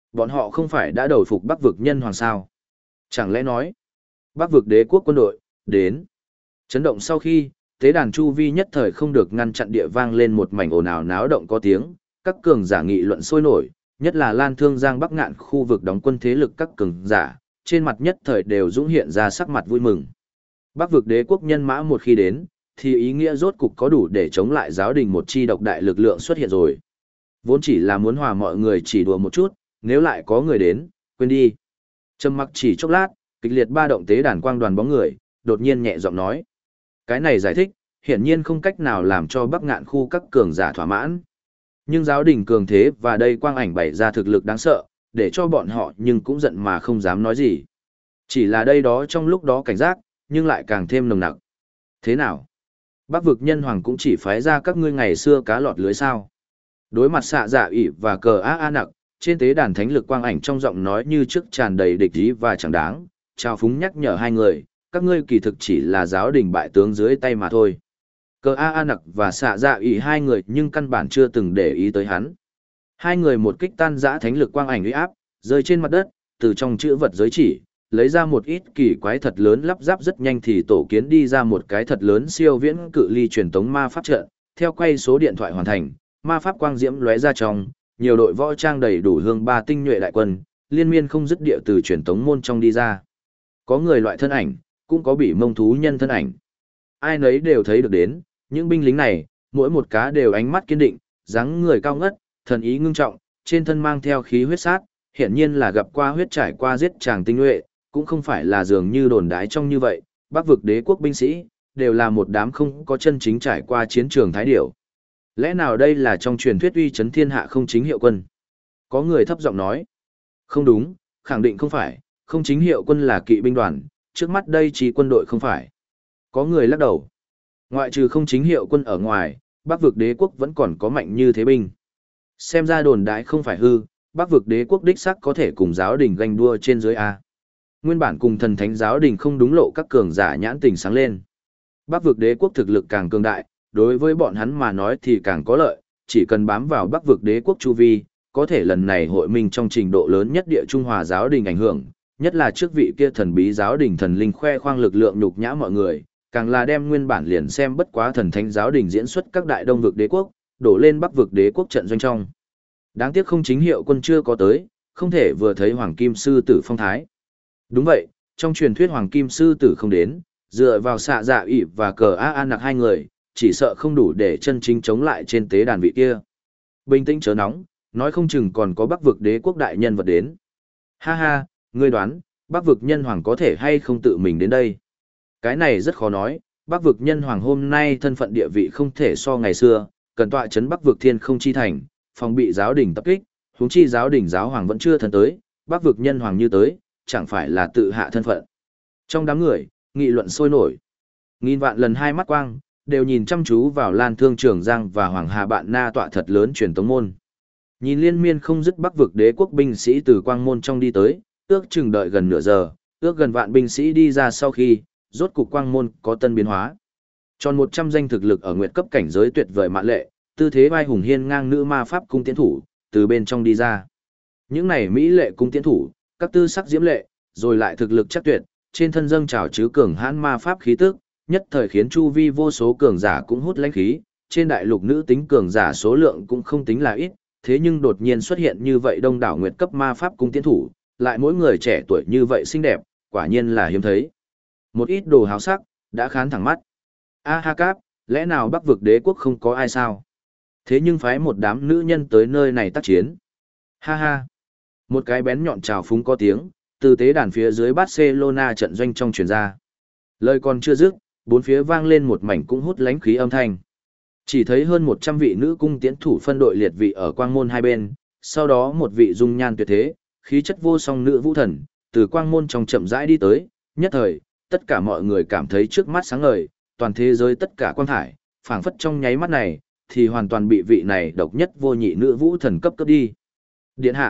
Bọn họ không phải đã đầu phục Bắc vực nhân hoàng sao? Chẳng lẽ nói, Bắc vực đế quốc quân đội, đến. Chấn động sau khi, tế đàn chu vi nhất thời không được ngăn chặn địa vang lên một mảnh ồn ào náo động có tiếng, các cường giả nghị luận sôi nổi, nhất là Lan Thương Giang Bắc Ngạn khu vực đóng quân thế lực các cường giả, trên mặt nhất thời đều dũng hiện ra sắc mặt vui mừng. Bắc vực đế quốc nhân mã một khi đến, thì ý nghĩa rốt cục có đủ để chống lại giáo đình một chi độc đại lực lượng xuất hiện rồi. Vốn chỉ là muốn hòa mọi người chỉ đùa một chút, nếu lại có người đến, quên đi. Trầm mặc chỉ chốc lát, kịch liệt ba động tế đàn quang đoàn bóng người, đột nhiên nhẹ giọng nói. Cái này giải thích, hiển nhiên không cách nào làm cho Bắc Ngạn khu các cường giả thỏa mãn. Nhưng giáo đình cường thế và đây quang ảnh bày ra thực lực đáng sợ, để cho bọn họ nhưng cũng giận mà không dám nói gì. Chỉ là đây đó trong lúc đó cảnh giác, nhưng lại càng thêm nồng nặc. Thế nào? Bắc vực nhân hoàng cũng chỉ phái ra các ngươi ngày xưa cá lọt lưới sao? Đối mặt xạ dạ ỷ và cờ a nặc, trên tế đàn thánh lực quang ảnh trong giọng nói như trước tràn đầy địch ý và chẳng đáng, trao phúng nhắc nhở hai người, các ngươi kỳ thực chỉ là giáo đình bại tướng dưới tay mà thôi. Cờ a nặc và xạ dạ ỷ hai người nhưng căn bản chưa từng để ý tới hắn. Hai người một kích tan giã thánh lực quang ảnh uy áp, rơi trên mặt đất, từ trong chữ vật giới chỉ, lấy ra một ít kỳ quái thật lớn lắp ráp rất nhanh thì tổ kiến đi ra một cái thật lớn siêu viễn cự ly truyền tống ma pháp trận, theo quay số điện thoại hoàn thành, ma pháp quang diễm lóe ra trong, nhiều đội võ trang đầy đủ hương ba tinh nhuệ đại quân, liên miên không dứt địa từ truyền tống môn trong đi ra. Có người loại thân ảnh, cũng có bị mông thú nhân thân ảnh. Ai nấy đều thấy được đến, những binh lính này, mỗi một cá đều ánh mắt kiên định, dáng người cao ngất, thần ý ngưng trọng, trên thân mang theo khí huyết sát, hiển nhiên là gặp qua huyết trải qua giết chàng tinh nhuệ, cũng không phải là dường như đồn đái trong như vậy, Bắc vực đế quốc binh sĩ, đều là một đám không có chân chính trải qua chiến trường thái điểu. Lẽ nào đây là trong truyền thuyết uy chấn thiên hạ không chính hiệu quân? Có người thấp giọng nói. Không đúng, khẳng định không phải, không chính hiệu quân là kỵ binh đoàn, trước mắt đây chỉ quân đội không phải. Có người lắc đầu. Ngoại trừ không chính hiệu quân ở ngoài, Bắc vực đế quốc vẫn còn có mạnh như thế binh. Xem ra đồn đái không phải hư, Bắc vực đế quốc đích sắc có thể cùng giáo đình ganh đua trên dưới A. Nguyên bản cùng thần thánh giáo đình không đúng lộ các cường giả nhãn tình sáng lên. Bắc vực đế quốc thực lực càng cường đại, đối với bọn hắn mà nói thì càng có lợi, chỉ cần bám vào Bắc vực đế quốc chu vi, có thể lần này hội minh trong trình độ lớn nhất địa Trung Hòa giáo đình ảnh hưởng, nhất là trước vị kia thần bí giáo đình thần linh khoe khoang lực lượng nhục nhã mọi người, càng là đem nguyên bản liền xem bất quá thần thánh giáo đình diễn xuất các đại đông vực đế quốc, đổ lên Bắc vực đế quốc trận doanh trong. Đáng tiếc không chính hiệu quân chưa có tới, không thể vừa thấy Hoàng Kim Sư Tử phong thái. Đúng vậy, trong truyền thuyết Hoàng Kim Sư Tử không đến, dựa vào xạ dạ ỷ và cờ a nặc hai người, chỉ sợ không đủ để chân chính chống lại trên tế đàn vị kia. Bình tĩnh chớ nóng, nói không chừng còn có Bắc vực đế quốc đại nhân vật đến. Ha ha, ngươi đoán, Bắc vực nhân hoàng có thể hay không tự mình đến đây? Cái này rất khó nói, Bắc vực nhân hoàng hôm nay thân phận địa vị không thể so ngày xưa, cần tọa chấn Bắc vực thiên không chi thành, phòng bị giáo đình tập kích, huống chi giáo đình giáo hoàng vẫn chưa thần tới, Bắc vực nhân hoàng như tới, chẳng phải là tự hạ thân phận. Trong đám người, nghị luận sôi nổi. Nghìn vạn lần hai mắt quang, đều nhìn chăm chú vào Lan Thương Trường Giang và Hoàng Hà Bạn Na tọa thật lớn truyền tống môn. Nhìn liên miên không dứt Bắc vực đế quốc binh sĩ từ quang môn trong đi tới, ước chừng đợi gần nửa giờ, ước gần vạn binh sĩ đi ra sau khi, rốt cục quang môn có tân biến hóa. Tròn 100 danh thực lực ở nguyệt cấp cảnh giới tuyệt vời mạn lệ, tư thế vai hùng hiên ngang nữ ma pháp cung tiến thủ, từ bên trong đi ra. Những này mỹ lệ cung tiến thủ, các tư sắc diễm lệ, rồi lại thực lực chắc tuyệt, trên thân dâng trào chứ cường hãn ma pháp khí tức, nhất thời khiến chu vi vô số cường giả cũng hút lãnh khí, trên đại lục nữ tính cường giả số lượng cũng không tính là ít, thế nhưng đột nhiên xuất hiện như vậy đông đảo nguyệt cấp ma pháp cung tiến thủ, lại mỗi người trẻ tuổi như vậy xinh đẹp, quả nhiên là hiếm thấy. Một ít đồ háo sắc, đã khán thẳng mắt. A ha cáp, lẽ nào Bắc vực đế quốc không có ai sao? Thế nhưng phái một đám nữ nhân tới nơi này tác chiến. Ha ha. Một cái bén nhọn trào phúng có tiếng, từ tế đàn phía dưới Barcelona trận doanh trong truyền ra. Lời còn chưa dứt, bốn phía vang lên một mảnh cũng hút lãnh khí âm thanh. Chỉ thấy hơn 100 vị nữ cung tiến thủ phân đội liệt vị ở quang môn hai bên, sau đó một vị dung nhan tuyệt thế, khí chất vô song nữ vũ thần, từ quang môn trong chậm rãi đi tới, nhất thời, tất cả mọi người cảm thấy trước mắt sáng ngời, toàn thế giới tất cả quang thải, phảng phất trong nháy mắt này, thì hoàn toàn bị vị này độc nhất vô nhị nữ vũ thần cấp đi. Điện hạ,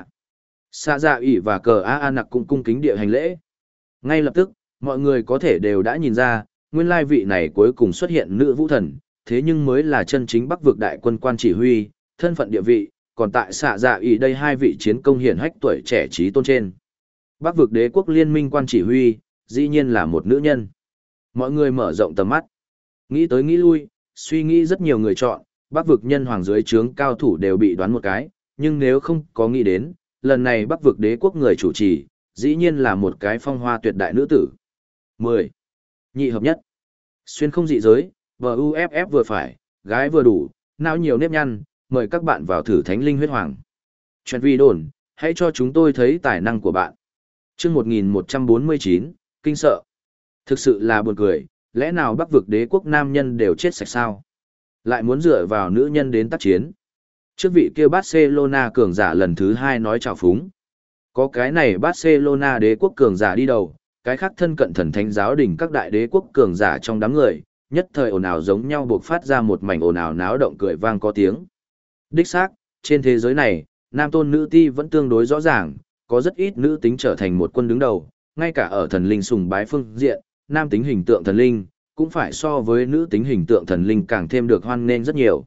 xạ dạ ỷ và cờ a nặc cũng cung kính địa hành lễ. Ngay lập tức, mọi người có thể đều đã nhìn ra, nguyên lai vị này cuối cùng xuất hiện nữ vũ thần, thế nhưng mới là chân chính Bắc vực đại quân quan chỉ huy, thân phận địa vị, còn tại xạ dạ ý đây hai vị chiến công hiển hách tuổi trẻ trí tôn trên. Bắc vực đế quốc liên minh quan chỉ huy, dĩ nhiên là một nữ nhân. Mọi người mở rộng tầm mắt. Nghĩ tới nghĩ lui, suy nghĩ rất nhiều người chọn, Bắc vực nhân hoàng dưới trướng cao thủ đều bị đoán một cái, nhưng nếu không có nghĩ đến, lần này Bắc vực đế quốc người chủ trì, dĩ nhiên là một cái phong hoa tuyệt đại nữ tử. 10. Nhị hợp nhất. Xuyên không dị giới, VUFF vừa phải, gái vừa đủ, não nhiều nếp nhăn, mời các bạn vào thử thánh linh huyết hoàng. Chuyện vi đồn, hãy cho chúng tôi thấy tài năng của bạn. Chương 1149, kinh sợ. Thực sự là buồn cười, lẽ nào Bắc vực đế quốc nam nhân đều chết sạch sao? Lại muốn dựa vào nữ nhân đến tác chiến. Trước vị kia Barcelona cường giả lần thứ 2 nói chào phúng. Có cái này Barcelona đế quốc cường giả đi đầu, cái khác thân cận thần thánh giáo đình các đại đế quốc cường giả trong đám người, nhất thời ồn ào giống nhau buộc phát ra một mảnh ồn ào náo động cười vang có tiếng. Đích xác, trên thế giới này, nam tôn nữ ti vẫn tương đối rõ ràng, có rất ít nữ tính trở thành một quân đứng đầu, ngay cả ở thần linh sùng bái phương diện, nam tính hình tượng thần linh, cũng phải so với nữ tính hình tượng thần linh càng thêm được hoan nghênh rất nhiều.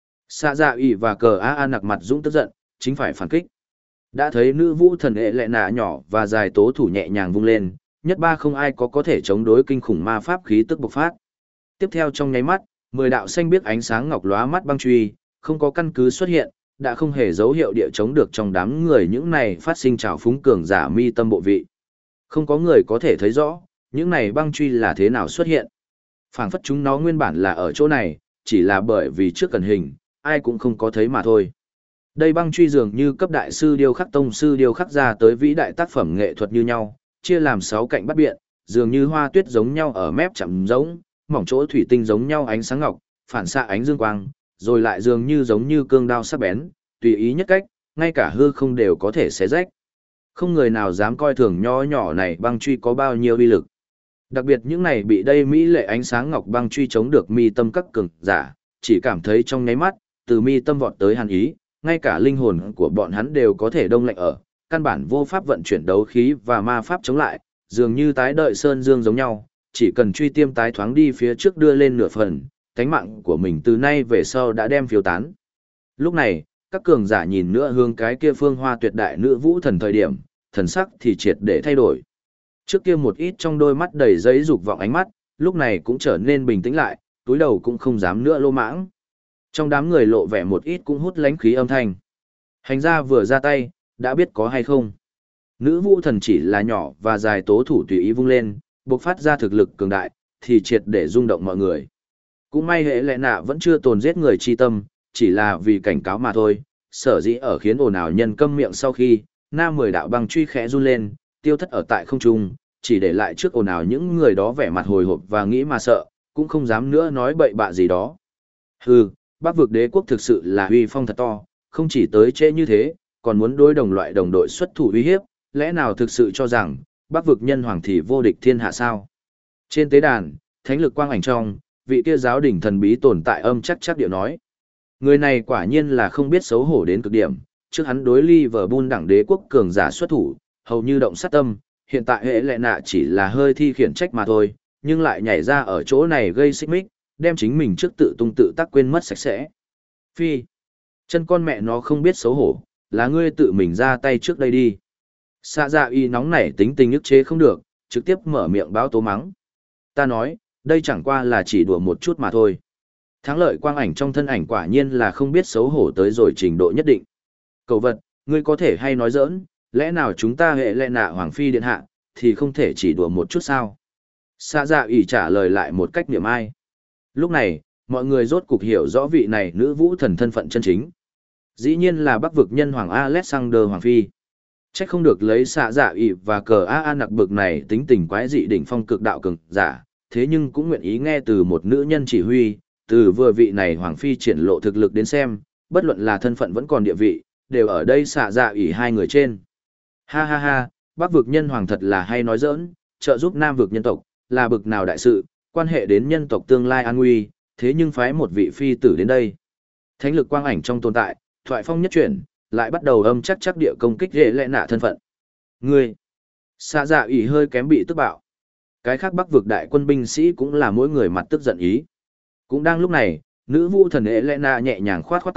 Xạ dạ ủy và cờ A nặc mặt dũng tức giận, chính phải phản kích. Đã thấy nữ vũ thần hệ lệ nạ nhỏ và dài tố thủ nhẹ nhàng vung lên, nhất ba không ai có thể chống đối kinh khủng ma pháp khí tức bộc phát. Tiếp theo trong nháy mắt, 10 đạo xanh biếc ánh sáng ngọc lóa mắt băng truy, không có căn cứ xuất hiện, đã không hề dấu hiệu địa chống được trong đám người những này phát sinh trào phúng cường giả mi tâm bộ vị. Không có người có thể thấy rõ, những này băng truy là thế nào xuất hiện. Phảng phất chúng nó nguyên bản là ở chỗ này, chỉ là bởi vì trước cần hình, ai cũng không có thấy mà thôi. Đây băng truy dường như cấp đại sư điêu khắc tông sư điêu khắc ra tới vĩ đại tác phẩm nghệ thuật như nhau, chia làm 6 cạnh bắt biện, dường như hoa tuyết giống nhau ở mép chạm giống, mỏng chỗ thủy tinh giống nhau ánh sáng ngọc, phản xạ ánh dương quang, rồi lại dường như giống như cương đao sắc bén, tùy ý nhất cách, ngay cả hư không đều có thể xé rách. Không người nào dám coi thường nho nhỏ này băng truy có bao nhiêu uy lực. Đặc biệt những này bị đây mỹ lệ ánh sáng ngọc băng truy chống được mi tâm các cường giả, chỉ cảm thấy trong nháy mắt, từ mi tâm vọt tới hàn ý, ngay cả linh hồn của bọn hắn đều có thể đông lạnh ở, căn bản vô pháp vận chuyển đấu khí và ma pháp chống lại, dường như tái đợi sơn dương giống nhau, chỉ cần truy tiêm tái thoáng đi phía trước đưa lên nửa phần, cánh mạng của mình từ nay về sau đã đem phiêu tán. Lúc này, các cường giả nhìn nữa hướng cái kia phương hoa tuyệt đại nữ vũ thần thời điểm, thần sắc thì triệt để thay đổi. Trước kia một ít trong đôi mắt đầy giấy dục vọng ánh mắt, lúc này cũng trở nên bình tĩnh lại, túi đầu cũng không dám nữa lô mãng. Trong đám người lộ vẻ một ít cũng hút lánh khí âm thanh. Hành gia vừa ra tay, đã biết có hay không. Nữ vũ thần chỉ là nhỏ và dài tố thủ tùy ý vung lên, bộc phát ra thực lực cường đại, thì triệt để rung động mọi người. Cũng may hệ lệ nạ vẫn chưa tồn giết người chi tâm, chỉ là vì cảnh cáo mà thôi, sở dĩ ở khiến ồn ào nhân câm miệng sau khi, nam 10 đạo băng truy khẽ run lên, tiêu thất ở tại không trung, chỉ để lại trước ồn ào những người đó vẻ mặt hồi hộp và nghĩ mà sợ, cũng không dám nữa nói bậy bạ gì đó. Hừ, Bắc vực đế quốc thực sự là uy phong thật to, không chỉ tới trễ như thế, còn muốn đối đồng loại đồng đội xuất thủ uy hiếp, lẽ nào thực sự cho rằng, Bắc vực nhân hoàng thì vô địch thiên hạ sao? Trên tế đàn, thánh lực quang ảnh trong, vị kia giáo đỉnh thần bí tồn tại âm chắc chắc điệu nói. Người này quả nhiên là không biết xấu hổ đến cực điểm, trước hắn đối Liverpool đẳng đế quốc cường giả xuất thủ, hầu như động sát tâm, hiện tại hệ lệ nạ chỉ là hơi thi khiển trách mà thôi, nhưng lại nhảy ra ở chỗ này gây xích mích, đem chính mình trước tự tung tự tác quên mất sạch sẽ. Phi, chân con mẹ nó không biết xấu hổ, là ngươi tự mình ra tay trước đây đi. Xạ dạ y nóng nảy tính tình ức chế không được, trực tiếp mở miệng báo tố mắng. Ta nói, đây chẳng qua là chỉ đùa một chút mà thôi. Thắng lợi quang ảnh trong thân ảnh quả nhiên là không biết xấu hổ tới rồi trình độ nhất định. Cầu vật, ngươi có thể hay nói giỡn, lẽ nào chúng ta hệ lệ nạ hoàng phi điện hạ, thì không thể chỉ đùa một chút sao? Xạ dạ y trả lời lại một cách niệm ai. Lúc này, mọi người rốt cục hiểu rõ vị này nữ vũ thần thân phận chân chính. Dĩ nhiên là Bắc vực nhân hoàng Alexander Hoàng Phi. Chắc không được lấy xạ dạ ị và cờ A nặc bực này tính tình quái dị đỉnh phong cực đạo cường giả, thế nhưng cũng nguyện ý nghe từ một nữ nhân chỉ huy, từ vừa vị này Hoàng Phi triển lộ thực lực đến xem, bất luận là thân phận vẫn còn địa vị, đều ở đây xạ dạ ị hai người trên. Ha ha ha, Bắc vực nhân hoàng thật là hay nói giỡn, trợ giúp Nam vực nhân tộc, là bực nào đại sự, quan hệ đến nhân tộc tương lai an nguy, thế nhưng phái một vị phi tử đến đây. Thánh lực quang ảnh trong tồn tại, thoại phong nhất chuyển, lại bắt đầu âm chắc chắc địa công kích hệ lệ nạ thân phận. Ngươi, xạ dạ ỉ hơi kém bị tức bạo. Cái khác Bắc vực đại quân binh sĩ cũng là mỗi người mặt tức giận ý. Cũng đang lúc này, nữ vũ thần hệ lệ nạ nhẹ nhàng khoát khoát tay,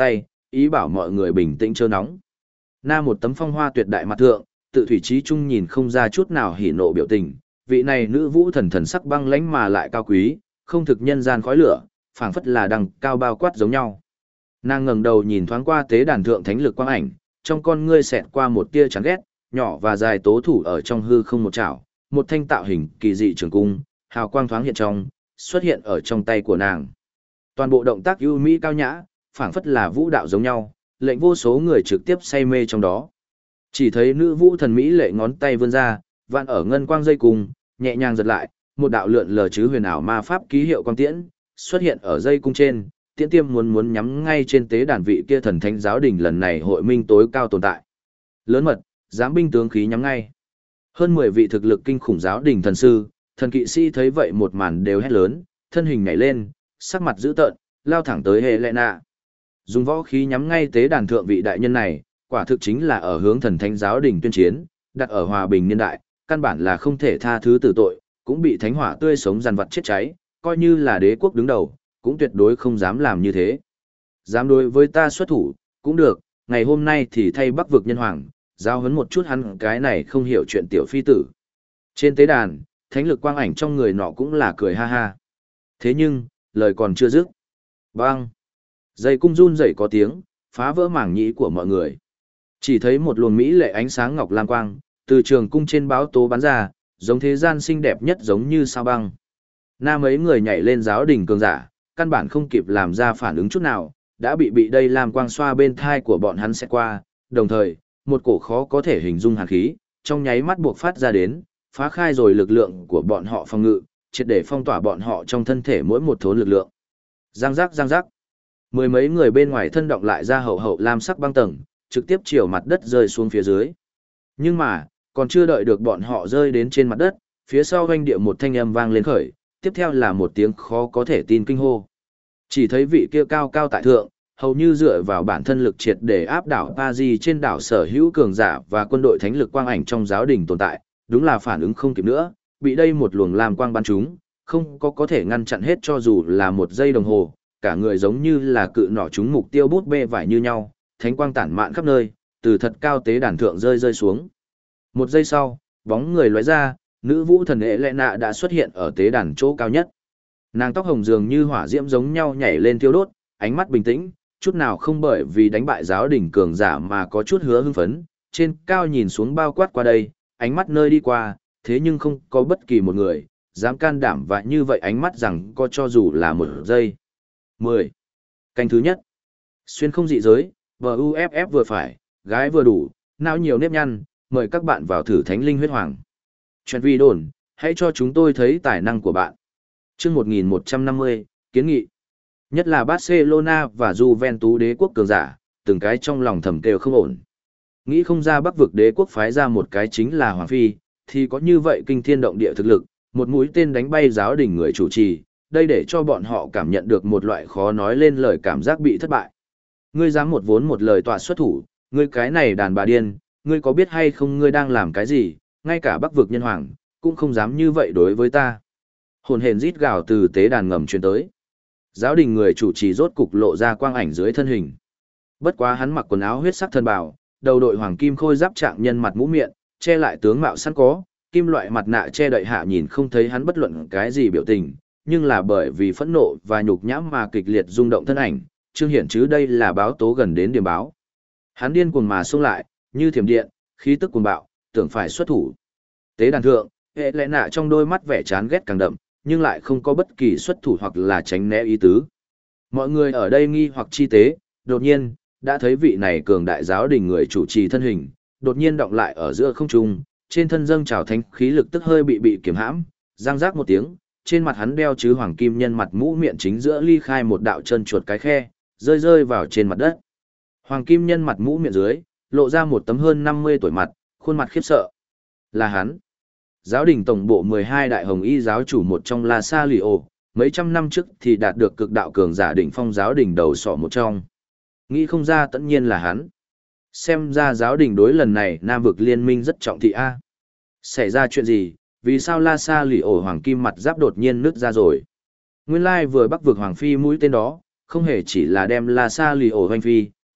ý bảo mọi người bình tĩnh chớ nóng. Na một tấm phong hoa tuyệt đại mặt thượng, tự thủy trí trung nhìn không ra chút nào hỉ nộ biểu tình, vị này nữ vũ thần thần sắc băng lãnh mà lại cao quý, không thực nhân gian khói lửa, phảng phất là đằng cao bao quát giống nhau. Nàng ngẩng đầu nhìn thoáng qua tế đàn thượng thánh lực quang ảnh, trong con ngươi xẹt qua một tia chán ghét, nhỏ và dài tố thủ ở trong hư không một chảo, một thanh tạo hình kỳ dị trường cung, hào quang thoáng hiện trong, xuất hiện ở trong tay của nàng. Toàn bộ động tác ưu mỹ cao nhã, phảng phất là vũ đạo giống nhau, lệnh vô số người trực tiếp say mê trong đó. Chỉ thấy nữ vũ thần mỹ lệ ngón tay vươn ra, vạn ở ngân quang dây cung, nhẹ nhàng giật lại, một đạo lượn lờ chứ huyền ảo ma pháp ký hiệu quang tiễn xuất hiện ở dây cung trên, tiễn tiêm muốn nhắm ngay trên tế đàn vị kia thần thánh giáo đình lần này hội minh tối cao tồn tại. Lớn mật, dám binh tướng khí nhắm ngay. Hơn 10 vị thực lực kinh khủng giáo đình thần sư, thần kỵ sĩ thấy vậy một màn đều hét lớn, thân hình nhảy lên, sắc mặt dữ tợn, lao thẳng tới Helena. Dùng võ khí nhắm ngay tế đàn thượng vị đại nhân này, quả thực chính là ở hướng thần thánh giáo đình tuyên chiến, đặt ở hòa bình niên đại, căn bản là không thể tha thứ tử tội, cũng bị thánh hỏa tươi sống dằn vặt chết cháy, coi như là đế quốc đứng đầu, cũng tuyệt đối không dám làm như thế. Dám đối với ta xuất thủ, cũng được, ngày hôm nay thì thay Bắc vực nhân hoàng, giao huấn một chút hắn cái này không hiểu chuyện tiểu phi tử. Trên tế đàn, thánh lực quang ảnh trong người nọ cũng là cười ha ha. Thế nhưng, lời còn chưa dứt. Bang! Dây cung run rẩy có tiếng, phá vỡ mảng nhĩ của mọi người. Chỉ thấy một luồng mỹ lệ ánh sáng ngọc lam quang, từ trường cung trên báo tố bắn ra, giống thế gian xinh đẹp nhất giống như sao băng. Na mấy người nhảy lên giáo đình cường giả, căn bản không kịp làm ra phản ứng chút nào, đã bị đây làm quang xoa bên thai của bọn hắn sẽ qua, đồng thời, một cổ khó có thể hình dung hàn khí, trong nháy mắt buộc phát ra đến, phá khai rồi lực lượng của bọn họ phòng ngự, triệt để phong tỏa bọn họ trong thân thể mỗi một thốn lực lượng. Giang giác giang giác. Mười mấy người bên ngoài thân động lại ra hậu hậu lam sắc băng tầng, trực tiếp chiều mặt đất rơi xuống phía dưới. Nhưng mà, còn chưa đợi được bọn họ rơi đến trên mặt đất, phía sau hoanh địa một thanh âm vang lên khởi, tiếp theo là một tiếng khó có thể tin kinh hô. Chỉ thấy vị kia cao cao tại thượng, hầu như dựa vào bản thân lực triệt để áp đảo Paris trên đảo sở hữu cường giả và quân đội thánh lực quang ảnh trong giáo đình tồn tại, đúng là phản ứng không kịp nữa, bị đây một luồng lam quang bắn trúng, không có thể ngăn chặn hết cho dù là một giây đồng hồ, cả người giống như là cự nỏ trúng mục tiêu bút bê vải như nhau, thánh quang tản mạn khắp nơi, từ thật cao tế đàn thượng rơi xuống. Một giây sau, bóng người lóe ra, nữ vũ thần Helena đã xuất hiện ở tế đàn chỗ cao nhất. Nàng tóc hồng dường như hỏa diễm giống nhau nhảy lên thiêu đốt, ánh mắt bình tĩnh, chút nào không bởi vì đánh bại giáo đỉnh cường giả mà có chút hứa hưng phấn, trên cao nhìn xuống bao quát qua đây, ánh mắt nơi đi qua, thế nhưng không có bất kỳ một người dám can đảm và như vậy ánh mắt rằng có cho dù là một giây. 10. Canh thứ nhất. Xuyên không dị giới, VUFF vừa phải, gái vừa đủ, não nhiều nếp nhăn, mời các bạn vào thử thánh linh huyết hoàng. Chuyện vi đồn, hãy cho chúng tôi thấy tài năng của bạn. Chương 1150, kiến nghị. Nhất là Barcelona và Juventus đế quốc cường giả, từng cái trong lòng thầm kêu không ổn. Nghĩ không ra Bắc vực đế quốc phái ra một cái chính là Hoàng Phi, thì có như vậy kinh thiên động địa thực lực, một mũi tên đánh bay giáo đình người chủ trì, đây để cho bọn họ cảm nhận được một loại khó nói lên lời cảm giác bị thất bại. Ngươi dám một vốn một lời tọa xuất thủ, ngươi cái này đàn bà điên, ngươi có biết hay không ngươi đang làm cái gì, ngay cả Bắc vực nhân hoàng, cũng không dám như vậy đối với ta. Hồn hển rít gào từ tế đàn ngầm truyền tới. Giáo đình người chủ trì rốt cục lộ ra quang ảnh dưới thân hình. Bất quá hắn mặc quần áo huyết sắc thân bào, đầu đội hoàng kim khôi giáp trạng nhân mặt mũ miệng, che lại tướng mạo sẵn có, kim loại mặt nạ che đậy hạ nhìn không thấy hắn bất luận cái gì biểu tình, nhưng là bởi vì phẫn nộ và nhục nhãm mà kịch liệt rung động thân ảnh, chương hiển chứ đây là báo tố gần đến điểm báo. Hắn điên cuồng mà xông lại, như thiểm điện, khí tức cuồng bạo, tưởng phải xuất thủ. Tế đàn thượng, hệ lẽ nạ trong đôi mắt vẻ chán ghét càng đậm, nhưng lại không có bất kỳ xuất thủ hoặc là tránh né ý tứ. Mọi người ở đây nghi hoặc chi tế, đột nhiên, đã thấy vị này cường đại giáo đình người chủ trì thân hình, đột nhiên động lại ở giữa không trung, trên thân dâng trào thánh khí lực tức hơi bị kiềm hãm, răng rác một tiếng, trên mặt hắn đeo chứ hoàng kim nhân mặt mũ miệng chính giữa ly khai một đạo chân chuột cái khe, rơi vào trên mặt đất. Hoàng kim nhân mặt mũ miệng dưới, lộ ra một tấm hơn 50 tuổi mặt, khuôn mặt khiếp sợ. Là hắn. Giáo đình tổng bộ 12 đại hồng y giáo chủ một trong La Salio, mấy trăm năm trước thì đạt được cực đạo cường giả đỉnh phong giáo đình đầu sọ một trong. Nghĩ không ra tất nhiên là hắn. Xem ra giáo đình đối lần này Nam vực liên minh rất trọng thị A. Xảy ra chuyện gì, vì sao La Salio hoàng kim mặt giáp đột nhiên nứt ra rồi? Nguyên lai vừa Bắc vực hoàng phi mũi tên đó, không hề chỉ là đem La Salio hoành phi,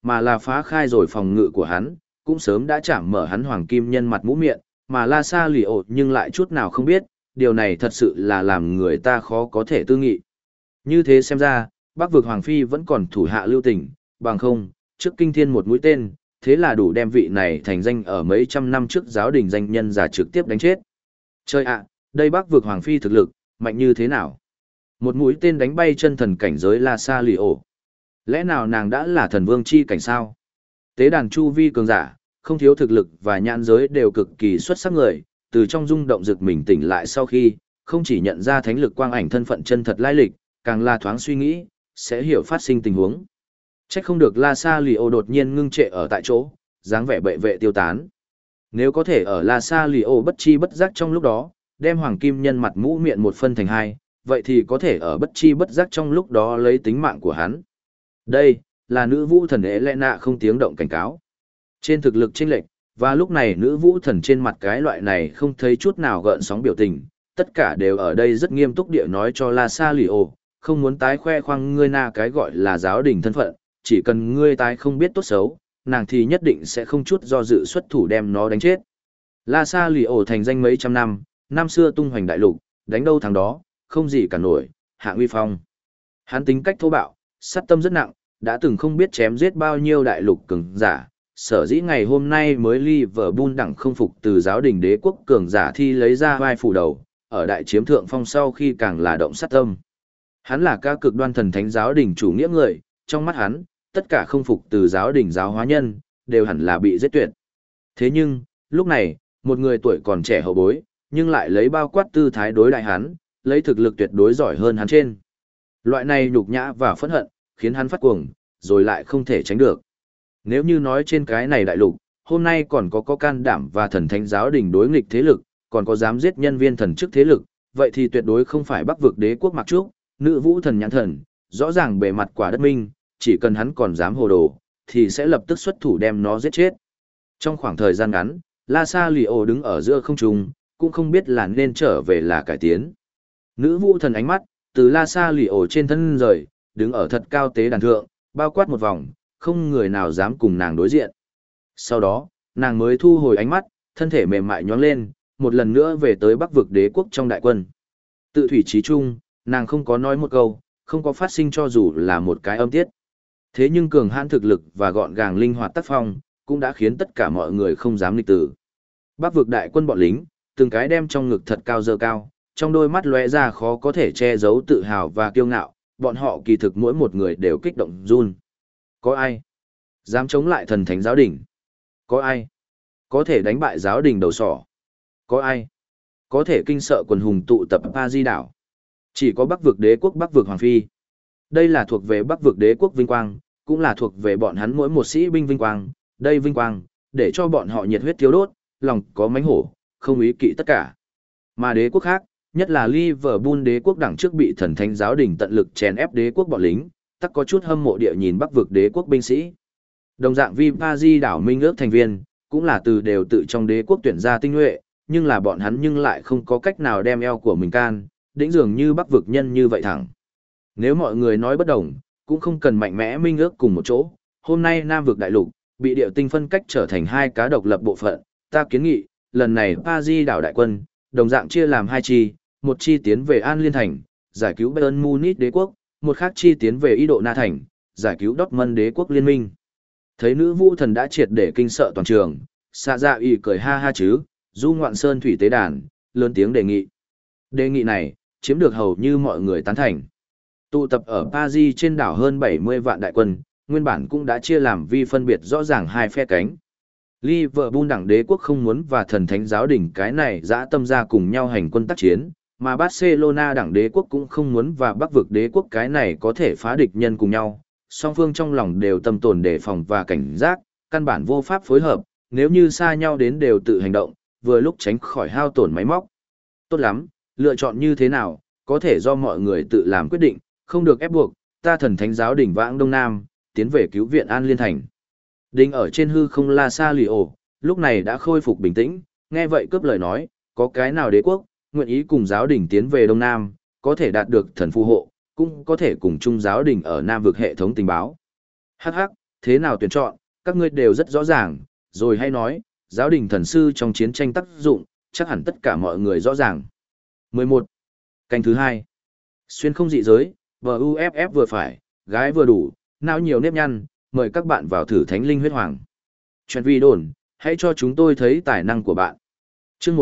mà là phá khai rồi phòng ngự của hắn, cũng sớm đã chạm mở hắn hoàng kim nhân mặt mũ miệng, mà La Salio nhưng lại chút nào không biết, điều này thật sự là làm người ta khó có thể tư nghị. Như thế xem ra, Bắc vực Hoàng Phi vẫn còn thủ hạ lưu tình, bằng không, trước kinh thiên một mũi tên, thế là đủ đem vị này thành danh ở mấy trăm năm trước giáo đình danh nhân giả trực tiếp đánh chết. Chơi ạ, đây Bắc vực Hoàng Phi thực lực, mạnh như thế nào? Một mũi tên đánh bay chân thần cảnh giới La Salio. Lẽ nào nàng đã là thần vương chi cảnh sao? Tế đàn chu vi cường giả, không thiếu thực lực và nhãn giới đều cực kỳ xuất sắc người, từ trong rung động rực mình tỉnh lại sau khi, không chỉ nhận ra thánh lực quang ảnh thân phận chân thật lai lịch, càng là thoáng suy nghĩ, sẽ hiểu phát sinh tình huống. Chắc không được La Salio đột nhiên ngưng trệ ở tại chỗ, dáng vẻ bệ vệ tiêu tán. Nếu có thể ở La Salio bất chi bất giác trong lúc đó, đem hoàng kim nhân mặt mũ miệng một phân thành hai, vậy thì có thể ở bất chi bất giác trong lúc đó lấy tính mạng của hắn. Đây, là nữ vũ thần Elena không tiếng động cảnh cáo. Trên thực lực chênh lệch, và lúc này nữ vũ thần trên mặt cái loại này không thấy chút nào gợn sóng biểu tình, tất cả đều ở đây rất nghiêm túc địa nói cho La Salio, không muốn tái khoe khoang ngươi na cái gọi là giáo đình thân phận, chỉ cần ngươi tái không biết tốt xấu, nàng thì nhất định sẽ không chút do dự xuất thủ đem nó đánh chết. La Salio thành danh mấy trăm năm, năm xưa tung hoành đại lục, đánh đâu thắng đó, không gì cả nổi, hạng uy phong. Hắn tính cách thô bạo, sát tâm rất nặng, đã từng không biết chém giết bao nhiêu đại lục cường giả, sở dĩ ngày hôm nay mới Liverpool đẳng không phục từ giáo đình đế quốc cường giả thi lấy ra vai phủ đầu, ở đại chiếm thượng phong sau khi càng là động sát tâm. Hắn là ca cực đoan thần thánh giáo đình chủ nghĩa người, trong mắt hắn, tất cả không phục từ giáo đình giáo hóa nhân, đều hẳn là bị giết tuyệt. Thế nhưng, lúc này, một người tuổi còn trẻ hậu bối, nhưng lại lấy bao quát tư thái đối đại hắn, lấy thực lực tuyệt đối giỏi hơn hắn trên. Loại này nhục nhã và phẫn hận, khiến hắn phát cuồng, rồi lại không thể tránh được. Nếu như nói trên cái này đại lục, hôm nay còn có can đảm và thần thánh giáo đình đối nghịch thế lực, còn có dám giết nhân viên thần chức thế lực, vậy thì tuyệt đối không phải Bắc vực đế quốc Mạc Trúc, nữ vũ thần nhãn thần, rõ ràng bề mặt quả đất minh, chỉ cần hắn còn dám hồ đồ, thì sẽ lập tức xuất thủ đem nó giết chết. Trong khoảng thời gian ngắn, La Salio đứng ở giữa không trung, cũng không biết là nên trở về là cải tiến. Nữ vũ thần ánh mắt, từ La Salio trên thân rời, đứng ở thật cao tế đàn thượng, bao quát một vòng, không người nào dám cùng nàng đối diện. Sau đó, nàng mới thu hồi ánh mắt, thân thể mềm mại nhón lên, một lần nữa về tới Bắc vực đế quốc trong đại quân. Tự thủy trí chung, nàng không có nói một câu, không có phát sinh cho dù là một cái âm tiết. Thế nhưng cường hãn thực lực và gọn gàng linh hoạt tác phong, cũng đã khiến tất cả mọi người không dám nghịch tử. Bắc vực đại quân bọn lính, từng cái đem trong ngực thật cao dơ cao, trong đôi mắt lóe ra khó có thể che giấu tự hào và kiêu ngạo, bọn họ kỳ thực mỗi một người đều kích động run. Có ai dám chống lại thần thánh giáo đình? Có ai có thể đánh bại giáo đình đầu sỏ? Có ai có thể kinh sợ quần hùng tụ tập Pa Di đảo? Chỉ có Bắc vực đế quốc Bắc vực Hoàng Phi. Đây là thuộc về Bắc vực đế quốc vinh quang, cũng là thuộc về bọn hắn mỗi một sĩ binh vinh quang. Đây vinh quang, để cho bọn họ nhiệt huyết thiếu đốt, lòng có mánh hổ, không ý kỵ tất cả. Mà đế quốc khác, nhất là Liverpool đế quốc đằng trước bị thần thánh giáo đình tận lực chèn ép đế quốc bọn lính, tắc có chút hâm mộ địa nhìn Bắc vực đế quốc binh sĩ. Đồng dạng Vi Pa Di đảo minh ước thành viên, cũng là từ đều tự trong đế quốc tuyển ra tinh nhuệ, nhưng là bọn hắn nhưng lại không có cách nào đem eo của mình can, đĩnh dường như Bắc vực nhân như vậy thẳng. Nếu mọi người nói bất đồng, cũng không cần mạnh mẽ minh ước cùng một chỗ. Hôm nay Nam vực đại lục bị điệu tinh phân cách trở thành hai cá độc lập bộ phận, ta kiến nghị, lần này Pa Di đảo đại quân, đồng dạng chia làm hai chi, một chi tiến về An Liên thành, giải cứu Bayern Munich đế quốc, một khác chi tiến về Ý Độ Na thành, giải cứu Dortmund đế quốc liên minh. Thấy nữ vũ thần đã triệt để kinh sợ toàn trường, Sa Dạ Y cười ha ha chứ, du ngoạn sơn thủy tế đàn, lớn tiếng đề nghị. Đề nghị này, chiếm được hầu như mọi người tán thành. Tụ tập ở Paris trên đảo hơn 70 vạn đại quân, nguyên bản cũng đã chia làm vi phân biệt rõ ràng hai phe cánh. Liverpool đảng đế quốc không muốn và thần thánh giáo đình cái này dã tâm ra cùng nhau hành quân tác chiến, mà Barcelona đảng đế quốc cũng không muốn và Bắc vực đế quốc cái này có thể phá địch nhân cùng nhau. Song phương trong lòng đều tâm tồn đề phòng và cảnh giác, căn bản vô pháp phối hợp, nếu như xa nhau đến đều tự hành động, vừa lúc tránh khỏi hao tổn máy móc. Tốt lắm, lựa chọn như thế nào, có thể do mọi người tự làm quyết định, không được ép buộc, ta thần thánh giáo đỉnh vãng Đông Nam, tiến về cứu viện An Liên Thành. Đinh ở trên hư không La Salio, lúc này đã khôi phục bình tĩnh, nghe vậy cướp lời nói, có cái nào đế quốc, nguyện ý cùng giáo đỉnh tiến về Đông Nam, có thể đạt được thần phù hộ, cũng có thể cùng chung giáo đỉnh ở Nam vực hệ thống tình báo. Hắc hắc, thế nào tuyển chọn, các ngươi đều rất rõ ràng, rồi hay nói, giáo đình thần sư trong chiến tranh tác dụng, chắc hẳn tất cả mọi người rõ ràng. 11. Canh thứ 2. Xuyên không dị giới, VUFF vừa phải, gái vừa đủ, não nhiều nếp nhăn, mời các bạn vào thử thánh linh huyết hoàng. Chuyện vi đồn, hãy cho chúng tôi thấy tài năng của bạn. Chương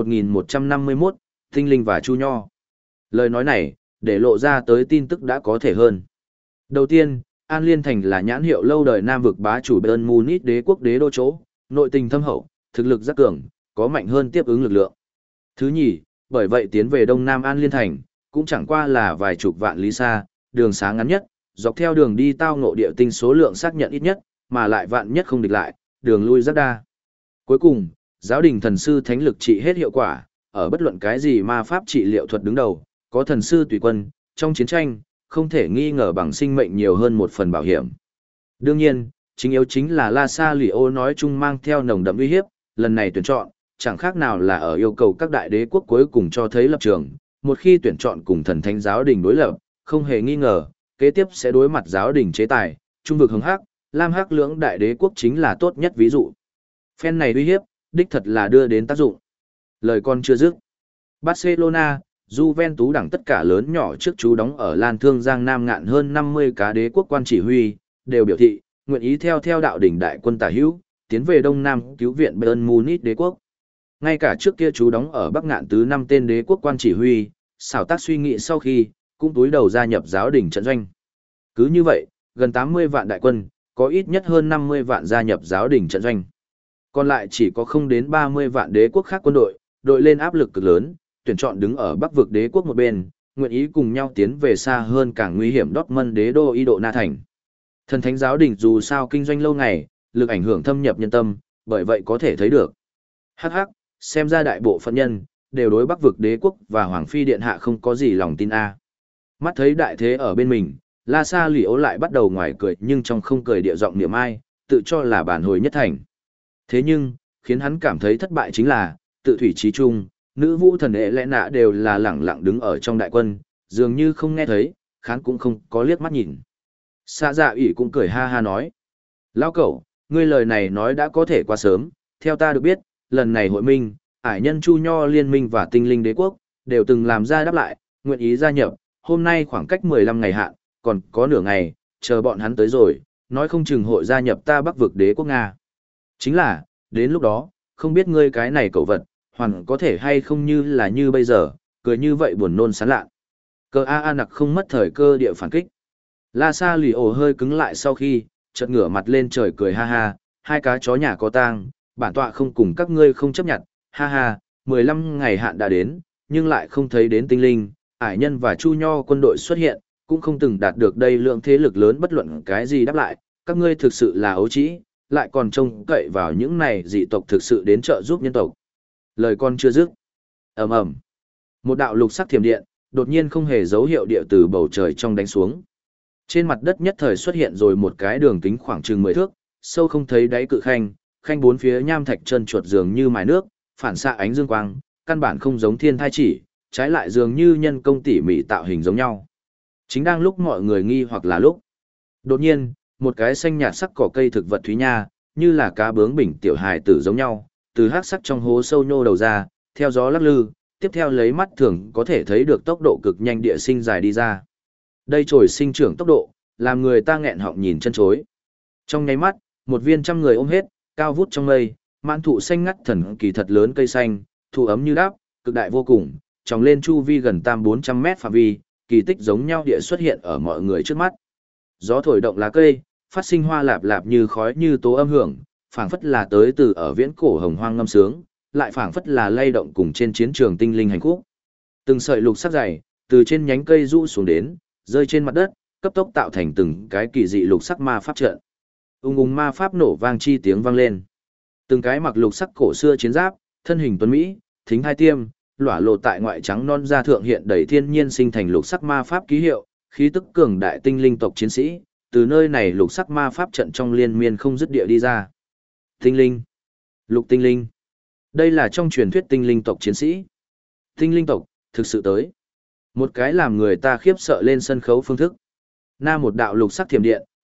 1151, Tinh linh và Chu Nho. Lời nói này, để lộ ra tới tin tức đã có thể hơn. Đầu tiên, An Liên Thành là nhãn hiệu lâu đời Nam vực bá chủ Bayern Munich đế quốc đế đô chỗ, nội tình thâm hậu, thực lực rất cường, có mạnh hơn tiếp ứng lực lượng. Thứ nhì, bởi vậy tiến về Đông Nam An Liên Thành, cũng chẳng qua là vài chục vạn lý xa, đường xá ngắn nhất, dọc theo đường đi tao ngộ địa tinh số lượng xác nhận ít nhất, mà lại vạn nhất không địch lại, đường lui rất đa. Cuối cùng, giáo đình thần sư thánh lực trị hết hiệu quả, ở bất luận cái gì ma pháp trị liệu thuật đứng đầu, có thần sư tùy quân, trong chiến tranh, không thể nghi ngờ bằng sinh mệnh nhiều hơn một phần bảo hiểm. Đương nhiên, chính yếu chính là La Sa Lì Ô nói chung mang theo nồng đậm uy hiếp, lần này tuyển chọn, chẳng khác nào là ở yêu cầu các đại đế quốc cuối cùng cho thấy lập trường, một khi tuyển chọn cùng thần thánh giáo đình đối lập, không hề nghi ngờ, kế tiếp sẽ đối mặt giáo đình chế tài, trung vực hướng hắc, lam hắc lưỡng đại đế quốc chính là tốt nhất ví dụ. Phen này uy hiếp, đích thật là đưa đến tác dụng. Lời con chưa dứt. Barcelona, Juventus đẳng tất cả lớn nhỏ trước chú đóng ở Lan Thương Giang Nam ngạn hơn 50 cá đế quốc quan chỉ huy, đều biểu thị, nguyện ý theo đạo đỉnh đại quân tả hữu, tiến về Đông Nam cứu viện Bayern Munich đế quốc. Ngay cả trước kia chú đóng ở Bắc ngạn tứ 5 tên đế quốc quan chỉ huy, xảo tác suy nghĩ sau khi, cũng túi đầu gia nhập giáo đình trận doanh. Cứ như vậy, gần 80 vạn đại quân, có ít nhất hơn 50 vạn gia nhập giáo đình trận doanh. Còn lại chỉ có không đến 30 vạn đế quốc khác quân đội, đội lên áp lực cực lớn, tuyển chọn đứng ở Bắc vực đế quốc một bên, nguyện ý cùng nhau tiến về xa hơn càng nguy hiểm Dortmund đế đô Y Độ Na thành. Thần thánh giáo đình dù sao kinh doanh lâu ngày, lực ảnh hưởng thâm nhập nhân tâm, bởi vậy có thể thấy được. Hắc hắc, xem ra đại bộ phận nhân đều đối Bắc vực đế quốc và Hoàng phi điện hạ không có gì lòng tin a. Mắt thấy đại thế ở bên mình, La Sa Lì Ố lại bắt đầu ngoài cười nhưng trong không cười địa giọng niệm ai, tự cho là bản hồi nhất thành. Thế nhưng, khiến hắn cảm thấy thất bại chính là, tự thủy trí trung, nữ vũ thần hệ lẽ nạ đều là lẳng lặng đứng ở trong đại quân, dường như không nghe thấy, khán cũng không có liếc mắt nhìn. Xa dạ ủy cũng cười ha ha nói. Lao cẩu, ngươi lời này nói đã có thể quá sớm, theo ta được biết, lần này hội minh, ải nhân Chu Nho liên minh và tinh linh đế quốc, đều từng làm ra đáp lại, nguyện ý gia nhập, hôm nay khoảng cách 15 ngày hạn, còn có nửa ngày, chờ bọn hắn tới rồi, nói không chừng hội gia nhập ta Bắc vực đế quốc Nga. Chính là, đến lúc đó, không biết ngươi cái này cẩu vật, hoàn có thể hay không như là như bây giờ, cười như vậy buồn nôn sán lạ. Cơ A nặc không mất thời cơ địa phản kích. La Sa Lì Ổ hơi cứng lại sau khi, chợt ngửa mặt lên trời cười ha ha, hai cá chó nhà có tang, bản tọa không cùng các ngươi không chấp nhận, ha ha, 15 ngày hạn đã đến, nhưng lại không thấy đến tinh linh, ải nhân và Chu Nho quân đội xuất hiện, cũng không từng đạt được đây lượng thế lực lớn bất luận cái gì đáp lại, các ngươi thực sự là ấu trĩ, lại còn trông cậy vào những này dị tộc thực sự đến trợ giúp nhân tộc. Lời con chưa dứt. Ầm ầm. Một đạo lục sắc thiểm điện, đột nhiên không hề dấu hiệu địa từ bầu trời trong đánh xuống. Trên mặt đất nhất thời xuất hiện rồi một cái đường kính khoảng chừng 10 thước, sâu không thấy đáy cự khanh, khanh bốn phía nham thạch chân chuột dường như mài nước, phản xạ ánh dương quang, căn bản không giống thiên thai chỉ, trái lại dường như nhân công tỉ mỉ tạo hình giống nhau. Chính đang lúc mọi người nghi hoặc là lúc. Đột nhiên, một cái xanh nhạt sắc cỏ cây thực vật thúy nha, như là cá bướng bình tiểu hài tử giống nhau, từ hắc sắc trong hố sâu nhô đầu ra, theo gió lắc lư, tiếp theo lấy mắt thường có thể thấy được tốc độ cực nhanh địa sinh dài đi ra. Đây trồi sinh trưởng tốc độ, làm người ta nghẹn họng nhìn chân chối. Trong nháy mắt, một viên trăm người ôm hết, cao vút trong mây, mãn thụ xanh ngắt thần kỳ thật lớn cây xanh, thụ ấm như đáp, cực đại vô cùng, trồng lên chu vi gần 300-400 mét phạm vi, kỳ tích giống nhau địa xuất hiện ở mọi người trước mắt. Gió thổi động lá cây, phát sinh hoa lạp lạp như khói như tố âm hưởng, phảng phất là tới từ ở viễn cổ hồng hoang ngâm sướng, lại phảng phất là lay động cùng trên chiến trường tinh linh hành khúc. Từng sợi lục sắc dày, từ trên nhánh cây rũ xuống đến, rơi trên mặt đất, cấp tốc tạo thành từng cái kỳ dị lục sắc ma pháp trận. Ung ung ma pháp nổ vang chi tiếng vang lên. Từng cái mặc lục sắc cổ xưa chiến giáp, thân hình tuấn mỹ, thính hai tiêm, lỏa lộ tại ngoại trắng non da thượng hiện đầy thiên nhiên sinh thành lục sắc ma pháp ký hiệu, khí tức cường đại tinh linh tộc chiến sĩ, từ nơi này lục sắc ma pháp trận trong liên miên không dứt địa đi ra. Tinh linh, lục tinh linh. Đây là trong truyền thuyết tinh linh tộc chiến sĩ. Tinh linh tộc, thực sự tới. Một cái làm người ta khiếp sợ lên sân khấu phương thức. Na một đạo lục sắc thiểm điện,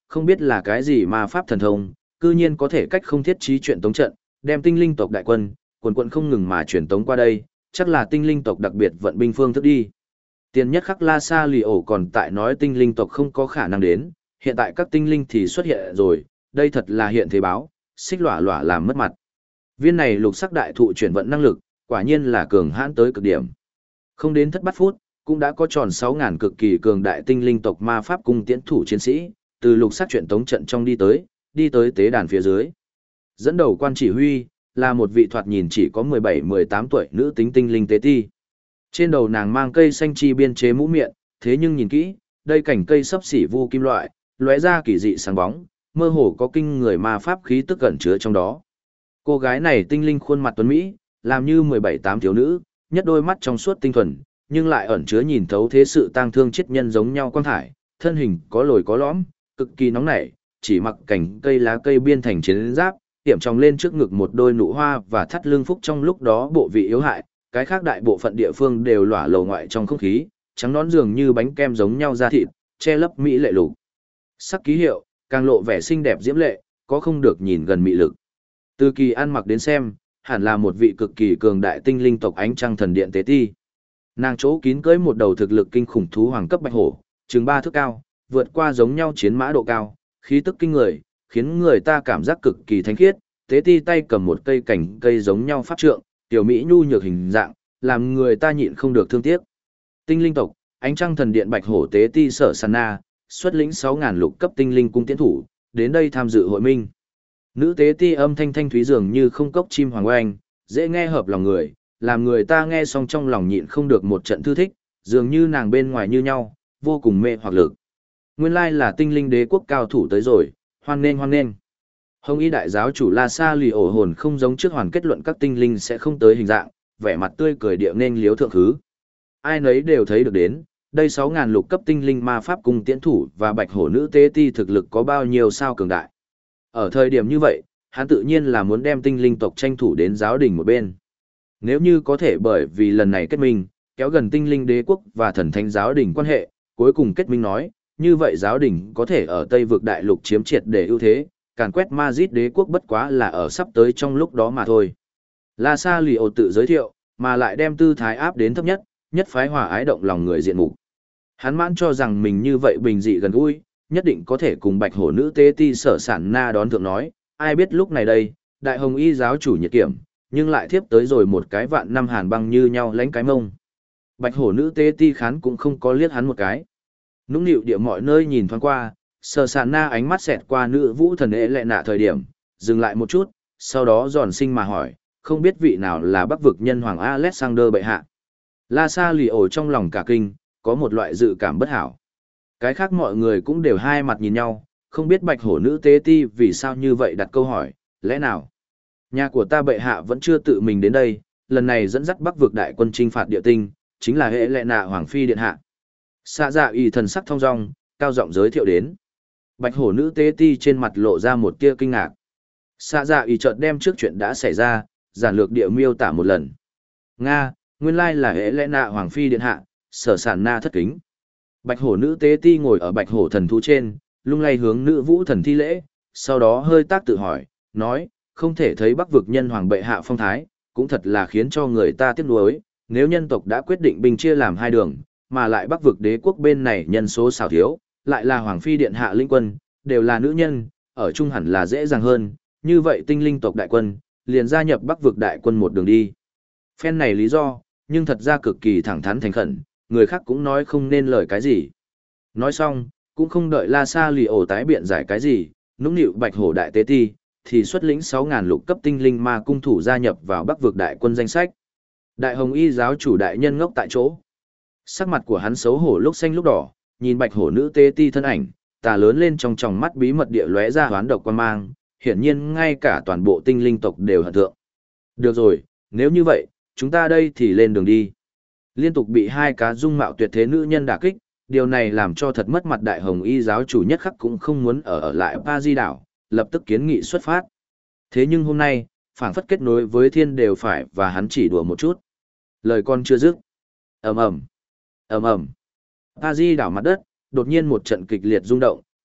không biết là cái gì mà pháp thần thông, cư nhiên có thể cách không thiết trí chuyện tống trận, đem tinh linh tộc đại quân, quần quận không ngừng mà truyền tống qua đây, chắc là tinh linh tộc đặc biệt vận binh phương thức đi. Tiền nhất khắc La Sa Lì ổ còn tại nói tinh linh tộc không có khả năng đến, hiện tại các tinh linh thì xuất hiện rồi, đây thật là hiện thế báo, xích lỏa lỏa làm mất mặt. Viên này lục sắc đại thụ chuyển vận năng lực, quả nhiên là cường hãn tới cực điểm. Không đến thất bát phút, cũng đã có tròn 6.000 cực kỳ cường đại tinh linh tộc ma pháp cung tiễn thủ chiến sĩ, từ lục sắc chuyển tống trận trong đi tới tế đàn phía dưới. Dẫn đầu quan chỉ huy, là một vị thoạt nhìn chỉ có 17-18 tuổi nữ tính tinh linh tế ti. Trên đầu nàng mang cây xanh chi biên chế mũ miệng, thế nhưng nhìn kỹ, đây cảnh cây sấp xỉ vu kim loại, lóe ra kỳ dị sáng bóng, mơ hồ có kinh người ma pháp khí tức ẩn chứa trong đó. Cô gái này tinh linh khuôn mặt tuấn mỹ, làm như 17-8 thiếu nữ, nhất đôi mắt trong suốt tinh thuần, nhưng lại ẩn chứa nhìn thấu thế sự tang thương chết nhân giống nhau quang thải, thân hình có lồi có lõm, cực kỳ nóng nảy, chỉ mặc cảnh cây lá cây biên thành chiến giáp, tiệm trong lên trước ngực một đôi nụ hoa và thắt lưng phúc trong lúc đó bộ vị yếu hại, cái khác đại bộ phận địa phương đều lỏa lầu ngoại trong không khí, trắng nón dường như bánh kem giống nhau da thịt, che lấp mỹ lệ lục. Sắc ký hiệu, càng lộ vẻ xinh đẹp diễm lệ, có không được nhìn gần mị lực. Từ kỳ ăn mặc đến xem, hẳn là một vị cực kỳ cường đại tinh linh tộc ánh trăng thần điện tế ti. Nàng chỗ kín cưỡi một đầu thực lực kinh khủng thú hoàng cấp bạch hổ, chừng 3 thước cao, vượt qua giống nhau chiến mã độ cao, khí tức kinh người, khiến người ta cảm giác cực kỳ thánh khiết. Tế ti tay cầm một cây cảnh cây giống nhau pháp trượng, tiểu mỹ nhu nhược hình dạng, làm người ta nhịn không được thương tiếc. Tinh linh tộc, ánh trăng thần điện bạch hổ tế ti sở Sana, xuất lĩnh 6.000 lục cấp tinh linh cung tiến thủ, đến đây tham dự hội minh. Nữ tế ti âm thanh thanh thúy dường như không cốc chim hoàng oanh, dễ nghe hợp lòng người, làm người ta nghe xong trong lòng nhịn không được một trận thư thích, dường như nàng bên ngoài như nhau, vô cùng mê hoặc lực. Nguyên lai là tinh linh đế quốc cao thủ tới rồi, hoan nghênh hoan nghênh. Hồng y đại giáo chủ La Sa lì ổ hồn không giống trước hoàn kết luận các tinh linh sẽ không tới hình dạng, vẻ mặt tươi cười địa nên liếu thượng khứ. Ai nấy đều thấy được đến, đây 6.000 lục cấp tinh linh ma pháp cùng tiễn thủ và bạch hổ nữ tế ti thực lực có bao nhiêu sao cường đại. Ở thời điểm như vậy, hắn tự nhiên là muốn đem tinh linh tộc tranh thủ đến giáo đình một bên. Nếu như có thể bởi vì lần này kết minh, kéo gần tinh linh đế quốc và thần thánh giáo đình quan hệ, cuối cùng kết minh nói, như vậy giáo đình có thể ở Tây vực đại lục chiếm triệt để ưu thế, càn quét Madrid đế quốc bất quá là ở sắp tới trong lúc đó mà thôi. La Sa lì ổ tự giới thiệu, mà lại đem tư thái áp đến thấp nhất, nhất phái hòa ái động lòng người diện mục. Hắn mãn cho rằng mình như vậy bình dị gần gũi, nhất định có thể cùng bạch hổ nữ tế ti sở sản na đón thượng nói, ai biết lúc này đây, đại hồng y giáo chủ nhiệt kiểm, nhưng lại thiếp tới rồi một cái vạn năm hàn băng như nhau lánh cái mông. Bạch hổ nữ tế ti khán cũng không có liếc hắn một cái. Nũng nịu địa mọi nơi nhìn thoáng qua, sở sản na ánh mắt xẹt qua nữ vũ thần ế lệ nạ thời điểm, dừng lại một chút, sau đó giòn sinh mà hỏi, không biết vị nào là bắc vực nhân hoàng Alexander bệ hạ. La Sa lì ổ trong lòng cả kinh, có một loại dự cảm bất hảo. Cái khác mọi người cũng đều hai mặt nhìn nhau, không biết bạch hổ nữ tế ti vì sao như vậy đặt câu hỏi, lẽ nào? Nhà của ta bệ hạ vẫn chưa tự mình đến đây, lần này dẫn dắt bắc vực đại quân chinh phạt địa tinh, chính là hệ lệ nạ hoàng phi điện hạ. Xạ dạ y thần sắc thong dong, cao giọng giới thiệu đến. Bạch hổ nữ tế ti trên mặt lộ ra một tia kinh ngạc. Xạ dạ y chợt đem trước chuyện đã xảy ra, giản lược địa miêu tả một lần. Nga, nguyên lai là hệ lệ nạ hoàng phi điện hạ, sở sản na thất kính. Bạch hổ nữ tế ti ngồi ở bạch hổ thần thú trên, lung lay hướng nữ vũ thần thi lễ, sau đó hơi tác tự hỏi, nói, không thể thấy bắc vực nhân hoàng bệ hạ phong thái, cũng thật là khiến cho người ta tiếc nuối, nếu nhân tộc đã quyết định binh chia làm hai đường, mà lại bắc vực đế quốc bên này nhân số xảo thiếu, lại là hoàng phi điện hạ linh quân, đều là nữ nhân, ở chung hẳn là dễ dàng hơn, như vậy tinh linh tộc đại quân, liền gia nhập bắc vực đại quân một đường đi. Phen này lý do, nhưng thật ra cực kỳ thẳng thắn thành khẩn, người khác cũng nói không nên lời cái gì. Nói xong, cũng không đợi La Sa lì ổ tái biện giải cái gì, nũng nịu bạch hổ đại tế ti, thì xuất lĩnh 6.000 lục cấp tinh linh ma cung thủ gia nhập vào bắc vực đại quân danh sách. Đại hồng y giáo chủ đại nhân ngốc tại chỗ. Sắc mặt của hắn xấu hổ lúc xanh lúc đỏ, nhìn bạch hổ nữ tế ti thân ảnh, tà lớn lên trong tròng mắt bí mật địa lóe ra hoán độc quan mang, hiển nhiên ngay cả toàn bộ tinh linh tộc đều hận thượng. Được rồi, nếu như vậy, chúng ta đây thì lên đường đi. Liên tục bị hai cá dung mạo tuyệt thế nữ nhân đả kích, điều này làm cho thật mất mặt đại hồng y giáo chủ nhất khắc cũng không muốn ở lại Pa Di đảo, lập tức kiến nghị xuất phát. Thế nhưng hôm nay, phảng phất kết nối với thiên đều phải và hắn chỉ đùa một chút. Lời con chưa dứt. Ầm ầm, ầm ầm. Pa Di đảo mặt đất, đột nhiên một trận kịch liệt rung động,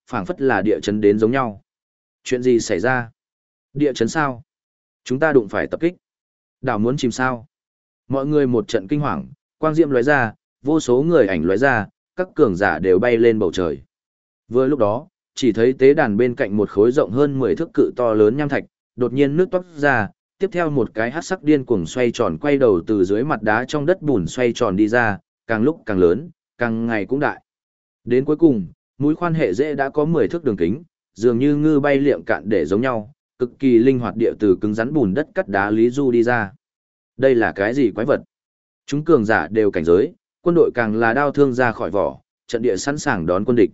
phảng phất là địa chấn đến giống nhau. Chuyện gì xảy ra? Địa chấn sao? Chúng ta đụng phải tập kích. Đảo muốn chìm sao? Mọi người một trận kinh hoàng, quang diệm lóe ra, vô số người ảnh lóe ra, các cường giả đều bay lên bầu trời. Vừa lúc đó, chỉ thấy tế đàn bên cạnh một khối rộng hơn 10 thước cự to lớn nham thạch, đột nhiên nước toát ra, tiếp theo một cái hắc sắc điên cuồng xoay tròn quay đầu từ dưới mặt đá trong đất bùn xoay tròn đi ra, càng lúc càng lớn, càng ngày cũng đại. Đến cuối cùng, mũi khoan hệ dễ đã có 10 thước đường kính, dường như ngư bay liệm cạn để giống nhau, cực kỳ linh hoạt địa từ cứng rắn bùn đất cắt đá lý du đi ra. Đây là cái gì quái vật? Chúng cường giả đều cảnh giới, quân đội càng là đao thương ra khỏi vỏ, trận địa sẵn sàng đón quân địch.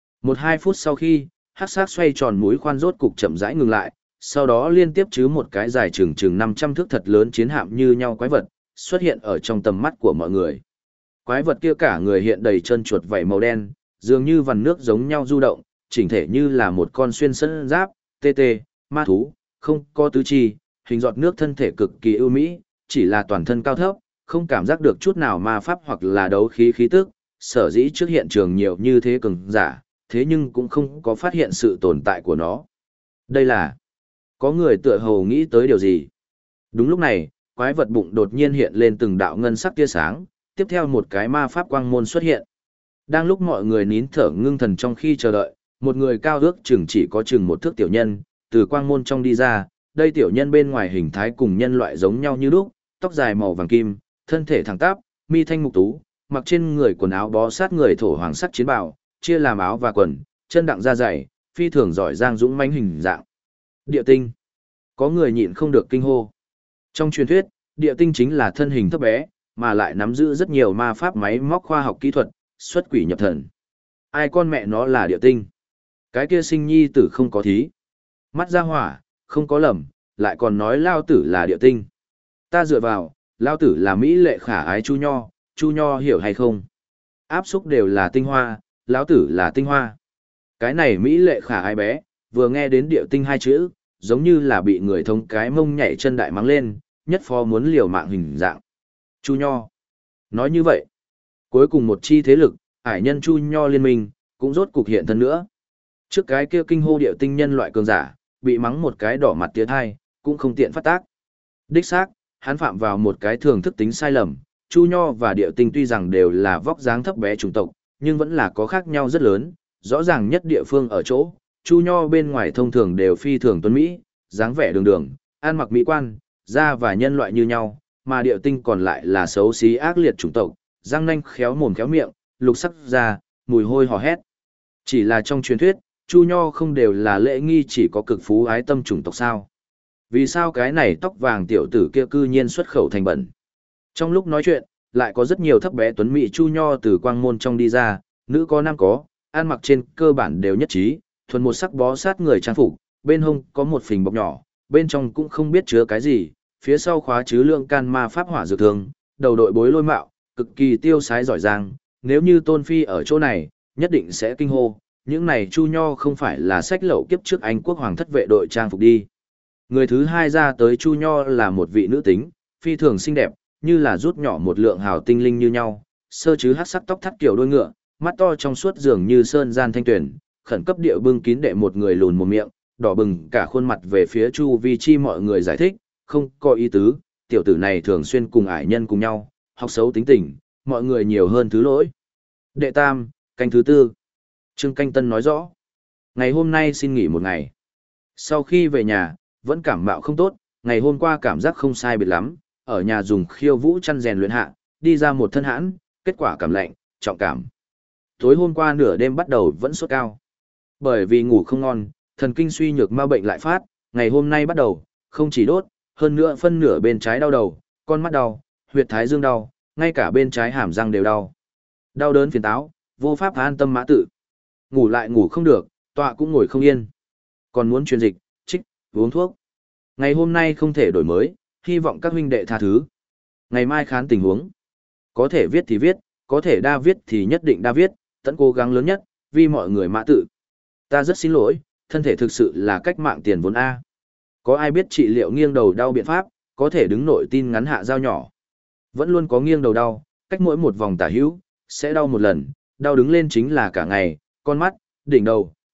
1-2 phút sau khi, hắc sát xoay tròn mũi khoan rốt cục chậm rãi ngừng lại, sau đó liên tiếp chứ một cái dài chừng 500 thước thật lớn chiến hạm như nhau quái vật, xuất hiện ở trong tầm mắt của mọi người. Quái vật kia cả người hiện đầy chân chuột vảy màu đen, dường như vằn nước giống nhau du động, chỉnh thể như là một con xuyên sân giáp, tê, ma thú, không có tứ chi, hình giọt nước thân thể cực kỳ ưu mỹ, chỉ là toàn thân cao thấp, không cảm giác được chút nào ma pháp hoặc là đấu khí khí tức, sở dĩ trước hiện trường nhiều như thế cường giả, thế nhưng cũng không có phát hiện sự tồn tại của nó. Đây là... Có người tựa hồ nghĩ tới điều gì? Đúng lúc này, quái vật bụng đột nhiên hiện lên từng đạo ngân sắc tia sáng, tiếp theo một cái ma pháp quang môn xuất hiện. Đang lúc mọi người nín thở ngưng thần trong khi chờ đợi, một người cao ước chừng chỉ có chừng một thước tiểu nhân, từ quang môn trong đi ra, đây tiểu nhân bên ngoài hình thái cùng nhân loại giống nhau như lúc, tóc dài màu vàng kim, thân thể thẳng tắp, mi thanh mục tú, mặc trên người quần áo bó sát người thổ hoàng sắc chiến bào, chia làm áo và quần, chân đặng da dày, phi thường giỏi giang dũng mãnh hình dạng. Địa tinh. Có người nhịn không được kinh hô. Trong truyền thuyết, địa tinh chính là thân hình thấp bé, mà lại nắm giữ rất nhiều ma pháp máy móc khoa học kỹ thuật, xuất quỷ nhập thần. Ai con mẹ nó là địa tinh? Cái kia sinh nhi tử không có thí. Mắt ra hỏa, không có lầm, lại còn nói lao tử là địa tinh. Ta dựa vào, lao tử là mỹ lệ khả ái Chu Nho hiểu hay không? Áp xúc đều là tinh hoa, lão tử là tinh hoa. Cái này mỹ lệ khả ái bé, vừa nghe đến địa tinh hai chữ, giống như là bị người thống cái mông nhảy chân đại mắng lên, nhất phó muốn liều mạng hình dạng. Chu Nho. Nói như vậy, cuối cùng một chi thế lực, hải nhân Chu Nho liên minh, cũng rốt cục hiện thân nữa. Trước cái kia kinh hô địa tinh nhân loại cường giả, bị mắng một cái đỏ mặt tiến hai, cũng không tiện phát tác. Đích xác, hắn phạm vào một cái thường thức tính sai lầm, Chu Nho và địa tinh tuy rằng đều là vóc dáng thấp bé chủng tộc, nhưng vẫn là có khác nhau rất lớn, rõ ràng nhất địa phương ở chỗ, Chu Nho bên ngoài thông thường đều phi thường tuấn Mỹ, dáng vẻ đường đường, ăn mặc mỹ quan, da và nhân loại như nhau, mà địa tinh còn lại là xấu xí ác liệt chủng tộc, răng nanh khéo mồm khéo miệng, lục sắc da, mùi hôi hò hét. Chỉ là trong truyền thuyết, Chu Nho không đều là lễ nghi chỉ có cực phú ái tâm chủng tộc sao? Vì sao cái này tóc vàng tiểu tử kia cư nhiên xuất khẩu thành bẩn? Trong lúc nói chuyện, lại có rất nhiều thấp bé tuấn mỹ Chu Nho từ quang môn trong đi ra, nữ có nam có, ăn mặc trên cơ bản đều nhất trí, thuần một sắc bó sát người trang phục, bên hông có một phình bọc nhỏ, bên trong cũng không biết chứa cái gì, phía sau khóa chứa lượng can ma pháp hỏa dược thường, đầu đội bối lôi mạo, cực kỳ tiêu sái giỏi giang, nếu như Tôn Phi ở chỗ này, nhất định sẽ kinh hô, những này Chu Nho không phải là sách lậu kiếp trước Anh quốc hoàng thất vệ đội trang phục đi. Người thứ hai ra tới Chu Nho là một vị nữ tính, phi thường xinh đẹp, như là rút nhỏ một lượng hào tinh linh như nhau, sơ chứ hát sắc tóc thắt kiểu đuôi ngựa, mắt to trong suốt dường như sơn gian thanh tuyển, khẩn cấp địa bưng kín đệ một người lùn một miệng, đỏ bừng cả khuôn mặt về phía Chu Vi Chi mọi người giải thích, không có ý tứ, tiểu tử này thường xuyên cùng ải nhân cùng nhau, học xấu tính tình, mọi người nhiều hơn thứ lỗi. Đệ tam, canh thứ tư. Trương Canh Tân nói rõ. Ngày hôm nay xin nghỉ một ngày. Sau khi về nhà, vẫn cảm mạo không tốt, ngày hôm qua cảm giác không sai biệt lắm, ở nhà dùng khiêu vũ chăn rèn luyện hạ, đi ra một thân hãn, kết quả cảm lạnh, trọng cảm. Tối hôm qua nửa đêm bắt đầu vẫn sốt cao. Bởi vì ngủ không ngon, thần kinh suy nhược ma bệnh lại phát, ngày hôm nay bắt đầu, không chỉ đốt, hơn nữa phân nửa bên trái đau đầu, con mắt đau, huyệt thái dương đau, ngay cả bên trái hàm răng đều đau. Đau đớn phiền táo, vô pháp an tâm mã tự. Ngủ lại ngủ không được, tọa cũng ngồi không yên. Còn muốn truyền dịch, trích, uống thuốc. Ngày hôm nay không thể đổi mới, hy vọng các huynh đệ tha thứ. Ngày mai khán tình huống. Có thể viết thì viết, có thể đa viết thì nhất định đa viết, tận cố gắng lớn nhất, vì mọi người mã tự. Ta rất xin lỗi, thân thể thực sự là cách mạng tiền vốn A. Có ai biết trị liệu nghiêng đầu đau biện pháp, có thể đứng nội tin ngắn hạ dao nhỏ. Vẫn luôn có nghiêng đầu đau, cách mỗi một vòng tả hữu, sẽ đau một lần, đau đứng lên chính là cả ngày, con mắt, đỉnh đầu,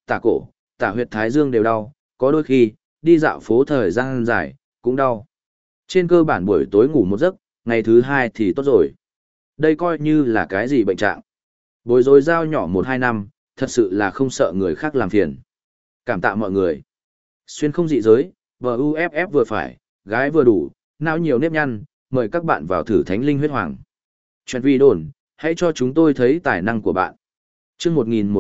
tả cổ, tả huyệt thái dương đều đau, có đôi khi, đi dạo phố thời gian dài, cũng đau. Trên cơ bản buổi tối ngủ một giấc, ngày thứ hai thì tốt rồi. Đây coi như là cái gì bệnh trạng. Bối rối dao nhỏ 1-2 năm, thật sự là không sợ người khác làm phiền. Cảm tạ mọi người. Xuyên không dị giới, BUFF vừa phải, gái vừa đủ, não nhiều nếp nhăn, mời các bạn vào thử thánh linh huyết hoàng. Chuyện vi đồn, hãy cho chúng tôi thấy tài năng của bạn. Chương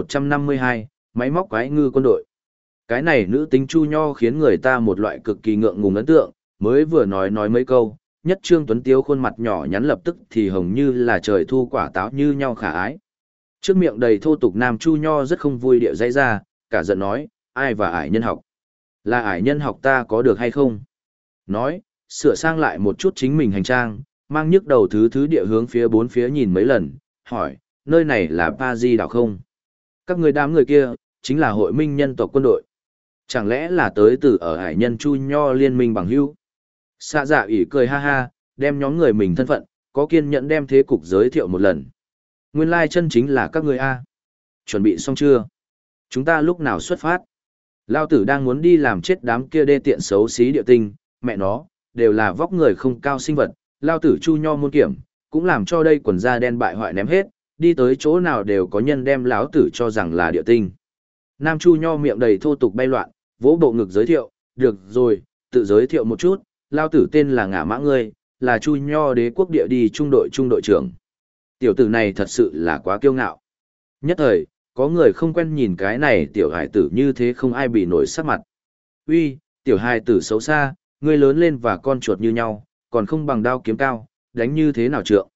1152, máy móc quái ngư quân đội. Cái này nữ tính Chu Nho khiến người ta một loại cực kỳ ngượng ngùng ấn tượng, mới vừa nói mấy câu, nhất Trương Tuấn Tiếu khuôn mặt nhỏ nhắn lập tức thì hồng như là trời thu quả táo như nhau khả ái. Trước miệng đầy thô tục nam Chu Nho rất không vui điệu dãy ra, cả giận nói, ai và ải nhân học? Là ải nhân học ta có được hay không? Nói, sửa sang lại một chút chính mình hành trang, mang nhức đầu thứ địa hướng phía bốn phía nhìn mấy lần, hỏi, nơi này là Pa Di đảo không? Các người đám người kia, chính là hội minh nhân tộc quân đội. Chẳng lẽ là tới từ ở hải nhân Chu Nho liên minh bằng hữu? Xạ dạ ỉ cười ha ha, đem nhóm người mình thân phận, có kiên nhẫn đem thế cục giới thiệu một lần. Nguyên lai chân chính là các người A. Chuẩn bị xong chưa? Chúng ta lúc nào xuất phát? Lao tử đang muốn đi làm chết đám kia đê tiện xấu xí địa tinh, mẹ nó, đều là vóc người không cao sinh vật. Lao tử Chu Nho môn kiểm, cũng làm cho đây quần da đen bại hoại ném hết, đi tới chỗ nào đều có nhân đem lão tử cho rằng là địa tinh. Nam Chu Nho miệng đầy thô tục bay loạn, vỗ bộ ngực giới thiệu, được rồi, tự giới thiệu một chút, lao tử tên là Ngả Mã ngươi, là Chu Nho đế quốc địa đi trung đội trưởng. Tiểu tử này thật sự là quá kiêu ngạo. Nhất thời, có người không quen nhìn cái này tiểu hài tử như thế không ai bị nổi sắc mặt. Uy, tiểu hài tử xấu xa, ngươi lớn lên và con chuột như nhau, còn không bằng đao kiếm cao, đánh như thế nào trượng.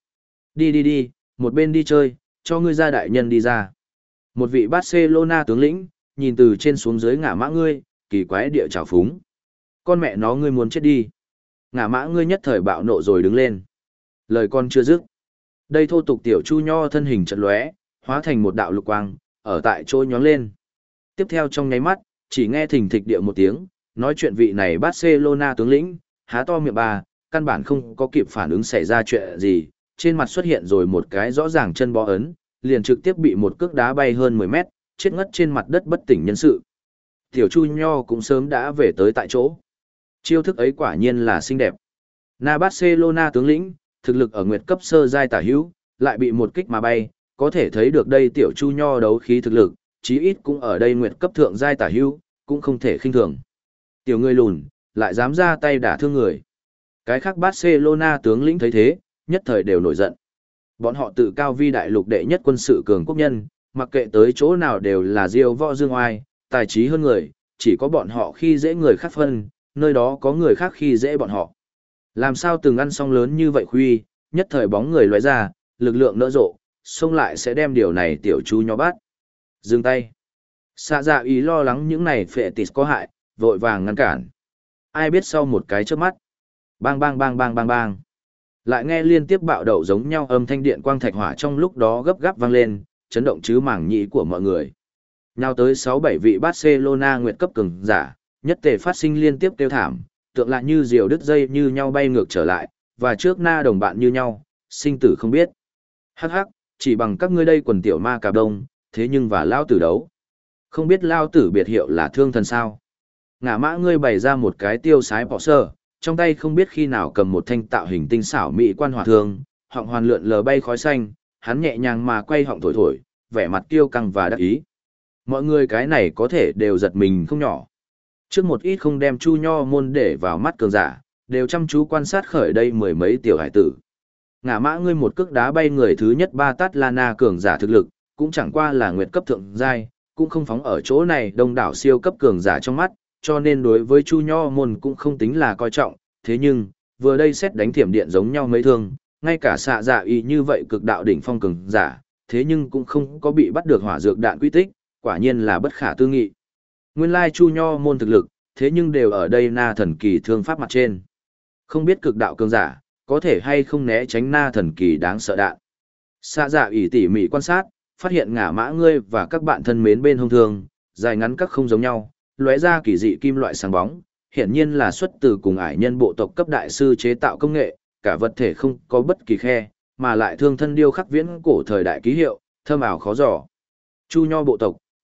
Đi, một bên đi chơi, cho ngươi ra đại nhân đi ra. Một vị Barcelona tướng lĩnh, nhìn từ trên xuống dưới Ngả Mã ngươi, kỳ quái địa trào phúng. Con mẹ nó ngươi muốn chết đi. Ngả Mã ngươi nhất thời bạo nộ rồi đứng lên. Lời con chưa dứt. Đây thô tục tiểu Chu Nho thân hình chợt lóe, hóa thành một đạo lục quang, ở tại chỗ nhoáng lên. Tiếp theo trong nháy mắt, chỉ nghe thình thịch địa một tiếng, nói chuyện vị này Barcelona tướng lĩnh, há to miệng bà, căn bản không có kịp phản ứng xảy ra chuyện gì, trên mặt xuất hiện rồi một cái rõ ràng chân bó ấn, liền trực tiếp bị một cước đá bay hơn 10 mét, chết ngất trên mặt đất bất tỉnh nhân sự. Tiểu Chu Nho cũng sớm đã về tới tại chỗ. Chiêu thức ấy quả nhiên là xinh đẹp. Na Barcelona tướng lĩnh, thực lực ở nguyệt cấp sơ giai tả hữu, lại bị một kích mà bay, có thể thấy được đây tiểu Chu Nho đấu khí thực lực, chí ít cũng ở đây nguyệt cấp thượng giai tả hữu, cũng không thể khinh thường. Tiểu người lùn, lại dám ra tay đả thương người. Cái khác Barcelona tướng lĩnh thấy thế, nhất thời đều nổi giận. Bọn họ tự cao vi đại lục đệ nhất quân sự cường quốc nhân, mặc kệ tới chỗ nào đều là diêu võ dương oai, tài trí hơn người, chỉ có bọn họ khi dễ người khác phân, nơi đó có người khác khi dễ bọn họ. Làm sao từng ăn xong lớn như vậy khuy, nhất thời bóng người lóe ra, lực lượng nỡ rộ, xông lại sẽ đem điều này tiểu Chu Nho bắt. Dừng tay. Xạ dạ ý lo lắng những này phệ tịt có hại, vội vàng ngăn cản. Ai biết sau một cái chớp mắt. Bang bang bang bang bang bang. Lại nghe liên tiếp bạo đậu giống nhau âm thanh điện quang thạch hỏa trong lúc đó gấp gáp vang lên, chấn động chứ mảng nhĩ của mọi người. Nhau tới 6-7 vị Barcelona nguyệt cấp cường giả, nhất tề phát sinh liên tiếp kêu thảm, tượng lại như diều đứt dây như nhau bay ngược trở lại, và trước na đồng bạn như nhau, sinh tử không biết. Hắc hắc, chỉ bằng các ngươi đây quần tiểu ma cà đông, thế nhưng và lao tử đấu. Không biết lao tử biệt hiệu là thương thần sao. Ngả Mã ngươi bày ra một cái tiêu sái bỏ sơ, trong tay không biết khi nào cầm một thanh tạo hình tinh xảo mỹ quan hỏa thương, họng hoàn lượn lờ bay khói xanh, hắn nhẹ nhàng mà quay họng thổi thổi, vẻ mặt kiêu căng và đắc ý. Mọi người cái này có thể đều giật mình không nhỏ. Trước một ít không đem Chu Nho môn để vào mắt cường giả, đều chăm chú quan sát khởi đây mười mấy tiểu hải tử. Ngả Mã ngươi một cước đá bay người thứ nhất ba tát Lana cường giả thực lực, cũng chẳng qua là nguyệt cấp thượng giai, cũng không phóng ở chỗ này đông đảo siêu cấp cường giả trong mắt, cho nên đối với Chu Nho môn cũng không tính là coi trọng, thế nhưng, vừa đây xét đánh thiểm điện giống nhau mấy thương, ngay cả xạ dạ y như vậy cực đạo đỉnh phong cường giả, thế nhưng cũng không có bị bắt được hỏa dược đạn quy tích, quả nhiên là bất khả tư nghị. Nguyên lai Chu Nho môn thực lực, thế nhưng đều ở đây na thần kỳ thương pháp mặt trên. Không biết cực đạo cường giả, có thể hay không né tránh na thần kỳ đáng sợ đạn. Xạ dạ y tỉ mỉ quan sát, phát hiện Ngả Mã ngươi và các bạn thân mến bên hông thương, dài ngắn các không giống nhau, lóe ra kỳ dị kim loại sáng bóng, hiển nhiên là xuất từ cùng ải nhân bộ tộc cấp đại sư chế tạo công nghệ, cả vật thể không có bất kỳ khe, mà lại thương thân điêu khắc viễn cổ thời đại ký hiệu, thơm ảo khó dò. Chu Nho bộ tộc,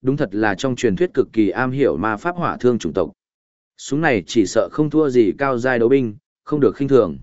đúng thật là trong truyền thuyết cực kỳ am hiểu ma pháp hỏa thương chủng tộc. Súng này chỉ sợ không thua gì cao giai đấu binh, không được khinh thường.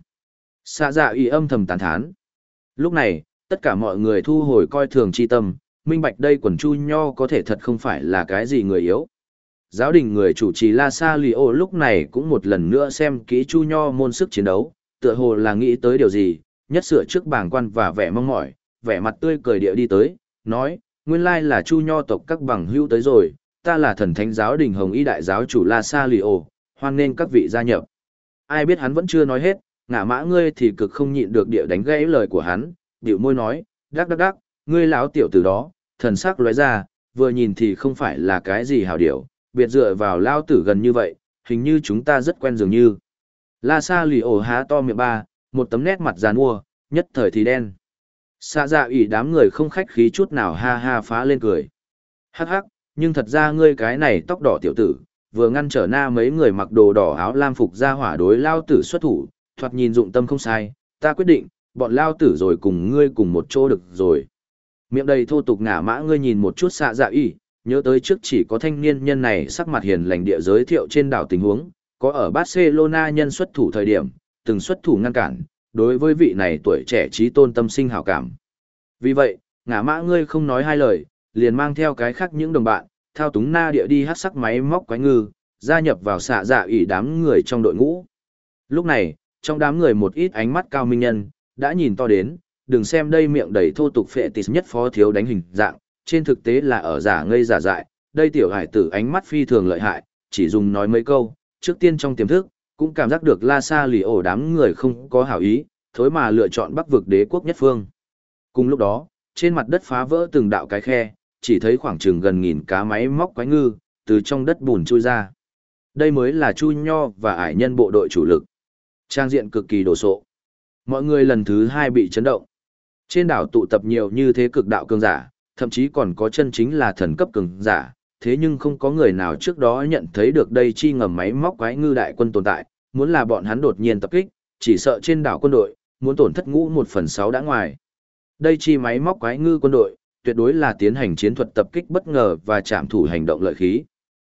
Xạ dạ ủy âm thầm tán thán. Lúc này, tất cả mọi người thu hồi coi thường chi tâm, minh bạch đây quần chu nho có thể thật không phải là cái gì người yếu. Giáo đình người chủ trì La Salio lúc này cũng một lần nữa xem kỹ chu nho môn sức chiến đấu, tựa hồ là nghĩ tới điều gì, nhất sửa trước bảng quan và vẻ mong mỏi, vẻ mặt tươi cười địa đi tới, nói, nguyên lai là chu nho tộc các bằng hữu tới rồi, ta là thần thánh giáo đình Hồng Y đại giáo chủ La Salio, hoan nên các vị gia nhập. Ai biết hắn vẫn chưa nói hết, ngã mã ngươi thì cực không nhịn được địa đánh gãy lời của hắn, bĩu môi nói, đắc đắc đắc, ngươi láo tiểu tử đó, thần sắc lóe ra, vừa nhìn thì không phải là cái gì hảo điểu, biệt dựa vào lao tử gần như vậy, hình như chúng ta rất quen dường như. La Salio há to miệng ba, một tấm nét mặt giàn mua, nhất thời thì đen. Xạ dạ ủy đám người không khách khí chút nào ha ha phá lên cười. Hắc hắc, nhưng thật ra ngươi cái này tóc đỏ tiểu tử, vừa ngăn trở na mấy người mặc đồ đỏ áo lam phục ra hỏa đối lao tử xuất thủ, thoạt nhìn dụng tâm không sai, ta quyết định, bọn lao tử rồi cùng ngươi cùng một chỗ được rồi. Miệng đầy thô tục ngả mã ngươi nhìn một chút xạ dạ ủy, nhớ tới trước chỉ có thanh niên nhân này sắc mặt hiền lành địa giới thiệu trên đảo tình huống, có ở Barcelona nhân xuất thủ thời điểm, từng xuất thủ ngăn cản, đối với vị này tuổi trẻ trí tôn tâm sinh hảo cảm. Vì vậy, ngả mã ngươi không nói hai lời, liền mang theo cái khác những đồng bạn, thao túng na địa đi hát sắc máy móc quái ngư, gia nhập vào xạ dạ ủy đám người trong đội ngũ. Lúc này, trong đám người một ít ánh mắt cao minh nhân, đã nhìn to đến, đừng xem đây miệng đầy thô tục phệ tịt nhất phó thiếu đánh hình dạng, trên thực tế là ở giả ngây giả dại, đây tiểu hải tử ánh mắt phi thường lợi hại, chỉ dùng nói mấy câu, trước tiên trong tiềm thức, cũng cảm giác được La Salio đám người không có hảo ý, thối mà lựa chọn Bắc vực đế quốc nhất phương. Cùng lúc đó, trên mặt đất phá vỡ từng đạo cái khe, chỉ thấy khoảng chừng gần nghìn cá máy móc quái ngư, từ trong đất bùn chui ra. Đây mới là Chu Nho và ải nhân bộ đội chủ lực. Trang diện cực kỳ đồ sộ. Mọi người lần thứ hai bị chấn động. Trên đảo tụ tập nhiều như thế cực đạo cường giả, thậm chí còn có chân chính là thần cấp cường giả, thế nhưng không có người nào trước đó nhận thấy được đây chi ngầm máy móc quái ngư đại quân tồn tại, muốn là bọn hắn đột nhiên tập kích, chỉ sợ trên đảo quân đội, muốn tổn thất ngũ 1/6 đã ngoài. Đây chi máy móc quái ngư quân đội, tuyệt đối là tiến hành chiến thuật tập kích bất ngờ và trảm thủ hành động lợi khí.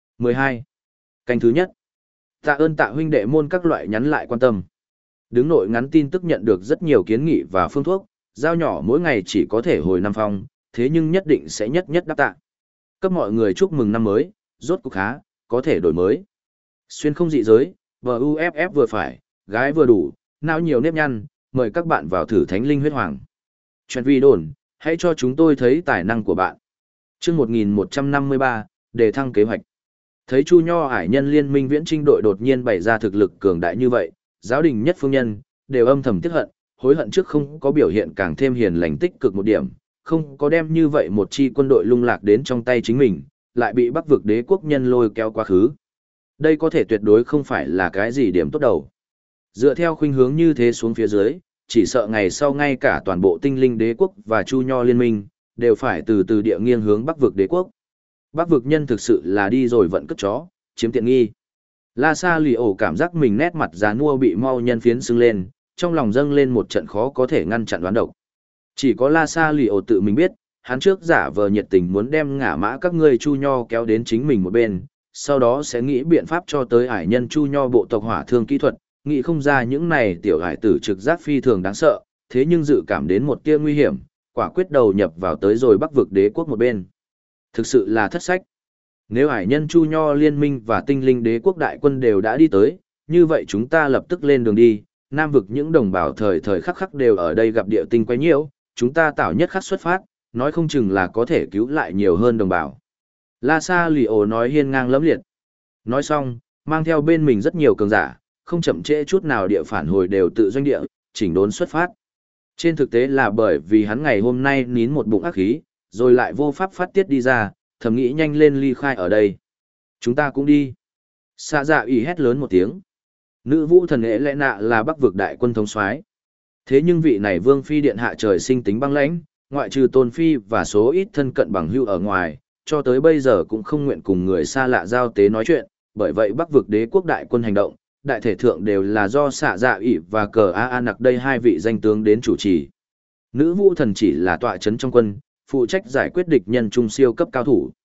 12. Canh thứ nhất. Tạ ơn tạ huynh đệ môn các loại nhắn lại quan tâm. Đứng nội ngắn tin tức nhận được rất nhiều kiến nghị và phương thuốc, giao nhỏ mỗi ngày chỉ có thể hồi 5 phong, thế nhưng nhất định sẽ nhất nhất đáp tạ. Cấp mọi người chúc mừng năm mới, rốt cuộc khá, có thể đổi mới. Xuyên không dị giới, VUFF vừa phải, gái vừa đủ, não nhiều nếp nhăn, mời các bạn vào thử thánh linh huyết hoàng. Chuyện vi đồn, hãy cho chúng tôi thấy tài năng của bạn. Chương 1153, đề thăng kế hoạch. Thấy Chu Nho ải nhân liên minh viễn trinh đội đột nhiên bày ra thực lực cường đại như vậy, giáo đình nhất phương nhân, đều âm thầm tiếc hận, hối hận trước không có biểu hiện càng thêm hiền lành tích cực một điểm, không có đem như vậy một chi quân đội lung lạc đến trong tay chính mình, lại bị Bắc vực đế quốc nhân lôi kéo quá khứ. Đây có thể tuyệt đối không phải là cái gì điểm tốt đầu. Dựa theo khuynh hướng như thế xuống phía dưới, chỉ sợ ngày sau ngay cả toàn bộ tinh linh đế quốc và Chu Nho liên minh, đều phải từ từ địa nghiêng hướng Bắc vực đế quốc. Bắc vực nhân thực sự là đi rồi vận cất chó, chiếm tiện nghi. La Salio cảm giác mình nét mặt già nua bị mau nhân phiến sưng lên, trong lòng dâng lên một trận khó có thể ngăn chặn đoán độc. Chỉ có La Salio tự mình biết, hắn trước giả vờ nhiệt tình muốn đem ngả mã các ngươi Chu Nho kéo đến chính mình một bên, sau đó sẽ nghĩ biện pháp cho tới ải nhân Chu Nho bộ tộc hỏa thương kỹ thuật, nghĩ không ra những này tiểu hải tử trực giác phi thường đáng sợ, thế nhưng dự cảm đến một tia nguy hiểm, quả quyết đầu nhập vào tới rồi Bắc vực đế quốc một bên. Thực sự là thất sách. Nếu ải nhân Chu Nho liên minh và tinh linh đế quốc đại quân đều đã đi tới, như vậy chúng ta lập tức lên đường đi, Nam vực những đồng bào thời thời khắc khắc đều ở đây gặp địa tinh quấy nhiễu, chúng ta tạo nhất khắc xuất phát, nói không chừng là có thể cứu lại nhiều hơn đồng bào. La Salio nói hiên ngang lẫm liệt. Nói xong, mang theo bên mình rất nhiều cường giả, không chậm trễ chút nào địa phản hồi đều tự doanh địa, chỉnh đốn xuất phát. Trên thực tế là bởi vì hắn ngày hôm nay nín một bụng ác khí, rồi lại vô pháp phát tiết đi ra, thầm nghĩ nhanh lên ly khai ở đây. Chúng ta cũng đi. Xạ dạ ủy hét lớn một tiếng. Nữ vũ thần ế lẽ nạ là Bắc vực đại quân thống soái. Thế nhưng vị này vương phi điện hạ trời sinh tính băng lãnh, ngoại trừ tôn phi và số ít thân cận bằng hữu ở ngoài, cho tới bây giờ cũng không nguyện cùng người xa lạ giao tế nói chuyện, bởi vậy Bắc vực đế quốc đại quân hành động, đại thể thượng đều là do xạ dạ ỷ và cờ a nặc đây hai vị danh tướng đến chủ trì. Nữ vũ thần chỉ là tọa chấn trong quân, phụ trách giải quyết địch nhân trung siêu cấp cao thủ.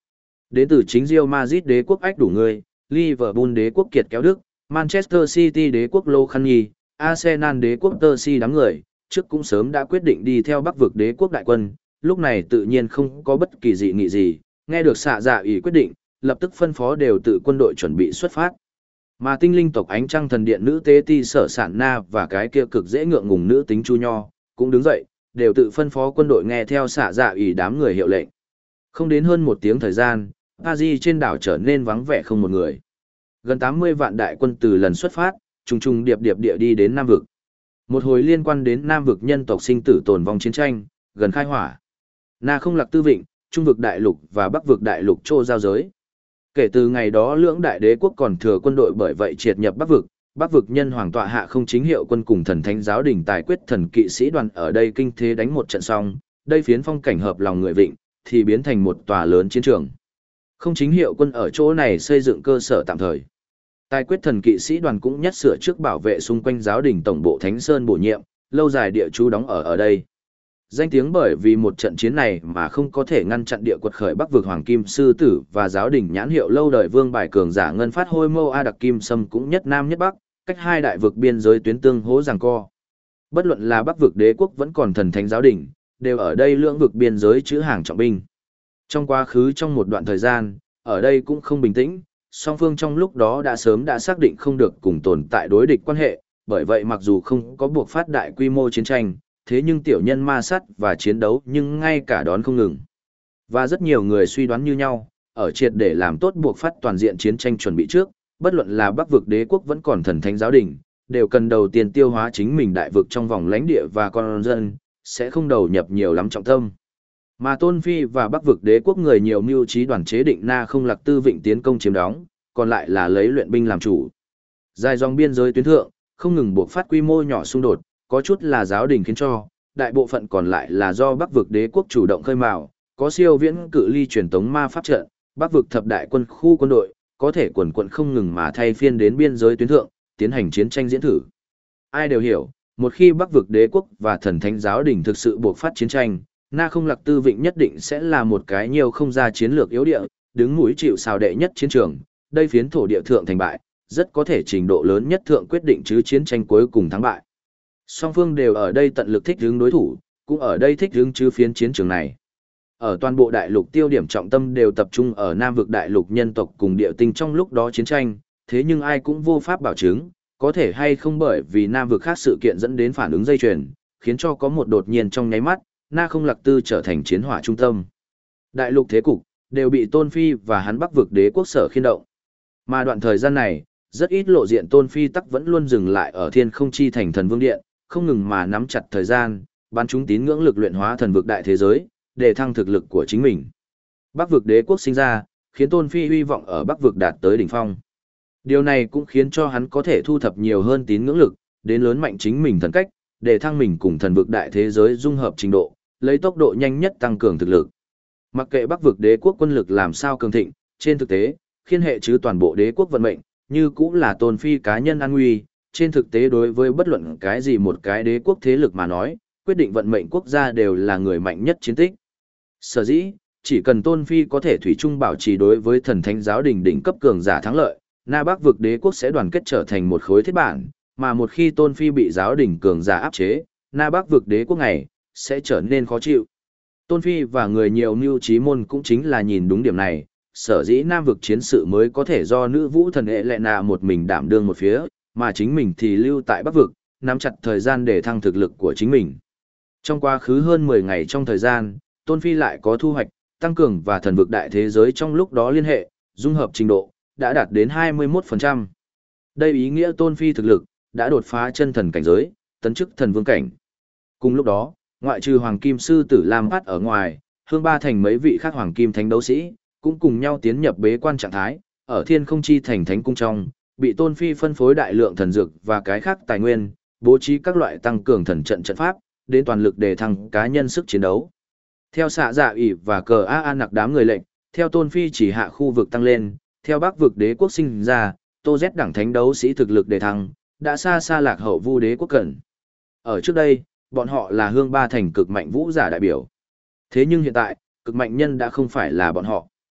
Đến từ chính Real Madrid đế quốc ách đủ người, Liverpool đế quốc kiệt kéo Đức, Manchester City đế quốc Lô Khăn Nhi, Arsenal đế quốc Tơ đám người, trước cũng sớm đã quyết định đi theo Bắc vực đế quốc đại quân, lúc này tự nhiên không có bất kỳ dị nghị gì, nghe được xạ dạ ủy quyết định, lập tức phân phó đều tự quân đội chuẩn bị xuất phát. Mà tinh linh tộc ánh trăng thần điện nữ tế ti sở sản na và cái kia cực dễ ngượng ngùng nữ tính chu nho, cũng đứng dậy, đều tự phân phó quân đội nghe theo xạ dạ ủy đám người hiệu lệnh. Không đến hơn một tiếng thời gian, Paris trên đảo trở nên vắng vẻ không một người. Gần 80 vạn đại quân từ lần xuất phát, trùng trùng điệp điệp địa đi đến Nam vực. Một hồi liên quan đến Nam vực nhân tộc sinh tử tồn vong chiến tranh, gần khai hỏa. Na không lạc tư vịnh, Trung vực đại lục và Bắc vực đại lục trô giao giới. Kể từ ngày đó lưỡng đại đế quốc còn thừa quân đội bởi vậy triệt nhập Bắc vực nhân hoàng tọa hạ không chính hiệu quân cùng thần thánh giáo đình tài quyết thần kỵ sĩ đoàn ở đây kinh thế đánh một trận xong, đây phiến phong cảnh hợp lòng người vịnh, thì biến thành một tòa lớn chiến trường. Không chính hiệu quân ở chỗ này xây dựng cơ sở tạm thời. Tài quyết thần kỵ sĩ đoàn cũng nhất sửa trước bảo vệ xung quanh giáo đình tổng bộ Thánh Sơn bổ nhiệm, lâu dài địa chú đóng ở đây. Danh tiếng bởi vì một trận chiến này mà không có thể ngăn chặn địa quật khởi Bắc vực Hoàng Kim Sư Tử và giáo đình nhãn hiệu lâu đời vương bài cường giả ngân phát hôi mâu A đặc kim sâm cũng nhất Nam nhất Bắc, cách hai đại vực biên giới tuyến tương hỗ giằng co. Bất luận là Bắc vực đế quốc vẫn còn thần thánh giáo đình, đều ở đây lưỡng vực biên giới trữ hàng trọng binh. Trong quá khứ trong một đoạn thời gian, ở đây cũng không bình tĩnh, song phương trong lúc đó đã sớm đã xác định không được cùng tồn tại đối địch quan hệ, bởi vậy mặc dù không có buộc phát đại quy mô chiến tranh, thế nhưng tiểu nhân ma sát và chiến đấu nhưng ngay cả đón không ngừng. Và rất nhiều người suy đoán như nhau, ở triệt để làm tốt buộc phát toàn diện chiến tranh chuẩn bị trước, bất luận là Bắc vực đế quốc vẫn còn thần thánh giáo đình, đều cần đầu tiên tiêu hóa chính mình đại vực trong vòng lãnh địa và con dân, sẽ không đầu nhập nhiều lắm trọng tâm. Mà Tôn Phi và Bắc vực đế quốc người nhiều mưu trí đoàn chế định Na không lạc tư vịnh tiến công chiếm đóng, còn lại là lấy luyện binh làm chủ. Dài dòng biên giới tuyến thượng, không ngừng buộc phát quy mô nhỏ xung đột, có chút là giáo đình khiến cho, đại bộ phận còn lại là do Bắc vực đế quốc chủ động khơi mào, có siêu viễn cự ly truyền tống ma pháp trận, Bắc vực thập đại quân khu quân đội, có thể quần quận không ngừng mà thay phiên đến biên giới tuyến thượng, tiến hành chiến tranh diễn thử. Ai đều hiểu, một khi Bắc vực đế quốc và thần thánh giáo đình thực sự buộc phát chiến tranh, Na không lạc tư vịnh nhất định sẽ là một cái nhiều không ra chiến lược yếu địa, đứng mũi chịu sào đệ nhất chiến trường, đây phiến thổ địa thượng thành bại, rất có thể trình độ lớn nhất thượng quyết định chứ chiến tranh cuối cùng thắng bại. Song phương đều ở đây tận lực thích ứng đối thủ, cũng ở đây thích ứng chứ phiến chiến trường này. Ở toàn bộ đại lục tiêu điểm trọng tâm đều tập trung ở Nam vực đại lục nhân tộc cùng địa tinh trong lúc đó chiến tranh, thế nhưng ai cũng vô pháp bảo chứng, có thể hay không bởi vì Nam vực khác sự kiện dẫn đến phản ứng dây chuyền, khiến cho có một đột nhiên trong nháy mắt, Na không lạc tư trở thành chiến hỏa trung tâm. Đại lục thế cục, đều bị Tôn Phi và hắn Bắc vực đế quốc sở khiên động. Mà đoạn thời gian này, rất ít lộ diện Tôn Phi tắc vẫn luôn dừng lại ở thiên không chi thành thần vương điện, không ngừng mà nắm chặt thời gian, bắn chúng tín ngưỡng lực luyện hóa thần vực đại thế giới, để thăng thực lực của chính mình. Bắc vực đế quốc sinh ra, khiến Tôn Phi hy vọng ở Bắc vực đạt tới đỉnh phong. Điều này cũng khiến cho hắn có thể thu thập nhiều hơn tín ngưỡng lực, đến lớn mạnh chính mình thần cách, để thăng mình cùng thần vực đại thế giới dung hợp trình độ, lấy tốc độ nhanh nhất tăng cường thực lực. Mặc kệ Bắc vực đế quốc quân lực làm sao cường thịnh, trên thực tế, khiên hệ chứ toàn bộ đế quốc vận mệnh, như cũng là Tôn Phi cá nhân an nguy, trên thực tế đối với bất luận cái gì một cái đế quốc thế lực mà nói, quyết định vận mệnh quốc gia đều là người mạnh nhất chiến tích. Sở dĩ, chỉ cần Tôn Phi có thể thủy chung bảo trì đối với thần thánh giáo đình đỉnh cấp cường giả thắng lợi, Na Bắc vực đế quốc sẽ đoàn kết trở thành một khối thiết bản, mà một khi Tôn Phi bị giáo đình cường giả áp chế, Na Bắc vực đế quốc này sẽ trở nên khó chịu. Tôn Phi và người nhiều mưu trí môn cũng chính là nhìn đúng điểm này, sở dĩ Nam vực chiến sự mới có thể do nữ vũ thần hệ lệ nạ một mình đảm đương một phía, mà chính mình thì lưu tại Bắc vực, nắm chặt thời gian để thăng thực lực của chính mình. Trong quá khứ hơn 10 ngày trong thời gian, Tôn Phi lại có thu hoạch, tăng cường và thần vực đại thế giới trong lúc đó liên hệ, dung hợp trình độ, đã đạt đến 21%. Đây ý nghĩa Tôn Phi thực lực, đã đột phá chân thần cảnh giới, tấn chức thần vương cảnh. Cùng lúc đó, ngoại trừ Hoàng Kim Sư Tử Lam Phát ở ngoài, Hương Ba Thành mấy vị khác Hoàng Kim Thánh đấu sĩ, cũng cùng nhau tiến nhập bế quan trạng thái, ở Thiên Không Chi Thành Thánh Cung trong, bị Tôn Phi phân phối đại lượng thần dược và cái khác tài nguyên, bố trí các loại tăng cường thần trận trận pháp, đến toàn lực để thăng cá nhân sức chiến đấu. Theo xạ dạ ỷ và cờ a nặc đám người lệnh, theo Tôn Phi chỉ hạ khu vực tăng lên, theo Bắc vực đế quốc sinh ra, Tô Z đẳng thánh đấu sĩ thực lực để thăng, đã xa xa lạc hậu Vu đế quốc cẩn. Ở trước đây, bọn họ là Hương Ba Thành cực mạnh vũ giả đại biểu. Thế nhưng hiện tại, cực mạnh nhân đã không phải là bọn họ.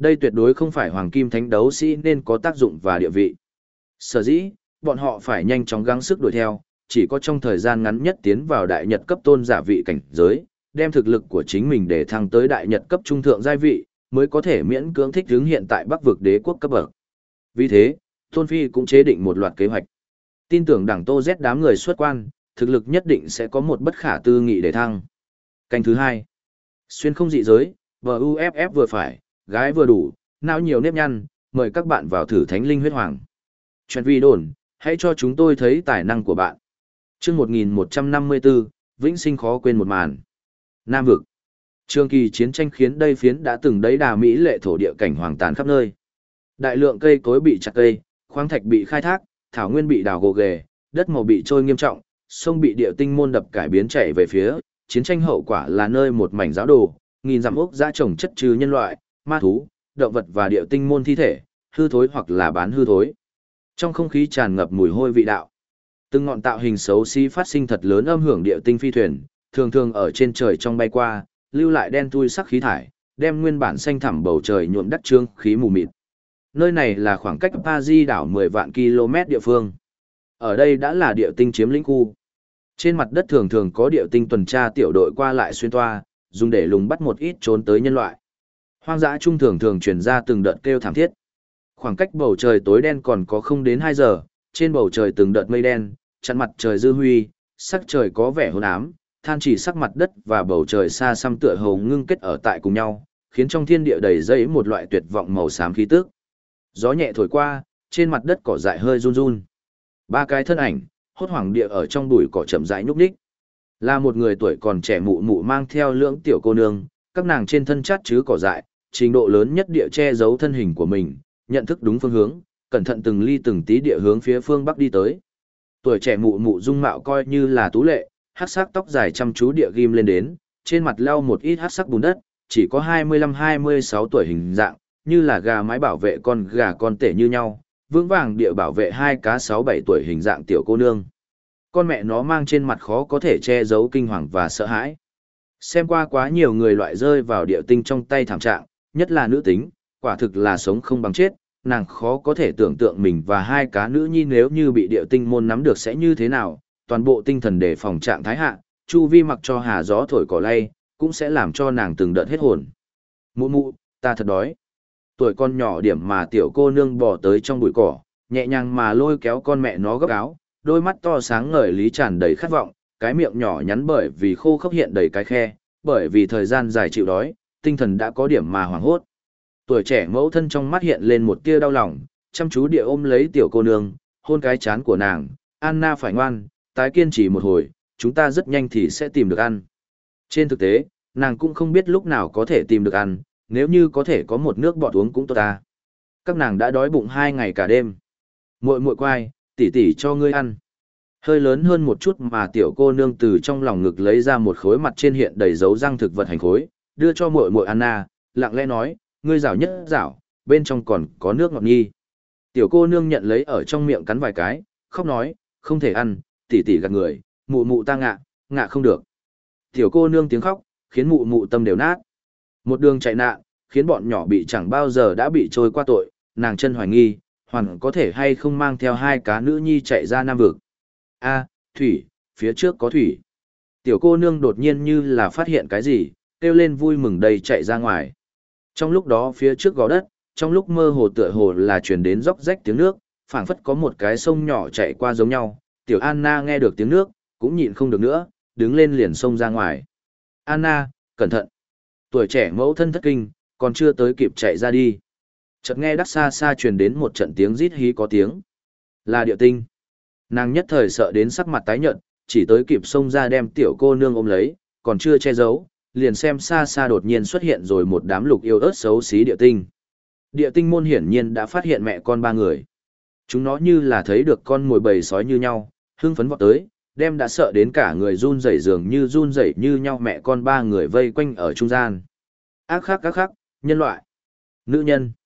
Đây tuyệt đối không phải hoàng kim thánh đấu sĩ nên có tác dụng và địa vị. Sở dĩ, bọn họ phải nhanh chóng gắng sức đuổi theo, chỉ có trong thời gian ngắn nhất tiến vào đại nhật cấp tôn giả vị cảnh giới, đem thực lực của chính mình để thăng tới đại nhật cấp trung thượng giai vị, mới có thể miễn cưỡng thích ứng hiện tại Bắc vực đế quốc cấp bậc. Vì thế, Tôn Phi cũng chế định một loạt kế hoạch. Tin tưởng đảng Tô Z đám người xuất quan, thực lực nhất định sẽ có một bất khả tư nghị để thăng. Canh thứ hai, xuyên không dị giới, VUFF vừa phải, gái vừa đủ, não nhiều nếp nhăn, mời các bạn vào thử thánh linh huyết hoàng. Chuyện vi đồn, hãy cho chúng tôi thấy tài năng của bạn. Chương 1154, Vĩnh sinh khó quên một màn. Nam vực. Trường kỳ chiến tranh khiến đây phiến đã từng đấy đà mỹ lệ thổ địa cảnh hoàng tàn khắp nơi. Đại lượng cây cối bị chặt cây, khoáng thạch bị khai thác, thảo nguyên bị đào gồ ghề, đất màu bị trôi nghiêm trọng, sông bị địa tinh môn đập cải biến chảy về phía, chiến tranh hậu quả là nơi một mảnh giáo đồ, nghìn dặm ốc dã trồng chất trừ nhân loại, ma thú, động vật và địa tinh môn thi thể, hư thối hoặc là bán hư thối. Trong không khí tràn ngập mùi hôi vị đạo. Từng ngọn tạo hình xấu xí phát sinh thật lớn âm hưởng địa tinh phi thuyền, thường thường ở trên trời trong bay qua, lưu lại đen thui sắc khí thải, đem nguyên bản xanh thẳm bầu trời nhuộm đắt trương khí mù mịt. Nơi này là khoảng cách Paris đảo 10 vạn km địa phương. Ở đây đã là địa tinh chiếm lĩnh khu. Trên mặt đất thường thường có địa tinh tuần tra tiểu đội qua lại xuyên toa, dùng để lùng bắt một ít trốn tới nhân loại. Hoang dã trung thường thường truyền ra từng đợt kêu thảm thiết. Khoảng cách bầu trời tối đen còn có không đến 2 giờ, trên bầu trời từng đợt mây đen, chặn mặt trời dư huy, sắc trời có vẻ hôn ám, than chỉ sắc mặt đất và bầu trời xa xăm tựa hồ ngưng kết ở tại cùng nhau, khiến trong thiên địa đầy dẫy một loại tuyệt vọng màu xám khí tức. Gió nhẹ thổi qua, trên mặt đất cỏ dại hơi run run. Ba cái thân ảnh, hốt hoảng địa ở trong bụi cỏ chậm rãi nhúc nhích. Là một người tuổi còn trẻ mụ mụ mang theo lưỡng tiểu cô nương, các nàng trên thân chát chứ cỏ dại, trình độ lớn nhất địa che giấu thân hình của mình, nhận thức đúng phương hướng, cẩn thận từng ly từng tí địa hướng phía phương bắc đi tới. Tuổi trẻ mụ mụ dung mạo coi như là tú lệ, hắc sắc tóc dài chăm chú địa ghim lên đến, trên mặt lau một ít hắc sắc bùn đất, chỉ có 25-26 tuổi hình dạng, như là gà mái bảo vệ con gà con tể như nhau, vững vàng địa bảo vệ hai cá 6-7 tuổi hình dạng tiểu cô nương. Con mẹ nó mang trên mặt khó có thể che giấu kinh hoàng và sợ hãi. Xem qua quá nhiều người loại rơi vào địa tinh trong tay thảm trạng, nhất là nữ tính, quả thực là sống không bằng chết, nàng khó có thể tưởng tượng mình và hai cá nữ nhi nếu như bị địa tinh môn nắm được sẽ như thế nào, toàn bộ tinh thần đề phòng trạng thái hạ, chu vi mặc cho hà gió thổi cỏ lay, cũng sẽ làm cho nàng từng đợt hết hồn. Mụ mụ, ta thật đói. Tuổi con nhỏ điểm mà tiểu cô nương bỏ tới trong bụi cỏ, nhẹ nhàng mà lôi kéo con mẹ nó gấp áo, đôi mắt to sáng ngời lý tràn đầy khát vọng, cái miệng nhỏ nhắn bởi vì khô khốc hiện đầy cái khe, bởi vì thời gian dài chịu đói, tinh thần đã có điểm mà hoảng hốt. Tuổi trẻ mẫu thân trong mắt hiện lên một tia đau lòng, chăm chú địa ôm lấy tiểu cô nương, hôn cái chán của nàng, Anna phải ngoan, tái kiên trì một hồi, chúng ta rất nhanh thì sẽ tìm được ăn. Trên thực tế, nàng cũng không biết lúc nào có thể tìm được ăn, nếu như có thể có một nước bọt uống cũng tốt ta. Các nàng đã đói bụng 2 ngày cả đêm. Muội muội quay, tỉ tỉ cho ngươi ăn. Hơi lớn hơn một chút mà tiểu cô nương từ trong lòng ngực lấy ra một khối mặt trên hiện đầy dấu răng thực vật hành khối, đưa cho muội muội Anna, lặng lẽ nói, ngươi rảo nhất rảo, bên trong còn có nước ngọt nhi. Tiểu cô nương nhận lấy ở trong miệng cắn vài cái, khóc nói, không thể ăn, tỉ tỉ gạt người, mụ mụ ta ngạ không được. Tiểu cô nương tiếng khóc, khiến mụ mụ tâm đều nát. Một đường chạy nạn, khiến bọn nhỏ bị chẳng bao giờ đã bị trôi qua tội, nàng chân hoài nghi, hoàn có thể hay không mang theo hai cá nữ nhi chạy ra Nam vực. A, thủy, phía trước có thủy. Tiểu cô nương đột nhiên như là phát hiện cái gì, kêu lên vui mừng đầy chạy ra ngoài. Trong lúc đó phía trước gò đất, trong lúc mơ hồ tựa hồ là truyền đến róc rách tiếng nước, phảng phất có một cái sông nhỏ chạy qua giống nhau. Tiểu Anna nghe được tiếng nước, cũng nhịn không được nữa, đứng lên liền xông ra ngoài. Anna, cẩn thận. Tuổi trẻ mẫu thân thất kinh, còn chưa tới kịp chạy ra đi. Chợt nghe đắc xa xa truyền đến một trận tiếng rít hí có tiếng. Là địa tinh. Nàng nhất thời sợ đến sắc mặt tái nhợt, chỉ tới kịp xông ra đem tiểu cô nương ôm lấy, còn chưa che giấu, liền xem xa xa đột nhiên xuất hiện rồi một đám lục yêu ớt xấu xí địa tinh. Địa tinh môn hiển nhiên đã phát hiện mẹ con 3 người. Chúng nó như là thấy được con mồi bầy sói như nhau, hưng phấn vọt tới, đem đã sợ đến cả người run rẩy dường như run rẩy như nhau mẹ con 3 người vây quanh ở trung gian. Ác khắc, nhân loại. Nữ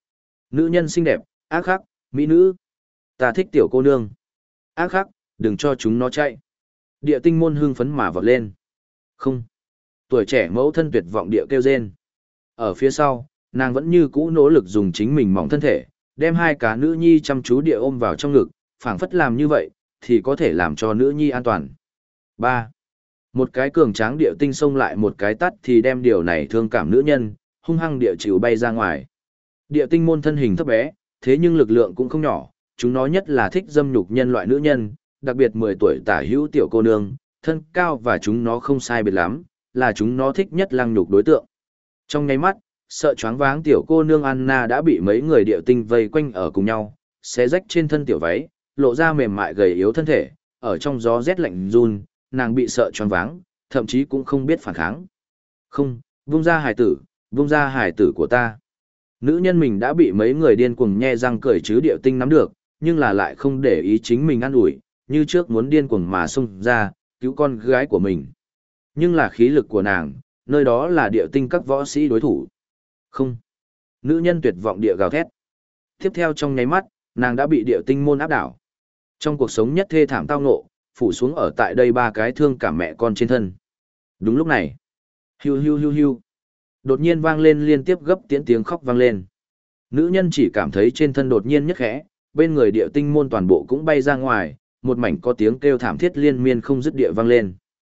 nhân xinh đẹp, ác khắc, mỹ nữ. Ta thích tiểu cô nương. Ác khắc, đừng cho chúng nó chạy. Địa tinh môn hưng phấn mà vọt lên. Không. Tuổi trẻ mẫu thân tuyệt vọng địa kêu rên. Ở phía sau, nàng vẫn như cũ nỗ lực dùng chính mình mỏng thân thể, đem hai cá nữ nhi chăm chú địa ôm vào trong ngực, phảng phất làm như vậy, thì có thể làm cho nữ nhi an toàn. 3. Một cái cường tráng địa tinh xông lại một cái tắt thì đem điều này thương cảm nữ nhân, hung hăng địa chịu bay ra ngoài. Địa tinh môn thân hình thấp bé, thế nhưng lực lượng cũng không nhỏ, chúng nó nhất là thích dâm nhục nhân loại nữ nhân, đặc biệt 10 tuổi tả hữu tiểu cô nương, thân cao và chúng nó không sai biệt lắm, là chúng nó thích nhất lăng nhục đối tượng. Trong nháy mắt, sợ choáng váng tiểu cô nương Anna đã bị mấy người địa tinh vây quanh ở cùng nhau, xé rách trên thân tiểu váy, lộ ra mềm mại gầy yếu thân thể, ở trong gió rét lạnh run, nàng bị sợ choáng váng, thậm chí cũng không biết phản kháng. Không, vung ra hài tử của ta. Nữ nhân mình đã bị mấy người điên cuồng nhe răng cười chứ địa tinh nắm được, nhưng là lại không để ý chính mình ăn ủi, như trước muốn điên cuồng mà xông ra, cứu con gái của mình. Nhưng là khí lực của nàng, nơi đó là địa tinh các võ sĩ đối thủ. Không. Nữ nhân tuyệt vọng địa gào thét. Tiếp theo trong nháy mắt, nàng đã bị địa tinh môn áp đảo. Trong cuộc sống nhất thê thảm tao ngộ, phủ xuống ở tại đây ba cái thương cả mẹ con trên thân. Đúng lúc này, hiu hiu hiu hiu, đột nhiên vang lên liên tiếp gấp tiếng khóc vang lên. Nữ nhân chỉ cảm thấy trên thân đột nhiên nhức khẽ, bên người địa tinh môn toàn bộ cũng bay ra ngoài, một mảnh có tiếng kêu thảm thiết liên miên không dứt địa vang lên.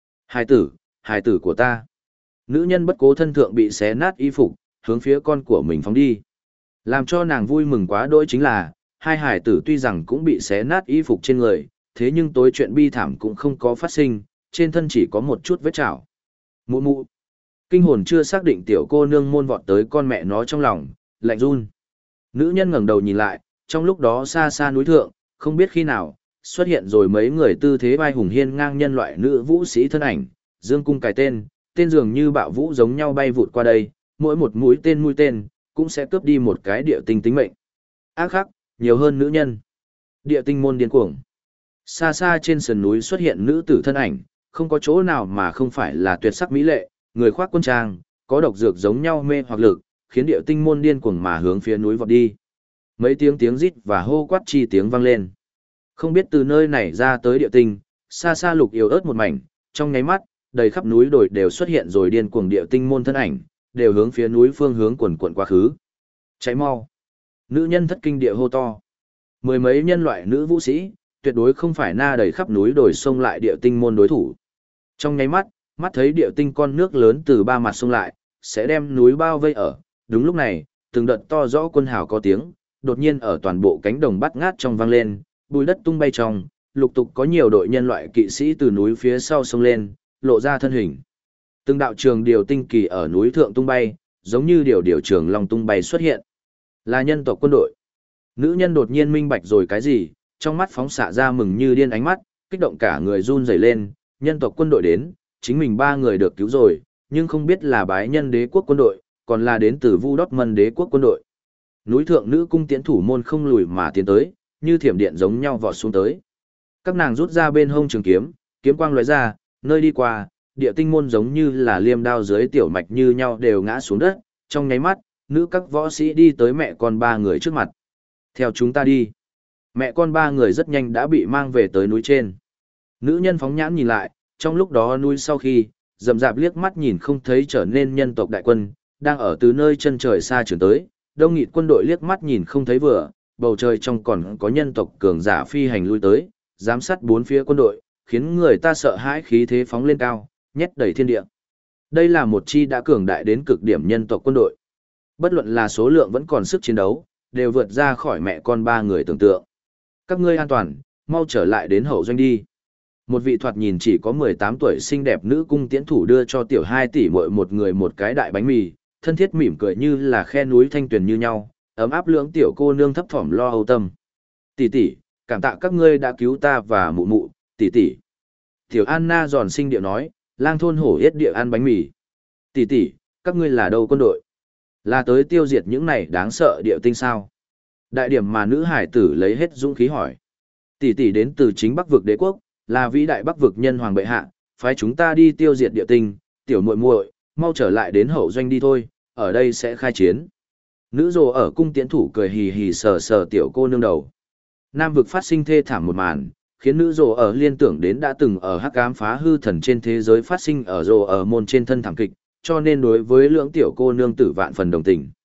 Hài tử của ta. Nữ nhân bất cố thân thượng bị xé nát y phục, hướng phía con của mình phóng đi. Làm cho nàng vui mừng quá đỗi chính là, hai hài tử tuy rằng cũng bị xé nát y phục trên người, thế nhưng tối chuyện bi thảm cũng không có phát sinh, trên thân chỉ có một chút vết chảo. Mụ mụ. Kinh hồn chưa xác định tiểu cô nương môn vọt tới con mẹ nó trong lòng, lạnh run. Nữ nhân ngẩng đầu nhìn lại, trong lúc đó xa xa núi thượng, không biết khi nào, xuất hiện rồi mấy người tư thế vai hùng hiên ngang nhân loại nữ vũ sĩ thân ảnh, dương cung cài tên, tên dường như bạo vũ giống nhau bay vụt qua đây, mỗi một mũi tên cũng sẽ cướp đi một cái địa tinh tính mệnh. Ác khắc, nhiều hơn nữ nhân. Địa tinh môn điên cuồng. Xa xa trên sườn núi xuất hiện nữ tử thân ảnh, không có chỗ nào mà không phải là tuyệt sắc mỹ lệ, người khoác quân trang, có độc dược giống nhau mê hoặc lực, khiến địa tinh môn điên cuồng mà hướng phía núi vọt đi. Mấy tiếng rít và hô quát chi tiếng vang lên. Không biết từ nơi này ra tới địa tinh, xa xa lục yếu ớt một mảnh, trong nháy mắt, đầy khắp núi đồi đều xuất hiện rồi điên cuồng địa tinh môn thân ảnh, đều hướng phía núi phương hướng quần quần quá khứ. Cháy mau. Nữ nhân thất kinh địa hô to. Mười mấy nhân loại nữ vũ sĩ, tuyệt đối không phải na đầy khắp núi đồi xông lại địa tinh môn đối thủ. Trong nháy mắt, mắt thấy địa tinh con nước lớn từ ba mặt xông lại, sẽ đem núi bao vây ở. Đúng lúc này, từng đợt to rõ quân hào có tiếng, đột nhiên ở toàn bộ cánh đồng bát ngát trong vang lên, bùi đất tung bay trong, lục tục có nhiều đội nhân loại kỵ sĩ từ núi phía sau xông lên, lộ ra thân hình. Từng đạo trường điều tinh kỳ ở núi thượng tung bay, giống như điều trường long tung bay xuất hiện. Là nhân tộc quân đội. Nữ nhân đột nhiên minh bạch rồi cái gì, trong mắt phóng xạ ra mừng như điên ánh mắt, kích động cả người run rẩy lên, nhân tộc quân đội đến, chính mình ba người được cứu rồi, nhưng không biết là bái nhân đế quốc quân đội, còn là đến từ Vu Đót Mân đế quốc quân đội. Núi thượng nữ cung tiễn thủ môn không lùi mà tiến tới, như thiểm điện giống nhau vọt xuống tới. Các nàng rút ra bên hông trường kiếm, kiếm quang lóe ra, nơi đi qua, địa tinh môn giống như là liêm đao dưới tiểu mạch như nhau đều ngã xuống đất, trong nháy mắt, nữ các võ sĩ đi tới mẹ con ba người trước mặt. Theo chúng ta đi. Mẹ con ba người rất nhanh đã bị mang về tới núi trên. Nữ nhân phóng nhãn nhìn lại, trong lúc đó núi sau khi, rậm rạp liếc mắt nhìn không thấy trở nên nhân tộc đại quân, đang ở từ nơi chân trời xa chuyển tới, đông nghịt quân đội liếc mắt nhìn không thấy vừa, bầu trời trong còn có nhân tộc cường giả phi hành lui tới, giám sát bốn phía quân đội, khiến người ta sợ hãi khí thế phóng lên cao, nhét đầy thiên địa. Đây là một chi đã cường đại đến cực điểm nhân tộc quân đội. Bất luận là số lượng vẫn còn sức chiến đấu, đều vượt ra khỏi mẹ con ba người tưởng tượng. Các ngươi an toàn, mau trở lại đến hậu doanh đi. Một vị thoạt nhìn chỉ có 18 tuổi xinh đẹp nữ cung tiễn thủ đưa cho tiểu 2 tỷ muội một người một cái đại bánh mì, thân thiết mỉm cười như là khe núi thanh tuyền như nhau, ấm áp lưỡng tiểu cô nương thấp thỏm lo âu tâm. Tỷ tỷ, cảm tạ các ngươi đã cứu ta và mụ mụ, tỷ tỷ. Tiểu Anna giòn xinh điệu nói, lang thôn hổ yết địa ăn bánh mì. Tỷ tỷ, các ngươi là đâu quân đội? Là tới tiêu diệt những này đáng sợ địa tinh sao? Đại điểm mà nữ hải tử lấy hết dũng khí hỏi. Tỷ tỷ đến từ chính Bắc vực đế quốc, là vĩ đại Bắc vực nhân hoàng bệ hạ, phái chúng ta đi tiêu diệt địa tinh, tiểu muội muội, mau trở lại đến hậu doanh đi thôi, ở đây sẽ khai chiến. Nữ rồ ở cung tiễn thủ cười hì hì sờ sờ tiểu cô nương đầu. Nam vực phát sinh thê thảm một màn, khiến nữ rồ ở liên tưởng đến đã từng ở hắc ám phá hư thần trên thế giới phát sinh ở rồ ở môn trên thân thảm kịch, cho nên đối với lưỡng tiểu cô nương tử vạn phần đồng tình.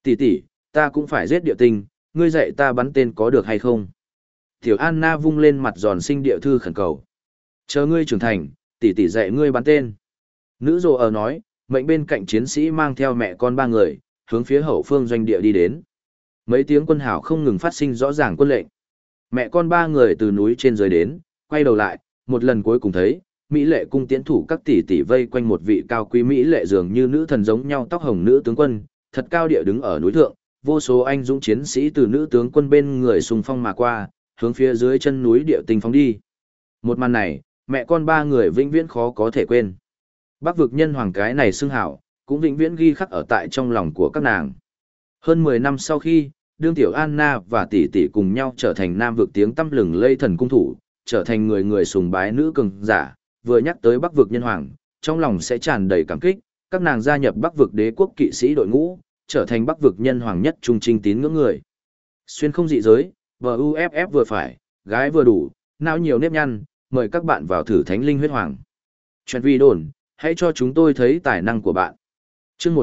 Tỷ tỷ, ta cũng phải giết địa tinh, ngươi dạy ta bắn tên có được hay không? Tiểu Anna vung lên mặt giòn xinh địa thư khẩn cầu. Chờ ngươi trưởng thành, tỷ tỷ dạy ngươi bắn tên. Nữ rồ ở nói, mệnh bên cạnh chiến sĩ mang theo mẹ con ba người, hướng phía hậu phương doanh địa đi đến. Mấy tiếng quân hào không ngừng phát sinh rõ ràng quân lệnh. Mẹ con ba người từ núi trên dưới đến, quay đầu lại, một lần cuối cùng thấy, Mỹ lệ cung tiễn thủ các tỷ tỷ vây quanh một vị cao quý Mỹ lệ dường như nữ thần giống nhau tóc hồng nữ tướng quân, thật cao địa đứng ở núi thượng, vô số anh dũng chiến sĩ từ nữ tướng quân bên người xung phong mà qua, hướng phía dưới chân núi địa tinh phóng đi. Một màn này, mẹ con ba người vĩnh viễn khó có thể quên. Bắc vực nhân hoàng cái này xưng hảo, cũng vĩnh viễn ghi khắc ở tại trong lòng của các nàng. Hơn 10 năm sau khi, đương tiểu Anna và tỷ tỷ cùng nhau trở thành nam vực tiếng tăm lừng lây thần cung thủ, trở thành người người sùng bái nữ cường giả, vừa nhắc tới Bắc vực nhân hoàng, trong lòng sẽ tràn đầy cảm kích, các nàng gia nhập Bắc vực đế quốc kỵ sĩ đội ngũ, trở thành Bắc vực nhân hoàng nhất trung trinh tín ngưỡng người. Xuyên không dị giới, VUFF vừa phải, gái vừa đủ, não nhiều nếp nhăn, mời các bạn vào thử thánh linh huyết hoàng. Chuyện vi đồn, hãy cho chúng tôi thấy tài năng của bạn. Chương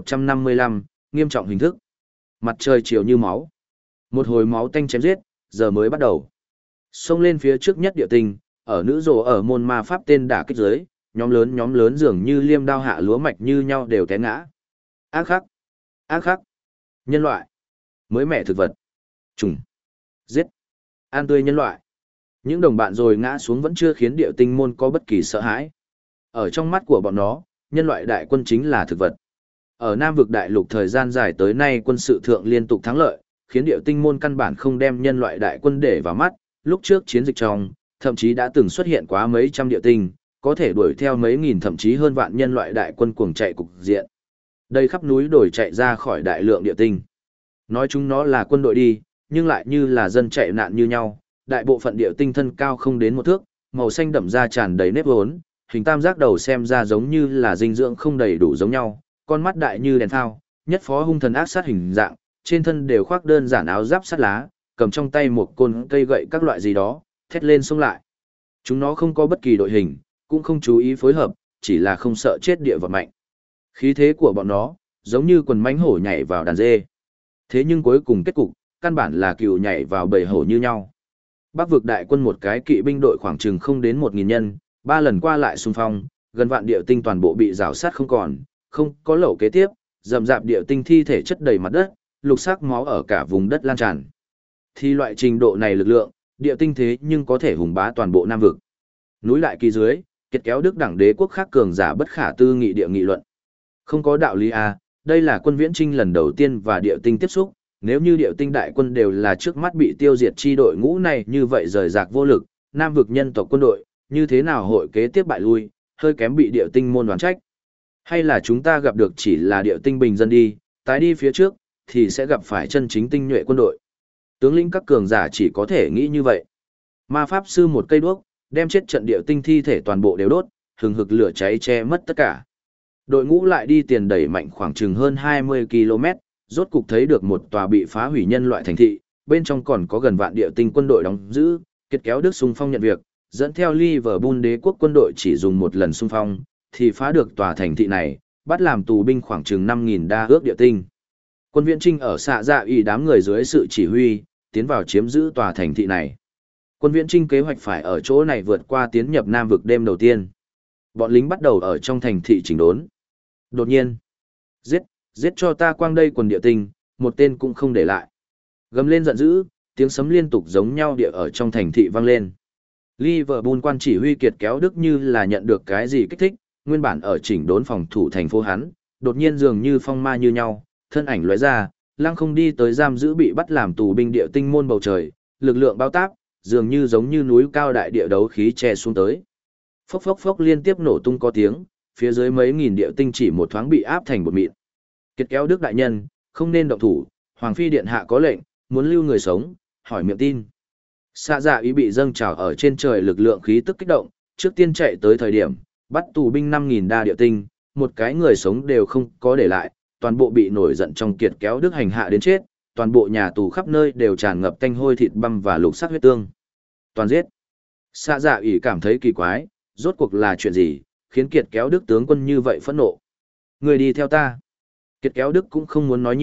1155, nghiêm trọng hình thức. Mặt trời chiều như máu. Một hồi máu tanh chém giết, giờ mới bắt đầu. Xông lên phía trước nhất địa tinh, ở nữ rồ ở môn ma pháp tên đả kích giới, nhóm lớn dường như liêm đao hạ lúa mạch như nhau đều té ngã. Ác khắc, nhân loại, mới mẻ thực vật, trùng, giết, an tươi nhân loại. Những đồng bạn rồi ngã xuống vẫn chưa khiến địa tinh môn có bất kỳ sợ hãi. Ở trong mắt của bọn nó, nhân loại đại quân chính là thực vật. Ở Nam vực đại lục thời gian dài tới nay quân sự thượng liên tục thắng lợi, khiến địa tinh môn căn bản không đem nhân loại đại quân để vào mắt, lúc trước chiến dịch trong, thậm chí đã từng xuất hiện quá mấy trăm địa tinh, có thể đuổi theo mấy nghìn thậm chí hơn vạn nhân loại đại quân cuồng chạy cục diện. Đây khắp núi đồi chạy ra khỏi đại lượng địa tinh. Nói chúng nó là quân đội đi, nhưng lại như là dân chạy nạn như nhau, đại bộ phận địa tinh thân cao không đến một thước, màu xanh đậm da tràn đầy nếp vốn, hình tam giác đầu xem ra giống như là dinh dưỡng không đầy đủ giống nhau, con mắt đại như đèn thao, nhất phó hung thần ác sát hình dạng, trên thân đều khoác đơn giản áo giáp sắt lá, cầm trong tay một côn cây gậy các loại gì đó, thét lên xông lại. Chúng nó không có bất kỳ đội hình, cũng không chú ý phối hợp, chỉ là không sợ chết địa vật mạnh. Khí thế của bọn nó, giống như quần mãnh hổ nhảy vào đàn dê. Thế nhưng cuối cùng kết cục, căn bản là cừu nhảy vào bầy hổ như nhau. Bắc vực đại quân một cái kỵ binh đội khoảng chừng không đến 1.000 nhân, 3 lần qua lại xung phong, gần vạn địa tinh toàn bộ bị rào sát không còn, không có lẩu kế tiếp, rậm rạp địa tinh thi thể chất đầy mặt đất, lục sắc máu ở cả vùng đất lan tràn. Thì loại trình độ này lực lượng, địa tinh thế nhưng có thể hùng bá toàn bộ Nam vực. Núi lại kỳ dưới, kiệt kéo đức đẳng đế quốc khác cường giả bất khả tư nghị địa nghị luận. Không có đạo lý à, đây là quân viễn trinh lần đầu tiên và địa tinh tiếp xúc, nếu như địa tinh đại quân đều là trước mắt bị tiêu diệt chi đội ngũ này như vậy rời rạc vô lực, Nam vực nhân tộc quân đội, như thế nào hội kế tiếp bại lui, hơi kém bị địa tinh môn đoán trách. Hay là chúng ta gặp được chỉ là địa tinh bình dân đi, tái đi phía trước, thì sẽ gặp phải chân chính tinh nhuệ quân đội. Tướng lĩnh các cường giả chỉ có thể nghĩ như vậy. Ma pháp sư một cây đuốc, đem chết trận địa tinh thi thể toàn bộ đều đốt, hừng hực lửa cháy che mất tất cả. Đội ngũ lại đi tiền đẩy mạnh khoảng chừng hơn 20 km, rốt cục thấy được một tòa bị phá hủy nhân loại thành thị, bên trong còn có gần vạn địa tinh quân đội đóng giữ, kết kéo Đức xung phong nhận việc, dẫn theo Liverpool đế quốc quân đội chỉ dùng một lần xung phong, thì phá được tòa thành thị này, bắt làm tù binh khoảng chừng 5.000 đa ước địa tinh. Quân viễn trinh ở xạ dạ y đám người dưới sự chỉ huy, tiến vào chiếm giữ tòa thành thị này. Quân viễn trinh kế hoạch phải ở chỗ này vượt qua tiến nhập Nam vực đêm đầu tiên. Bọn lính bắt đầu ở trong thành thị chỉnh đốn. Đột nhiên, giết cho ta quang đây quần địa tinh, một tên cũng không để lại. Gầm lên giận dữ, tiếng sấm liên tục giống nhau địa ở trong thành thị vang lên. Liverpool quan chỉ huy kiệt kéo Đức như là nhận được cái gì kích thích, nguyên bản ở chỉnh đốn phòng thủ thành phố hắn, đột nhiên dường như phong ma như nhau, thân ảnh lóe ra, lăng không đi tới giam giữ bị bắt làm tù binh địa tinh môn bầu trời, lực lượng bao táp, dường như giống như núi cao đại địa đấu khí che xuống tới. Phốc phốc phốc liên tiếp nổ tung có tiếng, phía dưới mấy nghìn địa tinh chỉ một thoáng bị áp thành bột mịn. Kiệt kéo Đức đại nhân, không nên động thủ, Hoàng phi điện hạ có lệnh, muốn lưu người sống, hỏi miệng tin. Xạ dạ ý bị dâng trào ở trên trời lực lượng khí tức kích động, trước tiên chạy tới thời điểm, bắt tù binh 5.000 đa địa tinh, một cái người sống đều không có để lại, toàn bộ bị nổi giận trong kiệt kéo Đức hành hạ đến chết, toàn bộ nhà tù khắp nơi đều tràn ngập tanh hôi thịt băm và lục sắc huyết tương. Toàn giết. Xạ dạ ý cảm thấy kỳ quái, rốt cuộc là chuyện gì, khiến kiệt kéo Đức tướng quân như vậy phẫn nộ. Người đi theo ta. Kiệt kéo Đức cũng không muốn nói nhiều,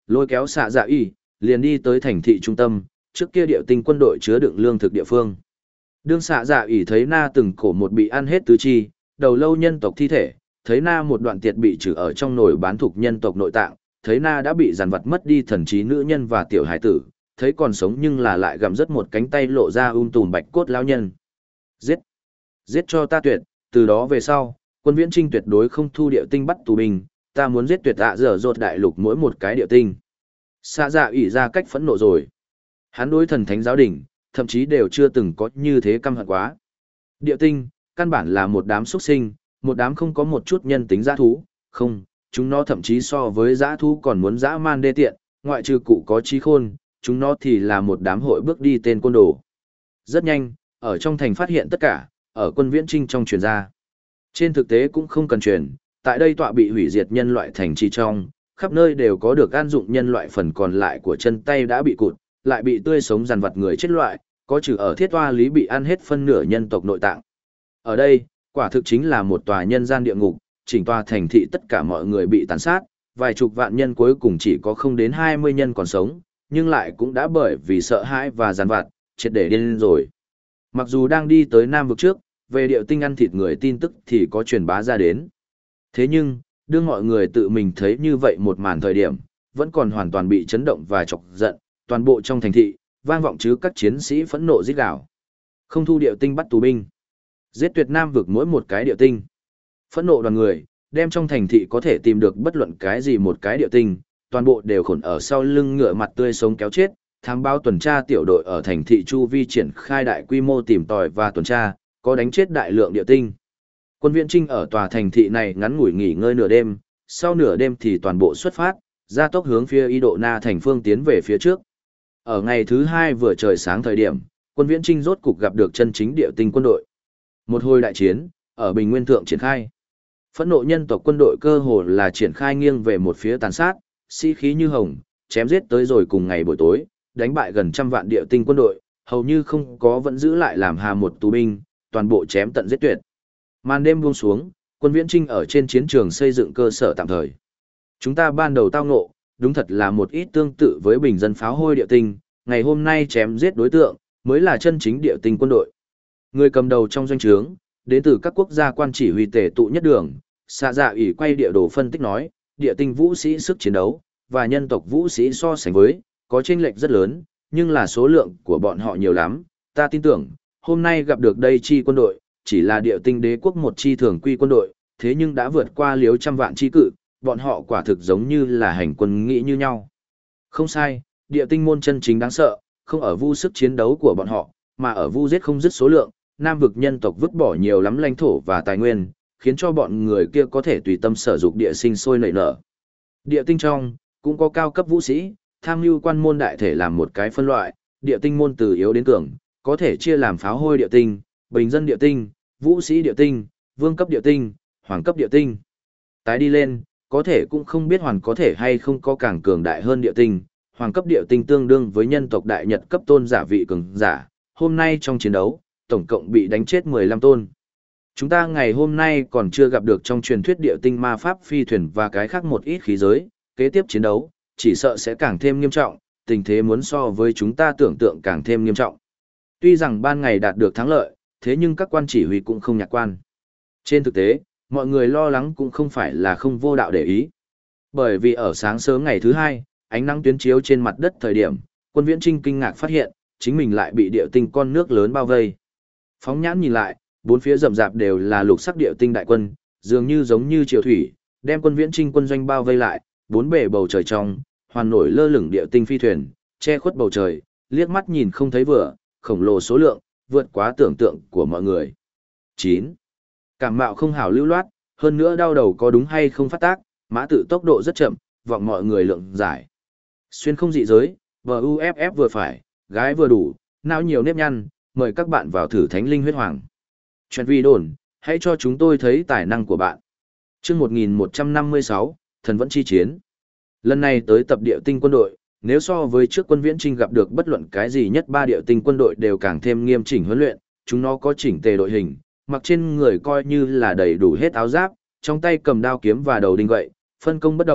lôi kéo xạ dạ y, liền đi tới thành thị trung tâm, trước kia điệu tinh quân đội chứa đựng lương thực địa phương. Đương xạ dạ y thấy na từng cổ một bị ăn hết tứ chi, đầu lâu nhân tộc thi thể, thấy na một đoạn tiệt bị trừ ở trong nồi bán thục nhân tộc nội tạng, thấy na đã bị giàn vật mất đi thần trí nữ nhân và tiểu hải tử, thấy còn sống nhưng là lại gặm rớt một cánh tay lộ ra tùm bạch cốt lão nhân. Giết! Giết cho ta tuyệt, từ đó về sau, quân viễn trinh tuyệt đối không thu điệu tinh bắt tù binh, ta muốn giết tuyệt dạ dở dột đại lục mỗi một cái điệu tinh. Xạ dạ ủy ra cách phẫn nộ rồi. Hắn đối thần thánh giáo đỉnh, thậm chí đều chưa từng có như thế căm hận quá. Điệu tinh, căn bản là một đám xuất sinh, một đám không có một chút nhân tính dã thú, không, chúng nó thậm chí so với dã thú còn muốn dã man đê tiện, ngoại trừ cụ có trí khôn, chúng nó thì là một đám hội bước đi tên côn đồ. Rất nhanh, ở trong thành phát hiện tất cả, ở quân viễn trinh trong truyền ra. Trên thực tế cũng không cần truyền, tại đây tọa bị hủy diệt nhân loại thành trì trong, khắp nơi đều có được an dụng nhân loại phần còn lại của chân tay đã bị cụt, lại bị tươi sống dàn vật người chết loại, có trừ ở thiết toa lý bị ăn hết phân nửa nhân tộc nội tạng. Ở đây, quả thực chính là một tòa nhân gian địa ngục, chỉnh tòa thành thị tất cả mọi người bị tàn sát, vài chục vạn nhân cuối cùng chỉ có không đến 20 nhân còn sống, nhưng lại cũng đã bởi vì sợ hãi và giàn vặt, triệt để điên rồi. Mặc dù đang đi tới Nam vực trước, về điệu tinh ăn thịt người tin tức thì có truyền bá ra đến. Thế nhưng, đương mọi người tự mình thấy như vậy một màn thời điểm, vẫn còn hoàn toàn bị chấn động và chọc giận, toàn bộ trong thành thị, vang vọng chứ các chiến sĩ phẫn nộ rít gào. Không thu điệu tinh bắt tù binh. Giết tuyệt Nam vực mỗi một cái điệu tinh. Phẫn nộ đoàn người, đem trong thành thị có thể tìm được bất luận cái gì một cái điệu tinh, toàn bộ đều khổn ở sau lưng ngựa mặt tươi sống kéo chết. Thám báo tuần tra tiểu đội ở thành thị chu vi triển khai đại quy mô tìm tòi và tuần tra, có đánh chết đại lượng điệu tinh. Quân viễn trinh ở tòa thành thị này ngắn ngủi nghỉ ngơi nửa đêm, sau nửa đêm thì toàn bộ xuất phát, ra tốc hướng phía Y Độ Na thành phương tiến về phía trước. Ở ngày thứ hai vừa trời sáng thời điểm, quân viễn trinh rốt cục gặp được chân chính điệu tinh quân đội. Một hồi đại chiến, ở Bình Nguyên Thượng triển khai. Phẫn nộ nhân tộc quân đội cơ hồ là triển khai nghiêng về một phía tàn sát, sĩ khí như hồng, chém giết tới rồi cùng ngày buổi tối, đánh bại gần trăm vạn điệu tinh quân đội, hầu như không có vẫn giữ lại làm hà một tù binh, toàn bộ chém tận giết tuyệt. Màn đêm buông xuống, quân viễn trinh ở trên chiến trường xây dựng cơ sở tạm thời. Chúng ta ban đầu tao ngộ, đúng thật là một ít tương tự với bình dân pháo hôi điệu tinh, ngày hôm nay chém giết đối tượng, mới là chân chính điệu tinh quân đội. Người cầm đầu trong doanh trướng, đến từ các quốc gia quan chỉ huy tề tụ nhất đường, xạ dạ ủy quay địa đồ phân tích nói, địa tinh vũ sĩ sức chiến đấu, và nhân tộc vũ sĩ so sánh với, có chênh lệch rất lớn, nhưng là số lượng của bọn họ nhiều lắm, ta tin tưởng, hôm nay gặp được đây chi quân đội, chỉ là địa tinh đế quốc một chi thường quy quân đội, thế nhưng đã vượt qua liếu trăm vạn chi cự, bọn họ quả thực giống như là hành quân nghĩ như nhau. Không sai, địa tinh môn chân chính đáng sợ, không ở vu sức chiến đấu của bọn họ, mà ở vu giết không dứt số lượng, Nam vực nhân tộc vứt bỏ nhiều lắm lãnh thổ và tài nguyên, khiến cho bọn người kia có thể tùy tâm sở dục địa sinh sôi nảy nở. Địa tinh trong, cũng có cao cấp vũ sĩ, tham mưu quan môn đại thể làm một cái phân loại, địa tinh môn từ yếu đến cường, có thể chia làm pháo hôi địa tinh, bình dân địa tinh, vũ sĩ địa tinh, vương cấp địa tinh, hoàng cấp địa tinh. Tái đi lên, có thể cũng không biết hoàn có thể hay không có càng cường đại hơn địa tinh, hoàng cấp địa tinh tương đương với nhân tộc đại nhật cấp tôn giả vị cường giả, hôm nay trong chiến đấu, tổng cộng bị đánh chết 15 tôn. Chúng ta ngày hôm nay còn chưa gặp được trong truyền thuyết địa tinh ma pháp phi thuyền và cái khác một ít khí giới, kế tiếp chiến đấu, chỉ sợ sẽ càng thêm nghiêm trọng, tình thế muốn so với chúng ta tưởng tượng càng thêm nghiêm trọng. Tuy rằng ban ngày đạt được thắng lợi, thế nhưng các quan chỉ huy cũng không nhạc quan. Trên thực tế, mọi người lo lắng cũng không phải là không vô đạo để ý. Bởi vì ở sáng sớm ngày thứ hai, ánh nắng tuyến chiếu trên mặt đất thời điểm, quân viễn trinh kinh ngạc phát hiện, chính mình lại bị địa tinh con nước lớn bao vây. Phóng nhãn nhìn lại, bốn phía rậm rạp đều là lục sắc địa tinh đại quân, dường như giống như triều thủy, đem quân viễn trinh quân doanh bao vây lại, bốn bề bầu trời trong, hoàn nổi lơ lửng địa tinh phi thuyền, che khuất bầu trời, liếc mắt nhìn không thấy vừa, khổng lồ số lượng, vượt quá tưởng tượng của mọi người. 9. Cảm mạo không hảo lưu loát, hơn nữa đau đầu có đúng hay không phát tác, mã tự tốc độ rất chậm, vọng mọi người lượng giải. Xuyên không dị giới, VUFF vừa phải, gái vừa đủ, não nhiều nếp nhăn, mời các bạn vào thử thánh linh huyết hoàng. Chuyện vi đồn, hãy cho chúng tôi thấy tài năng của bạn. Chương 1156, Thần vẫn chi chiến. Lần này tới tập địa tinh quân đội, nếu so với trước quân viễn trinh gặp được bất luận cái gì nhất ba địa tinh quân đội đều càng thêm nghiêm chỉnh huấn luyện, chúng nó có chỉnh tề đội hình, mặc trên người coi như là đầy đủ hết áo giáp, trong tay cầm đao kiếm và đầu đinh gậy, phân công bất đồng,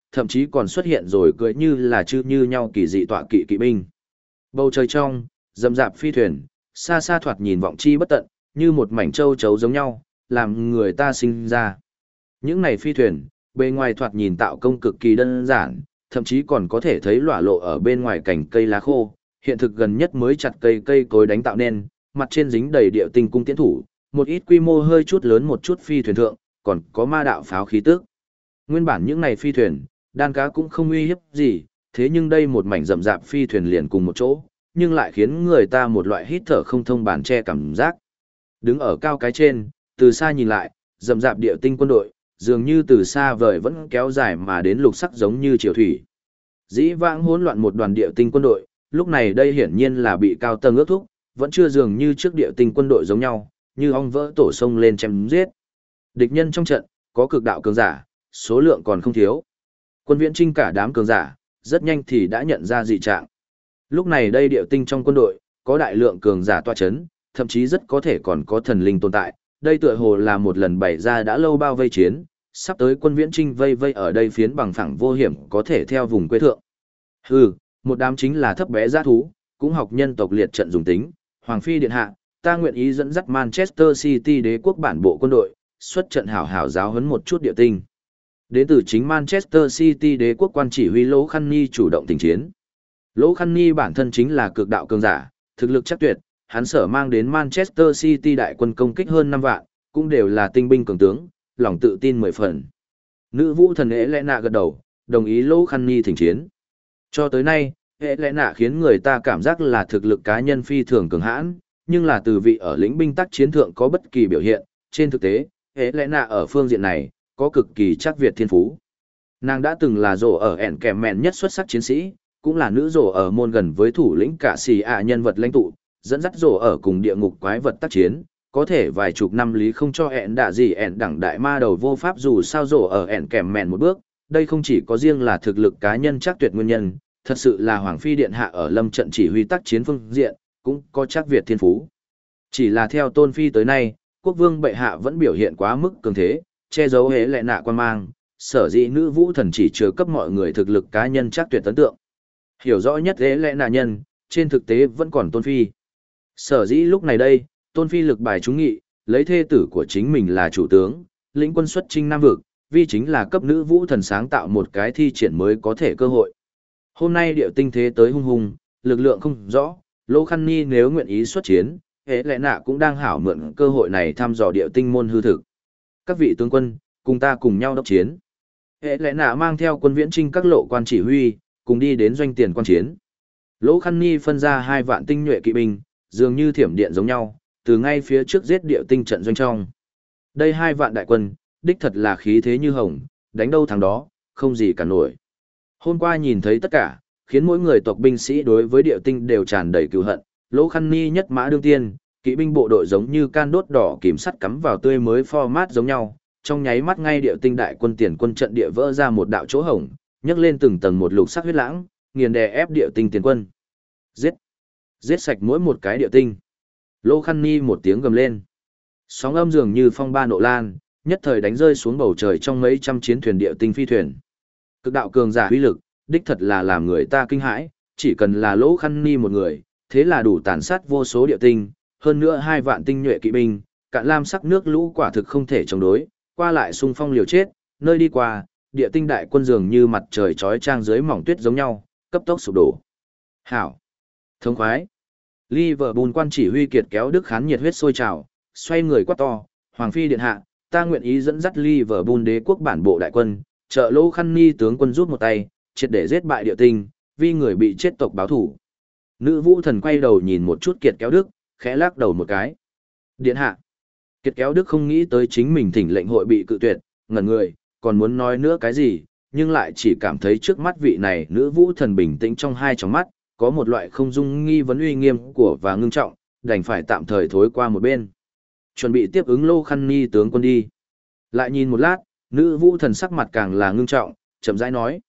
thậm chí còn xuất hiện rồi cưỡi như là chư như nhau kỳ dị tọa kỵ kỵ binh. Bầu trời trong, rậm rạp phi thuyền, xa xa thoạt nhìn vọng chi bất tận, như một mảnh châu chấu giống nhau, làm người ta sinh ra. Những này phi thuyền, bề ngoài thoạt nhìn tạo công cực kỳ đơn giản, thậm chí còn có thể thấy lỏa lộ ở bên ngoài cành cây lá khô, hiện thực gần nhất mới chặt cây cối đánh tạo nên, mặt trên dính đầy địa tinh cung tiễn thủ, một ít quy mô hơi chút lớn một chút phi thuyền thượng, còn có ma đạo pháo khí tức. Nguyên bản những này phi thuyền, đan cá cũng không uy hiếp gì, thế nhưng đây một mảnh rậm rạp phi thuyền liền cùng một chỗ, nhưng lại khiến người ta một loại hít thở không thông bàn che cảm giác. Đứng ở cao cái trên, từ xa nhìn lại, rậm rạp địa tinh quân đội, dường như từ xa vời vẫn kéo dài mà đến lục sắc giống như triều thủy. Dĩ vãng hỗn loạn một đoàn địa tinh quân đội, lúc này đây hiển nhiên là bị cao tầng ước thúc, vẫn chưa dường như trước địa tinh quân đội giống nhau, như ong vỡ tổ sông lên chém giết. Địch nhân trong trận, có cực đạo cường giả, số lượng còn không thiếu. Quân Viễn Trinh cả đám cường giả, rất nhanh thì đã nhận ra dị trạng. Lúc này đây địa tinh trong quân đội, có đại lượng cường giả tọa chấn, thậm chí rất có thể còn có thần linh tồn tại. Đây tựa hồ là một lần bày ra đã lâu bao vây chiến, sắp tới quân Viễn Trinh vây vây ở đây phiến bằng phẳng vô hiểm có thể theo vùng quê thượng. Hừ, một đám chính là thấp bé giã thú, cũng học nhân tộc liệt trận dùng tính. Hoàng phi điện hạ, ta nguyện ý dẫn dắt Manchester City đế quốc bản bộ quân đội, xuất trận hảo hảo giáo huấn một chút địa tinh. Đến từ chính Manchester City đế quốc quan chỉ huy Lỗ Khăn Ni chủ động tình chiến. Lỗ Khăn Ni bản thân chính là cực đạo cường giả, thực lực chắc tuyệt, hắn sở mang đến Manchester City đại quân công kích hơn 5 vạn, cũng đều là tinh binh cường tướng, lòng tự tin 10 phần. Nữ vũ thần Helena gật đầu, đồng ý Lỗ Khăn Ni thỉnh chiến. Cho tới nay, Helena khiến người ta cảm giác là thực lực cá nhân phi thường cường hãn, nhưng là từ vị ở lĩnh binh tác chiến thượng có bất kỳ biểu hiện, trên thực tế, Helena ở phương diện này, có cực kỳ chắc Việt thiên phú. Nàng đã từng là rổ ở ẻn kèm mẹn nhất xuất sắc chiến sĩ, cũng là nữ rổ ở môn gần với thủ lĩnh cả xì ạ nhân vật lãnh tụ, dẫn dắt rổ ở cùng địa ngục quái vật tác chiến, có thể vài chục năm lý không cho ẻn đạ gì ẻn đẳng đại ma đầu vô pháp dù sao rổ ở ẻn kèm mẹn một bước, đây không chỉ có riêng là thực lực cá nhân chắc tuyệt nguyên nhân, thật sự là Hoàng phi điện hạ ở lâm trận chỉ huy tác chiến phương diện, cũng có chắc Việt thiên phú. Chỉ là theo tôn phi tới nay, quốc vương bệ hạ vẫn biểu hiện quá mức cường thế, che giấu hễ lệ nạ quan mang, sở dĩ nữ vũ thần chỉ chứa cấp mọi người thực lực cá nhân chắc tuyệt ấn tượng. Hiểu rõ nhất hễ lệ nạ nhân, trên thực tế vẫn còn tôn phi. Sở dĩ lúc này đây, tôn phi lực bài trúng nghị, lấy thê tử của chính mình là chủ tướng, lĩnh quân xuất chinh Nam Vực, vì chính là cấp nữ vũ thần sáng tạo một cái thi triển mới có thể cơ hội. Hôm nay điệu tinh thế tới hung hùng, lực lượng không rõ, Lỗ Khăn Ni nếu nguyện ý xuất chiến, hễ lẽ nạ cũng đang hảo mượn cơ hội này thăm dò điệu tinh môn hư thực. Các vị tướng quân, cùng ta cùng nhau đốc chiến. Hễ lẽ nạ mang theo quân Viễn Trinh các lộ quan chỉ huy, cùng đi đến doanh tiền quan chiến. Lỗ Khăn Ni phân ra 2 vạn tinh nhuệ kỵ binh, dường như thiểm điện giống nhau, từ ngay phía trước giết điệu tinh trận doanh trong. Đây 2 vạn đại quân, đích thật là khí thế như hồng, đánh đâu thắng đó, không gì cả nổi. Hôm qua nhìn thấy tất cả, khiến mỗi người tộc binh sĩ đối với điệu tinh đều tràn đầy cừu hận. Lỗ Khăn Ni nhất mã đương tiên, kỵ binh bộ đội giống như can đốt đỏ kìm sắt cắm vào tươi mới format giống nhau, trong nháy mắt ngay điệu tinh đại quân tiền quân trận địa vỡ ra một đạo chỗ hổng, nhấc lên từng tầng một lục sắc huyết lãng, nghiền đè ép điệu tinh tiền quân. Giết! Giết sạch mỗi một cái điệu tinh. Lỗ Khăn Ni một tiếng gầm lên. Sóng âm dường như phong ba nộ lan, nhất thời đánh rơi xuống bầu trời trong mấy trăm chiến thuyền điệu tinh phi thuyền. Cực đạo cường giả uy lực, đích thật là làm người ta kinh hãi, chỉ cần là Lỗ Khăn Ni một người, thế là đủ tàn sát vô số điệu tinh, hơn nữa 2 vạn tinh nhuệ kỵ binh, cạn lam sắc nước lũ quả thực không thể chống đối, qua lại xung phong liều chết, nơi đi qua, địa tinh đại quân dường như mặt trời chói chang dưới mỏng tuyết giống nhau, cấp tốc sụp đổ. Hảo! Thống khoái! Liverpool quan chỉ huy kiệt kéo Đức Khán nhiệt huyết sôi trào, xoay người quát to, Hoàng phi điện hạ, ta nguyện ý dẫn dắt Liverpool đế quốc bản bộ đại quân, trợ Lỗ Khăn Ni tướng quân rút một tay, triệt để giết bại địa tinh, vì người bị chết tộc báo thủ. Nữ vũ thần quay đầu nhìn một chút kiệt kéo Đức, khẽ lắc đầu một cái. Điện hạ. Kiệt kéo Đức không nghĩ tới chính mình thỉnh lệnh hội bị cự tuyệt, ngẩn người, còn muốn nói nữa cái gì, nhưng lại chỉ cảm thấy trước mắt vị này nữ vũ thần bình tĩnh trong hai tròng mắt, có một loại không dung nghi vấn uy nghiêm của và ngưng trọng, đành phải tạm thời thối qua một bên. Chuẩn bị tiếp ứng Lô Khăn Ni tướng quân đi. Lại nhìn một lát, nữ vũ thần sắc mặt càng là ngưng trọng, chậm rãi nói.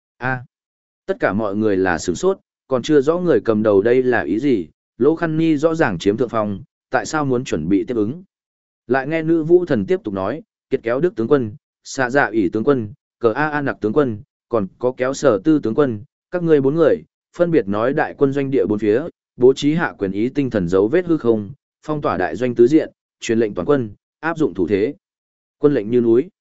Tất cả mọi người là sửng sốt, còn chưa rõ người cầm đầu đây là ý gì, Lỗ Khăn Ni rõ ràng chiếm thượng phong, tại sao muốn chuẩn bị tiếp ứng. Lại nghe nữ vũ thần tiếp tục nói, kiệt kéo Đức tướng quân, xạ dạ ỷ tướng quân, cờ A An Nặc tướng quân, còn có kéo sở tư tướng quân, các ngươi 4 người, phân biệt nói đại quân doanh địa bốn phía, bố trí hạ quyền ý tinh thần dấu vết hư không, phong tỏa đại doanh tứ diện, truyền lệnh toàn quân, áp dụng thủ thế. Quân lệnh như núi.